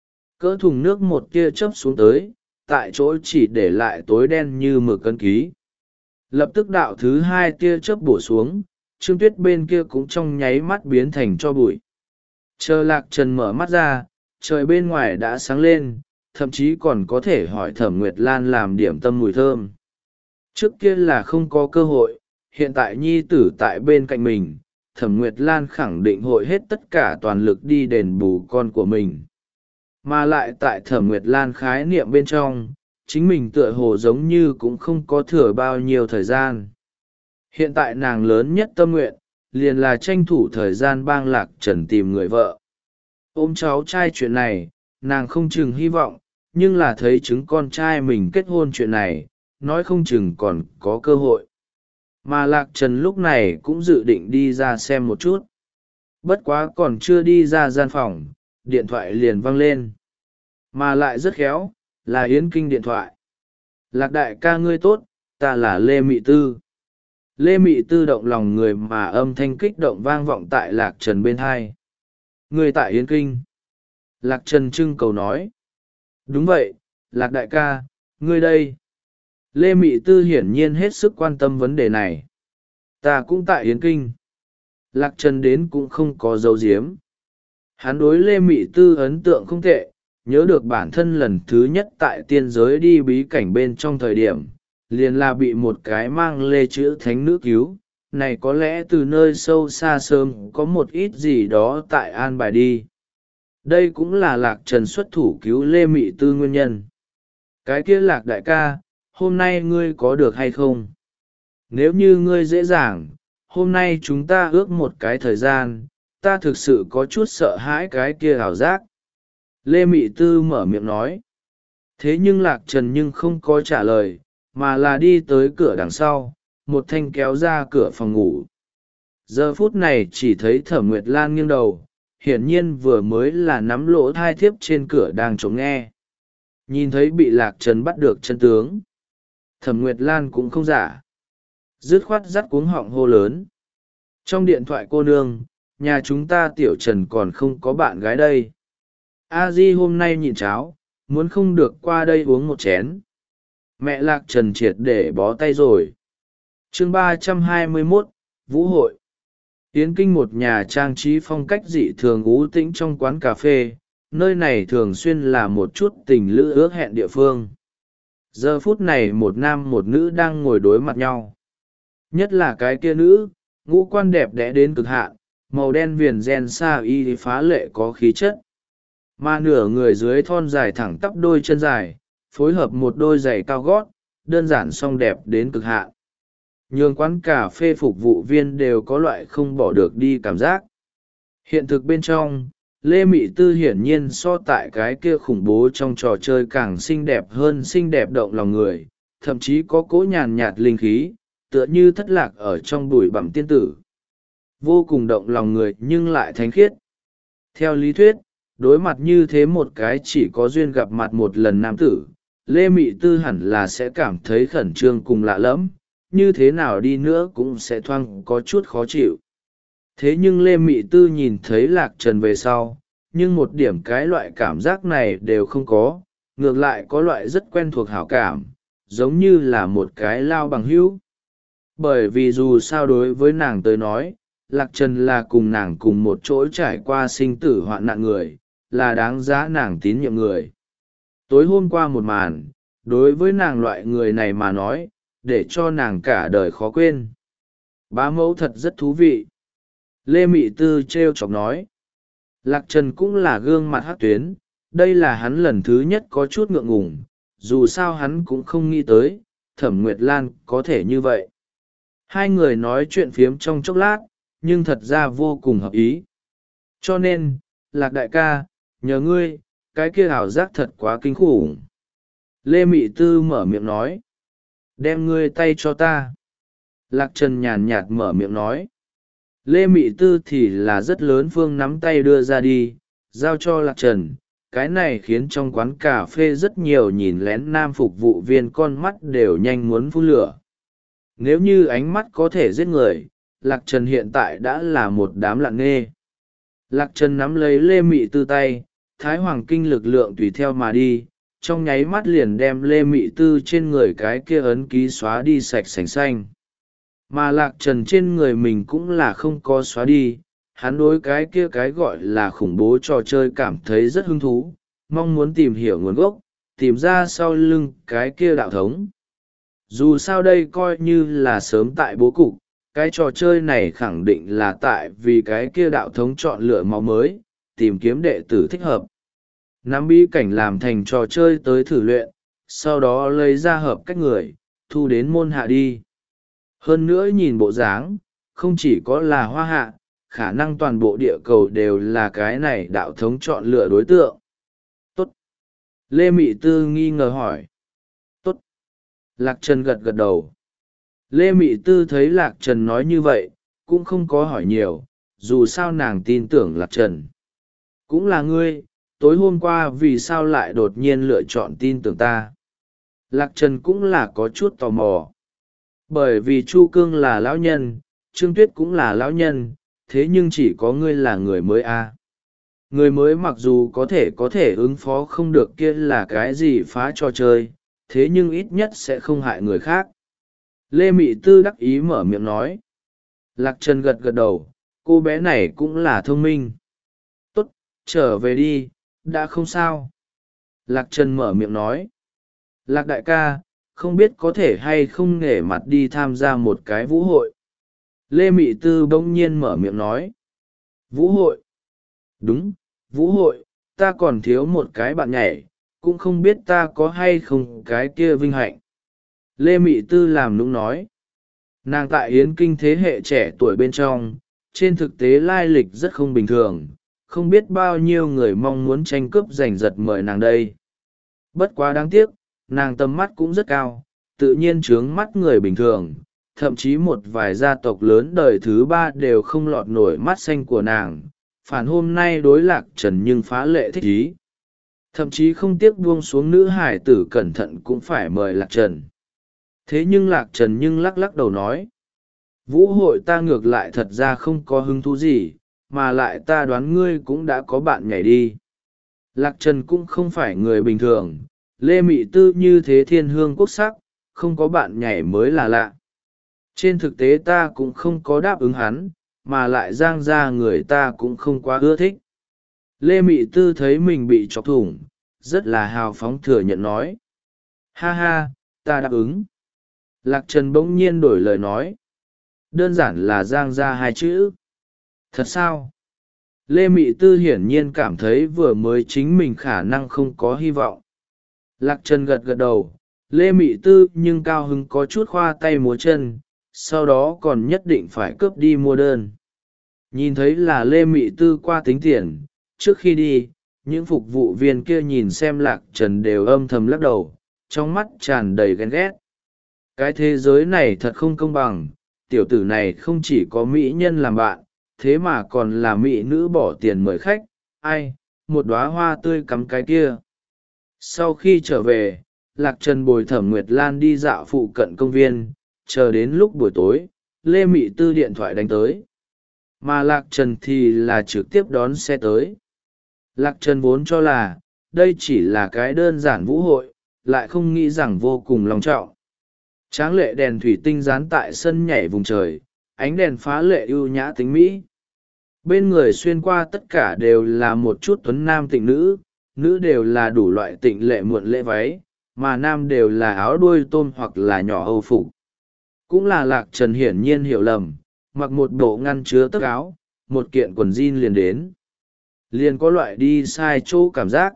cỡ thùng nước một tia chớp xuống tới, tại chỗ chỉ để lại tối đen như mực cân ký. Lập tức đạo thứ hai tia chớp bổ xuống, Trương Tuyết bên kia cũng trong nháy mắt biến thành tro bụi. Chờ Lạc Trần mở mắt ra, trời bên ngoài đã sáng lên, thậm chí còn có thể hỏi Thẩm Nguyệt Lan làm điểm tâm mùi thơm. Trước kia là không có cơ hội, hiện tại nhi tử tại bên cạnh mình, Thẩm Nguyệt Lan khẳng định hội hết tất cả toàn lực đi đền bù con của mình. Mà lại tại Thẩm Nguyệt Lan khái niệm bên trong, chính mình tựa hồ giống như cũng không có thừa bao nhiêu thời gian. Hiện tại nàng lớn nhất tâm nguyện, liền là tranh thủ thời gian bang Lạc Trần tìm người vợ. Ôm cháu trai chuyện này, nàng không chừng hy vọng, nhưng là thấy chứng con trai mình kết hôn chuyện này, nói không chừng còn có cơ hội. Mà Lạc Trần lúc này cũng dự định đi ra xem một chút. Bất quá còn chưa đi ra gian phòng, điện thoại liền vang lên. Mà lại rất khéo, là Yến Kinh điện thoại. Lạc đại ca ngươi tốt, ta là Lê Mị Tư. Lê Mị Tư động lòng người mà âm thanh kích động vang vọng tại Lạc Trần bên hai. Ngươi tại Yến Kinh. Lạc Trần trưng cầu nói. Đúng vậy, Lạc đại ca, ngươi đây. Lê Mị Tư hiển nhiên hết sức quan tâm vấn đề này. Ta cũng tại Yến Kinh. Lạc Trần đến cũng không có dấu diếm. Hắn đối Lê Mị Tư ấn tượng không tệ, nhớ được bản thân lần thứ nhất tại tiên giới đi bí cảnh bên trong thời điểm, liền là bị một cái mang lê chữ thánh nữ cứu. Này có lẽ từ nơi sâu xa sớm có một ít gì đó tại an bài đi. Đây cũng là Lạc Trần xuất thủ cứu Lê Mị Tư nguyên nhân. Cái kia Lạc đại ca, hôm nay ngươi có được hay không? Nếu như ngươi dễ dàng, hôm nay chúng ta ước một cái thời gian, ta thực sự có chút sợ hãi cái kia ảo giác. Lê Mị Tư mở miệng nói. Thế nhưng Lạc Trần nhưng không có trả lời, mà là đi tới cửa đằng sau, một thanh kéo ra cửa phòng ngủ. Giờ phút này chỉ thấy Thẩm Nguyệt Lan nghiêng đầu, hiển nhiên vừa mới là nắm lỗ thai thiếp trên cửa đang chống nghe. Nhìn thấy bị Lạc Trần bắt được chân tướng. Thẩm Nguyệt Lan cũng không giả. Dứt khoát dắt cuống họng hô lớn. Trong điện thoại cô nương, nhà chúng ta Tiểu Trần còn không có bạn gái đây. A Di hôm nay nhịn cháo, muốn không được qua đây uống một chén. Mẹ Lạc Trần triệt để bó tay rồi. Chương ba trăm hai mươi mốt, Vũ hội. Yến Kinh một nhà trang trí phong cách dị thường ú tĩnh trong quán cà phê, nơi này thường xuyên là một chút tình lữ ước hẹn địa phương. Giờ phút này một nam một nữ đang ngồi đối mặt nhau. Nhất là cái kia nữ, ngũ quan đẹp đẽ đến cực hạn, màu đen viền gen sa y phá lệ có khí chất. Mà nửa người dưới thon dài thẳng tắp đôi chân dài, phối hợp một đôi giày cao gót, đơn giản song đẹp đến cực hạn. Nhường quán cà phê phục vụ viên đều có loại không bỏ được đi cảm giác. Hiện thực bên trong, Lê Mị Tư hiển nhiên so tại cái kia khủng bố trong trò chơi càng xinh đẹp hơn xinh đẹp động lòng người, thậm chí có cỗ nhàn nhạt linh khí, tựa như thất lạc ở trong bụi bặm tiên tử. Vô cùng động lòng người nhưng lại thánh khiết. Theo lý thuyết, đối mặt như thế một cái chỉ có duyên gặp mặt một lần nam tử, Lê Mị Tư hẳn là sẽ cảm thấy khẩn trương cùng lạ lẫm, như thế nào đi nữa cũng sẽ thoáng có chút khó chịu. Thế nhưng Lê Mị Tư nhìn thấy Lạc Trần về sau, nhưng một điểm cái loại cảm giác này đều không có, ngược lại có loại rất quen thuộc hảo cảm, giống như là một cái lao bằng hữu. Bởi vì dù sao đối với nàng tới nói, Lạc Trần là cùng nàng cùng một chỗ trải qua sinh tử hoạn nạn người, là đáng giá nàng tín nhiệm người. Tối hôm qua một màn, đối với nàng loại người này mà nói, để cho nàng cả đời khó quên. Bá mẫu thật rất thú vị. Lê Mị Tư trêu chọc nói. Lạc Trần cũng là gương mặt hát tuyến, đây là hắn lần thứ nhất có chút ngượng ngùng, dù sao hắn cũng không nghĩ tới, Thẩm Nguyệt Lan có thể như vậy. Hai người nói chuyện phiếm trong chốc lát, nhưng thật ra vô cùng hợp ý. Cho nên, Lạc đại ca, nhờ ngươi, cái kia ảo giác thật quá kinh khủng. Lê Mị Tư mở miệng nói. Đem ngươi tay cho ta. Lạc Trần nhàn nhạt mở miệng nói. Lê Mị Tư thì là rất lớn phương nắm tay đưa ra đi, giao cho Lạc Trần. Cái này khiến trong quán cà phê rất nhiều nhìn lén nam phục vụ viên con mắt đều nhanh muốn phun lửa. Nếu như ánh mắt có thể giết người, Lạc Trần hiện tại đã là một đám lặng nghê. Lạc Trần nắm lấy Lê Mị Tư tay, Thái Hoàng Kinh lực lượng tùy theo mà đi, trong nháy mắt liền đem Lê Mị Tư trên người cái kia ấn ký xóa đi sạch sành xanh. Mà Lạc Trần trên người mình cũng là không có xóa đi, hắn đối cái kia cái gọi là khủng bố trò chơi cảm thấy rất hứng thú, mong muốn tìm hiểu nguồn gốc, tìm ra sau lưng cái kia đạo thống. Dù sao đây coi như là sớm tại bố cục, cái trò chơi này khẳng định là tại vì cái kia đạo thống chọn lựa máu mới, tìm kiếm đệ tử thích hợp. Nắm bí cảnh làm thành trò chơi tới thử luyện, sau đó lấy ra hợp cách người, thu đến môn hạ đi. Hơn nữa nhìn bộ dáng, không chỉ có là hoa hạ, khả năng toàn bộ địa cầu đều là cái này đạo thống chọn lựa đối tượng. Tốt. Lê Mị Tư nghi ngờ hỏi. Tốt. Lạc Trần gật gật đầu. Lê Mị Tư thấy Lạc Trần nói như vậy, cũng không có hỏi nhiều, dù sao nàng tin tưởng Lạc Trần. Cũng là ngươi, tối hôm qua vì sao lại đột nhiên lựa chọn tin tưởng ta. Lạc Trần cũng là có chút tò mò. Bởi vì Chu Cương là lão nhân, Trương Tuyết cũng là lão nhân, thế nhưng chỉ có ngươi là người mới a. À. Người mới mặc dù có thể có thể ứng phó không được kia là cái gì phá trò chơi, thế nhưng ít nhất sẽ không hại người khác. Lê Mị Tư đắc ý mở miệng nói. Lạc Trần gật gật đầu, cô bé này cũng là thông minh. Tốt, trở về đi, đã không sao. Lạc Trần mở miệng nói. Lạc đại ca, không biết có thể hay không nể mặt đi tham gia một cái vũ hội. Lê Mị Tư bỗng nhiên mở miệng nói. Vũ hội? Đúng, vũ hội, ta còn thiếu một cái bạn nhảy, cũng không biết ta có hay không cái kia vinh hạnh. Lê Mị Tư làm nũng nói. Nàng tại Yến Kinh thế hệ trẻ tuổi bên trong, trên thực tế lai lịch rất không bình thường, không biết bao nhiêu người mong muốn tranh cướp giành giật mời nàng đây. Bất quá đáng tiếc, nàng tầm mắt cũng rất cao, tự nhiên trướng mắt người bình thường, thậm chí một vài gia tộc lớn đời thứ ba đều không lọt nổi mắt xanh của nàng, phản hôm nay đối Lạc Trần nhưng phá lệ thích ý. Thậm chí không tiếc buông xuống nữ hải tử cẩn thận cũng phải mời Lạc Trần. Thế nhưng Lạc Trần nhưng lắc lắc đầu nói. Vũ hội ta ngược lại thật ra không có hứng thú gì, mà lại ta đoán ngươi cũng đã có bạn nhảy đi. Lạc Trần cũng không phải người bình thường, Lê Mị Tư như thế thiên hương quốc sắc, không có bạn nhảy mới là lạ. Trên thực tế ta cũng không có đáp ứng hắn, mà lại giang ra người ta cũng không quá ưa thích. Lê Mị Tư thấy mình bị chọc thủng, rất là hào phóng thừa nhận nói. Ha ha, ta đáp ứng. Lạc Trần bỗng nhiên đổi lời nói. Đơn giản là giang ra hai chữ. Thật sao? Lê Mị Tư hiển nhiên cảm thấy vừa mới chính mình khả năng không có hy vọng. Lạc Trần gật gật đầu, Lê Mị Tư nhưng cao hứng có chút khoa tay múa chân, sau đó còn nhất định phải cướp đi mua đơn. Nhìn thấy là Lê Mị Tư qua tính tiền, trước khi đi, những phục vụ viên kia nhìn xem Lạc Trần đều âm thầm lắc đầu, trong mắt tràn đầy ghen ghét. Cái thế giới này thật không công bằng, tiểu tử này không chỉ có mỹ nhân làm bạn, thế mà còn là mỹ nữ bỏ tiền mời khách, ai, một đóa hoa tươi cắm cái kia. Sau khi trở về, Lạc Trần bồi Thẩm Nguyệt Lan đi dạo phụ cận công viên, chờ đến lúc buổi tối Lê Mị Tư điện thoại đánh tới, mà Lạc Trần thì là trực tiếp đón xe tới. Lạc Trần vốn cho là đây chỉ là cái đơn giản vũ hội, lại không nghĩ rằng vô cùng long trọng. Tráng lệ đèn thủy tinh dán tại sân nhảy vùng trời, ánh đèn phá lệ ưu nhã tính mỹ. Bên người xuyên qua tất cả đều là một chút tuấn nam tịnh nữ, nữ đều là đủ loại tịnh lệ muộn lễ váy, mà nam đều là áo đuôi tôm hoặc là nhỏ âu phục. Cũng là Lạc Trần hiển nhiên hiểu lầm, mặc một bộ ngăn chứa tấc áo, một kiện quần jean liền đến. Liền có loại đi sai chỗ cảm giác.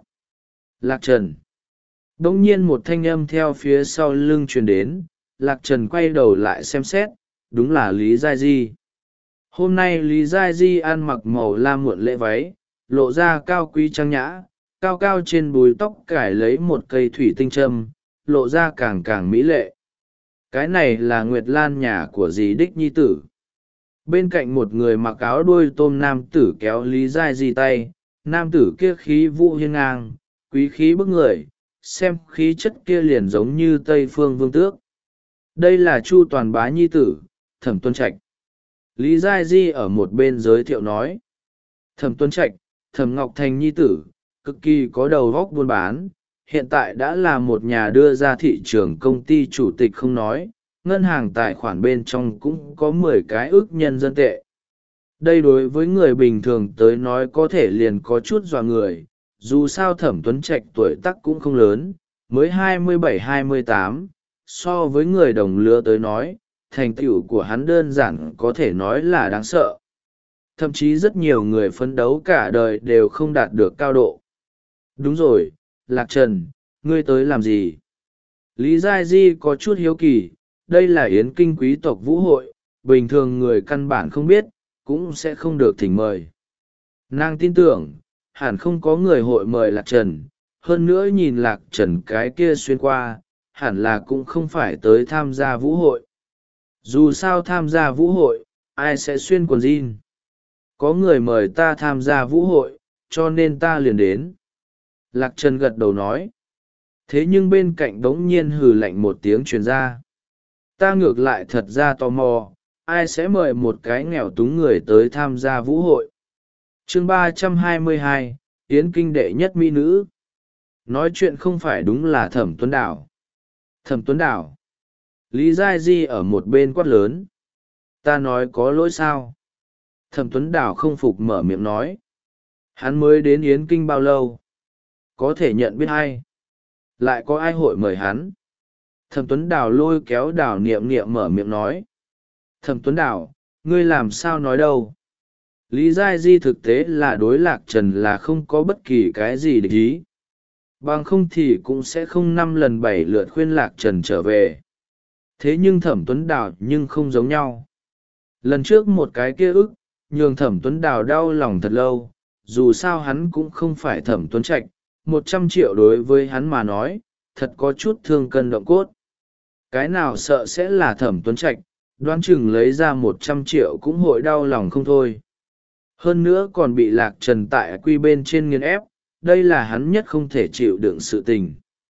Lạc Trần. Đông nhiên một thanh âm theo phía sau lưng truyền đến, Lạc Trần quay đầu lại xem xét, đúng là Lý Giai Di. Hôm nay Lý Giai Di ăn mặc màu lam muộn lễ váy, lộ ra cao quý trang nhã, cao cao trên búi tóc cải lấy một cây thủy tinh châm, lộ ra càng càng mỹ lệ. Cái này là Nguyệt Lan nhà của dì đích nhi tử. Bên cạnh một người mặc áo đuôi tôm nam tử kéo Lý Giai Di tay, nam tử kia khí vũ hiên ngang, quý khí bức người, xem khí chất kia liền giống như Tây Phương Vương Tước. Đây là Chu Toàn Bá nhi tử, Thẩm Tuân Trạch. Lý Giai Di ở một bên giới thiệu nói. Thẩm Tuân Trạch, Thẩm Ngọc Thành nhi tử, cực kỳ có đầu óc buôn bán, hiện tại đã là một nhà đưa ra thị trường công ty chủ tịch không nói, ngân hàng tài khoản bên trong cũng có mười cái ước nhân dân tệ. Đây đối với người bình thường tới nói có thể liền có chút dọa người, dù sao Thẩm Tuấn Trạch tuổi tác cũng không lớn, mới hai mươi bảy hai mươi tám, so với người đồng lứa tới nói, thành tựu của hắn đơn giản có thể nói là đáng sợ. Thậm chí rất nhiều người phấn đấu cả đời đều không đạt được cao độ. Đúng rồi, Lạc Trần, ngươi tới làm gì? Lý Giai Di có chút hiếu kỳ, đây là yến kinh quý tộc vũ hội, bình thường người căn bản không biết, cũng sẽ không được thỉnh mời. Nàng tin tưởng, hẳn không có người hội mời Lạc Trần, hơn nữa nhìn Lạc Trần cái kia xuyên qua, hẳn là cũng không phải tới tham gia vũ hội. Dù sao tham gia vũ hội, ai sẽ xuyên quần jean? Có người mời ta tham gia vũ hội, cho nên ta liền đến. Lạc Trần gật đầu nói. Thế nhưng bên cạnh bỗng nhiên hừ lạnh một tiếng truyền ra. Ta ngược lại thật ra tò mò, ai sẽ mời một cái nghèo túng người tới tham gia vũ hội. Chương ba trăm hai mươi hai, Yến kinh đệ nhất mỹ nữ. Nói chuyện không phải đúng là Thẩm Tuấn Đảo. Thẩm Tuấn Đảo. Lý Giai Di ở một bên quát lớn. Ta nói có lỗi sao? Thẩm Tuấn Đảo không phục mở miệng nói. Hắn mới đến Yến kinh bao lâu? Có thể nhận biết ai? Lại có ai hội mời hắn? Thẩm Tuấn Đảo lôi kéo Đảo Niệm Niệm mở miệng nói. Thẩm Tuấn Đảo, ngươi làm sao nói đâu? Lý Giai Di thực tế là đối Lạc Trần là không có bất kỳ cái gì để ý. Bằng không thì cũng sẽ không năm lần bảy lượt khuyên Lạc Trần trở về. Thế nhưng Thẩm Tuấn Đảo nhưng không giống nhau. Lần trước một cái kia ức, nhường Thẩm Tuấn Đảo đau lòng thật lâu, dù sao hắn cũng không phải Thẩm Tuấn Trạch, một trăm triệu đối với hắn mà nói, thật có chút thương cân động cốt. Cái nào sợ sẽ là Thẩm Tuấn Trạch, đoán chừng lấy ra một trăm triệu cũng hội đau lòng không thôi. Hơn nữa còn bị Lạc Trần tại quy bên trên nghiền ép, đây là hắn nhất không thể chịu đựng sự tình.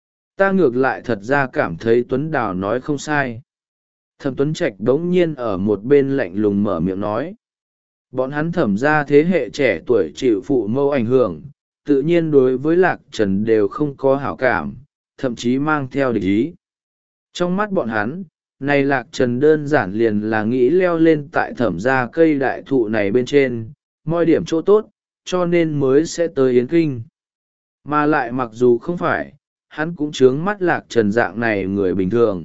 Ta ngược lại thật ra cảm thấy Tuấn Đào nói không sai. Thẩm Tuấn Trạch đống nhiên ở một bên lạnh lùng mở miệng nói. Bọn hắn Thẩm ra thế hệ trẻ tuổi chịu phụ mâu ảnh hưởng, tự nhiên đối với Lạc Trần đều không có hảo cảm, thậm chí mang theo địch ý. Trong mắt bọn hắn, này Lạc Trần đơn giản liền là nghĩ leo lên tại Thẩm ra cây đại thụ này bên trên, mọi điểm chỗ tốt, cho nên mới sẽ tới Yến kinh. Mà lại mặc dù không phải, hắn cũng chướng mắt Lạc Trần dạng này người bình thường.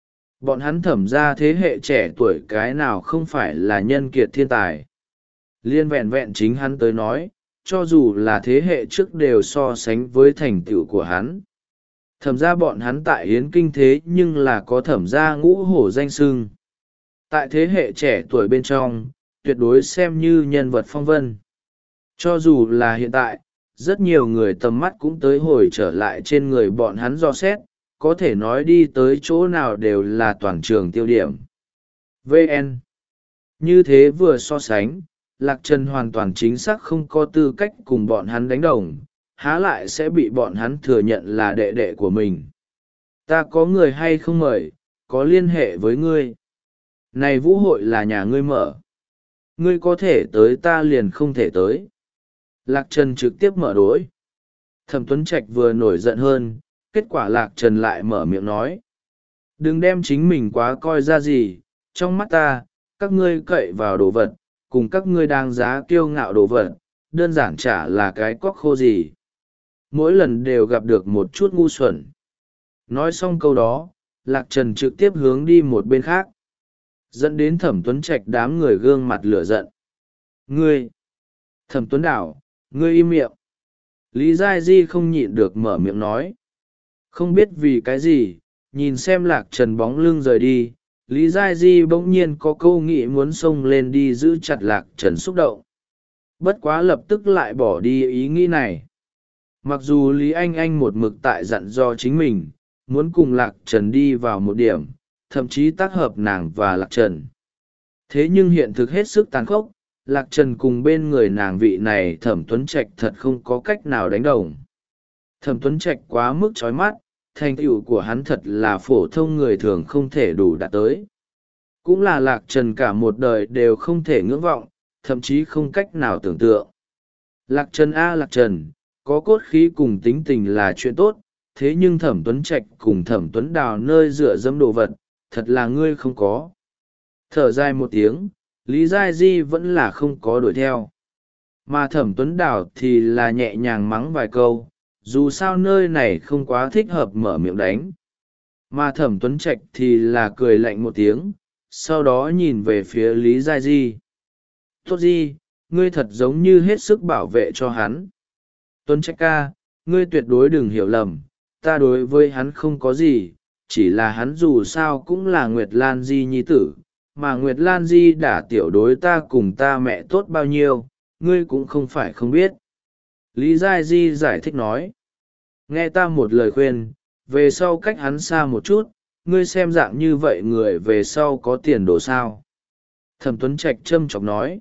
Bọn hắn Thẩm ra thế hệ trẻ tuổi cái nào không phải là nhân kiệt thiên tài. Liên vẹn vẹn chính hắn tới nói, cho dù là thế hệ trước đều so sánh với thành tựu của hắn. Thẩm ra bọn hắn tại Yến kinh thế nhưng là có Thẩm ra ngũ hổ danh sưng. Tại thế hệ trẻ tuổi bên trong, tuyệt đối xem như nhân vật phong vân. Cho dù là hiện tại, rất nhiều người tầm mắt cũng tới hồi trở lại trên người bọn hắn do xét, có thể nói đi tới chỗ nào đều là toàn trường tiêu điểm. vê en Như thế vừa so sánh, Lạc Trần hoàn toàn chính xác không có tư cách cùng bọn hắn đánh đồng, há lại sẽ bị bọn hắn thừa nhận là đệ đệ của mình. Ta có người hay không mời, có liên hệ với ngươi. Này vũ hội là nhà ngươi mở, ngươi có thể tới ta liền không thể tới. Lạc Trần trực tiếp mở đối. Thẩm Tuấn Trạch vừa nổi giận hơn, kết quả Lạc Trần lại mở miệng nói. Đừng đem chính mình quá coi ra gì, trong mắt ta, các ngươi cậy vào đồ vật, cùng các ngươi đang giá kiêu ngạo đồ vật, đơn giản chả là cái cóc khô gì. Mỗi lần đều gặp được một chút ngu xuẩn. Nói xong câu đó, Lạc Trần trực tiếp hướng đi một bên khác, dẫn đến Thẩm Tuấn Trạch đám người gương mặt lửa giận. Ngươi! Thẩm Tuấn Đảo, ngươi im miệng. Lý Giai Di không nhịn được mở miệng nói. Không biết vì cái gì, nhìn xem Lạc Trần bóng lưng rời đi, Lý Giai Di bỗng nhiên có câu nghĩ muốn xông lên đi giữ chặt Lạc Trần xúc động. Bất quá lập tức lại bỏ đi ý nghĩ này. Mặc dù Lý Anh Anh một mực tại dặn do chính mình, muốn cùng Lạc Trần đi vào một điểm, thậm chí tác hợp nàng và Lạc Trần. Thế nhưng hiện thực hết sức tàn khốc, Lạc Trần cùng bên người nàng vị này Thẩm Tuấn Trạch thật không có cách nào đánh đồng. Thẩm Tuấn Trạch quá mức chói mắt, thành tựu của hắn thật là phổ thông người thường không thể đủ đạt tới. Cũng là Lạc Trần cả một đời đều không thể ngưỡng vọng, thậm chí không cách nào tưởng tượng. Lạc Trần a Lạc Trần, có cốt khí cùng tính tình là chuyện tốt, thế nhưng Thẩm Tuấn Trạch cùng Thẩm Tuấn Đào nơi dựa dẫm đồ vật, thật là ngươi không có. Thở dài một tiếng, Lý Giai Di vẫn là không có đuổi theo. Mà Thẩm Tuấn Đào thì là nhẹ nhàng mắng vài câu, dù sao nơi này không quá thích hợp mở miệng đánh. Mà Thẩm Tuấn Trạch thì là cười lạnh một tiếng, sau đó nhìn về phía Lý Giai Di. Tốt Di, ngươi thật giống như hết sức bảo vệ cho hắn. Tuấn Trạch ca, ngươi tuyệt đối đừng hiểu lầm, ta đối với hắn không có gì, chỉ là hắn dù sao cũng là Nguyệt Lan Di nhi tử, mà Nguyệt Lan Di đã tiểu đối ta cùng ta mẹ tốt bao nhiêu, ngươi cũng không phải không biết. Lý Giai Di giải thích nói. Nghe ta một lời khuyên, về sau cách hắn xa một chút, ngươi xem dạng như vậy người về sau có tiền đồ sao. Thẩm Tuấn Trạch châm chọc nói.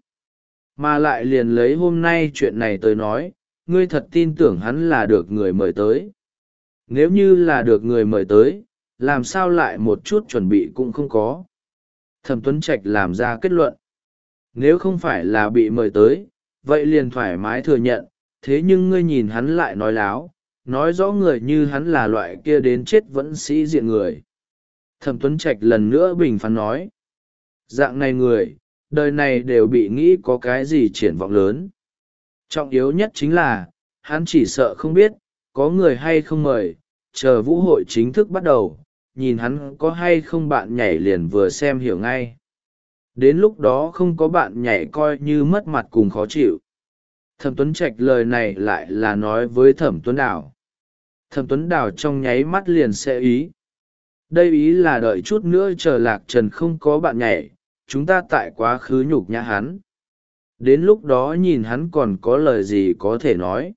Mà lại liền lấy hôm nay chuyện này tới nói, ngươi thật tin tưởng hắn là được người mời tới. Nếu như là được người mời tới, làm sao lại một chút chuẩn bị cũng không có. Thẩm Tuấn Trạch làm ra kết luận. Nếu không phải là bị mời tới, vậy liền thoải mái thừa nhận, thế nhưng ngươi nhìn hắn lại nói láo, nói rõ người như hắn là loại kia đến chết vẫn sĩ diện người. Thẩm Tuấn Trạch lần nữa bình phán nói. Dạng này người, đời này đều bị nghĩ có cái gì triển vọng lớn. Trọng yếu nhất chính là, hắn chỉ sợ không biết, có người hay không mời, chờ vũ hội chính thức bắt đầu, nhìn hắn có hay không bạn nhảy liền vừa xem hiểu ngay. Đến lúc đó không có bạn nhảy coi như mất mặt cùng khó chịu. Thẩm Tuấn Trạch lời này lại là nói với Thẩm Tuấn Đào. Thẩm Tuấn Đào trong nháy mắt liền sẽ ý. Đây ý là đợi chút nữa chờ Lạc Trần không có bạn nhảy, chúng ta tại quá khứ nhục nhã hắn. Đến lúc đó nhìn hắn còn có lời gì có thể nói.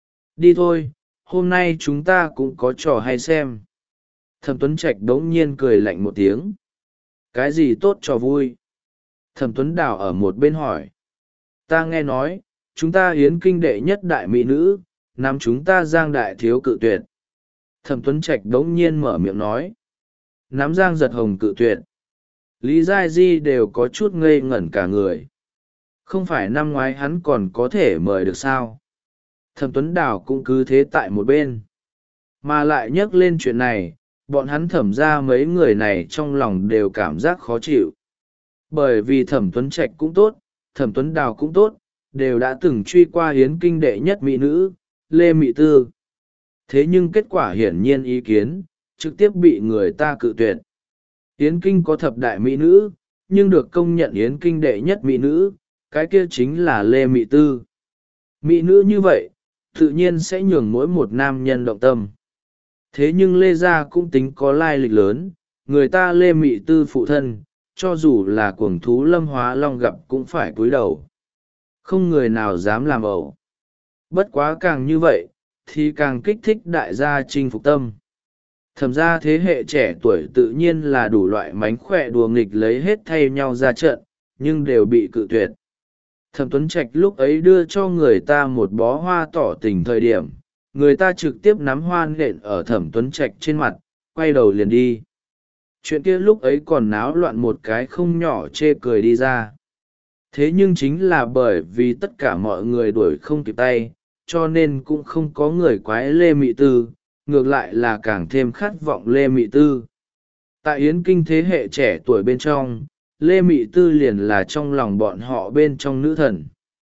Đi thôi, hôm nay chúng ta cũng có trò hay xem. Thẩm Tuấn Trạch đống nhiên cười lạnh một tiếng. Cái gì tốt trò vui? Thẩm Tuấn Đào ở một bên hỏi. Ta nghe nói, chúng ta hiến kinh đệ nhất đại mỹ nữ, nắm chúng ta Giang đại thiếu cự tuyệt. Thẩm Tuấn Trạch đống nhiên mở miệng nói. Nắm Giang giật hồng cự tuyệt. Lý Giai Di đều có chút ngây ngẩn cả người. Không phải năm ngoái hắn còn có thể mời được sao? Thẩm Tuấn Đào cũng cứ thế tại một bên. Mà lại nhắc lên chuyện này, bọn hắn thẩm ra mấy người này trong lòng đều cảm giác khó chịu. Bởi vì Thẩm Tuấn Trạch cũng tốt, Thẩm Tuấn Đào cũng tốt, đều đã từng truy qua hiến kinh đệ nhất mỹ nữ, Lê Mị Tư. Thế nhưng kết quả hiển nhiên ý kiến, trực tiếp bị người ta cự tuyệt. Yến Kinh có thập đại mỹ nữ, nhưng được công nhận Yến Kinh đệ nhất mỹ nữ, cái kia chính là Lê Mị Tư. Mỹ nữ như vậy, tự nhiên sẽ nhường mỗi một nam nhân động tâm. Thế nhưng Lê Gia cũng tính có lai lịch lớn, người ta Lê Mị Tư phụ thân, cho dù là cuồng thú Lâm Hóa Long gặp cũng phải cúi đầu. Không người nào dám làm ẩu. Bất quá càng như vậy, thì càng kích thích đại gia chinh phục tâm. Thẩm ra thế hệ trẻ tuổi tự nhiên là đủ loại mánh khỏe đùa nghịch lấy hết thay nhau ra trận, nhưng đều bị cự tuyệt. Thẩm Tuấn Trạch lúc ấy đưa cho người ta một bó hoa tỏ tình thời điểm, người ta trực tiếp nắm hoa nện ở Thẩm Tuấn Trạch trên mặt, quay đầu liền đi. Chuyện kia lúc ấy còn náo loạn một cái không nhỏ, chê cười đi ra. Thế nhưng chính là bởi vì tất cả mọi người đuổi không kịp tay, cho nên cũng không có người quái Lê Mị Tư, ngược lại là càng thêm khát vọng Lê Mị Tư. Tại Yến Kinh thế hệ trẻ tuổi bên trong, Lê Mị Tư liền là trong lòng bọn họ bên trong nữ thần.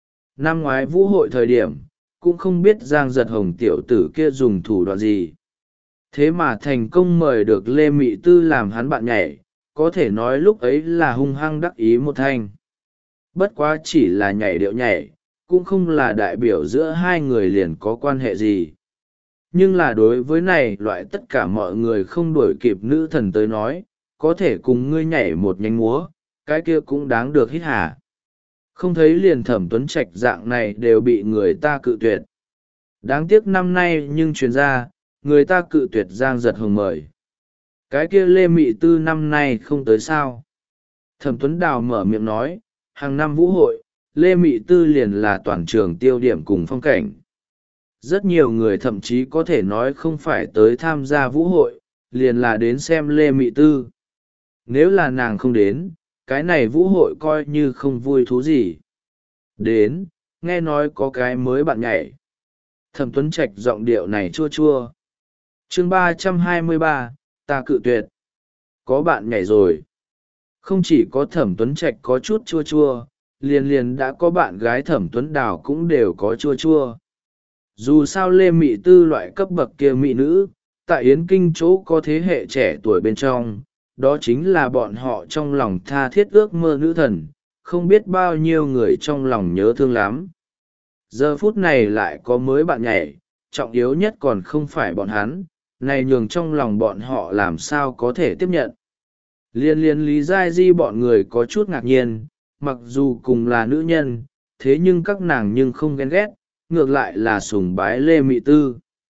Năm ngoái vũ hội thời điểm, cũng không biết Giang Giật Hồng tiểu tử kia dùng thủ đoạn gì. Thế mà thành công mời được Lê Mị Tư làm hắn bạn nhảy, có thể nói lúc ấy là hung hăng đắc ý một thanh. Bất quá chỉ là nhảy điệu nhảy, cũng không là đại biểu giữa hai người liền có quan hệ gì. Nhưng là đối với này loại tất cả mọi người không đuổi kịp nữ thần tới nói, có thể cùng ngươi nhảy một nhánh múa, cái kia cũng đáng được hít hà. Không thấy liền Thẩm Tuấn Trạch dạng này đều bị người ta cự tuyệt. Đáng tiếc năm nay nhưng truyền ra, người ta cự tuyệt Giang Giật Hồng mời. Cái kia Lê Mị Tư năm nay không tới sao. Thẩm Tuấn Đào mở miệng nói, hàng năm vũ hội, Lê Mị Tư liền là toàn trường tiêu điểm cùng phong cảnh. Rất nhiều người thậm chí có thể nói không phải tới tham gia vũ hội, liền là đến xem Lê Mị Tư. Nếu là nàng không đến, cái này vũ hội coi như không vui thú gì. Đến, nghe nói có cái mới bạn nhảy. Thẩm Tuấn Trạch giọng điệu này chua chua. Chương ba trăm hai mươi ba, ta cự tuyệt. Có bạn nhảy rồi. Không chỉ có Thẩm Tuấn Trạch có chút chua chua, liền liền đã có bạn gái Thẩm Tuấn Đào cũng đều có chua chua. Dù sao Lê Mị Tư loại cấp bậc kia mỹ nữ, tại Yến Kinh chỗ có thế hệ trẻ tuổi bên trong, đó chính là bọn họ trong lòng tha thiết ước mơ nữ thần, không biết bao nhiêu người trong lòng nhớ thương lắm. Giờ phút này lại có mới bạn nhảy, trọng yếu nhất còn không phải bọn hắn, này nhường trong lòng bọn họ làm sao có thể tiếp nhận. Liên liên Lý Giai Di bọn người có chút ngạc nhiên, mặc dù cùng là nữ nhân, thế nhưng các nàng nhưng không ghen ghét, ngược lại là sùng bái Lê Mị Tư.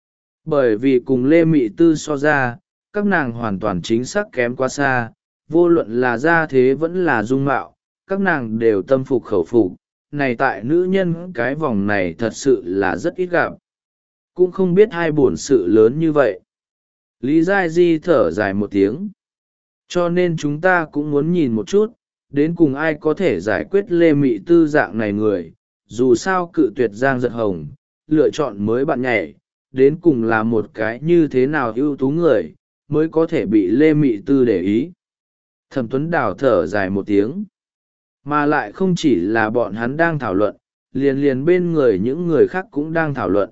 Bởi vì cùng Lê Mị Tư so ra, các nàng hoàn toàn chính xác kém quá xa, vô luận là gia thế vẫn là dung mạo, các nàng đều tâm phục khẩu phục. Này tại nữ nhân cái vòng này thật sự là rất ít gặp. Cũng không biết hai bổn sự lớn như vậy. Lý Giai Di thở dài một tiếng. Cho nên chúng ta cũng muốn nhìn một chút, đến cùng ai có thể giải quyết Lê Mị Tư dạng này người. Dù sao cự tuyệt Giang Giật Hồng, lựa chọn mới bạn nhảy, đến cùng là một cái như thế nào ưu tú người, mới có thể bị Lê Mị Tư để ý. Thẩm Tuấn Đào thở dài một tiếng. Mà lại không chỉ là bọn hắn đang thảo luận, liền liền bên người những người khác cũng đang thảo luận.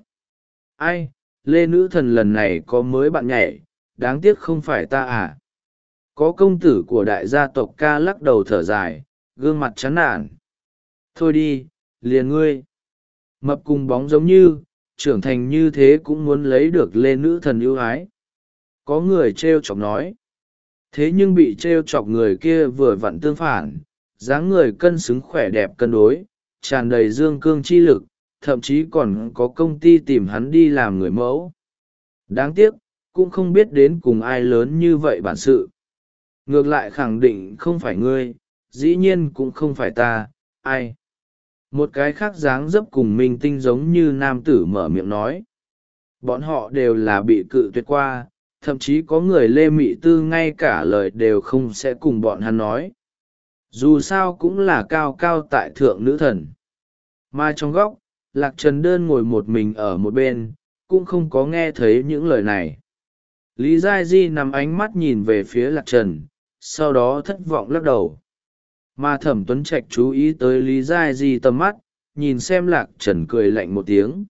Ai, Lê Nữ Thần lần này có mới bạn nhảy, đáng tiếc không phải ta à. Có công tử của đại gia tộc ca lắc đầu thở dài, gương mặt chán nản. Thôi đi, liền ngươi. Mập cùng bóng giống như, trưởng thành như thế cũng muốn lấy được Lê Nữ Thần ưu ái. Có người trêu chọc nói. Thế nhưng bị trêu chọc người kia vừa vặn tương phản, dáng người cân xứng khỏe đẹp cân đối, tràn đầy dương cương chi lực, thậm chí còn có công ty tìm hắn đi làm người mẫu. Đáng tiếc, cũng không biết đến cùng ai lớn như vậy bản sự. Ngược lại khẳng định không phải ngươi, dĩ nhiên cũng không phải ta, ai. Một cái khác dáng dấp cùng minh tinh giống như nam tử mở miệng nói. Bọn họ đều là bị cự tuyệt qua, thậm chí có người Lê Mị Tư ngay cả lời đều không sẽ cùng bọn hắn nói. Dù sao cũng là cao cao tại thượng nữ thần. Mà trong góc, Lạc Trần đơn ngồi một mình ở một bên, cũng không có nghe thấy những lời này. Lý Giai Di nằm ánh mắt nhìn về phía Lạc Trần, sau đó thất vọng lắc đầu. Mà Thẩm Tuấn Trạch chú ý tới Lý Giai Di tầm mắt, nhìn xem Lạc Trần cười lạnh một tiếng.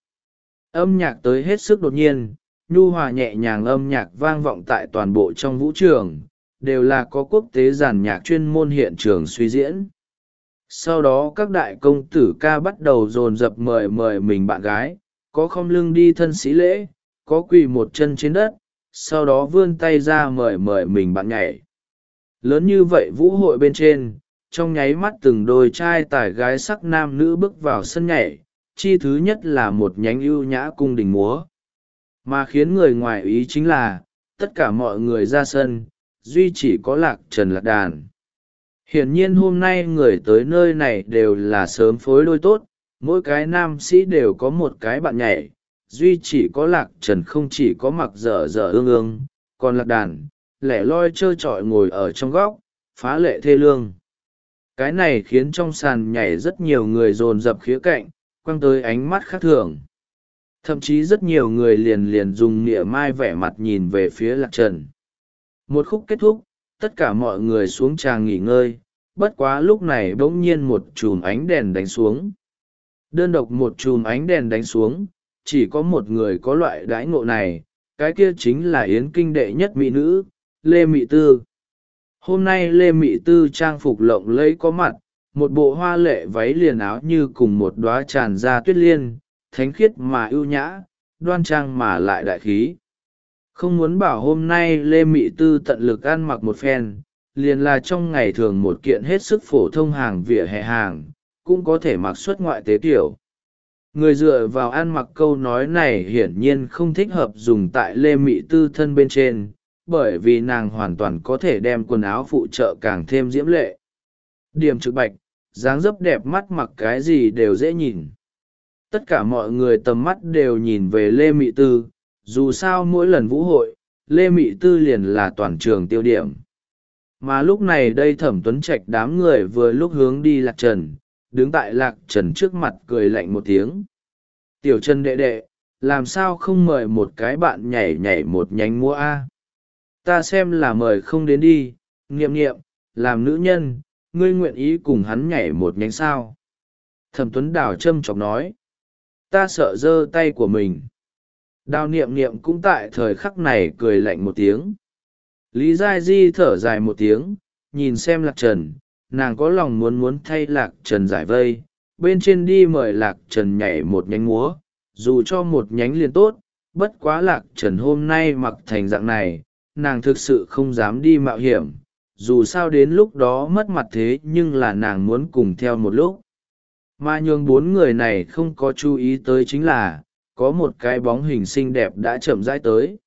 Âm nhạc tới hết sức đột nhiên, nhu hòa nhẹ nhàng âm nhạc vang vọng tại toàn bộ trong vũ trường, đều là có quốc tế giàn nhạc chuyên môn hiện trường suy diễn. Sau đó các đại công tử ca bắt đầu dồn dập mời mời mình bạn gái, có khom lưng đi thân sĩ lễ, có quỳ một chân trên đất, sau đó vươn tay ra mời mời mình bạn nhảy. Lớn như vậy vũ hội bên trên, trong nháy mắt từng đôi trai tải gái sắc nam nữ bước vào sân nhảy, chi thứ nhất là một nhánh ưu nhã cung đình múa. Mà khiến người ngoài ý chính là, tất cả mọi người ra sân, duy chỉ có Lạc Trần lạc đàn. Hiển nhiên hôm nay người tới nơi này đều là sớm phối đôi tốt, mỗi cái nam sĩ đều có một cái bạn nhảy, duy chỉ có Lạc Trần không chỉ có mặc dở dở ương ương, còn lạc đàn, lẻ loi trơ trọi ngồi ở trong góc, phá lệ thê lương. Cái này khiến trong sàn nhảy rất nhiều người dồn dập khía cạnh, quăng tới ánh mắt khác thường. Thậm chí rất nhiều người liền liền dùng nịa mai vẻ mặt nhìn về phía Lạc Trần. Một khúc kết thúc, tất cả mọi người xuống tràng nghỉ ngơi, bất quá lúc này bỗng nhiên một chùm ánh đèn đánh xuống. Đơn độc một chùm ánh đèn đánh xuống, chỉ có một người có loại đãi ngộ này, cái kia chính là yến kinh đệ nhất mỹ nữ, Lê Mị Tư. Hôm nay Lê Mị Tư trang phục lộng lẫy có mặt, một bộ hoa lệ váy liền áo như cùng một đóa tràn ra tuyết liên, thánh khiết mà ưu nhã, đoan trang mà lại đại khí. Không muốn bảo hôm nay Lê Mị Tư tận lực ăn mặc một phen, liền là trong ngày thường một kiện hết sức phổ thông hàng vỉa hè hàng, cũng có thể mặc xuất ngoại tế tiểu. Người dựa vào ăn mặc câu nói này hiển nhiên không thích hợp dùng tại Lê Mị Tư thân bên trên, bởi vì nàng hoàn toàn có thể đem quần áo phụ trợ càng thêm diễm lệ. Điểm trực bạch, dáng dấp đẹp mắt mặc cái gì đều dễ nhìn. Tất cả mọi người tầm mắt đều nhìn về Lê Mị Tư, dù sao mỗi lần vũ hội, Lê Mị Tư liền là toàn trường tiêu điểm. Mà lúc này đây Thẩm Tuấn Trạch đám người vừa lúc hướng đi Lạc Trần, đứng tại Lạc Trần trước mặt cười lạnh một tiếng. Tiểu Trần đệ đệ, làm sao không mời một cái bạn nhảy nhảy một nhánh múa A? Ta xem là mời không đến đi, nghiệm nghiệm, làm nữ nhân, ngươi nguyện ý cùng hắn nhảy một nhánh sao? Thẩm Tuấn Đào châm chọc nói. Ta sợ giơ tay của mình. Đào niệm niệm cũng tại thời khắc này cười lạnh một tiếng. Lý Giai Di thở dài một tiếng, nhìn xem Lạc Trần, nàng có lòng muốn muốn thay Lạc Trần giải vây, bên trên đi mời Lạc Trần nhảy một nhánh múa, dù cho một nhánh liền tốt, bất quá Lạc Trần hôm nay mặc thành dạng này, nàng thực sự không dám đi mạo hiểm, dù sao đến lúc đó mất mặt thế nhưng là nàng muốn cùng theo một lúc. Mà nhường bốn người này không có chú ý tới chính là, có một cái bóng hình xinh đẹp đã chậm rãi tới.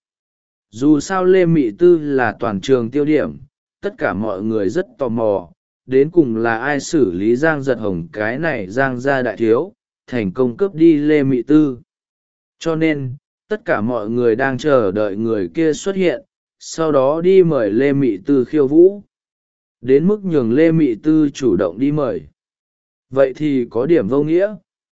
Dù sao Lê Mị Tư là toàn trường tiêu điểm, tất cả mọi người rất tò mò, đến cùng là ai xử lý Giang Giật Hồng cái này Giang gia đại thiếu, thành công cướp đi Lê Mị Tư. Cho nên, tất cả mọi người đang chờ đợi người kia xuất hiện, sau đó đi mời Lê Mị Tư khiêu vũ. Đến mức nhường Lê Mị Tư chủ động đi mời. Vậy thì có điểm vô nghĩa.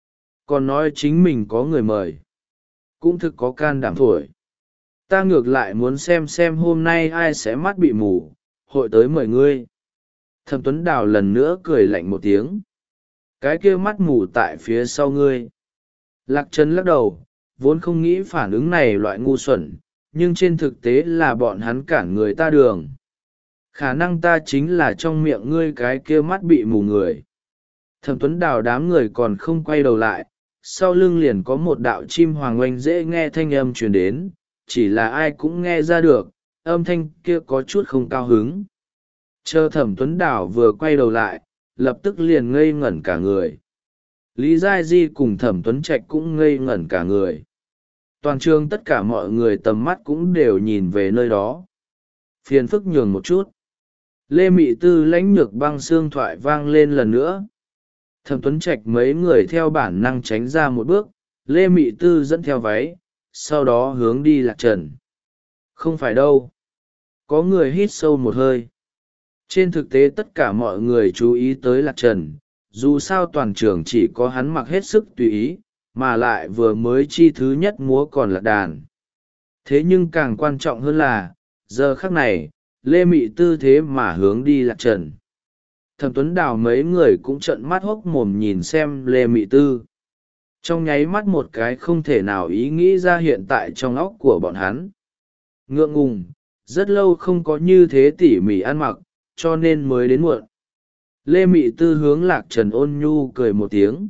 Còn nói chính mình có người mời. Cũng thực có can đảm thổi. Ta ngược lại muốn xem xem hôm nay ai sẽ mắt bị mù, hội tới mời ngươi. Thẩm Tuấn Đào lần nữa cười lạnh một tiếng. Cái kia mắt mù tại phía sau ngươi. Lạc Trần lắc đầu, vốn không nghĩ phản ứng này loại ngu xuẩn, nhưng trên thực tế là bọn hắn cản người ta đường. Khả năng ta chính là trong miệng ngươi cái kia mắt bị mù người. Thẩm Tuấn Đào đám người còn không quay đầu lại, sau lưng liền có một đạo chim hoàng oanh dễ nghe thanh âm truyền đến, chỉ là ai cũng nghe ra được, âm thanh kia có chút không cao hứng. Chờ Thẩm Tuấn Đào vừa quay đầu lại, lập tức liền ngây ngẩn cả người. Lý Giai Di cùng Thẩm Tuấn Trạch cũng ngây ngẩn cả người. Toàn trường tất cả mọi người tầm mắt cũng đều nhìn về nơi đó. Phiền phức nhường một chút. Lê Mị Tư lãnh nhược băng xương thoại vang lên lần nữa. Thẩm Tuấn Trạch mấy người theo bản năng tránh ra một bước, Lê Mị Tư dẫn theo váy, sau đó hướng đi Lạc Trần. Không phải đâu. Có người hít sâu một hơi. Trên thực tế tất cả mọi người chú ý tới Lạc Trần, dù sao toàn trường chỉ có hắn mặc hết sức tùy ý, mà lại vừa mới chi thứ nhất múa còn là đàn. Thế nhưng càng quan trọng hơn là, giờ khắc này, Lê Mị Tư thế mà hướng đi Lạc Trần. Thẩm Tuấn Đào mấy người cũng trợn mắt hốc mồm nhìn xem Lê Mị Tư. Trong nháy mắt một cái không thể nào ý nghĩ ra hiện tại trong óc của bọn hắn. Ngượng ngùng, rất lâu không có như thế tỉ mỉ ăn mặc, cho nên mới đến muộn. Lê Mị Tư hướng Lạc Trần ôn nhu cười một tiếng.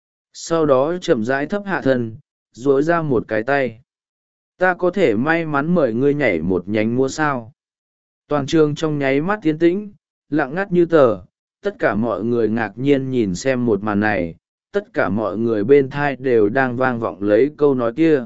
Sau đó chậm rãi thấp hạ thân, duỗi ra một cái tay. Ta có thể may mắn mời ngươi nhảy một nhánh múa sao. Toàn trường trong nháy mắt tiến tĩnh, lặng ngắt như tờ, tất cả mọi người ngạc nhiên nhìn xem một màn này, tất cả mọi người bên thai đều đang vang vọng lấy câu nói kia.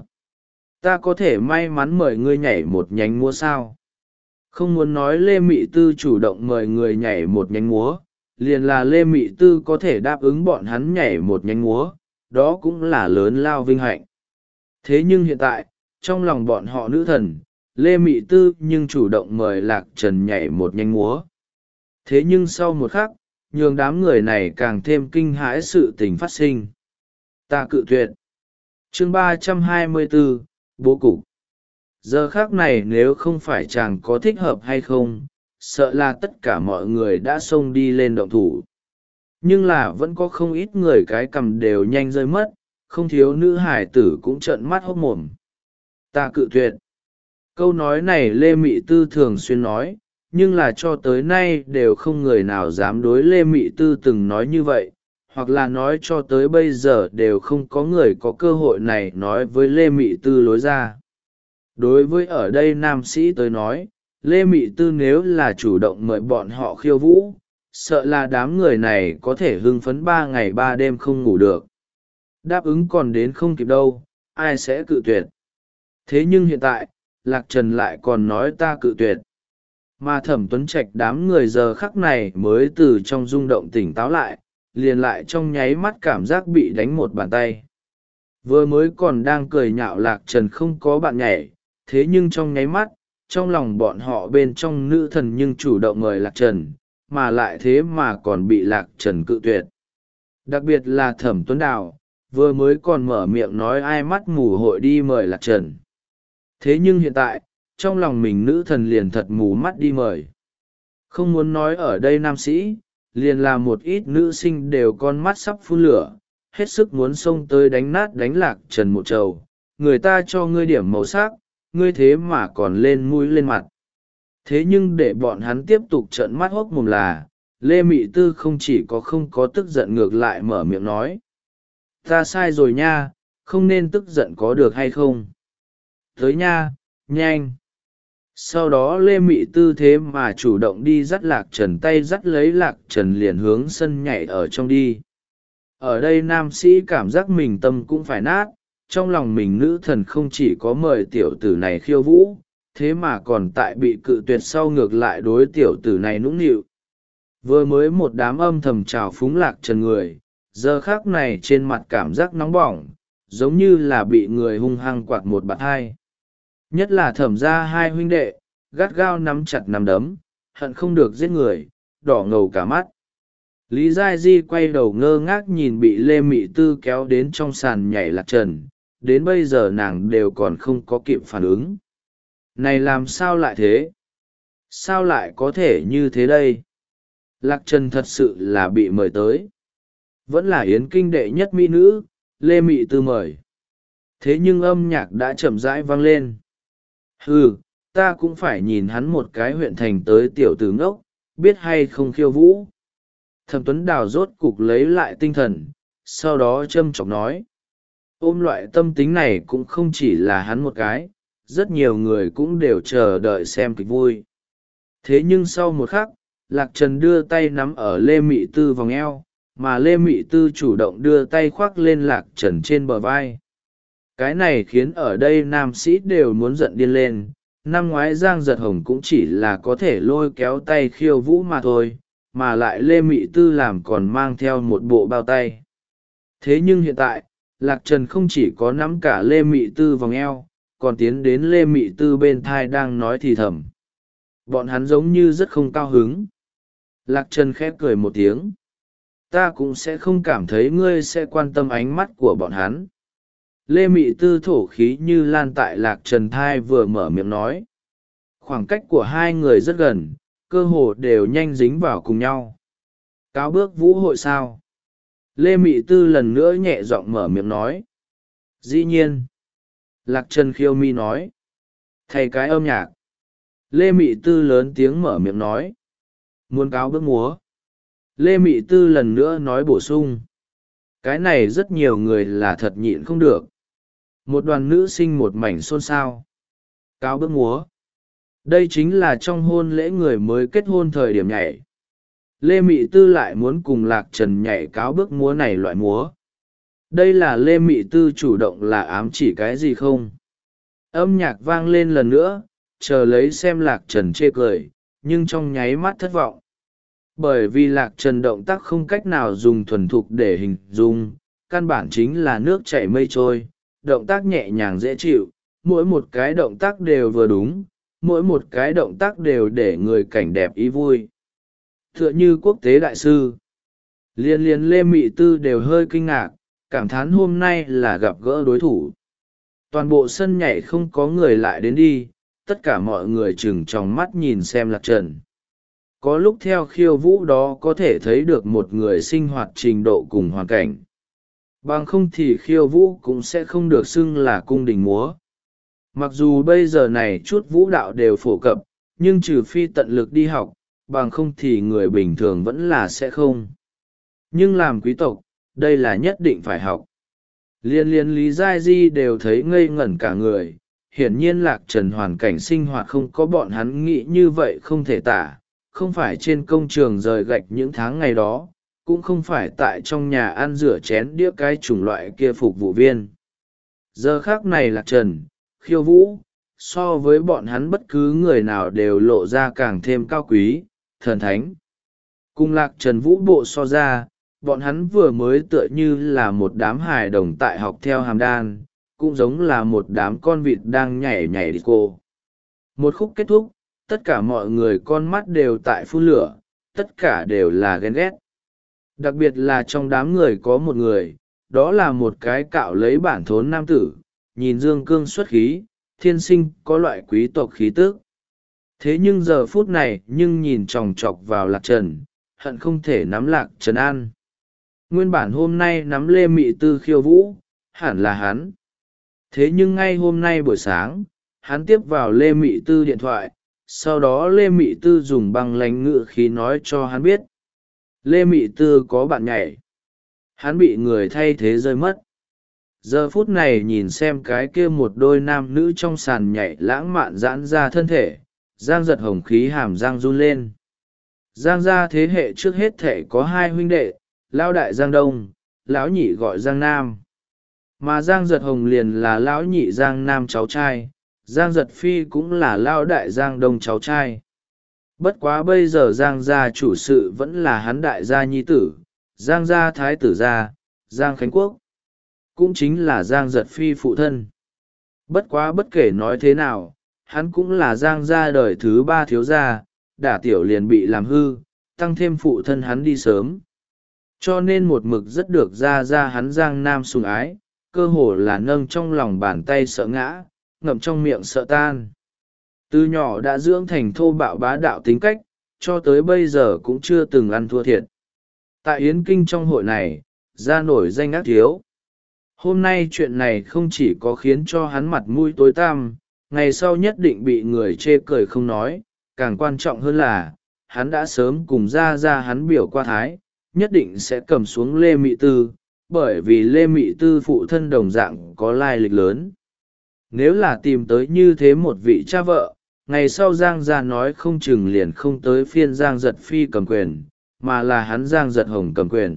Ta có thể may mắn mời ngươi nhảy một nhánh múa sao. Không muốn nói Lê Mị Tư chủ động mời người nhảy một nhánh múa, liền là Lê Mị Tư có thể đáp ứng bọn hắn nhảy một nhánh múa, đó cũng là lớn lao vinh hạnh. Thế nhưng hiện tại, trong lòng bọn họ nữ thần, Lê Mị Tư nhưng chủ động mời Lạc Trần nhảy một nhánh múa. Thế nhưng sau một khắc, nhường đám người này càng thêm kinh hãi sự tình phát sinh. Ta cự tuyệt. Chương ba trăm hai mươi bốn, bố cục. Giờ khác này nếu không phải chàng có thích hợp hay không, sợ là tất cả mọi người đã xông đi lên động thủ. Nhưng là vẫn có không ít người cái cằm đều nhanh rơi mất, không thiếu nữ hải tử cũng trợn mắt hốc mồm. Ta cự tuyệt. Câu nói này Lê Mị Tư thường xuyên nói, nhưng là cho tới nay đều không người nào dám đối Lê Mị Tư từng nói như vậy, hoặc là nói cho tới bây giờ đều không có người có cơ hội này nói với Lê Mị Tư lối ra. Đối với ở đây nam sĩ tới nói, Lê Mị Tư nếu là chủ động mời bọn họ khiêu vũ, sợ là đám người này có thể hưng phấn ba ngày ba đêm không ngủ được. Đáp ứng còn đến không kịp đâu, ai sẽ cự tuyệt. Thế nhưng hiện tại, Lạc Trần lại còn nói ta cự tuyệt. Mà Thẩm Tuấn Trạch đám người giờ khắc này mới từ trong rung động tỉnh táo lại, liền lại trong nháy mắt cảm giác bị đánh một bàn tay. Vừa mới còn đang cười nhạo Lạc Trần không có bạn nhảy, thế nhưng trong nháy mắt, trong lòng bọn họ bên trong nữ thần nhưng chủ động mời Lạc Trần, mà lại thế mà còn bị Lạc Trần cự tuyệt. Đặc biệt là Thẩm Tuấn Đào, vừa mới còn mở miệng nói ai mắt mù hội đi mời Lạc Trần. Thế nhưng hiện tại, trong lòng mình nữ thần liền thật mù mắt đi mời. Không muốn nói ở đây nam sĩ, liền là một ít nữ sinh đều con mắt sắp phun lửa, hết sức muốn xông tới đánh nát đánh Lạc Trần một trầu. Người ta cho ngươi điểm màu sắc, ngươi thế mà còn lên mũi lên mặt. Thế nhưng để bọn hắn tiếp tục trợn mắt hốc mồm là, Lê Mị Tư không chỉ có không có tức giận ngược lại mở miệng nói. Ta sai rồi nha, không nên tức giận có được hay không? Tới nha, nhanh. Sau đó Lê Mị Tư thế mà chủ động đi dắt Lạc Trần tay dắt lấy Lạc Trần liền hướng sân nhảy ở trong đi. Ở đây nam sĩ cảm giác mình tâm cũng phải nát, trong lòng mình nữ thần không chỉ có mời tiểu tử này khiêu vũ, thế mà còn tại bị cự tuyệt sau ngược lại đối tiểu tử này nũng nịu. Vừa mới một đám âm thầm trào phúng Lạc Trần người, giờ khác này trên mặt cảm giác nóng bỏng, giống như là bị người hung hăng quạt một bạt hai. Nhất là Thẩm gia hai huynh đệ, gắt gao nắm chặt nắm đấm, hận không được giết người, đỏ ngầu cả mắt. Lý Giai Di quay đầu ngơ ngác nhìn bị Lê Mị Tư kéo đến trong sàn nhảy Lạc Trần, đến bây giờ nàng đều còn không có kịp phản ứng. Này làm sao lại thế? Sao lại có thể như thế đây? Lạc Trần thật sự là bị mời tới. Vẫn là yến kinh đệ nhất mỹ nữ, Lê Mị Tư mời. Thế nhưng âm nhạc đã chậm rãi vang lên. Ừ, ta cũng phải nhìn hắn một cái huyện thành tới tiểu tử ngốc, biết hay không khiêu vũ. Thẩm Tuấn Đào rốt cục lấy lại tinh thần, sau đó châm chọc nói. Ôm loại tâm tính này cũng không chỉ là hắn một cái, rất nhiều người cũng đều chờ đợi xem kịch vui. Thế nhưng sau một khắc, Lạc Trần đưa tay nắm ở Lê Mị Tư vòng eo, mà Lê Mị Tư chủ động đưa tay khoác lên Lạc Trần trên bờ vai. Cái này khiến ở đây nam sĩ đều muốn giận điên lên. Năm ngoái Giang Giật Hồng cũng chỉ là có thể lôi kéo tay khiêu vũ mà thôi, mà lại Lê Mị Tư làm còn mang theo một bộ bao tay. Thế nhưng hiện tại, Lạc Trần không chỉ có nắm cả Lê Mị Tư vòng eo, còn tiến đến Lê Mị Tư bên thai đang nói thì thầm. Bọn hắn giống như rất không cao hứng. Lạc Trần khép cười một tiếng. Ta cũng sẽ không cảm thấy ngươi sẽ quan tâm ánh mắt của bọn hắn. Lê Mị Tư thổ khí như lan tại Lạc Trần thai vừa mở miệng nói. Khoảng cách của hai người rất gần, cơ hồ đều nhanh dính vào cùng nhau. Cáo bước vũ hội sao? Lê Mị Tư lần nữa nhẹ giọng mở miệng nói. Dĩ nhiên. Lạc Trần khiêu mi nói. Thay cái âm nhạc. Lê Mị Tư lớn tiếng mở miệng nói. Muốn cáo bước múa. Lê Mị Tư lần nữa nói bổ sung. Cái này rất nhiều người là thật nhịn không được. Một đoàn nữ sinh một mảnh xôn xao. Cáo bước múa. Đây chính là trong hôn lễ người mới kết hôn thời điểm nhảy. Lê Mị Tư lại muốn cùng Lạc Trần nhảy cáo bước múa này loại múa. Đây là Lê Mị Tư chủ động là ám chỉ cái gì không? Âm nhạc vang lên lần nữa, chờ lấy xem Lạc Trần chê cười, nhưng trong nháy mắt thất vọng. Bởi vì Lạc Trần động tác không cách nào dùng thuần thục để hình dung, căn bản chính là nước chảy mây trôi, động tác nhẹ nhàng dễ chịu, mỗi một cái động tác đều vừa đúng, mỗi một cái động tác đều để người cảnh đẹp ý vui. Tựa như quốc tế đại sư. Liên liên Lê Mị Tư đều hơi kinh ngạc, cảm thán hôm nay là gặp gỡ đối thủ. Toàn bộ sân nhảy không có người lại đến đi, tất cả mọi người chừng tròng mắt nhìn xem Lạc Trần. Có lúc theo khiêu vũ đó có thể thấy được một người sinh hoạt trình độ cùng hoàn cảnh. Bằng không thì khiêu vũ cũng sẽ không được xưng là cung đình múa. Mặc dù bây giờ này chút vũ đạo đều phổ cập, nhưng trừ phi tận lực đi học, bằng không thì người bình thường vẫn là sẽ không. Nhưng làm quý tộc, đây là nhất định phải học. Liên liên Lý Giai Di đều thấy ngây ngẩn cả người. Hiển nhiên Lạc Trần hoàn cảnh sinh hoạt không có bọn hắn nghĩ như vậy không thể tả, không phải trên công trường rời gạch những tháng ngày đó, cũng không phải tại trong nhà ăn rửa chén đĩa cái chủng loại kia phục vụ viên. Giờ khác này Lạc Trần, khiêu vũ, so với bọn hắn bất cứ người nào đều lộ ra càng thêm cao quý, thần thánh. Cùng Lạc Trần vũ bộ so ra, bọn hắn vừa mới tựa như là một đám hài đồng tại học theo hàm đan, cũng giống là một đám con vịt đang nhảy nhảy đi cô. Một khúc kết thúc, tất cả mọi người con mắt đều tại phun lửa, tất cả đều là ghen ghét. Đặc biệt là trong đám người có một người, đó là một cái cạo lấy bản thốn nam tử, nhìn dương cương xuất khí, thiên sinh có loại quý tộc khí tước. Thế nhưng giờ phút này nhưng nhìn chòng chọc vào Lạc Trần, hận không thể nắm Lạc Trần ăn. Nguyên bản hôm nay nắm Lê Mị Tư khiêu vũ, hẳn là hắn. Thế nhưng ngay hôm nay buổi sáng, hắn tiếp vào Lê Mị Tư điện thoại, sau đó Lê Mị Tư dùng băng lãnh ngữ khí nói cho hắn biết. Lê Mị Tư có bạn nhảy. Hắn bị người thay thế rơi mất. Giờ phút này nhìn xem cái kia một đôi nam nữ trong sàn nhảy lãng mạn giãn ra thân thể, Giang giật hồng khí hàm Giang run lên. Giang gia thế hệ trước hết thể có hai huynh đệ, lão đại Giang Đông, lão nhị gọi Giang Nam. Mà Giang giật hồng liền là lão nhị Giang Nam cháu trai, Giang giật phi cũng là lão đại Giang Đông cháu trai. Bất quá bây giờ Giang gia chủ sự vẫn là hắn đại gia nhi tử, Giang gia thái tử gia, Giang Khánh Quốc. Cũng chính là Giang giật phi phụ thân. Bất quá bất kể nói thế nào, hắn cũng là Giang gia đời thứ ba thiếu gia, đả tiểu liền bị làm hư, tăng thêm phụ thân hắn đi sớm. Cho nên một mực rất được ra ra hắn Giang Nam sủng ái, cơ hồ là nâng trong lòng bàn tay sợ ngã, ngậm trong miệng sợ tan. Từ nhỏ đã dưỡng thành thô bạo bá đạo tính cách, cho tới bây giờ cũng chưa từng ăn thua thiệt. Tại Yến Kinh trong hội này, ra nổi danh ác thiếu. Hôm nay chuyện này không chỉ có khiến cho hắn mặt mũi tối tăm, ngày sau nhất định bị người chê cười không nói, càng quan trọng hơn là, hắn đã sớm cùng ra ra hắn biểu qua thái, nhất định sẽ cầm xuống Lê Mị Tư, bởi vì Lê Mị Tư phụ thân đồng dạng có lai lịch lớn. Nếu là tìm tới như thế một vị cha vợ, ngày sau Giang gia nói không chừng liền không tới phiên Giang giật phi cầm quyền, mà là hắn Giang giật hồng cầm quyền.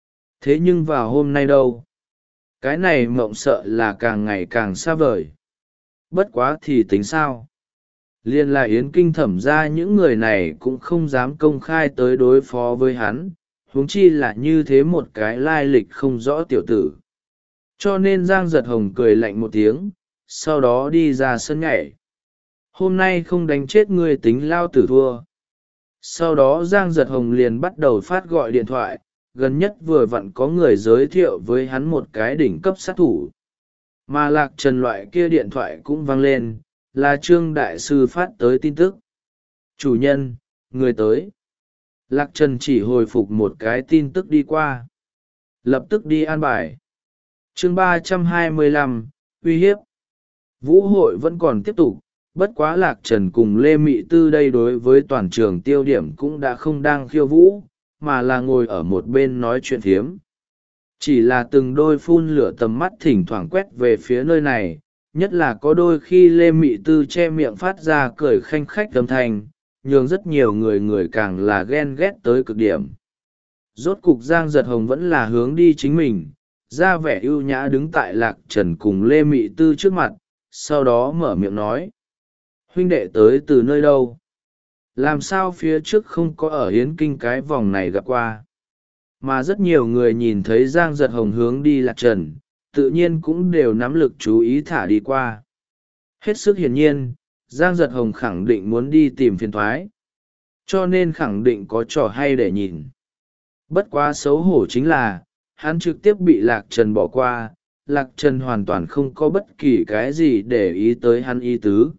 Thế nhưng vào hôm nay đâu? Cái này mộng sợ là càng ngày càng xa vời. Bất quá thì tính sao? Liên là Yến Kinh thẩm ra những người này cũng không dám công khai tới đối phó với hắn, huống chi là như thế một cái lai lịch không rõ tiểu tử. Cho nên Giang giật hồng cười lạnh một tiếng, sau đó đi ra sân nhảy. Hôm nay không đánh chết ngươi tính lao tử thua. Sau đó Giang giật hồng liền bắt đầu phát gọi điện thoại, gần nhất vừa vặn có người giới thiệu với hắn một cái đỉnh cấp sát thủ. Mà Lạc Trần loại kia điện thoại cũng vang lên, là Trương Đại Sư phát tới tin tức. Chủ nhân, người tới. Lạc Trần chỉ hồi phục một cái tin tức đi qua. Lập tức đi an bài. Chương ba trăm hai mươi lăm, uy hiếp. Vũ hội vẫn còn tiếp tục, bất quá Lạc Trần cùng Lê Mị Tư đây đối với toàn trường tiêu điểm cũng đã không đang khiêu vũ, mà là ngồi ở một bên nói chuyện phiếm. Chỉ là từng đôi phun lửa tầm mắt thỉnh thoảng quét về phía nơi này, nhất là có đôi khi Lê Mị Tư che miệng phát ra cười khanh khách âm thanh, nhường rất nhiều người người càng là ghen ghét tới cực điểm. Rốt cục Giang giật hồng vẫn là hướng đi chính mình, ra vẻ ưu nhã đứng tại Lạc Trần cùng Lê Mị Tư trước mặt, sau đó mở miệng nói. Huynh đệ tới từ nơi đâu? Làm sao phía trước không có ở Yến Kinh cái vòng này gặp qua? Mà rất nhiều người nhìn thấy Giang giật hồng hướng đi Lạc Trần, tự nhiên cũng đều nắm lực chú ý thả đi qua. Hết sức hiển nhiên, Giang Giật Hồng khẳng định muốn đi tìm phiền thoái, cho nên khẳng định có trò hay để nhìn. Bất quá xấu hổ chính là, hắn trực tiếp bị Lạc Trần bỏ qua, Lạc Trần hoàn toàn không có bất kỳ cái gì để ý tới hắn ý tứ.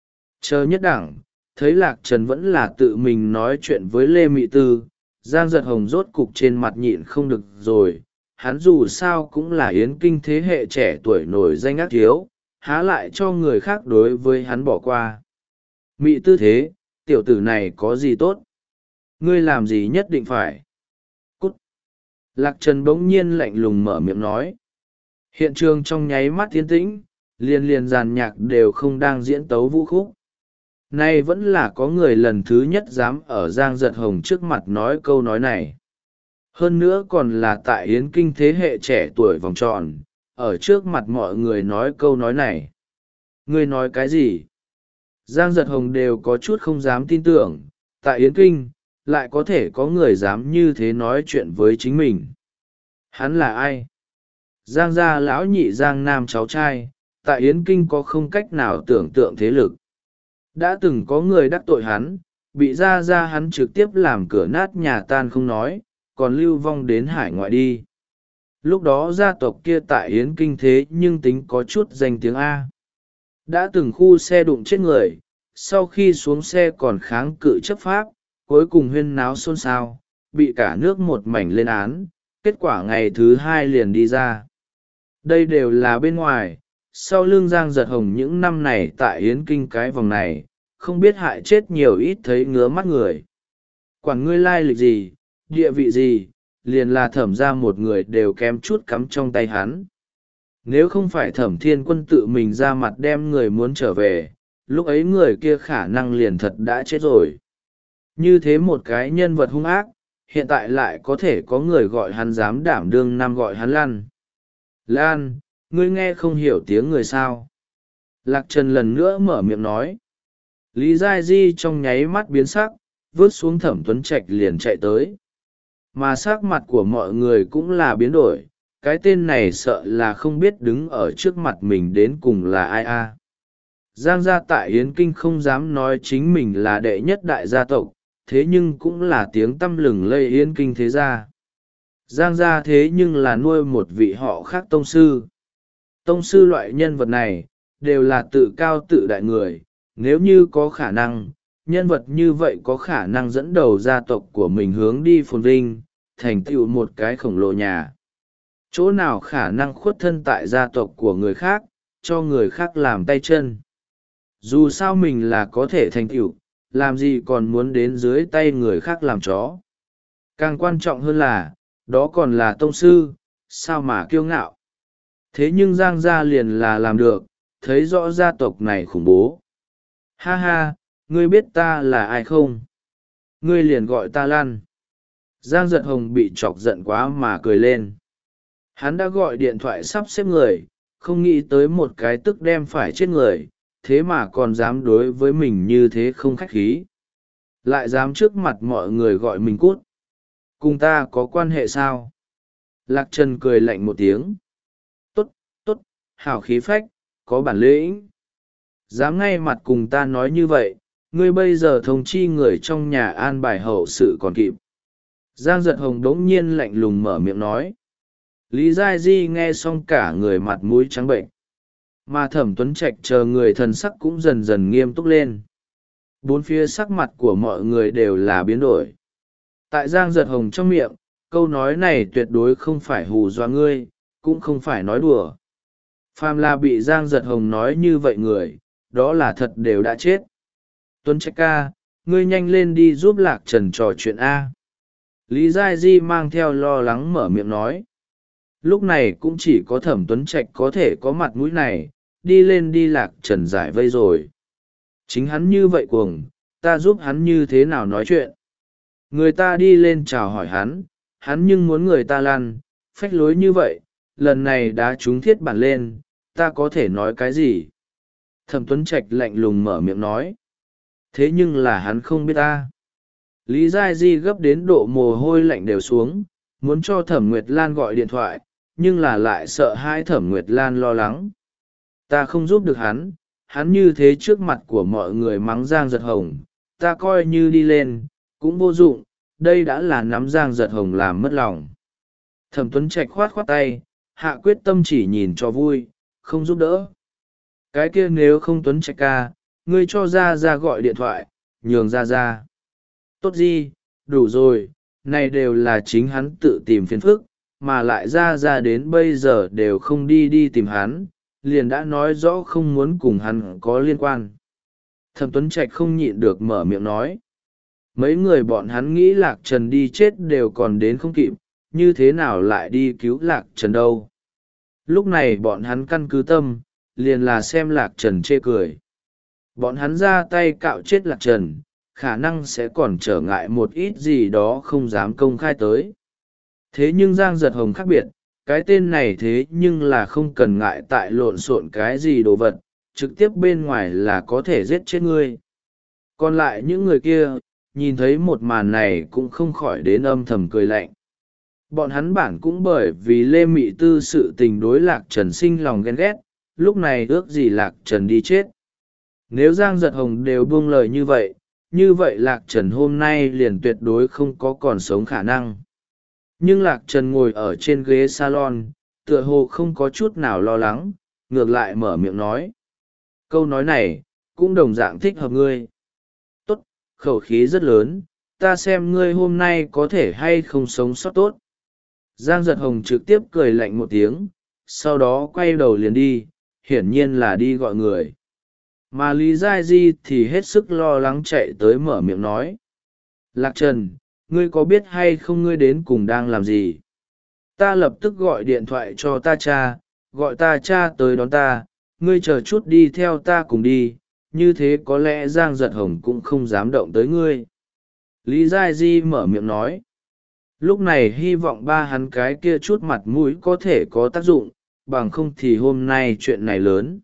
Chờ nhất đẳng, thấy Lạc Trần vẫn là tự mình nói chuyện với Lê Mị Tư, Giang Giật Hồng rốt cục trên mặt nhịn không được rồi. Hắn dù sao cũng là yến kinh thế hệ trẻ tuổi nổi danh ác thiếu, há lại cho người khác đối với hắn bỏ qua. Mị Tư thế, tiểu tử này có gì tốt? Ngươi làm gì nhất định phải? Cút! Lạc Trần bỗng nhiên lạnh lùng mở miệng nói. Hiện trường trong nháy mắt tiến tĩnh, liền liền dàn nhạc đều không đang diễn tấu vũ khúc. Nay vẫn là có người lần thứ nhất dám ở Giang Giật Hồng trước mặt nói câu nói này. Hơn nữa còn là tại yến kinh thế hệ trẻ tuổi vòng tròn, ở trước mặt mọi người nói câu nói này. Ngươi nói cái gì? Giang Giật Hồng đều có chút không dám tin tưởng, tại yến kinh, lại có thể có người dám như thế nói chuyện với chính mình. Hắn là ai? Giang gia lão nhị Giang Nam cháu trai, tại yến kinh có không cách nào tưởng tượng thế lực. Đã từng có người đắc tội hắn, bị ra ra hắn trực tiếp làm cửa nát nhà tan không nói, còn lưu vong đến hải ngoại đi. Lúc đó gia tộc kia tại yến kinh thế nhưng tính có chút danh tiếng A. Đã từng khu xe đụng chết người, sau khi xuống xe còn kháng cự chấp pháp, cuối cùng huyên náo xôn xao, bị cả nước một mảnh lên án, kết quả ngày thứ hai liền đi ra. Đây đều là bên ngoài, sau lưng Giang Giật Hồng những năm này tại yến kinh cái vòng này, không biết hại chết nhiều ít thấy ngứa mắt người. Quản ngươi lai lịch gì, địa vị gì, liền là thẩm ra một người đều kém chút cắm trong tay hắn. Nếu không phải thẩm thiên quân tự mình ra mặt đem người muốn trở về, lúc ấy người kia khả năng liền thật đã chết rồi. Như thế một cái nhân vật hung ác, hiện tại lại có thể có người gọi hắn dám đảm đương năm gọi hắn Lan. Lan, ngươi nghe không hiểu tiếng người sao? Lạc Trần lần nữa mở miệng nói. Lý Giai Di trong nháy mắt biến sắc, vứt xuống Thẩm Tuấn Trạch liền chạy tới. Mà sắc mặt của mọi người cũng là biến đổi, cái tên này sợ là không biết đứng ở trước mặt mình đến cùng là ai a. Giang gia tại yến kinh không dám nói chính mình là đệ nhất đại gia tộc, thế nhưng cũng là tiếng tăm lừng lây yến kinh thế gia. Giang gia thế nhưng là nuôi một vị họ khác tông sư. Tông sư loại nhân vật này, đều là tự cao tự đại người, nếu như có khả năng, nhân vật như vậy có khả năng dẫn đầu gia tộc của mình hướng đi phồn vinh, thành tựu một cái khổng lồ nhà. Chỗ nào khả năng khuất thân tại gia tộc của người khác, cho người khác làm tay chân. Dù sao mình là có thể thành tựu, làm gì còn muốn đến dưới tay người khác làm chó. Càng quan trọng hơn là, đó còn là tông sư, sao mà kiêu ngạo. Thế nhưng Giang gia liền là làm được, thấy rõ gia tộc này khủng bố. Ha ha, ngươi biết ta là ai không? Ngươi liền gọi ta Lan. Giang Giật Hồng bị chọc giận quá mà cười lên. Hắn đã gọi điện thoại sắp xếp người, không nghĩ tới một cái tức đem phải chết người, thế mà còn dám đối với mình như thế không khách khí. Lại dám trước mặt mọi người gọi mình cút. Cùng ta có quan hệ sao? Lạc Trần cười lạnh một tiếng. Tốt, tốt, hào khí phách, có bản lĩnh. Dám ngay mặt cùng ta nói như vậy, ngươi bây giờ thông chi người trong nhà an bài hậu sự còn kịp. Giang Giật Hồng đống nhiên lạnh lùng mở miệng nói. Lý Giai Di nghe xong cả người mặt mũi trắng bệnh. Mà Thẩm Tuấn Trạch chờ người thần sắc cũng dần dần nghiêm túc lên. Bốn phía sắc mặt của mọi người đều là biến đổi. Tại Giang Giật Hồng trong miệng, câu nói này tuyệt đối không phải hù dọa ngươi, cũng không phải nói đùa. Phàm là bị Giang Giật Hồng nói như vậy người, đó là thật đều đã chết. Tuấn Trạch ca, ngươi nhanh lên đi giúp Lạc Trần trò chuyện A. Lý Giai Di mang theo lo lắng mở miệng nói. Lúc này cũng chỉ có Thẩm Tuấn Trạch có thể có mặt mũi này, đi lên đi Lạc Trần giải vây rồi. Chính hắn như vậy cuồng, ta giúp hắn như thế nào nói chuyện. Người ta đi lên chào hỏi hắn, hắn nhưng muốn người ta lăn, phách lối như vậy, lần này đã trúng thiết bản lên, ta có thể nói cái gì? Thẩm Tuấn Trạch lạnh lùng mở miệng nói. Thế nhưng là hắn không biết ta. Lý Giai Di gấp đến độ mồ hôi lạnh đều xuống, muốn cho Thẩm Nguyệt Lan gọi điện thoại, nhưng là lại sợ hai Thẩm Nguyệt Lan lo lắng. Ta không giúp được hắn, hắn như thế trước mặt của mọi người mắng Giang Giật Hồng, ta coi như đi lên cũng vô dụng, đây đã là nắm Giang Giật Hồng làm mất lòng. Thẩm Tuấn Trạch khoát khoát tay, hạ quyết tâm chỉ nhìn cho vui, không giúp đỡ. Cái kia nếu không Tuấn Trạch ca, ngươi cho ra ra gọi điện thoại, nhường ra ra. Tốt gì, đủ rồi, này đều là chính hắn tự tìm phiền phức, mà lại ra ra đến bây giờ đều không đi đi tìm hắn, liền đã nói rõ không muốn cùng hắn có liên quan. Thẩm Tuấn Trạch không nhịn được mở miệng nói. Mấy người bọn hắn nghĩ Lạc Trần đi chết đều còn đến không kịp, như thế nào lại đi cứu Lạc Trần đâu. Lúc này bọn hắn căn cứ tâm, liền là xem Lạc Trần chê cười. Bọn hắn ra tay cạo chết Lạc Trần, khả năng sẽ còn trở ngại một ít gì đó không dám công khai tới. Thế nhưng Giang Giật Hồng khác biệt, cái tên này thế nhưng là không cần ngại tại lộn xộn cái gì đồ vật, trực tiếp bên ngoài là có thể giết chết ngươi. Còn lại những người kia, nhìn thấy một màn này cũng không khỏi đến âm thầm cười lạnh. Bọn hắn bản cũng bởi vì Lê Mị Tư sự tình đối Lạc Trần sinh lòng ghen ghét, lúc này ước gì Lạc Trần đi chết. Nếu Giang Giật Hồng đều buông lời như vậy, như vậy Lạc Trần hôm nay liền tuyệt đối không có còn sống khả năng. Nhưng Lạc Trần ngồi ở trên ghế salon, tựa hồ không có chút nào lo lắng, ngược lại mở miệng nói. Câu nói này, cũng đồng dạng thích hợp ngươi. Tốt, khẩu khí rất lớn, ta xem ngươi hôm nay có thể hay không sống sót tốt. Giang Giật Hồng trực tiếp cười lạnh một tiếng, sau đó quay đầu liền đi, hiển nhiên là đi gọi người. Mà Lý Giai Di thì hết sức lo lắng chạy tới mở miệng nói. Lạc Trần, ngươi có biết hay không ngươi đến cùng đang làm gì? Ta lập tức gọi điện thoại cho ta cha, gọi ta cha tới đón ta, ngươi chờ chút đi theo ta cùng đi, như thế có lẽ Giang Giật Hồng cũng không dám động tới ngươi. Lý Giai Di mở miệng nói. Lúc này hy vọng ba hắn cái kia chút mặt mũi có thể có tác dụng, bằng không thì hôm nay chuyện này lớn.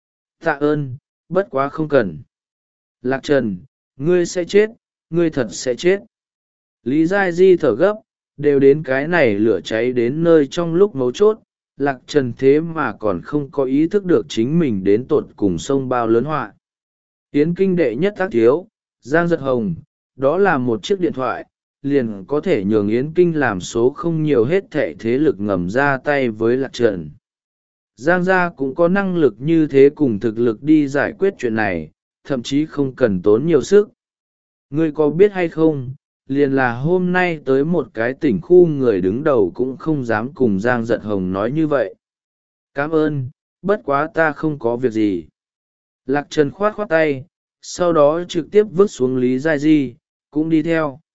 Tạ ơn, bất quá không cần. Lạc Trần, ngươi sẽ chết, ngươi thật sẽ chết. Lý Giai Di thở gấp, đều đến cái này lửa cháy đến nơi trong lúc mấu chốt, Lạc Trần thế mà còn không có ý thức được chính mình đến tột cùng sông bao lớn họa. Yến kinh đệ nhất tác thiếu, Giang Giật Hồng, đó là một chiếc điện thoại, liền có thể nhường Yến kinh làm số không nhiều hết thệ thế lực ngầm ra tay với Lạc Trần. Giang gia cũng có năng lực như thế cùng thực lực đi giải quyết chuyện này, thậm chí không cần tốn nhiều sức. Ngươi có biết hay không, liền là hôm nay tới một cái tỉnh khu người đứng đầu cũng không dám cùng Giang Giật Hồng nói như vậy. Cảm ơn, bất quá ta không có việc gì. Lạc Trần khoát khoát tay, sau đó trực tiếp vứt xuống Lý Giai Di, cũng đi theo.